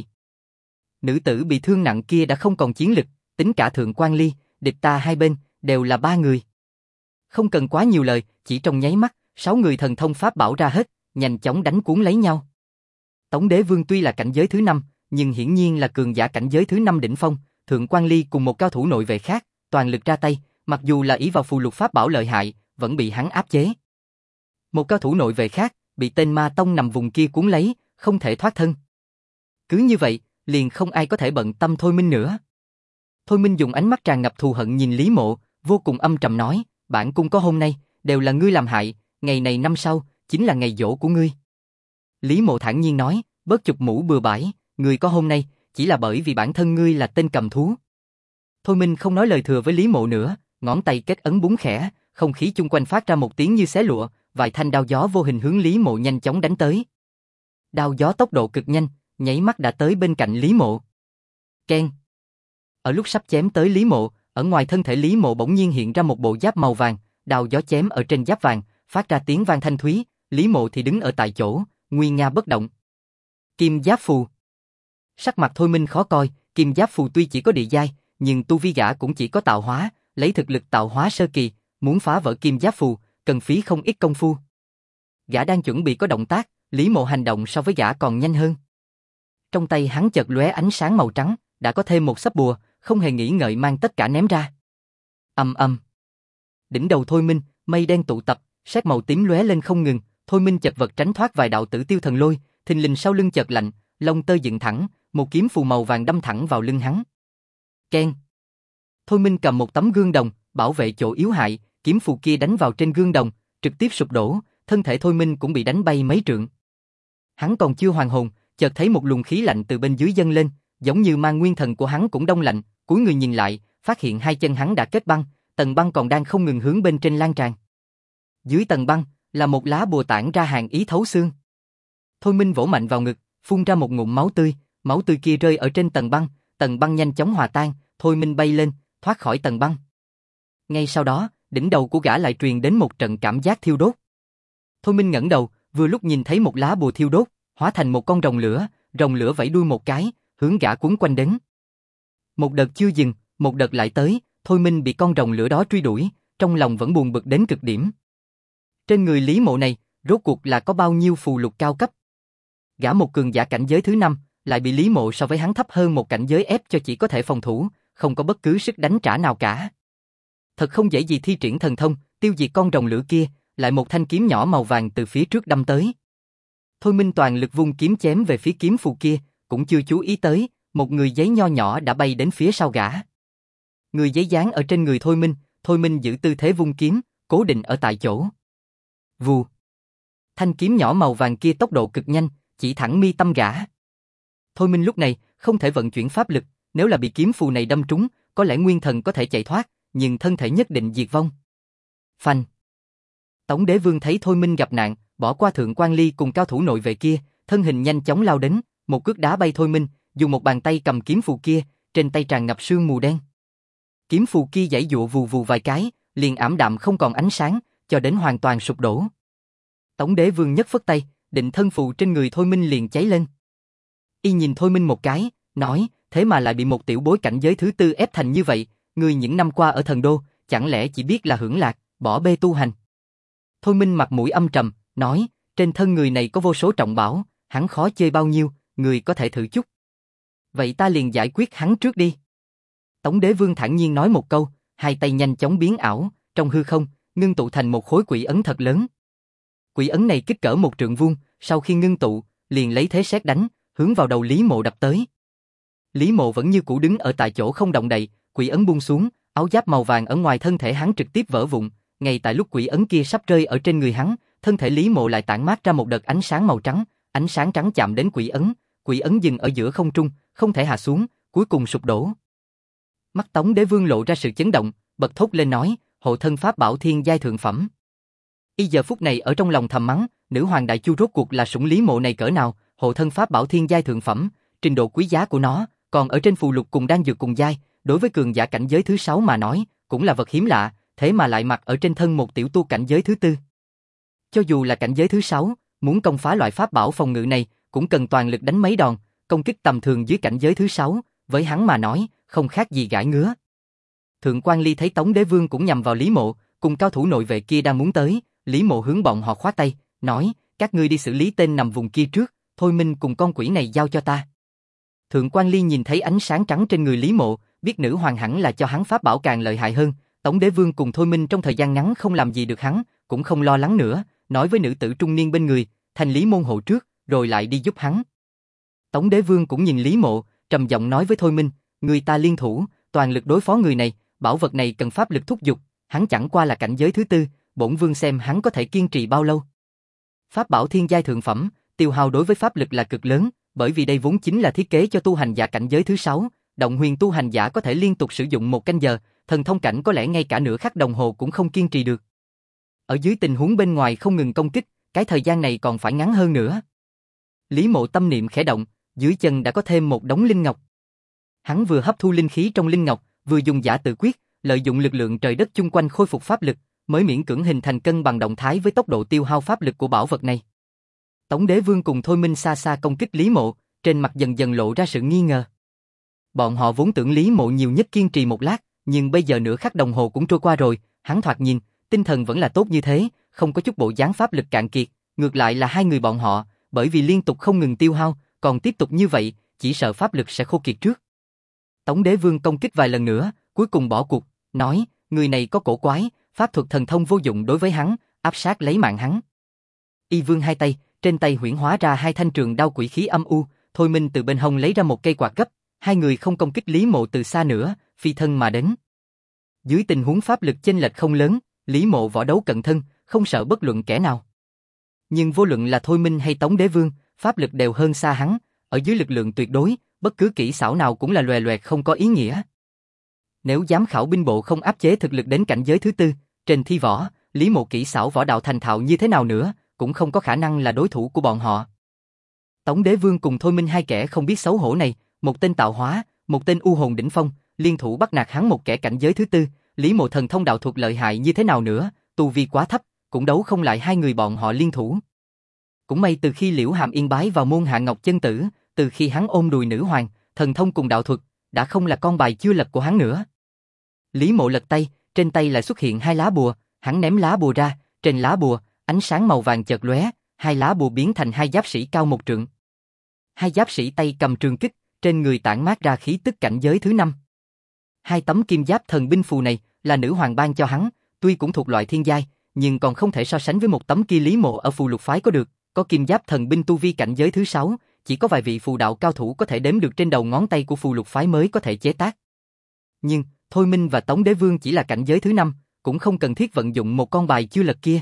Nữ tử bị thương nặng kia đã không còn chiến lực, tính cả Thượng quan Ly, địch ta hai bên, đều là 3 người. Không cần quá nhiều lời, chỉ trong nháy mắt, 6 người thần thông pháp bảo ra hết, nhanh chóng đánh cuốn lấy nhau. Tống Đế Vương tuy là cảnh giới thứ 5, nhưng hiển nhiên là cường giả cảnh giới thứ 5 đỉnh phong, Thượng quan Ly cùng một cao thủ nội vệ khác, toàn lực ra tay, mặc dù là ỷ vào phù lục pháp bảo lợi hại, vẫn bị hắn áp chế. Một cao thủ nội vệ khác, bị tên ma tông nằm vùng kia cuốn lấy, không thể thoát thân. Cứ như vậy, liền không ai có thể bận tâm Thôi Minh nữa. Thôi Minh dùng ánh mắt tràn ngập thù hận nhìn Lý Mộ, vô cùng âm trầm nói, bản cung có hôm nay, đều là ngươi làm hại, ngày này năm sau, chính là ngày giỗ của ngươi. Lý Mộ thản nhiên nói, bớt chụp mũ bừa bãi, ngươi có hôm nay, chỉ là bởi vì bản thân ngươi là tên cầm thú. Thôi Minh không nói lời thừa với Lý Mộ nữa, ngón tay kết ấn búng khẽ, không khí chung quanh phát ra một tiếng như xé lụa, vài thanh đao gió vô hình hướng Lý Mộ nhanh chóng đánh tới. Đao gió tốc độ cực nhanh, nháy mắt đã tới bên cạnh Lý Mộ. Keng. Ở lúc sắp chém tới Lý Mộ, ở ngoài thân thể Lý Mộ bỗng nhiên hiện ra một bộ giáp màu vàng, đao gió chém ở trên giáp vàng, phát ra tiếng vang thanh thúy, Lý Mộ thì đứng ở tại chỗ, nguy nga bất động. Kim giáp phù. Sắc mặt Thôi Minh khó coi, kim giáp phù tuy chỉ có địa giai, nhưng tu vi gã cũng chỉ có tạo hóa, lấy thực lực tạo hóa sơ kỳ, muốn phá vỡ kim giáp phù, cần phí không ít công phu. Gã đang chuẩn bị có động tác, Lý Mộ hành động so với gã còn nhanh hơn. Trong tay hắn chợt lóe ánh sáng màu trắng, đã có thêm một sấp bùa, không hề nghĩ ngợi mang tất cả ném ra. Ầm ầm. Đỉnh đầu Thôi Minh, mây đen tụ tập, sét màu tím lóe lên không ngừng, Thôi Minh chật vật tránh thoát vài đạo tử tiêu thần lôi, thình lình sau lưng chợt lạnh, lông tơ dựng thẳng, một kiếm phù màu vàng đâm thẳng vào lưng hắn. Keng. Thôi Minh cầm một tấm gương đồng, bảo vệ chỗ yếu hại, kiếm phù kia đánh vào trên gương đồng, trực tiếp sụp đổ, thân thể Thôi Minh cũng bị đánh bay mấy trượng. Hắn còn chưa hoàn hồn, chợt thấy một luồng khí lạnh từ bên dưới dâng lên, giống như mang nguyên thần của hắn cũng đông lạnh, cúi người nhìn lại, phát hiện hai chân hắn đã kết băng, tầng băng còn đang không ngừng hướng bên trên lan tràn. Dưới tầng băng là một lá bùa tản ra hàn ý thấu xương. Thôi Minh vỗ mạnh vào ngực, phun ra một ngụm máu tươi kia rơi ở trên tầng băng nhanh chóng hòa tan, Thôi Minh bay lên, thoát khỏi tầng băng. Ngay sau đó, đỉnh đầu của gã lại truyền đến một trận cảm giác thiêu đốt. Thôi Minh ngẩng đầu, vừa lúc nhìn thấy một lá bùa thiêu đốt, hóa thành một con rồng lửa vẫy đuôi một cái, hướng gã cuốn quanh đến. Một đợt chưa dừng, một đợt lại tới, Thôi Minh bị con rồng lửa đó truy đuổi, trong lòng vẫn buồn bực đến cực điểm. Trên người Lý Mộ này, rốt cuộc là có bao nhiêu phù lục cao cấp? Gã một cường giả cảnh giới thứ 5, lại bị Lý Mộ so với hắn thấp hơn một cảnh giới ép cho chỉ có thể phòng thủ, không có bất cứ sức đánh trả nào cả. Thật không dễ gì thi triển thần thông, tiêu diệt con rồng lửa kia, lại một thanh kiếm nhỏ màu vàng từ phía trước đâm tới. Thôi Minh toàn lực vung kiếm chém về phía kiếm phù kia, cũng chưa chú ý tới, một người giấy nho nhỏ đã bay đến phía sau gã. Người giấy dán ở trên người Thôi Minh giữ tư thế vung kiếm, cố định ở tại chỗ. Vù. Thanh kiếm nhỏ màu vàng kia tốc độ cực nhanh, chỉ thẳng mi tâm gã. Thôi Minh lúc này không thể vận chuyển pháp lực, nếu là bị kiếm phù này đâm trúng, có lẽ nguyên thần có thể chạy thoát, nhưng thân thể nhất định diệt vong. Phanh. Tống Đế Vương thấy Thôi Minh gặp nạn, bỏ qua Thượng Quan Ly cùng cao thủ nội vệ kia, thân hình nhanh chóng lao đến, một cước đá bay Thôi Minh, dùng một bàn tay cầm kiếm phù kia, trên tay tràn ngập sương mù đen. Kiếm phù kia giãy giụa vù vù vài cái, liền ảm đạm không còn ánh sáng, cho đến hoàn toàn sụp đổ. Tống Đế Vương nhấc phất tay, định thân phù trên người Thôi Minh liền cháy lên. Y nhìn Thôi Minh một cái, nói, thế mà lại bị một tiểu bối cảnh giới thứ 4 ép thành như vậy, ngươi những năm qua ở thần đô, chẳng lẽ chỉ biết là hưởng lạc, bỏ bê tu hành. Thôi Minh mặt mũi âm trầm, nói, trên thân người này có vô số trọng bảo, hắn khó chơi bao nhiêu, người có thể thử chút. Vậy ta liền giải quyết hắn trước đi. Tống Đế Vương thản nhiên nói một câu, hai tay nhanh chóng biến ảo, trong hư không, ngưng tụ thành một khối quỷ ấn thật lớn. Quỷ ấn này kích cỡ một trượng vuông, sau khi ngưng tụ, liền lấy thế sét đánh, hướng vào đầu Lý Mộ đập tới. Lý Mộ vẫn như cũ đứng ở tại chỗ không động đậy, quỷ ấn buông xuống, áo giáp màu vàng ở ngoài thân thể hắn trực tiếp vỡ vụn, ngay tại lúc quỷ ấn kia sắp rơi ở trên người hắn, thân thể Lý Mộ lại tản mát ra một đợt ánh sáng màu trắng, ánh sáng trắng chạm đến quỷ ấn dừng ở giữa không trung, không thể hạ xuống, cuối cùng sụp đổ. Mắt Tống Đế Vương lộ ra sự chấn động, bật thốt lên nói, hộ thân pháp bảo thiên giai thượng phẩm. Y giờ phút này ở trong lòng thầm mắng, nữ hoàng đại chu rốt cuộc là sủng Lý Mộ này cỡ nào, hộ thân pháp bảo thiên giai thượng phẩm, trình độ quý giá của nó, còn ở trên phù lục cùng đan dược cùng giai, đối với cường giả cảnh giới thứ 6 mà nói, cũng là vật hiếm lạ, thế mà lại mặc ở trên thân một tiểu tu cảnh giới thứ 4. Cho dù là cảnh giới thứ 6, muốn công phá loại pháp bảo phòng ngự này, cũng cần toàn lực đánh mấy đòn, công kích tầm thường dưới cảnh giới thứ 6, với hắn mà nói, không khác gì gãi ngứa. Thượng Quan Ly thấy Tống Đế Vương cũng nhằm vào Lý Mộ, cùng cao thủ nội vệ kia đang muốn tới, Lý Mộ hướng bọn họ khoát tay, nói, các ngươi đi xử lý tên nằm vùng kia trước, Thôi Minh cùng con quỷ này giao cho ta. Thượng Quan Ly nhìn thấy ánh sáng trắng trên người Lý Mộ, biết nữ hoàng hẳn là cho hắn pháp bảo càng lợi hại hơn, Tống Đế Vương cùng Thôi Minh trong thời gian ngắn không làm gì được hắn, cũng không lo lắng nữa, nói với nữ tử trung niên bên người, thành Lý môn hộ trước, rồi lại đi giúp hắn. Tống Đế Vương cũng nhìn Lý Mộ, trầm giọng nói với Thôi Minh, người ta liên thủ, toàn lực đối phó người này, bảo vật này cần pháp lực thúc giục, hắn chẳng qua là cảnh giới thứ tư, bổn vương xem hắn có thể kiên trì bao lâu. Pháp bảo thiên giai thượng phẩm, tiêu hao đối với pháp lực là cực lớn, bởi vì đây vốn chính là thiết kế cho tu hành giả cảnh giới thứ 6, động huyền tu hành giả có thể liên tục sử dụng 1 canh giờ, thần thông cảnh có lẽ ngay cả nửa khắc đồng hồ cũng không kiên trì được. Ở dưới tình huống bên ngoài không ngừng công kích, cái thời gian này còn phải ngắn hơn nữa. Lý Mộ tâm niệm khẽ động, dưới chân đã có thêm một đống linh ngọc. Hắn vừa hấp thu linh khí trong linh ngọc, vừa dùng giả tự quyết, lợi dụng lực lượng trời đất chung quanh khôi phục pháp lực, mới miễn cưỡng hình thành cân bằng động thái với tốc độ tiêu hao pháp lực của bảo vật này. Tống Đế Vương cùng Thôi Minh xa xa công kích Lý Mộ, trên mặt dần dần lộ ra sự nghi ngờ. Bọn họ vốn tưởng Lý Mộ nhiều nhất kiên trì 1 lát, nhưng bây giờ nửa khắc đồng hồ cũng trôi qua rồi, hắn thoạt nhìn, tinh thần vẫn là tốt như thế, không có chút bộ dáng pháp lực cạn kiệt, ngược lại là hai người bọn họ, bởi vì liên tục không ngừng tiêu hao, còn tiếp tục như vậy, chỉ sợ pháp lực sẽ khô kiệt trước. Tống Đế Vương công kích vài lần nữa, cuối cùng bỏ cuộc, nói, người này có cổ quái, pháp thuật thần thông vô dụng đối với hắn, áp sát lấy mạng hắn. Y Vương hai tay, trên tay huyễn hóa ra 2 thanh trường đao quỷ khí âm u, Thôi Minh từ bên hông lấy ra một cây quạt gấp, hai người không công kích Lý Mộ từ xa nữa, phi thân mà đến. Dưới tình huống pháp lực chênh lệch không lớn, Lý Mộ võ đấu cận thân, không sợ bất luận kẻ nào. Nhưng vô luận là Thôi Minh hay Tống Đế Vương, pháp lực đều hơn xa hắn, ở dưới lực lượng tuyệt đối, bất cứ kỹ xảo nào cũng là loè loẹt không có ý nghĩa. Nếu giám khảo binh bộ không áp chế thực lực đến cảnh giới thứ tư, trên thi võ, Lý Mộ kỹ xảo võ đạo thành thạo như thế nào nữa, cũng không có khả năng là đối thủ của bọn họ. Tống Đế Vương cùng Thôi Minh hai kẻ không biết xấu hổ này, một tên tạo hóa, một tên u hồn đỉnh phong, liên thủ bắt nạt hắn một kẻ cảnh giới thứ tư, Lý Mộ thần thông đạo thuật lợi hại như thế nào nữa, tu vi quá thấp, cũng đấu không lại hai người bọn họ liên thủ. Cũng may từ khi Liễu Hàm Yên bái vào môn Hạ Ngọc Chân Tử, từ khi hắn ôm đùi nữ hoàng, thần thông cùng đạo thuật, đã không là con bài chưa lật của hắn nữa. Lý Mộ lật tay, trên tay lại xuất hiện 2 lá bùa, hắn ném lá bùa ra, trên lá bùa, ánh sáng màu vàng chợt lóe, 2 lá bùa biến thành 2 giáp sĩ cao 1 trượng. 2 giáp sĩ tay cầm trường kích, trên người tản mát ra khí tức cảnh giới thứ 5. 2 tấm kim giáp thần binh phù này là nữ hoàng ban cho hắn, tuy cũng thuộc loại thiên giai, nhưng còn không thể so sánh với một tấm kia Lý Mộ ở phù lục phái có được, có kim giáp thần binh tu vi cảnh giới thứ 6, chỉ có vài vị phù đạo cao thủ có thể đếm được trên đầu ngón tay của phù lục phái mới có thể chế tác. Nhưng, Thôi Minh và Tống Đế Vương chỉ là cảnh giới thứ 5, cũng không cần thiết vận dụng một con bài chưa lật kia.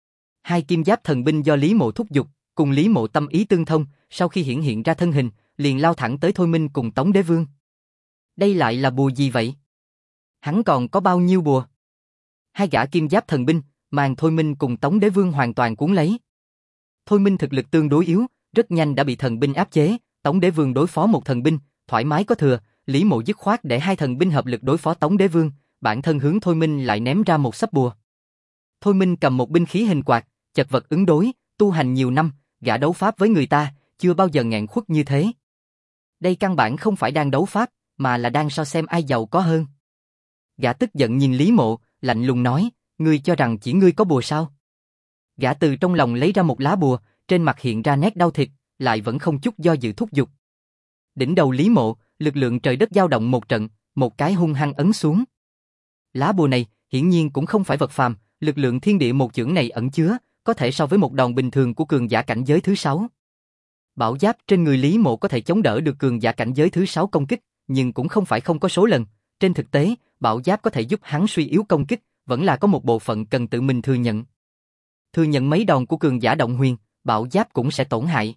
2 kim giáp thần binh do Lý Mộ thúc giục, cùng Lý Mộ tâm ý tương thông, sau khi hiển hiện ra thân hình, liền lao thẳng tới Thôi Minh cùng Tống Đế Vương. Đây lại là bùa gì vậy? Hắn còn có bao nhiêu bùa? 2 gã kim giáp thần binh, màn Thôi Minh cùng Tống Đế Vương hoàn toàn cuốn lấy. Thôi Minh thực lực tương đối yếu, rất nhanh đã bị thần binh áp chế, Tống Đế Vương đối phó một thần binh, thoải mái có thừa, Lý Mộ dứt khoát để 2 thần binh hợp lực đối phó Tống Đế Vương, bản thân hướng Thôi Minh lại ném ra một sấp bùa. Thôi Minh cầm một binh khí hình quạt, chật vật ứng đối, tu hành nhiều năm, gã đấu pháp với người ta, chưa bao giờ nghẹn khuất như thế. Đây căn bản không phải đang đấu pháp, mà là đang so xem ai giàu có hơn. Gã tức giận nhìn Lý Mộ, lạnh lùng nói, ngươi cho rằng chỉ ngươi có bùa sao? Gã từ trong lòng lấy ra một lá bùa, trên mặt hiện ra nét đau thịt, lại vẫn không chút do dự thúc giục. Đỉnh đầu Lý Mộ, lực lượng trời đất dao động một trận, một cái hung hăng ấn xuống. Lá bùa này, hiển nhiên cũng không phải vật phàm, lực lượng thiên địa một chưởng này ẩn chứa, có thể so với một đòn bình thường của cường giả cảnh giới thứ 6. Bảo giáp trên người Lý Mộ có thể chống đỡ được cường giả cảnh giới thứ 6 công kích, nhưng cũng không phải không có số lần. Trên thực tế, bảo giáp có thể giúp hắn suy yếu công kích, vẫn là có một bộ phận cần tự mình thừa nhận. Thừa nhận mấy đòn của cường giả động huyền, bảo giáp cũng sẽ tổn hại.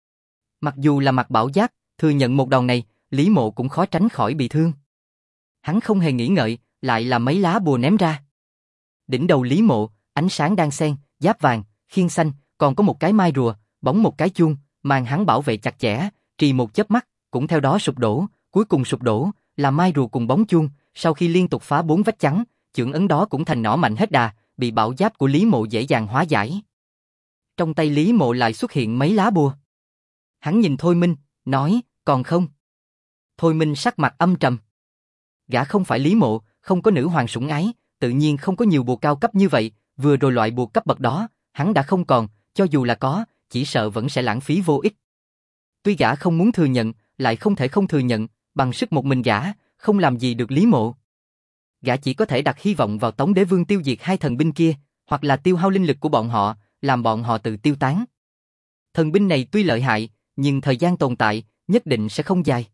Mặc dù là mặc bảo giáp, thừa nhận một đòn này, Lý Mộ cũng khó tránh khỏi bị thương. Hắn không hề nghĩ ngợi, lại là mấy lá bùa ném ra. Đỉnh đầu Lý Mộ, ánh sáng đan xen, giáp vàng, khiên xanh, còn có một cái mai rùa, bóng một cái chuông, màn hắn bảo vệ chặt chẽ, trì một chớp mắt, cũng theo đó sụp đổ, cuối cùng sụp đổ là mai rùa cùng bóng chuông, sau khi liên tục phá 4 vách chắn, chưởng ấn đó cũng thành nỏ mạnh hết đà, bị bảo giáp của Lý Mộ dễ dàng hóa giải. Trong tay Lý Mộ lại xuất hiện mấy lá bùa. Hắn nhìn Thôi Minh, nói, còn không? Thôi Minh sắc mặt âm trầm. Gã không phải Lý Mộ, không có nữ hoàng sủng ái, tự nhiên không có nhiều bùa cao cấp như vậy, vừa rồi loại bùa cấp bậc đó, hắn đã không còn, cho dù là có, chỉ sợ vẫn sẽ lãng phí vô ích. Tuy gã không muốn thừa nhận, lại không thể không thừa nhận, bằng sức một mình gã, không làm gì được Lý Mộ. Gã chỉ có thể đặt hy vọng vào Tống Đế Vương tiêu diệt 2 thần binh kia, hoặc là tiêu hao linh lực của bọn họ, làm bọn họ tự tiêu tán. Thần binh này tuy lợi hại, nhưng thời gian tồn tại, nhất định sẽ không dài.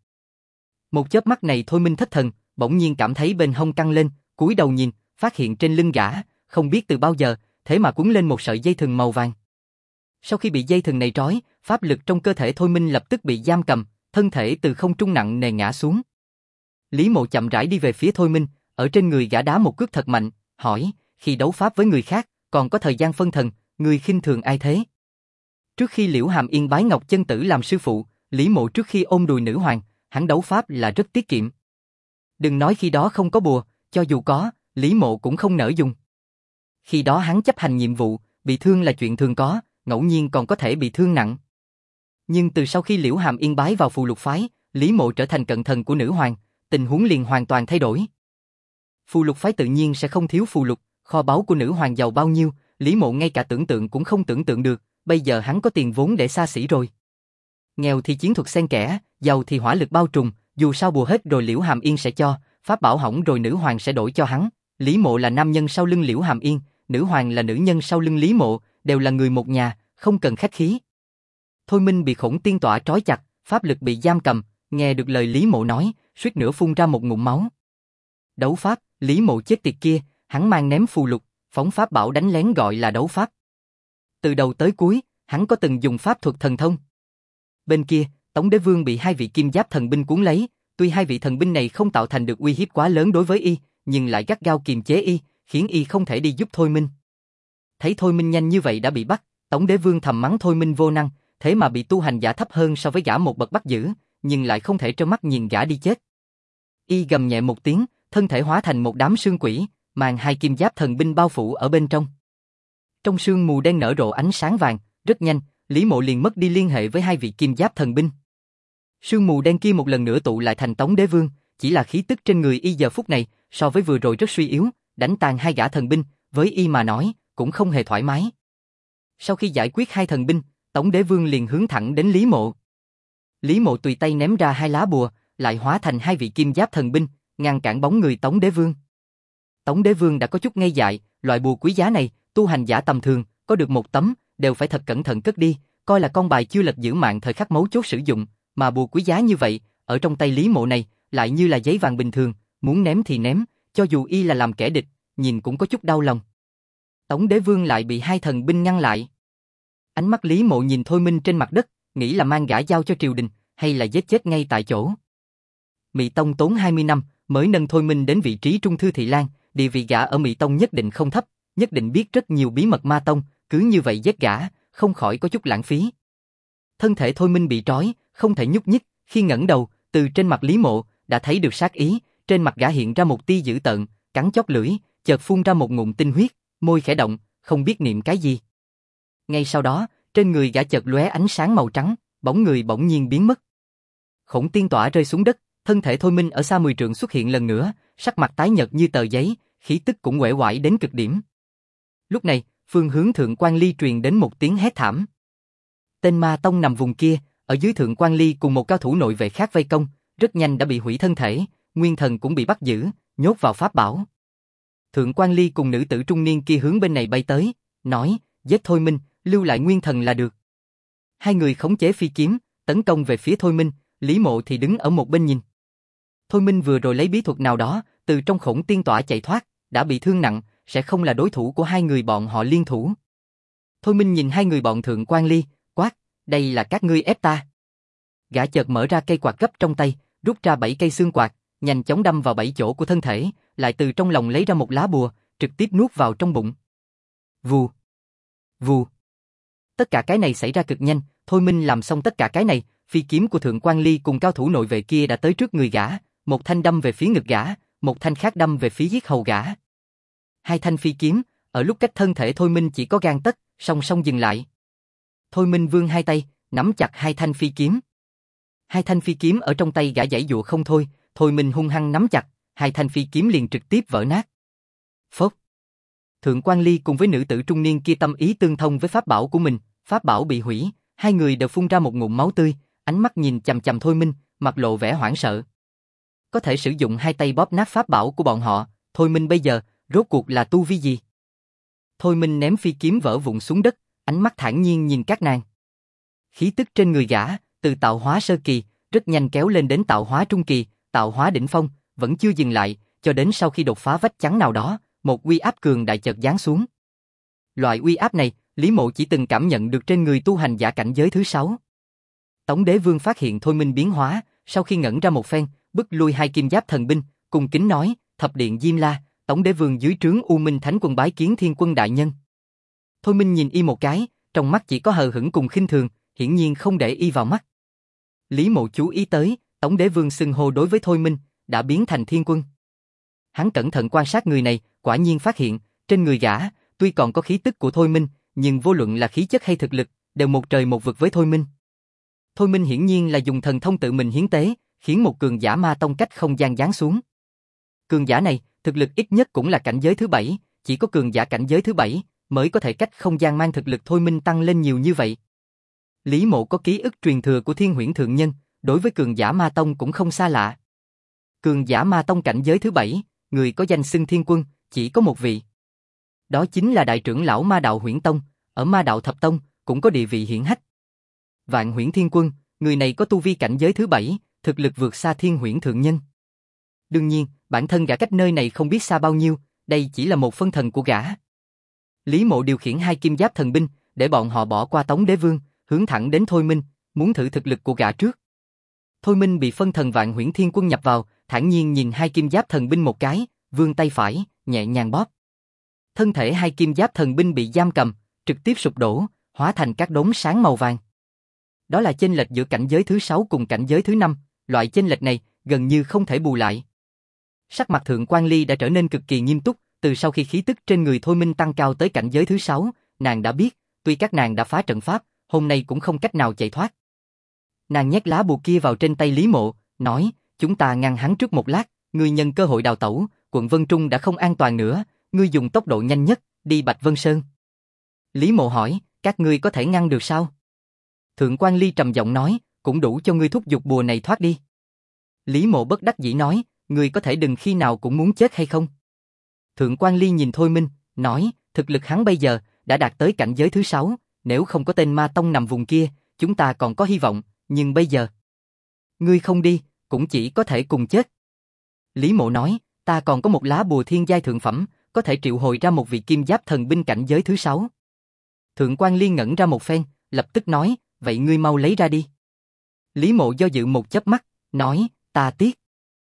Một chớp mắt này Thôi Minh thất thần, bỗng nhiên cảm thấy bên hông căng lên, cúi đầu nhìn, phát hiện trên lưng gã, không biết từ bao giờ, thế mà quấn lên một sợi dây thừng màu vàng. Sau khi bị dây thừng này trói, pháp lực trong cơ thể Thôi Minh lập tức bị giam cầm, thân thể từ không trung nặng nề ngã xuống. Lý Mộ chậm rãi đi về phía Thôi Minh, ở trên người gã đá một cước thật mạnh, hỏi, khi đấu pháp với người khác, còn có thời gian phân thần, người khinh thường ai thế? Trước khi Liễu Hàm Yên bái Ngọc Chân Tử làm sư phụ, Lý Mộ trước khi ôm đùi nữ hoàng, hắn đấu pháp là rất tiết kiệm. Đừng nói khi đó không có bùa, cho dù có, Lý Mộ cũng không nỡ dùng. Khi đó hắn chấp hành nhiệm vụ, bị thương là chuyện thường có, ngẫu nhiên còn có thể bị thương nặng. Nhưng từ sau khi Liễu Hàm Yên bái vào Phù Lục phái, Lý Mộ trở thành cận thần của nữ hoàng, tình huống liền hoàn toàn thay đổi. Phù Lục phái tự nhiên sẽ không thiếu phù lục, kho báu của nữ hoàng giàu bao nhiêu, Lý Mộ ngay cả tưởng tượng cũng không tưởng tượng được, bây giờ hắn có tiền vốn để xa xỉ rồi. Nghèo thì chiến thuật xen kẽ, giàu thì hỏa lực bao trùm, dù sao bùa hết rồi Liễu Hàm Yên sẽ cho, pháp bảo hỏng rồi nữ hoàng sẽ đổi cho hắn. Lý Mộ là nam nhân sau lưng Liễu Hàm Yên, nữ hoàng là nữ nhân sau lưng Lý Mộ, đều là người một nhà, không cần khách khí. Thôi Minh bị Khổng Tiên Tọa trói chặt, pháp lực bị giam cầm, nghe được lời Lý Mộ nói, suýt nữa phun ra một ngụm máu. Đấu pháp, Lý Mộ chết tiệt kia, hắn mang ném phù lục, phóng pháp bảo đánh lén gọi là đấu pháp. Từ đầu tới cuối, hắn có từng dùng pháp thuật thần thông. Bên kia, Tống Đế Vương bị hai vị kim giáp thần binh cuốn lấy, tuy hai vị thần binh này không tạo thành được uy hiếp quá lớn đối với y, nhưng lại gắt gao kiềm chế y, khiến y không thể đi giúp Thôi Minh. Thấy Thôi Minh nhanh như vậy đã bị bắt, Tống Đế Vương thầm mắng Thôi Minh vô năng, thế mà bị tu hành giả thấp hơn so với gã một bậc bắt giữ, nhưng lại không thể trơ mắt nhìn gã đi chết. Y gầm nhẹ một tiếng, thân thể hóa thành một đám sương quỷ, màn hai kim giáp thần binh bao phủ ở bên trong. Trong sương mù đen nở rộ ánh sáng vàng, rất nhanh, Lý Mộ liền mất đi liên hệ với hai vị kim giáp thần binh. Sương mù đen kia một lần nữa tụ lại thành Tống Đế Vương, chỉ là khí tức trên người y giờ phút này, so với vừa rồi rất suy yếu, đánh tàn hai gã thần binh, với y mà nói, cũng không hề thoải mái. Sau khi giải quyết hai thần binh, Tống Đế Vương liền hướng thẳng đến Lý Mộ. Lý Mộ tùy tay ném ra hai lá bùa, lại hóa thành hai vị kim giáp thần binh, ngăn cản bóng người Tống Đế Vương. Tống Đế Vương đã có chút ngây dại, loại bùa quý giá này, tu hành giả tầm thường, có được một tấm, đều phải thật cẩn thận cất đi, coi là con bài chưa lật giữ mạng thời khắc mấu chốt sử dụng, mà bùa quý giá như vậy, ở trong tay Lý Mộ này, lại như là giấy vàng bình thường, muốn ném thì ném, cho dù y là làm kẻ địch, nhìn cũng có chút đau lòng. Tống Đế Vương lại bị hai thần binh ngăn lại. Ánh mắt Lý Mộ nhìn Thôi Minh trên mặt đất, nghĩ là mang gã giao cho triều đình, hay là giết chết ngay tại chỗ. Mị Tông tốn 20 năm, mới nâng Thôi Minh đến vị trí trung thư thị lang, địa vị gã ở Mị Tông nhất định không thấp, nhất định biết rất nhiều bí mật ma tông, cứ như vậy giết gã, không khỏi có chút lãng phí. Thân thể Thôi Minh bị trói, không thể nhúc nhích, khi ngẩng đầu, từ trên mặt Lý Mộ, đã thấy được sát ý, trên mặt gã hiện ra một tia dữ tợn, cắn chóp lưỡi, chợt phun ra một ngụm tinh huyết, môi khẽ động, không biết niệm cái gì. Ngay sau đó, trên người gã chợt lóe ánh sáng màu trắng, bóng người bỗng nhiên biến mất. Khổng Tiên Tọa rơi xuống đất, thân thể Thôi Minh ở xa 10 trượng xuất hiện lần nữa, sắc mặt tái nhợt như tờ giấy, khí tức cũng uể oải đến cực điểm. Lúc này, phương hướng Thượng Quan Ly truyền đến một tiếng hét thảm. Tên ma tông nằm vùng kia, ở dưới Thượng Quan Ly cùng một cao thủ nội vệ khác vây công, rất nhanh đã bị hủy thân thể, nguyên thần cũng bị bắt giữ, nhốt vào pháp bảo. Thượng Quan Ly cùng nữ tử trung niên kia hướng bên này bay tới, nói, giết Thôi Minh, lưu lại nguyên thần là được. Hai người khống chế phi kiếm, tấn công về phía Thôi Minh, Lý Mộ thì đứng ở một bên nhìn. Thôi Minh vừa rồi lấy bí thuật nào đó, từ trong Khổng Tiên Tọa chạy thoát, đã bị thương nặng, sẽ không là đối thủ của hai người bọn họ liên thủ. Thôi Minh nhìn hai người bọn Thượng Quan Ly, quát, đây là các ngươi ép ta. Gã chợt mở ra cây quạt gấp trong tay, rút ra 7 cây xương quạt, nhanh chóng đâm vào 7 chỗ của thân thể, lại từ trong lòng lấy ra một lá bùa, trực tiếp nuốt vào trong bụng. Vù, vù. Tất cả cái này xảy ra cực nhanh, Thôi Minh làm xong tất cả cái này, phi kiếm của Thượng Quan Ly cùng cao thủ nội vệ kia đã tới trước người gã, một thanh đâm về phía ngực gã, một thanh khác đâm về phía yết hầu gã. Hai thanh phi kiếm, ở lúc cách thân thể Thôi Minh chỉ có gang tấc, song song dừng lại. Thôi Minh vươn hai tay, nắm chặt hai thanh phi kiếm. Hai thanh phi kiếm ở trong tay gã giãy giụa không thôi, Thôi Minh hung hăng nắm chặt, hai thanh phi kiếm liền trực tiếp vỡ nát. Phốc. Thượng Quan Ly cùng với nữ tử trung niên kia tâm ý tương thông với pháp bảo của mình, pháp bảo bị hủy, hai người đều phun ra một ngụm máu tươi, ánh mắt nhìn chằm chằm Thôi Minh, mặt lộ vẻ hoảng sợ. Có thể sử dụng hai tay bóp nát pháp bảo của bọn họ, Thôi Minh bây giờ, rốt cuộc là tu vi gì? Thôi Minh ném phi kiếm vỡ vụn xuống đất, ánh mắt thản nhiên nhìn các nàng. Khí tức trên người gã, từ tạo hóa sơ kỳ, rất nhanh kéo lên đến tạo hóa trung kỳ, tạo hóa đỉnh phong, vẫn chưa dừng lại, cho đến sau khi đột phá vách chắn nào đó, một uy áp cường đại chợt giáng xuống. Loại uy áp này, Lý Mộ chỉ từng cảm nhận được trên người tu hành giả cảnh giới thứ 6. Tống Đế Vương phát hiện thôi minh biến hóa, sau khi ngẩn ra một phen, bức lui hai kim giáp thần binh, cung kính nói, thập điện Diêm La, Tống Đế Vương dưới trướng U Minh Thánh Quân bái kiến Thiên Quân đại nhân. Thôi minh nhìn y một cái, trong mắt chỉ có hờ hững cùng khinh thường, hiển nhiên không để y vào mắt. Lý Mộ chú ý tới, Tống Đế Vương xưng hô đối với Thôi minh, đã biến thành Thiên Quân. Hắn cẩn thận quan sát người này, quả nhiên phát hiện, trên người gã, tuy còn có khí tức của Thôi minh, nhưng vô luận là khí chất hay thực lực, đều một trời một vực với Thôi minh. Thôi minh hiển nhiên là dùng thần thông tự mình hiến tế, khiến một cường giả ma tông cách không gian giáng xuống. Cường giả này, thực lực ít nhất cũng là cảnh giới thứ 7, chỉ có cường giả cảnh giới thứ 7 mới có thể cách không gian mang thực lực Thôi minh tăng lên nhiều như vậy. Lý Mộ có ký ức truyền thừa của Thiên Huyễn Thượng Nhân, đối với cường giả ma tông cũng không xa lạ. Cường giả ma tông cảnh giới thứ 7, người có danh xưng Thiên Quân, chỉ có một vị. Đó chính là đại trưởng lão ma đạo Huyễn Tông, ở ma đạo Thập Tông, cũng có địa vị hiển hách. Vạn Huyễn Thiên Quân, người này có tu vi cảnh giới thứ 7, thực lực vượt xa Thiên Huyễn Thượng Nhân. Đương nhiên, bản thân gã cách nơi này không biết xa bao nhiêu, đây chỉ là một phân thần của gã. Lý Mộ điều khiển hai kim giáp thần binh, để bọn họ bỏ qua Tống Đế Vương, hướng thẳng đến Thôi minh, muốn thử thực lực của gã trước. Thôi minh bị phân thần Vạn Huyễn Thiên Quân nhập vào, thản nhiên nhìn hai kim giáp thần binh một cái, vươn tay phải, nhẹ nhàng bóp. Thân thể hai kim giáp thần binh bị giam cầm, trực tiếp sụp đổ, hóa thành các đốm sáng màu vàng. Đó là chênh lệch giữa cảnh giới thứ 6 cùng cảnh giới thứ 5, loại chênh lệch này gần như không thể bù lại. Sắc mặt Thượng Quan Ly đã trở nên cực kỳ nghiêm túc, từ sau khi khí tức trên người Thôi minh tăng cao tới cảnh giới thứ 6, nàng đã biết, tuy các nàng đã phá trận pháp, hôm nay cũng không cách nào chạy thoát. Nàng nhét lá bùa kia vào trên tay Lý Mộ, nói, chúng ta ngăn hắn trước một lát, ngươi nhân cơ hội đào tẩu, quận Vân Trung đã không an toàn nữa, ngươi dùng tốc độ nhanh nhất, đi Bạch Vân Sơn. Lý Mộ hỏi, các ngươi có thể ngăn được sao? Thượng Quan Ly trầm giọng nói, cũng đủ cho ngươi thúc giục bùa này thoát đi. Lý Mộ bất đắc dĩ nói, ngươi có thể đừng khi nào cũng muốn chết hay không? Thượng Quan Ly nhìn Thôi minh, nói, thực lực hắn bây giờ đã đạt tới cảnh giới thứ 6, nếu không có tên ma tông nằm vùng kia, chúng ta còn có hy vọng, nhưng bây giờ, ngươi không đi, cũng chỉ có thể cùng chết. Lý Mộ nói, ta còn có một lá bùa thiên giai thượng phẩm, có thể triệu hồi ra một vị kim giáp thần binh cảnh giới thứ 6. Thượng Quan Ly ngẩn ra một phen, lập tức nói, vậy ngươi mau lấy ra đi. Lý Mộ do dự một chớp mắt, nói, ta tiếc.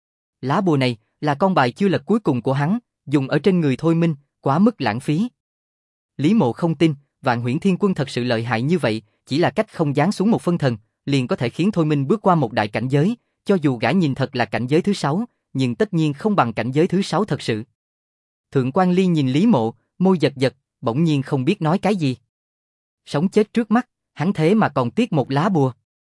Lá bùa này là con bài chưa lật cuối cùng của hắn, dùng ở trên người Thôi minh, quá mức lãng phí. Lý Mộ không tin, Vạn Huyễn Thiên Quân thật sự lợi hại như vậy, chỉ là cách không giáng xuống một phân thần, liền có thể khiến Thôi minh bước qua một đại cảnh giới, cho dù gã nhìn thật là cảnh giới thứ 6, nhưng tất nhiên không bằng cảnh giới thứ 6 thật sự. Thượng Quan Ly nhìn Lý Mộ, môi giật giật, bỗng nhiên không biết nói cái gì. Sống chết trước mắt, hắn thế mà còn tiếc một lá bùa.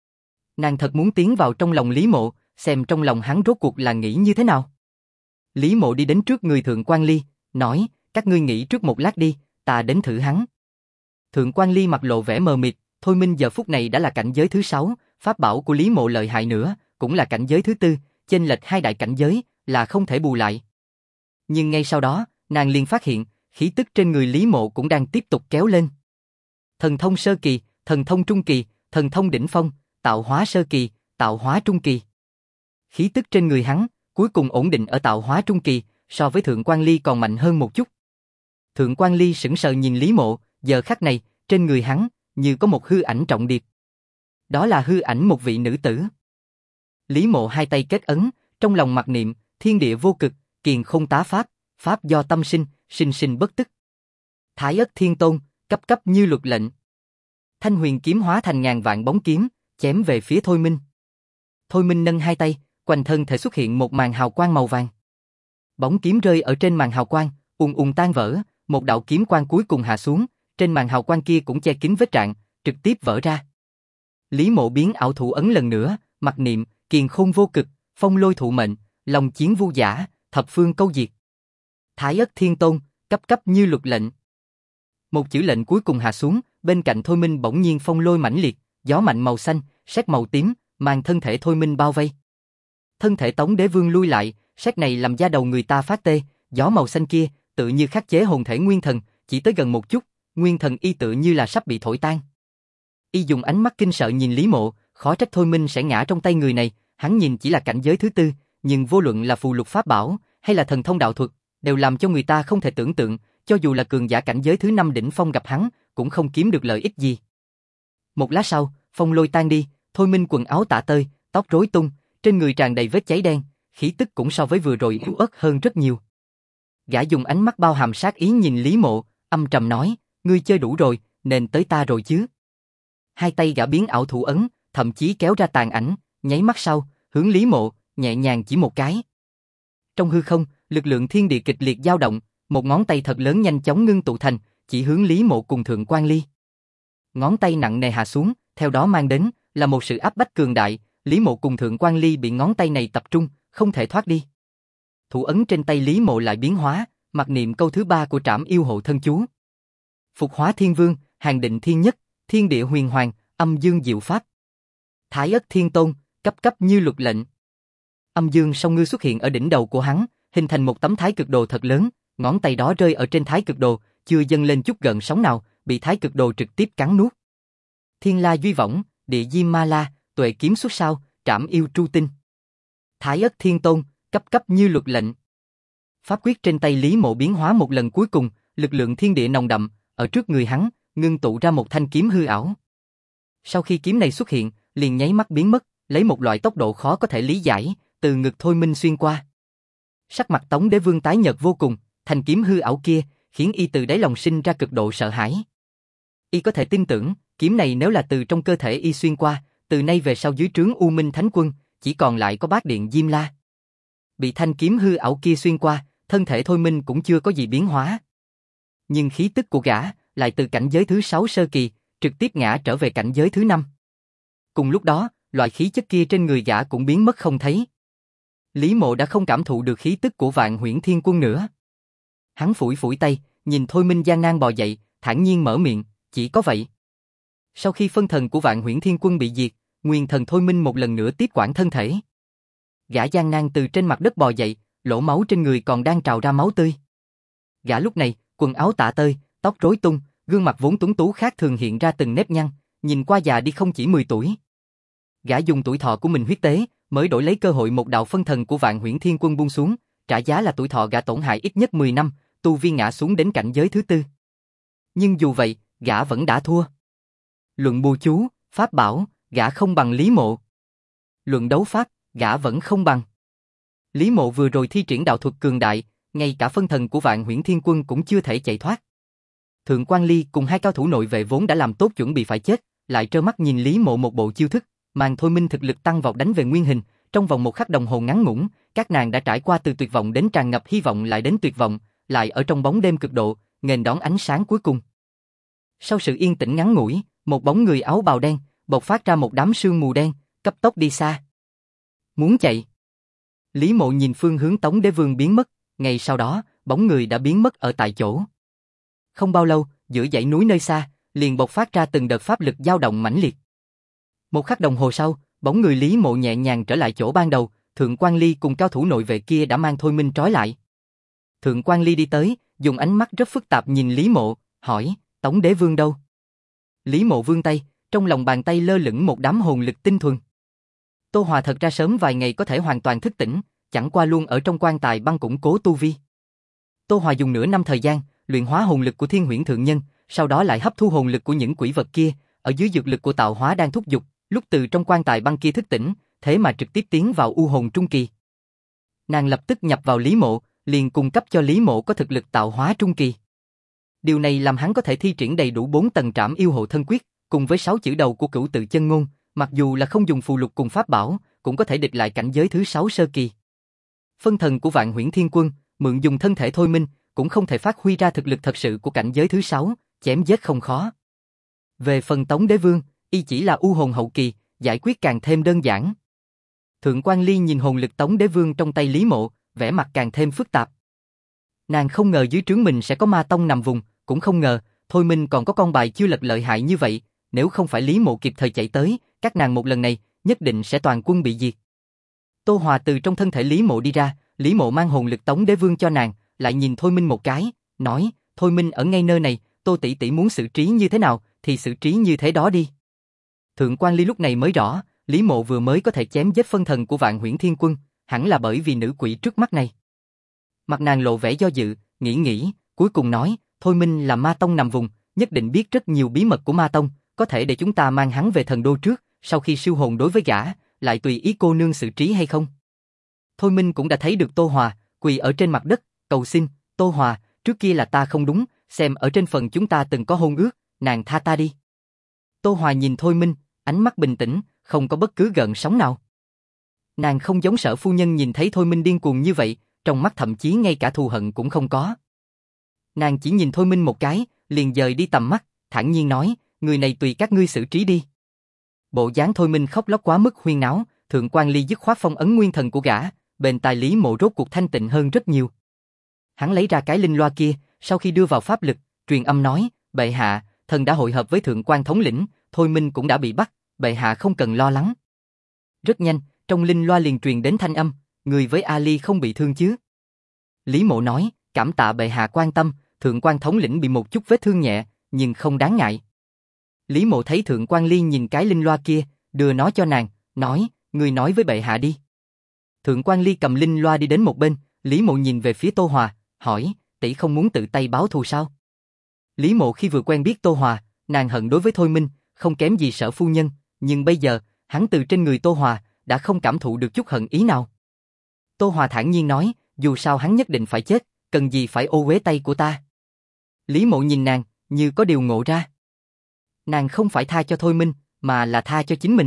Nàng thật muốn tiến vào trong lòng Lý Mộ, xem trong lòng hắn rốt cuộc là nghĩ như thế nào. Lý Mộ đi đến trước người Thượng Quan Ly, nói, các ngươi nghĩ trước một lát đi, ta đến thử hắn. Thượng Quan Ly mặt lộ vẻ mờ mịt, Thôi minh giờ phút này đã là cảnh giới thứ 6, pháp bảo của Lý Mộ lợi hại nữa, cũng là cảnh giới thứ 4, chênh lệch hai đại cảnh giới, là không thể bù lại. Nhưng ngay sau đó, nàng liền phát hiện, khí tức trên người Lý Mộ cũng đang tiếp tục kéo lên. Thần thông sơ kỳ, thần thông trung kỳ, thần thông đỉnh phong, tạo hóa sơ kỳ, tạo hóa trung kỳ. Khí tức trên người hắn, cuối cùng ổn định ở tạo hóa trung kỳ, so với Thượng Quan Ly còn mạnh hơn một chút. Thượng Quan Ly sững sờ nhìn Lý Mộ, giờ khắc này, trên người hắn, như có một hư ảnh trọng điệp. Đó là hư ảnh một vị nữ tử. Lý Mộ hai tay kết ấn, trong lòng mặc niệm, thiên địa vô cực, kiền khôn tá pháp, pháp do tâm sinh, sinh sinh bất tức. Thái Ất Thiên Tôn, cấp cấp như luật lệnh. Thanh huyền kiếm hóa thành ngàn vạn bóng kiếm, chém về phía Thôi minh. Thôi minh nâng hai tay, quanh thân thể xuất hiện một màn hào quang màu vàng. Bóng kiếm rơi ở trên màn hào quang, ùn ùn tan vỡ, một đạo kiếm quang cuối cùng hạ xuống, trên màn hào quang kia cũng che kín vết rạn, trực tiếp vỡ ra. Lý Mộ biến ảo thủ ấn lần nữa, mặc niệm, kiền khôn vô cực, phong lôi thụ mệnh, long chiến vu giả, thập phương câu diệt. Thái Ất Thiên Tôn, cấp cấp như luật lệnh. Một chữ lệnh cuối cùng hạ xuống, bên cạnh Thôi minh bỗng nhiên phong lôi mãnh liệt, gió mạnh màu xanh, sét màu tím, mang thân thể Thôi minh bao vây. Thân thể Tống Đế Vương lui lại, sét này làm da đầu người ta phát tê, gió màu xanh kia, tự như khắc chế hồn thể nguyên thần, chỉ tới gần một chút, nguyên thần y tự như là sắp bị thổi tan. Y dùng ánh mắt kinh sợ nhìn Lý Mộ, Khó trách Thôi Minh sẽ ngã trong tay người này, hắn nhìn chỉ là cảnh giới thứ tư, nhưng vô luận là phù lục pháp bảo, hay là thần thông đạo thuật, đều làm cho người ta không thể tưởng tượng, cho dù là cường giả cảnh giới thứ 5 đỉnh phong gặp hắn, cũng không kiếm được lợi ích gì. Một lát sau, phong lôi tan đi, Thôi Minh quần áo tả tơi, tóc rối tung, trên người tràn đầy vết cháy đen, khí tức cũng so với vừa rồi yếu ớt hơn rất nhiều. Gã dùng ánh mắt bao hàm sát ý nhìn Lý Mộ, âm trầm nói, ngươi chơi đủ rồi, nên tới ta rồi chứ. Hai tay gã biến ảo thủ ấn, thậm chí kéo ra tàn ảnh, nháy mắt sau, hướng Lý Mộ, nhẹ nhàng chỉ một cái. Trong hư không, lực lượng thiên địa kịch liệt dao động, một ngón tay thật lớn nhanh chóng ngưng tụ thành, chỉ hướng Lý Mộ cùng Thượng Quan Ly. Ngón tay nặng nề hạ xuống, theo đó mang đến là một sự áp bách cường đại, Lý Mộ cùng Thượng Quan Ly bị ngón tay này tập trung, không thể thoát đi. Thủ ấn trên tay Lý Mộ lại biến hóa, mặc niệm câu thứ 3 của Trảm Yêu Hộ Thân chú. Phục Hóa Thiên Vương, Hàng Định Thiên Nhất, Thiên Địa Huyền Hoàng, Âm Dương Diệu Pháp. Thái Ất Thiên Tôn, cấp cấp như luật lệnh. Âm Dương song ngư xuất hiện ở đỉnh đầu của hắn, hình thành một tấm thái cực đồ thật lớn, ngón tay đó rơi ở trên thái cực đồ, chưa dâng lên chút gợn sóng nào, bị thái cực đồ trực tiếp cắn nuốt. Thiên La Duy Võng, Địa Diêm Ma La, Tuệ Kiếm xuất sao, Trảm Yêu Tru Tinh. Thái Ất Thiên Tôn, cấp cấp như luật lệnh. Pháp quyết trên tay Lý Mộ biến hóa một lần cuối cùng, lực lượng thiên địa nồng đậm, ở trước người hắn, ngưng tụ ra một thanh kiếm hư ảo. Sau khi kiếm này xuất hiện, liền nháy mắt biến mất, lấy một loại tốc độ khó có thể lý giải, từ ngực Thôi Minh xuyên qua. Sắc mặt Tống Đế Vương tái nhợt vô cùng, thanh kiếm hư ảo kia, khiến y từ đáy lòng sinh ra cực độ sợ hãi. Y có thể tin tưởng, kiếm này nếu là từ trong cơ thể y xuyên qua, từ nay về sau dưới trướng U Minh Thánh Quân, chỉ còn lại có Bát Điện Diêm La. Bị thanh kiếm hư ảo kia xuyên qua, thân thể Thôi Minh cũng chưa có gì biến hóa. Nhưng khí tức của gã, lại từ cảnh giới thứ 6 sơ kỳ, trực tiếp ngã trở về cảnh giới thứ 5. Cùng lúc đó, loại khí chất kia trên người gã cũng biến mất không thấy. Lý Mộ đã không cảm thụ được khí tức của Vạn Huyễn Thiên Quân nữa. Hắn phủi phủi tay, nhìn Thôi Minh gian nan bò dậy, thản nhiên mở miệng, chỉ có vậy. Sau khi phân thần của Vạn Huyễn Thiên Quân bị diệt, nguyên thần Thôi Minh một lần nữa tiếp quản thân thể. Gã gian nan từ trên mặt đất bò dậy, lỗ máu trên người còn đang trào ra máu tươi. Gã lúc này, quần áo tả tơi, tóc rối tung, gương mặt vốn tuấn tú khác thường hiện ra từng nếp nhăn, nhìn qua già đi không chỉ 10 tuổi. Gã dùng tuổi thọ của mình huyết tế, mới đổi lấy cơ hội một đạo phân thần của Vạn Huyễn Thiên Quân buông xuống, trả giá là tuổi thọ gã tổn hại ít nhất 10 năm, tu vi ngã xuống đến cảnh giới thứ 4. Nhưng dù vậy, gã vẫn đã thua. Luận bùa chú, pháp bảo, gã không bằng Lý Mộ. Luận đấu pháp, gã vẫn không bằng. Lý Mộ vừa rồi thi triển đạo thuật cường đại, ngay cả phân thần của Vạn Huyễn Thiên Quân cũng chưa thể chạy thoát. Thượng Quan Ly cùng hai cao thủ nội vệ vốn đã làm tốt chuẩn bị phải chết, lại trơ mắt nhìn Lý Mộ một bộ chiêu thức, màn Thôi Minh thực lực tăng vọt đánh về nguyên hình, trong vòng một khắc đồng hồ ngắn ngủn, các nàng đã trải qua từ tuyệt vọng đến tràn ngập hy vọng lại đến tuyệt vọng, lại ở trong bóng đêm cực độ, nghênh đón ánh sáng cuối cùng. Sau sự yên tĩnh ngắn ngủi, một bóng người áo bào đen, bộc phát ra một đám sương mù đen, cấp tốc đi xa. Muốn chạy. Lý Mộ nhìn phương hướng Tống Đế Vương biến mất, ngay sau đó, bóng người đã biến mất ở tại chỗ. Không bao lâu, giữa dãy núi nơi xa, liền bộc phát ra từng đợt pháp lực dao động mãnh liệt. Một khắc đồng hồ sau, bóng người Lý Mộ nhẹ nhàng trở lại chỗ ban đầu, Thượng Quan Ly cùng cao thủ nội vệ kia đã mang Thôi Minh trói lại. Thượng Quan Ly đi tới, dùng ánh mắt rất phức tạp nhìn Lý Mộ, hỏi, Tống Đế Vương đâu? Lý Mộ vươn tay, trong lòng bàn tay lơ lửng một đám hồn lực tinh thuần. Tô Hòa thật ra sớm vài ngày có thể hoàn toàn thức tỉnh, chẳng qua luôn ở trong quan tài băng củng cố tu vi. Tô Hòa dùng nửa năm thời gian, luyện hóa hồn lực của Thiên Huyễn Thượng Nhân, sau đó lại hấp thu hồn lực của những quỷ vật kia, ở dưới dược lực của tạo hóa đang thúc giục, lúc từ trong quan tài băng kia thức tỉnh, thế mà trực tiếp tiến vào u hồn trung kỳ. Nàng lập tức nhập vào Lý Mộ, liền cung cấp cho Lý Mộ có thực lực tạo hóa trung kỳ. Điều này làm hắn có thể thi triển đầy đủ 4 tầng Trảm Yêu Hộ Thân Quyết, cùng với 6 chữ đầu của Cửu Tự Chân Ngôn, mặc dù là không dùng phù lục cùng pháp bảo, cũng có thể địch lại cảnh giới thứ 6 sơ kỳ. Phân thần của Vạn Huyễn Thiên Quân, mượn dùng thân thể Thôi Minh, cũng không thể phát huy ra thực lực thật sự của cảnh giới thứ 6, chém giết không khó. Về phần Tống Đế Vương, y chỉ là u hồn hậu kỳ, giải quyết càng thêm đơn giản. Thượng Quan Ly nhìn hồn lực Tống Đế Vương trong tay Lý Mộ, vẻ mặt càng thêm phức tạp. Nàng không ngờ dưới trướng mình sẽ có ma tông nằm vùng, cũng không ngờ, Thôi Minh còn có con bài chưa lật lợi hại như vậy, nếu không phải Lý Mộ kịp thời chạy tới, các nàng một lần này, nhất định sẽ toàn quân bị diệt. Tô Hòa từ trong thân thể Lý Mộ đi ra, Lý Mộ mang hồn lực Tống Đế Vương cho nàng, lại nhìn Thôi Minh một cái, nói, Thôi Minh ở ngay nơi này, Tô tỷ tỷ muốn xử trí như thế nào, thì xử trí như thế đó đi. Thượng Quan Ly lúc này mới rõ, Lý Mộ vừa mới có thể chém giết phân thần của Vạn Huyễn Thiên Quân, hẳn là bởi vì nữ quỷ trước mắt này. Mặt nàng lộ vẻ do dự, nghĩ, cuối cùng nói, Thôi Minh là Ma Tông nằm vùng, nhất định biết rất nhiều bí mật của Ma Tông, có thể để chúng ta mang hắn về thần đô trước, sau khi siêu hồn đối với gã, lại tùy ý cô nương xử trí hay không. Thôi Minh cũng đã thấy được Tô Hòa, quỳ ở trên mặt đất, cầu xin, Tô Hòa, trước kia là ta không đúng, xem ở trên phần chúng ta từng có hôn ước, nàng tha ta đi. Tô Hòa nhìn Thôi Minh, ánh mắt bình tĩnh, không có bất cứ gợn sóng nào. Nàng không giống Sở phu nhân nhìn thấy Thôi Minh điên cuồng như vậy, trong mắt thậm chí ngay cả thù hận cũng không có. Nàng chỉ nhìn Thôi Minh một cái, liền dời đi tầm mắt, thản nhiên nói, người này tùy các ngươi xử trí đi. Bộ dáng Thôi Minh khóc lóc quá mức huyên náo, Thượng quan Ly dứt khoát phong ấn nguyên thần của gã, bên tai Lý Mộ rốt cuộc thanh tịnh hơn rất nhiều. Hắn lấy ra cái linh loa kia, sau khi đưa vào pháp lực, truyền âm nói, bệ hạ, thần đã hội hợp với Thượng quan thống lĩnh, Thôi Minh cũng đã bị bắt, bệ hạ không cần lo lắng. Rất nhanh, trong linh loa liền truyền đến thanh âm, người với Ali không bị thương chứ? Lý Mộ nói, cảm tạ bệ hạ quan tâm, Thượng quan thống lĩnh bị một chút vết thương nhẹ, nhưng không đáng ngại. Lý Mộ thấy Thượng quan Ly nhìn cái linh loa kia, đưa nó cho nàng, nói, người nói với bệ hạ đi. Thượng quan Ly cầm linh loa đi đến một bên, Lý Mộ nhìn về phía Tô Hòa, hỏi, tỷ không muốn tự tay báo thù sao? Lý Mộ khi vừa quen biết Tô Hòa, nàng hận đối với Thôi Minh, không kém gì Sở phu nhân, nhưng bây giờ, hắn từ trên người Tô Hòa, đã không cảm thụ được chút hận ý nào. Tô Hòa thản nhiên nói, dù sao hắn nhất định phải chết, cần gì phải ô uế tay của ta. Lý Mộ nhìn nàng, như có điều ngộ ra. Nàng không phải tha cho Thôi Minh, mà là tha cho chính mình.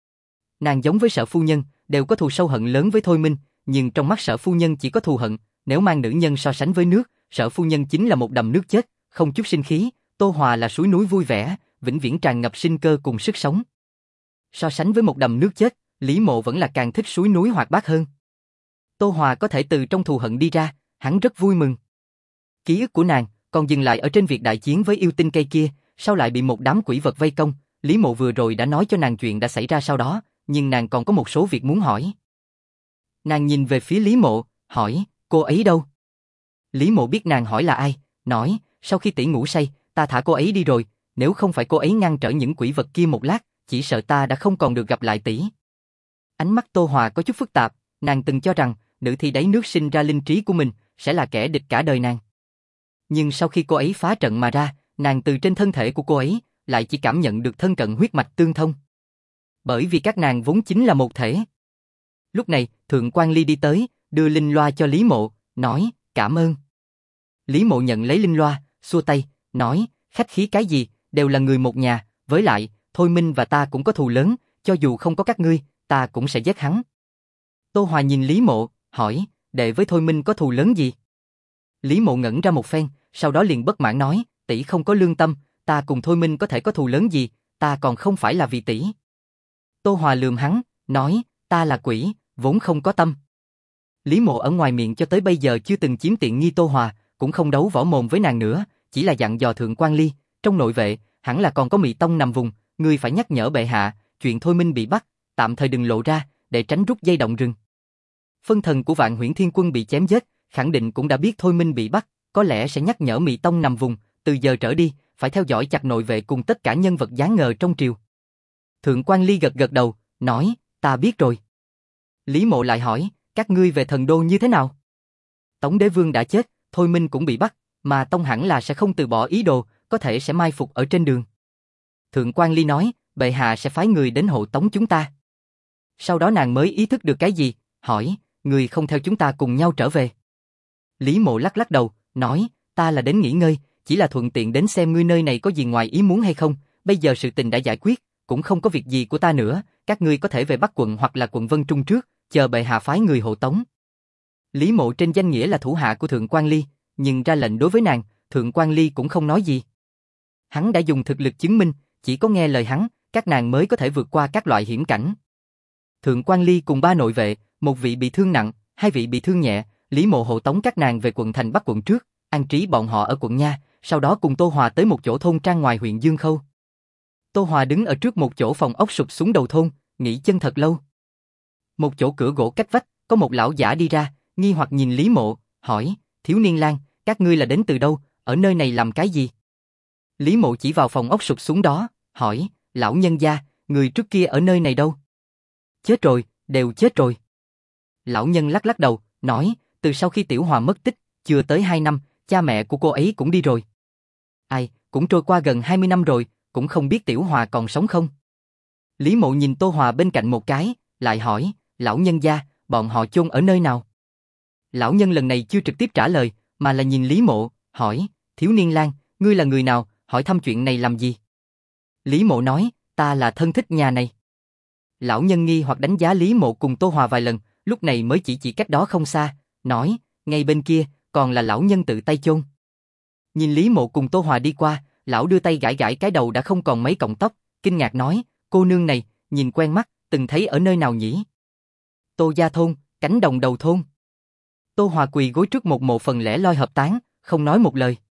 Nàng giống với Sở phu nhân, đều có thù sâu hận lớn với Thôi Minh, nhưng trong mắt Sở phu nhân chỉ có thù hận, nếu mang nữ nhân so sánh với nước, Sở phu nhân chính là một đầm nước chết, không chút sinh khí, Tô Hòa là suối núi vui vẻ, vĩnh viễn tràn ngập sinh cơ cùng sức sống. So sánh với một đầm nước chết, Lý Mộ vẫn là càng thích suối núi hoạt bát hơn. Tô Hòa có thể từ trong thù hận đi ra, hắn rất vui mừng. Ký ức của nàng còn dừng lại ở trên việc đại chiến với yêu tinh cây kia, sau lại bị một đám quỷ vật vây công. Lý Mộ vừa rồi đã nói cho nàng chuyện đã xảy ra sau đó, nhưng nàng còn có một số việc muốn hỏi. Nàng nhìn về phía Lý Mộ, hỏi, cô ấy đâu? Lý Mộ biết nàng hỏi là ai, nói, sau khi tỷ ngủ say, ta thả cô ấy đi rồi, nếu không phải cô ấy ngăn trở những quỷ vật kia một lát, chỉ sợ ta đã không còn được gặp lại tỷ. Ánh mắt Tô Hòa có chút phức tạp, nàng từng cho rằng, nữ thi đáy nước sinh ra linh trí của mình, sẽ là kẻ địch cả đời nàng. Nhưng sau khi cô ấy phá trận mà ra, nàng từ trên thân thể của cô ấy, lại chỉ cảm nhận được thân cận huyết mạch tương thông. Bởi vì các nàng vốn chính là một thể. Lúc này, Thượng quan Ly đi tới, đưa linh loa cho Lý Mộ, nói, cảm ơn. Lý Mộ nhận lấy linh loa, xua tay, nói, khách khí cái gì, đều là người một nhà, với lại, Thôi Minh và ta cũng có thù lớn, cho dù không có các ngươi, ta cũng sẽ giết hắn. Tô Hòa nhìn Lý Mộ, hỏi, đệ với Thôi Minh có thù lớn gì? Lý Mộ ngẩn ra một phen, sau đó liền bất mãn nói, tỷ không có lương tâm, ta cùng Thôi Minh có thể có thù lớn gì, ta còn không phải là vì tỷ. Tô Hòa lườm hắn, nói, ta là quỷ, vốn không có tâm. Lý Mộ ở ngoài miệng cho tới bây giờ chưa từng chiếm tiện nghi Tô Hòa, cũng không đấu võ mồm với nàng nữa, chỉ là dặn dò Thượng quan Ly, trong nội vệ, hẳn là còn có Mị Tông nằm vùng, ngươi phải nhắc nhở bệ hạ, chuyện Thôi Minh bị bắt, tạm thời đừng lộ ra, để tránh rút dây động rừng. Phân thần của Vạn Huyễn Thiên Quân bị chém giết, khẳng định cũng đã biết Thôi Minh bị bắt, có lẽ sẽ nhắc nhở Mị Tông nằm vùng, từ giờ trở đi, phải theo dõi chặt nội vệ cùng tất cả nhân vật đáng ngờ trong triều. Thượng quan Ly gật gật đầu, nói, ta biết rồi. Lý Mộ lại hỏi, các ngươi về thần đô như thế nào? Tống Đế Vương đã chết, Thôi Minh cũng bị bắt, mà Tông hẳn là sẽ không từ bỏ ý đồ, có thể sẽ mai phục ở trên đường. Thượng quan Ly nói, bệ hạ sẽ phái người đến hộ tống chúng ta. Sau đó nàng mới ý thức được cái gì, hỏi, người không theo chúng ta cùng nhau trở về. Lý Mộ lắc lắc đầu, nói, ta là đến nghỉ ngơi, chỉ là thuận tiện đến xem ngươi nơi này có gì ngoài ý muốn hay không, bây giờ sự tình đã giải quyết, cũng không có việc gì của ta nữa, các ngươi có thể về Bắc quận hoặc là quận Vân Trung trước, chờ bệ hạ phái người hộ tống. Lý Mộ trên danh nghĩa là thủ hạ của Thượng quan Ly, nhưng ra lệnh đối với nàng, Thượng quan Ly cũng không nói gì. Hắn đã dùng thực lực chứng minh, chỉ có nghe lời hắn, các nàng mới có thể vượt qua các loại hiểm cảnh. Thượng quan Ly cùng 3 nội vệ, một vị bị thương nặng, 2 vị bị thương nhẹ, Lý Mộ hộ tống các nàng về quận thành Bắc quận trước, an trí bọn họ ở quận Nha, sau đó cùng Tô Hòa tới một chỗ thôn trang ngoài huyện Dương Khâu. Tô Hòa đứng ở trước một chỗ phòng ốc sụp xuống đầu thôn, nghỉ chân thật lâu. Một chỗ cửa gỗ cách vách, có một lão giả đi ra, nghi hoặc nhìn Lý Mộ, hỏi, thiếu niên lang, các ngươi là đến từ đâu, ở nơi này làm cái gì? Lý Mộ chỉ vào phòng ốc sụp xuống đó, hỏi, lão nhân gia, người trước kia ở nơi này đâu? Chết rồi, đều chết rồi. Lão nhân lắc lắc đầu, nói, từ sau khi Tiểu Hòa mất tích, chưa tới 2 năm, cha mẹ của cô ấy cũng đi rồi. Ai, cũng trôi qua gần 20 năm rồi, cũng không biết Tiểu Hòa còn sống không. Lý Mộ nhìn Tô Hòa bên cạnh một cái, lại hỏi, lão nhân gia, bọn họ chôn ở nơi nào? Lão nhân lần này chưa trực tiếp trả lời, mà là nhìn Lý Mộ, hỏi, Thiếu Niên Lang, ngươi là người nào, hỏi thăm chuyện này làm gì? Lý Mộ nói, ta là thân thích nhà này. Lão nhân nghi hoặc đánh giá Lý Mộ cùng Tô Hòa vài lần, lúc này mới chỉ cách đó không xa, nói, ngay bên kia, còn là lão nhân tự tay chôn. Nhìn Lý Mộ cùng Tô Hòa đi qua, lão đưa tay gãi gãi cái đầu đã không còn mấy cọng tóc, kinh ngạc nói, cô nương này, nhìn quen mắt, từng thấy ở nơi nào nhỉ? Tô Gia Thôn, cánh đồng đầu thôn. Tô Hòa quỳ gối trước một mộ phần lẻ loi hợp tán, không nói một lời.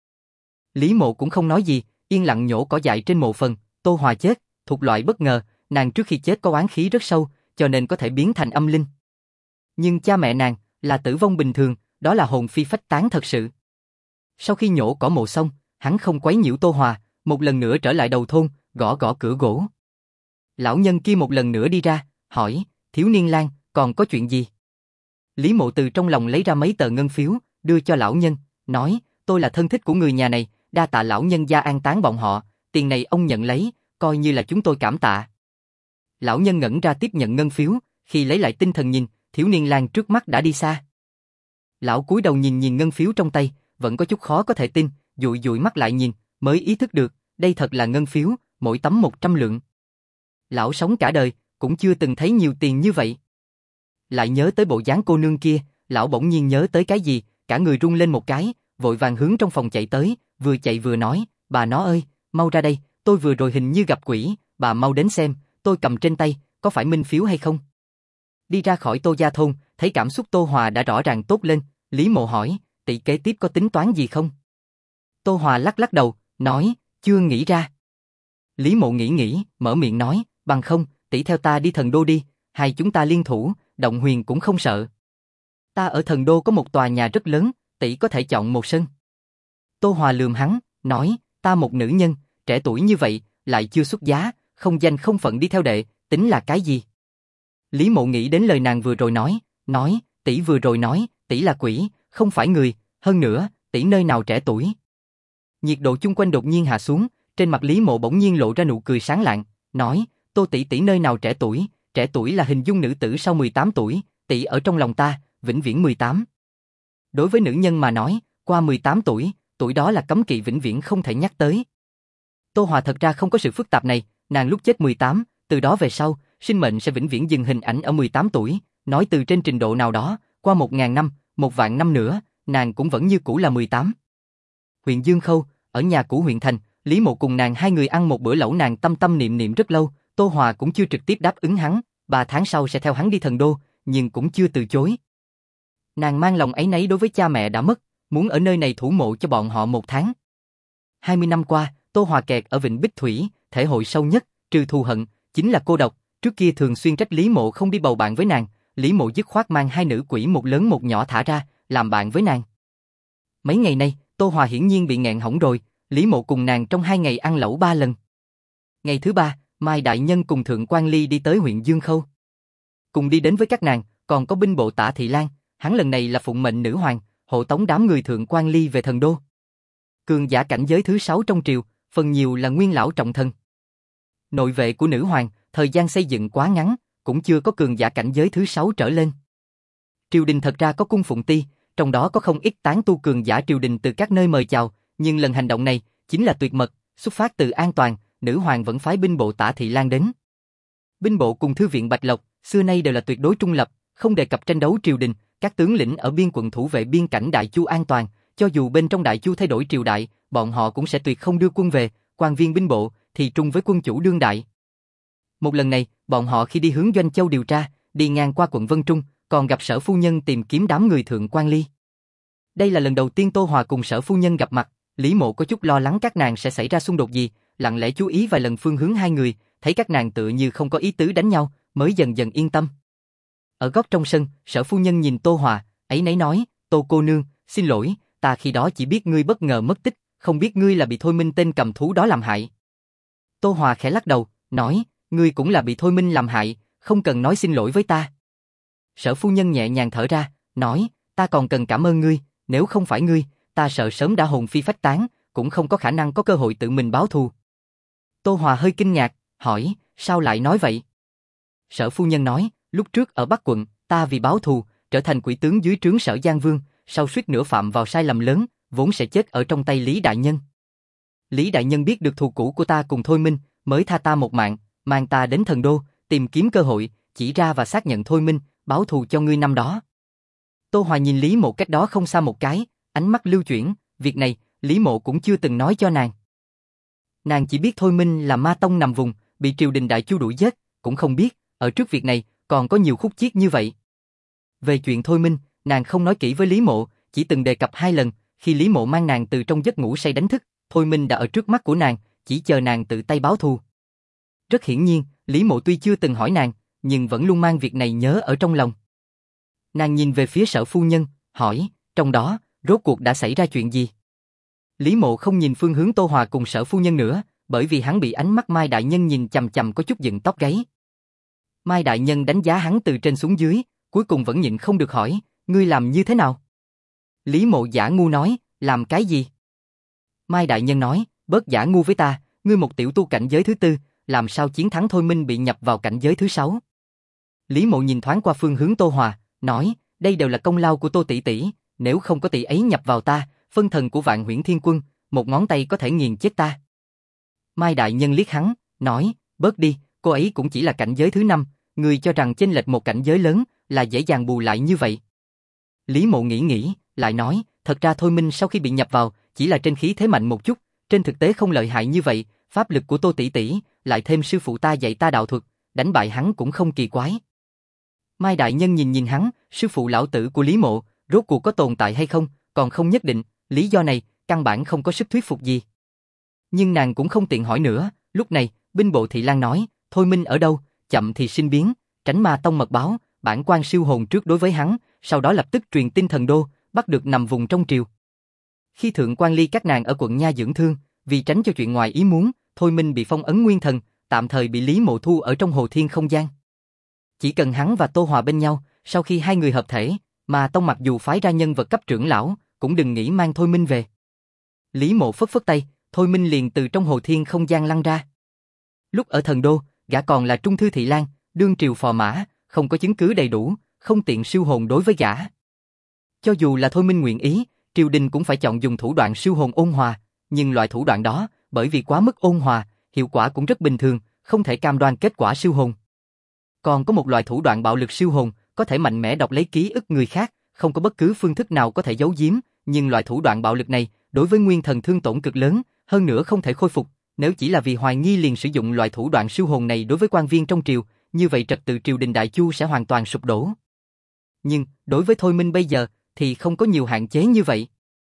Lý Mộ cũng không nói gì, yên lặng nhổ cỏ dại trên mộ phần. Tô Hòa chết, thuộc loại bất ngờ, nàng trước khi chết có oán khí rất sâu, cho nên có thể biến thành âm linh. Nhưng cha mẹ nàng là tử vong bình thường, đó là hồn phi phách tán thật sự. Sau khi nhổ cỏ mộ xong, hắn không quấy nhiễu Tô Hòa, một lần nữa trở lại đầu thôn, gõ gõ cửa gỗ. Lão nhân kia một lần nữa đi ra, hỏi, Thiếu Niên Lang, còn có chuyện gì? Lý Mộ từ trong lòng lấy ra mấy tờ ngân phiếu, đưa cho lão nhân, nói, tôi là thân thích của người nhà này, đa tạ lão nhân gia an táng bọn họ, tiền này ông nhận lấy, coi như là chúng tôi cảm tạ. Lão nhân ngẩn ra tiếp nhận ngân phiếu, khi lấy lại tinh thần nhìn, Thiếu Niên Lang trước mắt đã đi xa. Lão cúi đầu nhìn nhìn ngân phiếu trong tay, vẫn có chút khó có thể tin, dụi dụi mắt lại nhìn, mới ý thức được, đây thật là ngân phiếu, mỗi tấm 100 lượng. Lão sống cả đời, cũng chưa từng thấy nhiều tiền như vậy. Lại nhớ tới bộ dáng cô nương kia, lão bỗng nhiên nhớ tới cái gì, cả người run lên một cái, vội vàng hướng trong phòng chạy tới, vừa chạy vừa nói, bà nó ơi, mau ra đây, tôi vừa rồi hình như gặp quỷ, bà mau đến xem, tôi cầm trên tay, có phải minh phiếu hay không? Đi ra khỏi Tô Gia Thôn, thấy cảm xúc Tô Hòa đã rõ ràng tốt lên, Lý Mộ hỏi, tỷ kế tiếp có tính toán gì không? Tô Hòa lắc lắc đầu, nói, chưa nghĩ ra. Lý Mộ nghĩ, mở miệng nói, bằng không, tỷ theo ta đi Thần Đô đi, hai chúng ta liên thủ, động huyền cũng không sợ. Ta ở Thần Đô có một tòa nhà rất lớn, tỷ có thể chọn một sân. Tô Hòa lườm hắn, nói, ta một nữ nhân, trẻ tuổi như vậy, lại chưa xuất giá, không danh không phận đi theo đệ, tính là cái gì? Lý Mộ nghĩ đến lời nàng vừa rồi nói, tỷ vừa rồi nói, tỷ là quỷ, không phải người, hơn nữa, tỷ nơi nào trẻ tuổi. Nhiệt độ chung quanh đột nhiên hạ xuống, trên mặt Lý Mộ bỗng nhiên lộ ra nụ cười sáng lạng, nói, Tô tỷ nơi nào trẻ tuổi là hình dung nữ tử sau 18 tuổi, tỷ ở trong lòng ta, vĩnh viễn 18. Đối với nữ nhân mà nói, qua 18 tuổi, tuổi đó là cấm kỵ vĩnh viễn không thể nhắc tới. Tô Hòa thật ra không có sự phức tạp này, nàng lúc chết 18, từ đó về sau, sinh mệnh sẽ vĩnh viễn dừng hình ảnh ở 18 tuổi, nói từ trên trình độ nào đó, qua 1000 năm, 1.000 năm nữa, nàng cũng vẫn như cũ là 18. Huyện Dương Khâu, ở nhà cũ huyện thành, Lý Mộ cùng nàng hai người ăn một bữa lẩu, nàng tâm tâm niệm niệm rất lâu, Tô Hòa cũng chưa trực tiếp đáp ứng hắn, 3 tháng sau sẽ theo hắn đi Thần Đô, nhưng cũng chưa từ chối. Nàng mang lòng áy náy đối với cha mẹ đã mất, muốn ở nơi này thủ mộ cho bọn họ 1 tháng. 20 năm qua, Tô Hòa kẹt ở Vịnh Bích Thủy, thể hội sâu nhất, trừ thù hận, chính là cô độc. Trước kia thường xuyên trách Lý Mộ không đi bầu bạn với nàng, Lý Mộ dứt khoát mang hai nữ quỷ một lớn một nhỏ thả ra, làm bạn với nàng. Mấy ngày nay, Tô Hòa hiển nhiên bị nghẹn hỏng rồi, Lý Mộ cùng nàng trong 2 ngày ăn lẩu 3 lần. Ngày thứ 3, Mai Đại Nhân cùng Thượng Quan Ly đi tới huyện Dương Khâu. Cùng đi đến với các nàng, còn có binh bộ Tả Thị Lan, hắn lần này là phụng mệnh nữ hoàng, hộ tống đám người Thượng Quan Ly về Thần Đô. Cường giả cảnh giới thứ 6 trong triều, phần nhiều là nguyên lão trọng thần. Nội vệ của nữ hoàng, thời gian xây dựng quá ngắn, cũng chưa có cường giả cảnh giới thứ 6 trở lên. Triều đình thật ra có cung phụng ti, trong đó có không ít tán tu cường giả triều đình từ các nơi mời chào, nhưng lần hành động này chính là tuyệt mật, xuất phát từ an toàn, nữ hoàng vẫn phái binh bộ Tả Thị Lan đến. Binh bộ cùng thư viện Bạch Lộc xưa nay đều là tuyệt đối trung lập, không đề cập tranh đấu triều đình, các tướng lĩnh ở biên quận thủ vệ biên cảnh Đại Chu an toàn, cho dù bên trong Đại Chu thay đổi triều đại, bọn họ cũng sẽ tuyệt không đưa quân về, quan viên binh bộ thì trung với quân chủ đương đại. Một lần này, bọn họ khi đi hướng Doanh Châu điều tra, đi ngang qua quận Vân Trung, còn gặp Sở phu nhân tìm kiếm đám người Thượng Quan Ly. Đây là lần đầu tiên Tô Hòa cùng Sở phu nhân gặp mặt, Lý Mộ có chút lo lắng các nàng sẽ xảy ra xung đột gì, lặng lẽ chú ý vài lần phương hướng hai người, thấy các nàng tựa như không có ý tứ đánh nhau, mới dần dần yên tâm. Ở góc trong sân, Sở phu nhân nhìn Tô Hòa, ấy nấy nói, Tô cô nương, xin lỗi, ta khi đó chỉ biết ngươi bất ngờ mất tích, không biết ngươi là bị Thôi Minh tên cầm thú đó làm hại. Tô Hòa khẽ lắc đầu, nói, ngươi cũng là bị Thôi Minh làm hại, không cần nói xin lỗi với ta. Sở phu nhân nhẹ nhàng thở ra, nói, ta còn cần cảm ơn ngươi, nếu không phải ngươi, ta sợ sớm đã hồn phi phách tán, cũng không có khả năng có cơ hội tự mình báo thù. Tô Hòa hơi kinh ngạc, hỏi, sao lại nói vậy? Sở phu nhân nói, lúc trước ở Bắc quận, ta vì báo thù, trở thành quỷ tướng dưới trướng Sở Giang Vương, sau suýt nữa phạm vào sai lầm lớn, vốn sẽ chết ở trong tay Lý Đại Nhân. Lý Đại Nhân biết được thù cũ của ta cùng Thôi Minh, mới tha ta một mạng, mang ta đến Thần Đô, tìm kiếm cơ hội, chỉ ra và xác nhận Thôi Minh, báo thù cho ngươi năm đó. Tô Hòa nhìn Lý Mộ cách đó không xa một cái, ánh mắt lưu chuyển, việc này, Lý Mộ cũng chưa từng nói cho nàng. Nàng chỉ biết Thôi Minh là ma tông nằm vùng, bị triều đình đại chu đuổi giết, cũng không biết, ở trước việc này, còn có nhiều khúc chiết như vậy. Về chuyện Thôi Minh, nàng không nói kỹ với Lý Mộ, chỉ từng đề cập 2 lần, khi Lý Mộ mang nàng từ trong giấc ngủ say đánh thức, Thôi Minh đã ở trước mắt của nàng, chỉ chờ nàng tự tay báo thù. Rất hiển nhiên, Lý Mộ tuy chưa từng hỏi nàng, nhưng vẫn luôn mang việc này nhớ ở trong lòng. Nàng nhìn về phía Sở phu nhân, hỏi, trong đó, rốt cuộc đã xảy ra chuyện gì? Lý Mộ không nhìn phương hướng Tô Hòa cùng Sở phu nhân nữa, bởi vì hắn bị ánh mắt Mai Đại Nhân nhìn chằm chằm có chút dựng tóc gáy. Mai Đại Nhân đánh giá hắn từ trên xuống dưới, cuối cùng vẫn nhịn không được hỏi, ngươi làm như thế nào? Lý Mộ giả ngu nói, làm cái gì? Mai Đại Nhân nói, bớt giả ngu với ta, ngươi một tiểu tu cảnh giới thứ 4, làm sao chiến thắng Thôi Minh bị nhập vào cảnh giới thứ 6? Lý Mộ nhìn thoáng qua phương hướng Tô Hòa, nói, đây đều là công lao của Tô tỷ tỷ, nếu không có tỷ ấy nhập vào ta, phân thần của Vạn Huyễn Thiên Quân, một ngón tay có thể nghiền chết ta. Mai Đại Nhân liếc hắn, nói, bớt đi, cô ấy cũng chỉ là cảnh giới thứ 5, ngươi cho rằng chênh lệch một cảnh giới lớn là dễ dàng bù lại như vậy. Lý Mộ nghĩ, lại nói, thật ra Thôi Minh sau khi bị nhập vào, chỉ là trên khí thế mạnh một chút, trên thực tế không lợi hại như vậy, pháp lực của Tô tỷ tỷ, lại thêm sư phụ ta dạy ta đạo thuật, đánh bại hắn cũng không kỳ quái. Mai Đại Nhân nhìn hắn, sư phụ lão tử của Lý Mộ, rốt cuộc có tồn tại hay không, còn không nhất định, lý do này, căn bản không có sức thuyết phục gì. Nhưng nàng cũng không tiện hỏi nữa, lúc này, binh bộ thị lang nói, Thôi Minh ở đâu, chậm thì sinh biến, tránh ma tông mật báo, bản quan siêu hồn trước đối với hắn, sau đó lập tức truyền tin Thần Đô, bắt được nằm vùng trong triều. Khi thượng quan ly các nàng ở quận Nha dưỡng thương, vì tránh cho chuyện ngoài ý muốn, Thôi Minh bị phong ấn nguyên thần, tạm thời bị Lý Mộ thu ở trong Hồ Thiên không gian. Chỉ cần hắn và Tô Hòa bên nhau, sau khi hai người hợp thể, mà tông mặc dù phái ra nhân vật cấp trưởng lão, cũng đừng nghĩ mang Thôi Minh về. Lý Mộ phất phất tay, Thôi Minh liền từ trong Hồ Thiên không gian lăn ra. Lúc ở Thần Đô, gã còn là trung thư thị lang, đương triều phò mã, không có chứng cứ đầy đủ, không tiện siêu hồn đối với gã. Cho dù là Thôi Minh nguyện ý, triều đình cũng phải chọn dùng thủ đoạn siêu hồn ôn hòa, nhưng loại thủ đoạn đó, bởi vì quá mức ôn hòa, hiệu quả cũng rất bình thường, không thể cam đoan kết quả siêu hồn. Còn có một loại thủ đoạn bạo lực siêu hồn, có thể mạnh mẽ đọc lấy ký ức người khác, không có bất cứ phương thức nào có thể giấu giếm, nhưng loại thủ đoạn bạo lực này, đối với nguyên thần thương tổn cực lớn, hơn nữa không thể khôi phục, nếu chỉ là vì hoài nghi liền sử dụng loại thủ đoạn siêu hồn này đối với quan viên trong triều, như vậy trật tự triều đình Đại Chu sẽ hoàn toàn sụp đổ. Nhưng, đối với Thôi Minh bây giờ, thì không có nhiều hạn chế như vậy.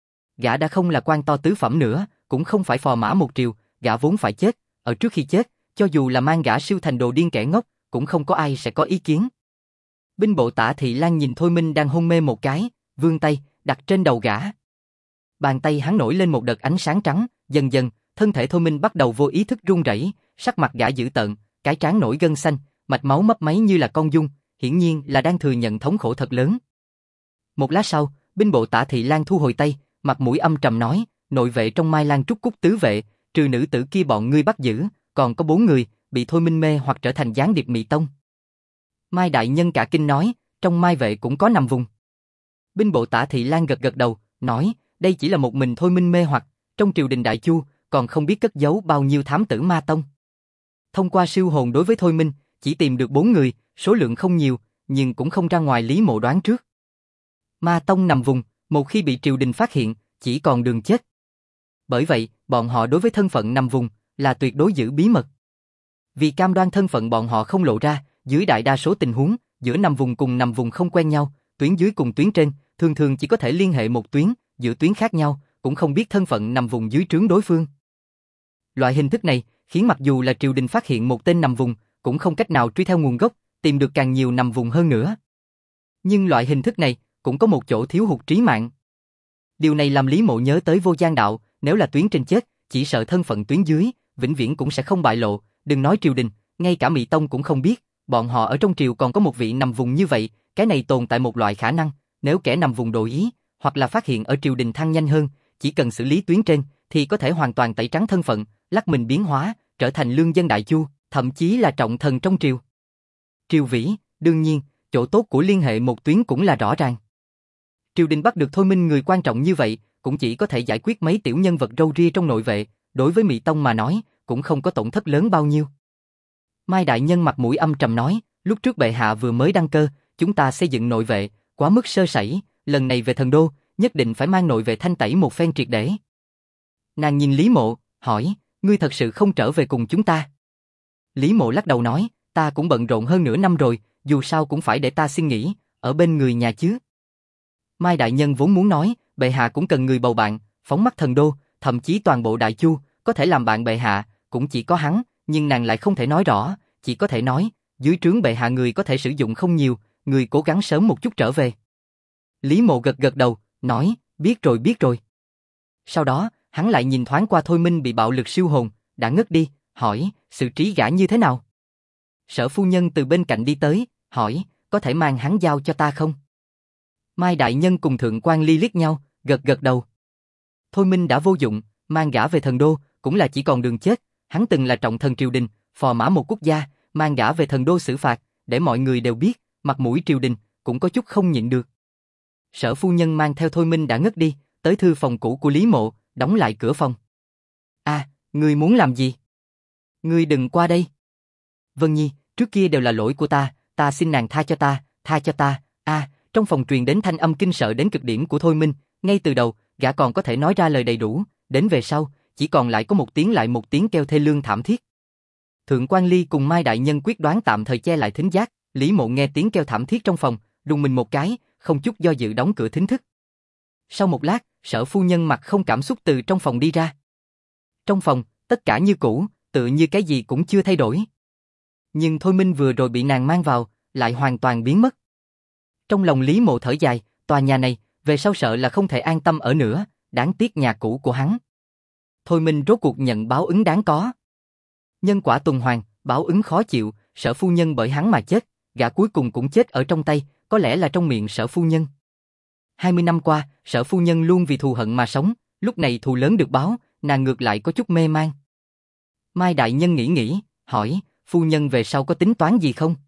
Gã đã không là quan to tứ phẩm nữa, cũng không phải phò mã một triều, gã vốn phải chết, ở trước khi chết, cho dù là mang gã siêu thành đồ điên kẻ ngốc, cũng không có ai sẽ có ý kiến. Binh bộ Tả Thị Lang nhìn Thôi Minh đang hôn mê một cái, vươn tay, đặt trên đầu gã. Bàn tay hắn nổi lên một đợt ánh sáng trắng, dần dần, thân thể Thôi Minh bắt đầu vô ý thức run rẩy, sắc mặt gã dữ tợn, cái trán nổi gân xanh, mạch máu mấp máy như là con giun, hiển nhiên là đang thừa nhận thống khổ thật lớn. Một lát sau, binh bộ Tả Thị Lang thu hồi tay, mặt mũi âm trầm nói, nội vệ trong Mai Lan Trúc Cúc tứ vệ, trừ nữ tử kia bọn ngươi bắt giữ, còn có 4 người, bị Thôi Minh mê hoặc trở thành gián điệp Mị Tông. Mai Đại Nhân cả kinh nói, trong Mai vệ cũng có nằm vùng. Binh bộ Tả Thị Lang gật gật đầu, nói, đây chỉ là một mình Thôi Minh mê hoặc, trong triều đình Đại Chu, còn không biết cất giấu bao nhiêu thám tử ma tông. Thông qua siêu hồn đối với Thôi Minh, chỉ tìm được 4 người, số lượng không nhiều, nhưng cũng không ra ngoài Lý Mộ đoán trước. Ma tông nằm vùng, một khi bị triều đình phát hiện, chỉ còn đường chết. Bởi vậy, bọn họ đối với thân phận nằm vùng, là tuyệt đối giữ bí mật. Vì cam đoan thân phận bọn họ không lộ ra, dưới đại đa số tình huống, giữa nằm vùng cùng nằm vùng không quen nhau, tuyến dưới cùng tuyến trên, thường thường chỉ có thể liên hệ một tuyến, giữa tuyến khác nhau, cũng không biết thân phận nằm vùng dưới trướng đối phương. Loại hình thức này, khiến mặc dù là triều đình phát hiện một tên nằm vùng, cũng không cách nào truy theo nguồn gốc, tìm được càng nhiều nằm vùng hơn nữa. Nhưng loại hình thức này, cũng có một chỗ thiếu hụt trí mạng. Điều này làm Lý Mộ nhớ tới Vô Gian Đạo, nếu là tuyến trên chết, chỉ sợ thân phận tuyến dưới, vĩnh viễn cũng sẽ không bại lộ, đừng nói triều đình, ngay cả Mị Tông cũng không biết, bọn họ ở trong triều còn có một vị nằm vùng như vậy, cái này tồn tại một loại khả năng, nếu kẻ nằm vùng đổi ý, hoặc là phát hiện ở triều đình thăng nhanh hơn, chỉ cần xử lý tuyến trên, thì có thể hoàn toàn tẩy trắng thân phận, lắc mình biến hóa, trở thành lương dân đại chu, thậm chí là trọng thần trong triều. Triều Vĩ, đương nhiên, chỗ tốt của liên hệ một tuyến cũng là rõ ràng. Triều đình bắt được Thôi Minh người quan trọng như vậy, cũng chỉ có thể giải quyết mấy tiểu nhân vật râu ria trong nội vệ, đối với Mỹ Tông mà nói, cũng không có tổn thất lớn bao nhiêu. Mai đại nhân mặt mũi âm trầm nói, lúc trước bệ hạ vừa mới đăng cơ, chúng ta xây dựng nội vệ, quá mức sơ sẩy, lần này về Thần Đô, nhất định phải mang nội vệ thanh tẩy một phen triệt để. Nàng nhìn Lý Mộ, hỏi, ngươi thật sự không trở về cùng chúng ta? Lý Mộ lắc đầu nói, ta cũng bận rộn hơn nửa năm rồi, dù sao cũng phải để ta xin nghỉ, ở bên người nhà chứ. Mai đại nhân vốn muốn nói, bệ hạ cũng cần người bầu bạn, phóng mắt Thần Đô, thậm chí toàn bộ Đại Chu, có thể làm bạn bệ hạ, cũng chỉ có hắn, nhưng nàng lại không thể nói rõ, chỉ có thể nói, dưới trướng bệ hạ người có thể sử dụng không nhiều, người cố gắng sớm một chút trở về. Lý Mộ gật gật đầu, nói, biết rồi biết rồi. Sau đó, hắn lại nhìn thoáng qua Thôi Minh bị bạo lực siêu hồn, đã ngất đi, hỏi, xử trí gã như thế nào? Sở phu nhân từ bên cạnh đi tới, hỏi, có thể mang hắn giao cho ta không? Mai đại nhân cùng Thượng quan Ly liếc nhau, gật gật đầu. Thôi Minh đã vô dụng, mang gã về Thần Đô, cũng là chỉ còn đường chết, hắn từng là trọng thần triều đình, phò mã một quốc gia, mang gã về Thần Đô xử phạt, để mọi người đều biết, mặt mũi triều đình, cũng có chút không nhịn được. Sở phu nhân mang theo Thôi Minh đã ngất đi, tới thư phòng cũ của Lý Mộ, đóng lại cửa phòng. Ngươi muốn làm gì? Ngươi đừng qua đây. Vân Nhi, trước kia đều là lỗi của ta xin nàng tha cho ta. Trong phòng truyền đến thanh âm kinh sợ đến cực điểm của Thôi Minh, ngay từ đầu, gã còn có thể nói ra lời đầy đủ, đến về sau, chỉ còn lại có một tiếng lại một tiếng kêu thê lương thảm thiết. Thượng quan Ly cùng Mai đại nhân quyết đoán tạm thời che lại thính giác, Lý Mộ nghe tiếng kêu thảm thiết trong phòng, rùng mình một cái, không chút do dự đóng cửa thính thức. Sau một lát, Sở phu nhân mặt không cảm xúc từ trong phòng đi ra. Trong phòng, tất cả như cũ, tựa như cái gì cũng chưa thay đổi. Nhưng Thôi Minh vừa rồi bị nàng mang vào, lại hoàn toàn biến mất. Trong lòng Lý Mộ thở dài, tòa nhà này, về sau sợ là không thể an tâm ở nữa, đáng tiếc nhà cũ của hắn. Thôi Minh rốt cuộc nhận báo ứng đáng có. Nhân quả tuần hoàn, báo ứng khó chịu, Sở phu nhân bởi hắn mà chết, gã cuối cùng cũng chết ở trong tay, có lẽ là trong miệng Sở phu nhân. 20 năm qua, Sở phu nhân luôn vì thù hận mà sống, lúc này thù lớn được báo, nàng ngược lại có chút mê man. Mai đại nhân nghĩ, hỏi, phu nhân về sau có tính toán gì không?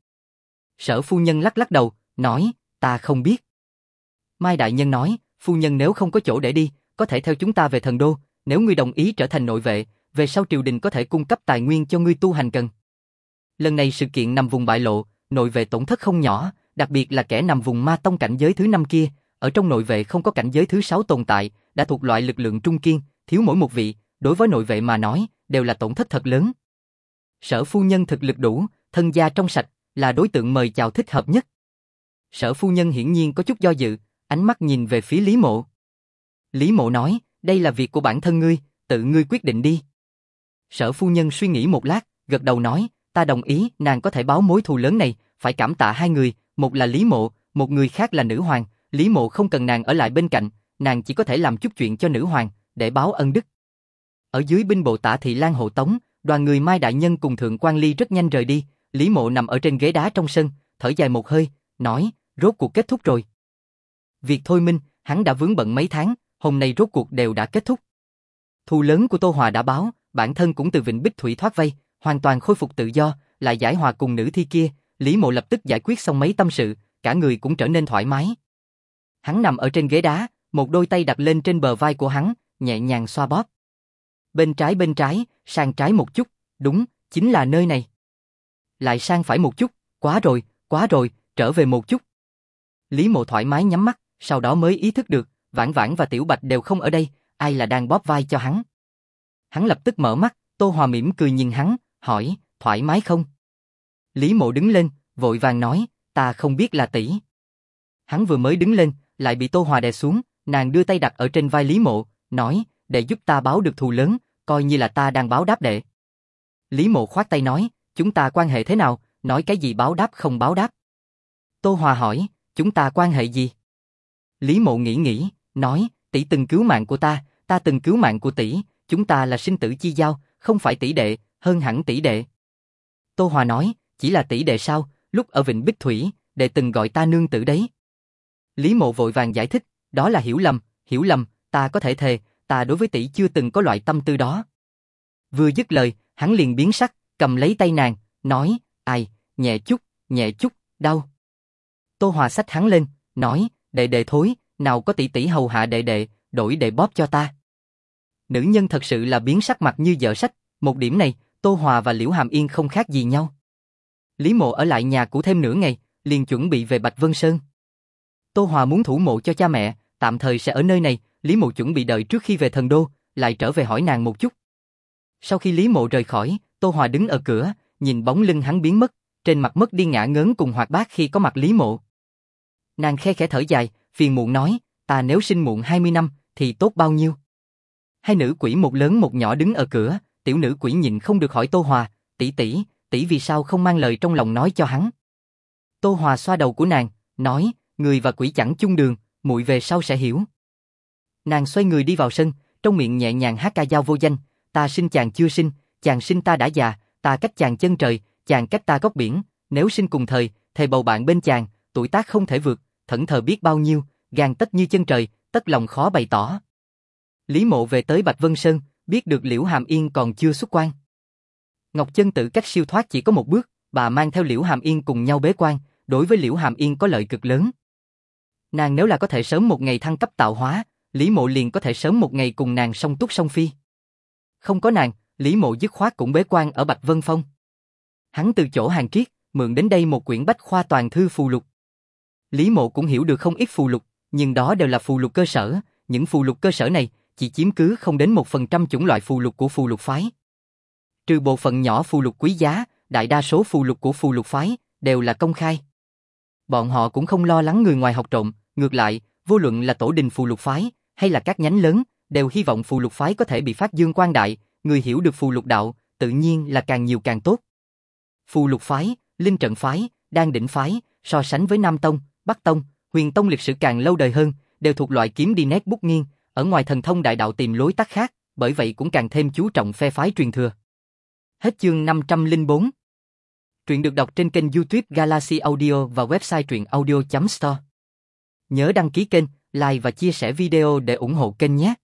Sở phu nhân lắc lắc đầu, nói, ta không biết. Mai đại nhân nói, phu nhân nếu không có chỗ để đi, có thể theo chúng ta về Thần Đô, nếu ngươi đồng ý trở thành nội vệ, về sau triều đình có thể cung cấp tài nguyên cho ngươi tu hành cần. Lần này sự kiện nằm vùng bại lộ, nội vệ tổn thất không nhỏ, đặc biệt là kẻ nằm vùng ma tông cảnh giới thứ 5 kia, ở trong nội vệ không có cảnh giới thứ 6 tồn tại, đã thuộc loại lực lượng trung kiên, thiếu mỗi một vị, đối với nội vệ mà nói, đều là tổn thất thật lớn. Sở phu nhân thực lực đủ, thân gia trong sạch, là đối tượng mời chào thích hợp nhất. Sở phu nhân hiển nhiên có chút do dự, ánh mắt nhìn về phía Lý Mộ. Lý Mộ nói, đây là việc của bản thân ngươi, tự ngươi quyết định đi. Sở phu nhân suy nghĩ một lát, gật đầu nói, ta đồng ý, nàng có thể báo mối thù lớn này, phải cảm tạ hai người, một là Lý Mộ, một người khác là nữ hoàng. Lý Mộ không cần nàng ở lại bên cạnh, nàng chỉ có thể làm chút chuyện cho nữ hoàng, để báo ân đức. Ở dưới binh bộ Tả Thị Lang hộ tống, đoàn người Mai đại nhân cùng Thượng quan Ly rất nhanh rời đi. Lý Mộ nằm ở trên ghế đá trong sân, thở dài một hơi, nói, rốt cuộc kết thúc rồi. Việc Thôi Minh, hắn đã vướng bận mấy tháng, hôm nay rốt cuộc đều đã kết thúc. Thù lớn của Tô Hòa đã báo, bản thân cũng từ Vịnh Bích Thủy thoát vây, hoàn toàn khôi phục tự do, lại giải hòa cùng nữ thi kia. Lý Mộ lập tức giải quyết xong mấy tâm sự, cả người cũng trở nên thoải mái. Hắn nằm ở trên ghế đá, một đôi tay đặt lên trên bờ vai của hắn, nhẹ nhàng xoa bóp. Bên trái, sang trái một chút, đúng, chính là nơi này. Lại sang phải một chút, quá rồi, trở về một chút. Lý Mộ thoải mái nhắm mắt, sau đó mới ý thức được, Vãn Vãn và Tiểu Bạch đều không ở đây, ai là đang bóp vai cho hắn. Hắn lập tức mở mắt, Tô Hòa mỉm cười nhìn hắn, hỏi, thoải mái không? Lý Mộ đứng lên, vội vàng nói, ta không biết là tỷ. Hắn vừa mới đứng lên, lại bị Tô Hòa đè xuống, nàng đưa tay đặt ở trên vai Lý Mộ, nói, để giúp ta báo được thù lớn, coi như là ta đang báo đáp đệ. Lý Mộ khoát tay nói, chúng ta quan hệ thế nào, nói cái gì báo đáp không báo đáp. Tô Hòa hỏi, chúng ta quan hệ gì? Lý Mộ nghĩ, nói, tỷ từng cứu mạng của ta từng cứu mạng của tỷ, chúng ta là sinh tử chi giao, không phải tỷ đệ, hơn hẳn tỷ đệ. Tô Hòa nói, chỉ là tỷ đệ sao, lúc ở Vịnh Bích Thủy, đệ từng gọi ta nương tử đấy. Lý Mộ vội vàng giải thích, đó là hiểu lầm, ta có thể thề, ta đối với tỷ chưa từng có loại tâm tư đó. Vừa dứt lời, hắn liền biến sắc, cầm lấy tay nàng, nói, ai, nhẹ chút, đau. Tô Hòa xách hắn lên, nói, đệ thối, nào có tỷ hầu hạ đệ, đổi đệ bóp cho ta. Nữ nhân thật sự là biến sắc mặt như vợ sách, một điểm này, Tô Hòa và Liễu Hàm Yên không khác gì nhau. Lý Mộ ở lại nhà cũ thêm nửa ngày, liền chuẩn bị về Bạch Vân Sơn. Tô Hòa muốn thủ mộ cho cha mẹ, tạm thời sẽ ở nơi này, Lý Mộ chuẩn bị đợi trước khi về Thần Đô, lại trở về hỏi nàng một chút. Sau khi Lý Mộ rời khỏi, Tô Hòa đứng ở cửa, nhìn bóng lưng hắn biến mất, trên mặt mất đi ngả ngớn cùng hoạt bát khi có mặt Lý Mộ. Nàng khe khẽ thở dài, phiền muộn nói, ta nếu sinh muộn 20 năm, thì tốt bao nhiêu. Hai nữ quỷ một lớn một nhỏ đứng ở cửa, tiểu nữ quỷ nhịn không được hỏi Tô Hòa, tỷ vì sao không mang lời trong lòng nói cho hắn. Tô Hòa xoa đầu của nàng, nói, người và quỷ chẳng chung đường, muội về sau sẽ hiểu. Nàng xoay người đi vào sân, trong miệng nhẹ nhàng hát ca dao vô danh, ta sinh chàng chưa sinh, chàng sinh ta đã già, ta cách chàng chân trời, chàng cách ta góc biển, nếu sinh cùng thời, thề bầu bạn bên chàng, tuổi tác không thể vượt, thẫn thờ biết bao nhiêu, gan tất như chân trời, tất lòng khó bày tỏ. Lý Mộ về tới Bạch Vân Sơn, biết được Liễu Hàm Yên còn chưa xuất quan. Ngọc Chân Tử cách siêu thoát chỉ có một bước, bà mang theo Liễu Hàm Yên cùng nhau bế quan, đối với Liễu Hàm Yên có lợi cực lớn. Nàng nếu là có thể sớm một ngày thăng cấp tạo hóa, Lý Mộ liền có thể sớm một ngày cùng nàng song túc song phi. Không có nàng, Lý Mộ dứt khoát cũng bế quan ở Bạch Vân Phong. Hắn từ chỗ Hàn Triết, mượn đến đây một quyển bách khoa toàn thư phù lục. Lý Mộ cũng hiểu được không ít phù lục, nhưng đó đều là phù lục cơ sở, những phù lục cơ sở này chỉ chiếm cứ không đến 1% chủng loại phù lục của phù lục phái. Trừ bộ phận nhỏ phù lục quý giá, đại đa số phù lục của phù lục phái đều là công khai. Bọn họ cũng không lo lắng người ngoài học trộm, ngược lại, vô luận là tổ đình phù lục phái hay là các nhánh lớn, đều hy vọng phù lục phái có thể bị phát dương quang đại, người hiểu được phù lục đạo, tự nhiên là càng nhiều càng tốt. Phù lục phái, linh trận phái, đan đỉnh phái, so sánh với Nam Tông, Bắc Tông, Huyền Tông lịch sử càng lâu đời hơn, đều thuộc loại kiếm đi nét bút nghiêng, ở ngoài thần thông đại đạo tìm lối tắt khác, bởi vậy cũng càng thêm chú trọng phe phái truyền thừa. Hết chương 504. Truyện được đọc trên kênh YouTube Galaxy Audio và website truyệnaudio.store. Nhớ đăng ký kênh, like và chia sẻ video để ủng hộ kênh nhé.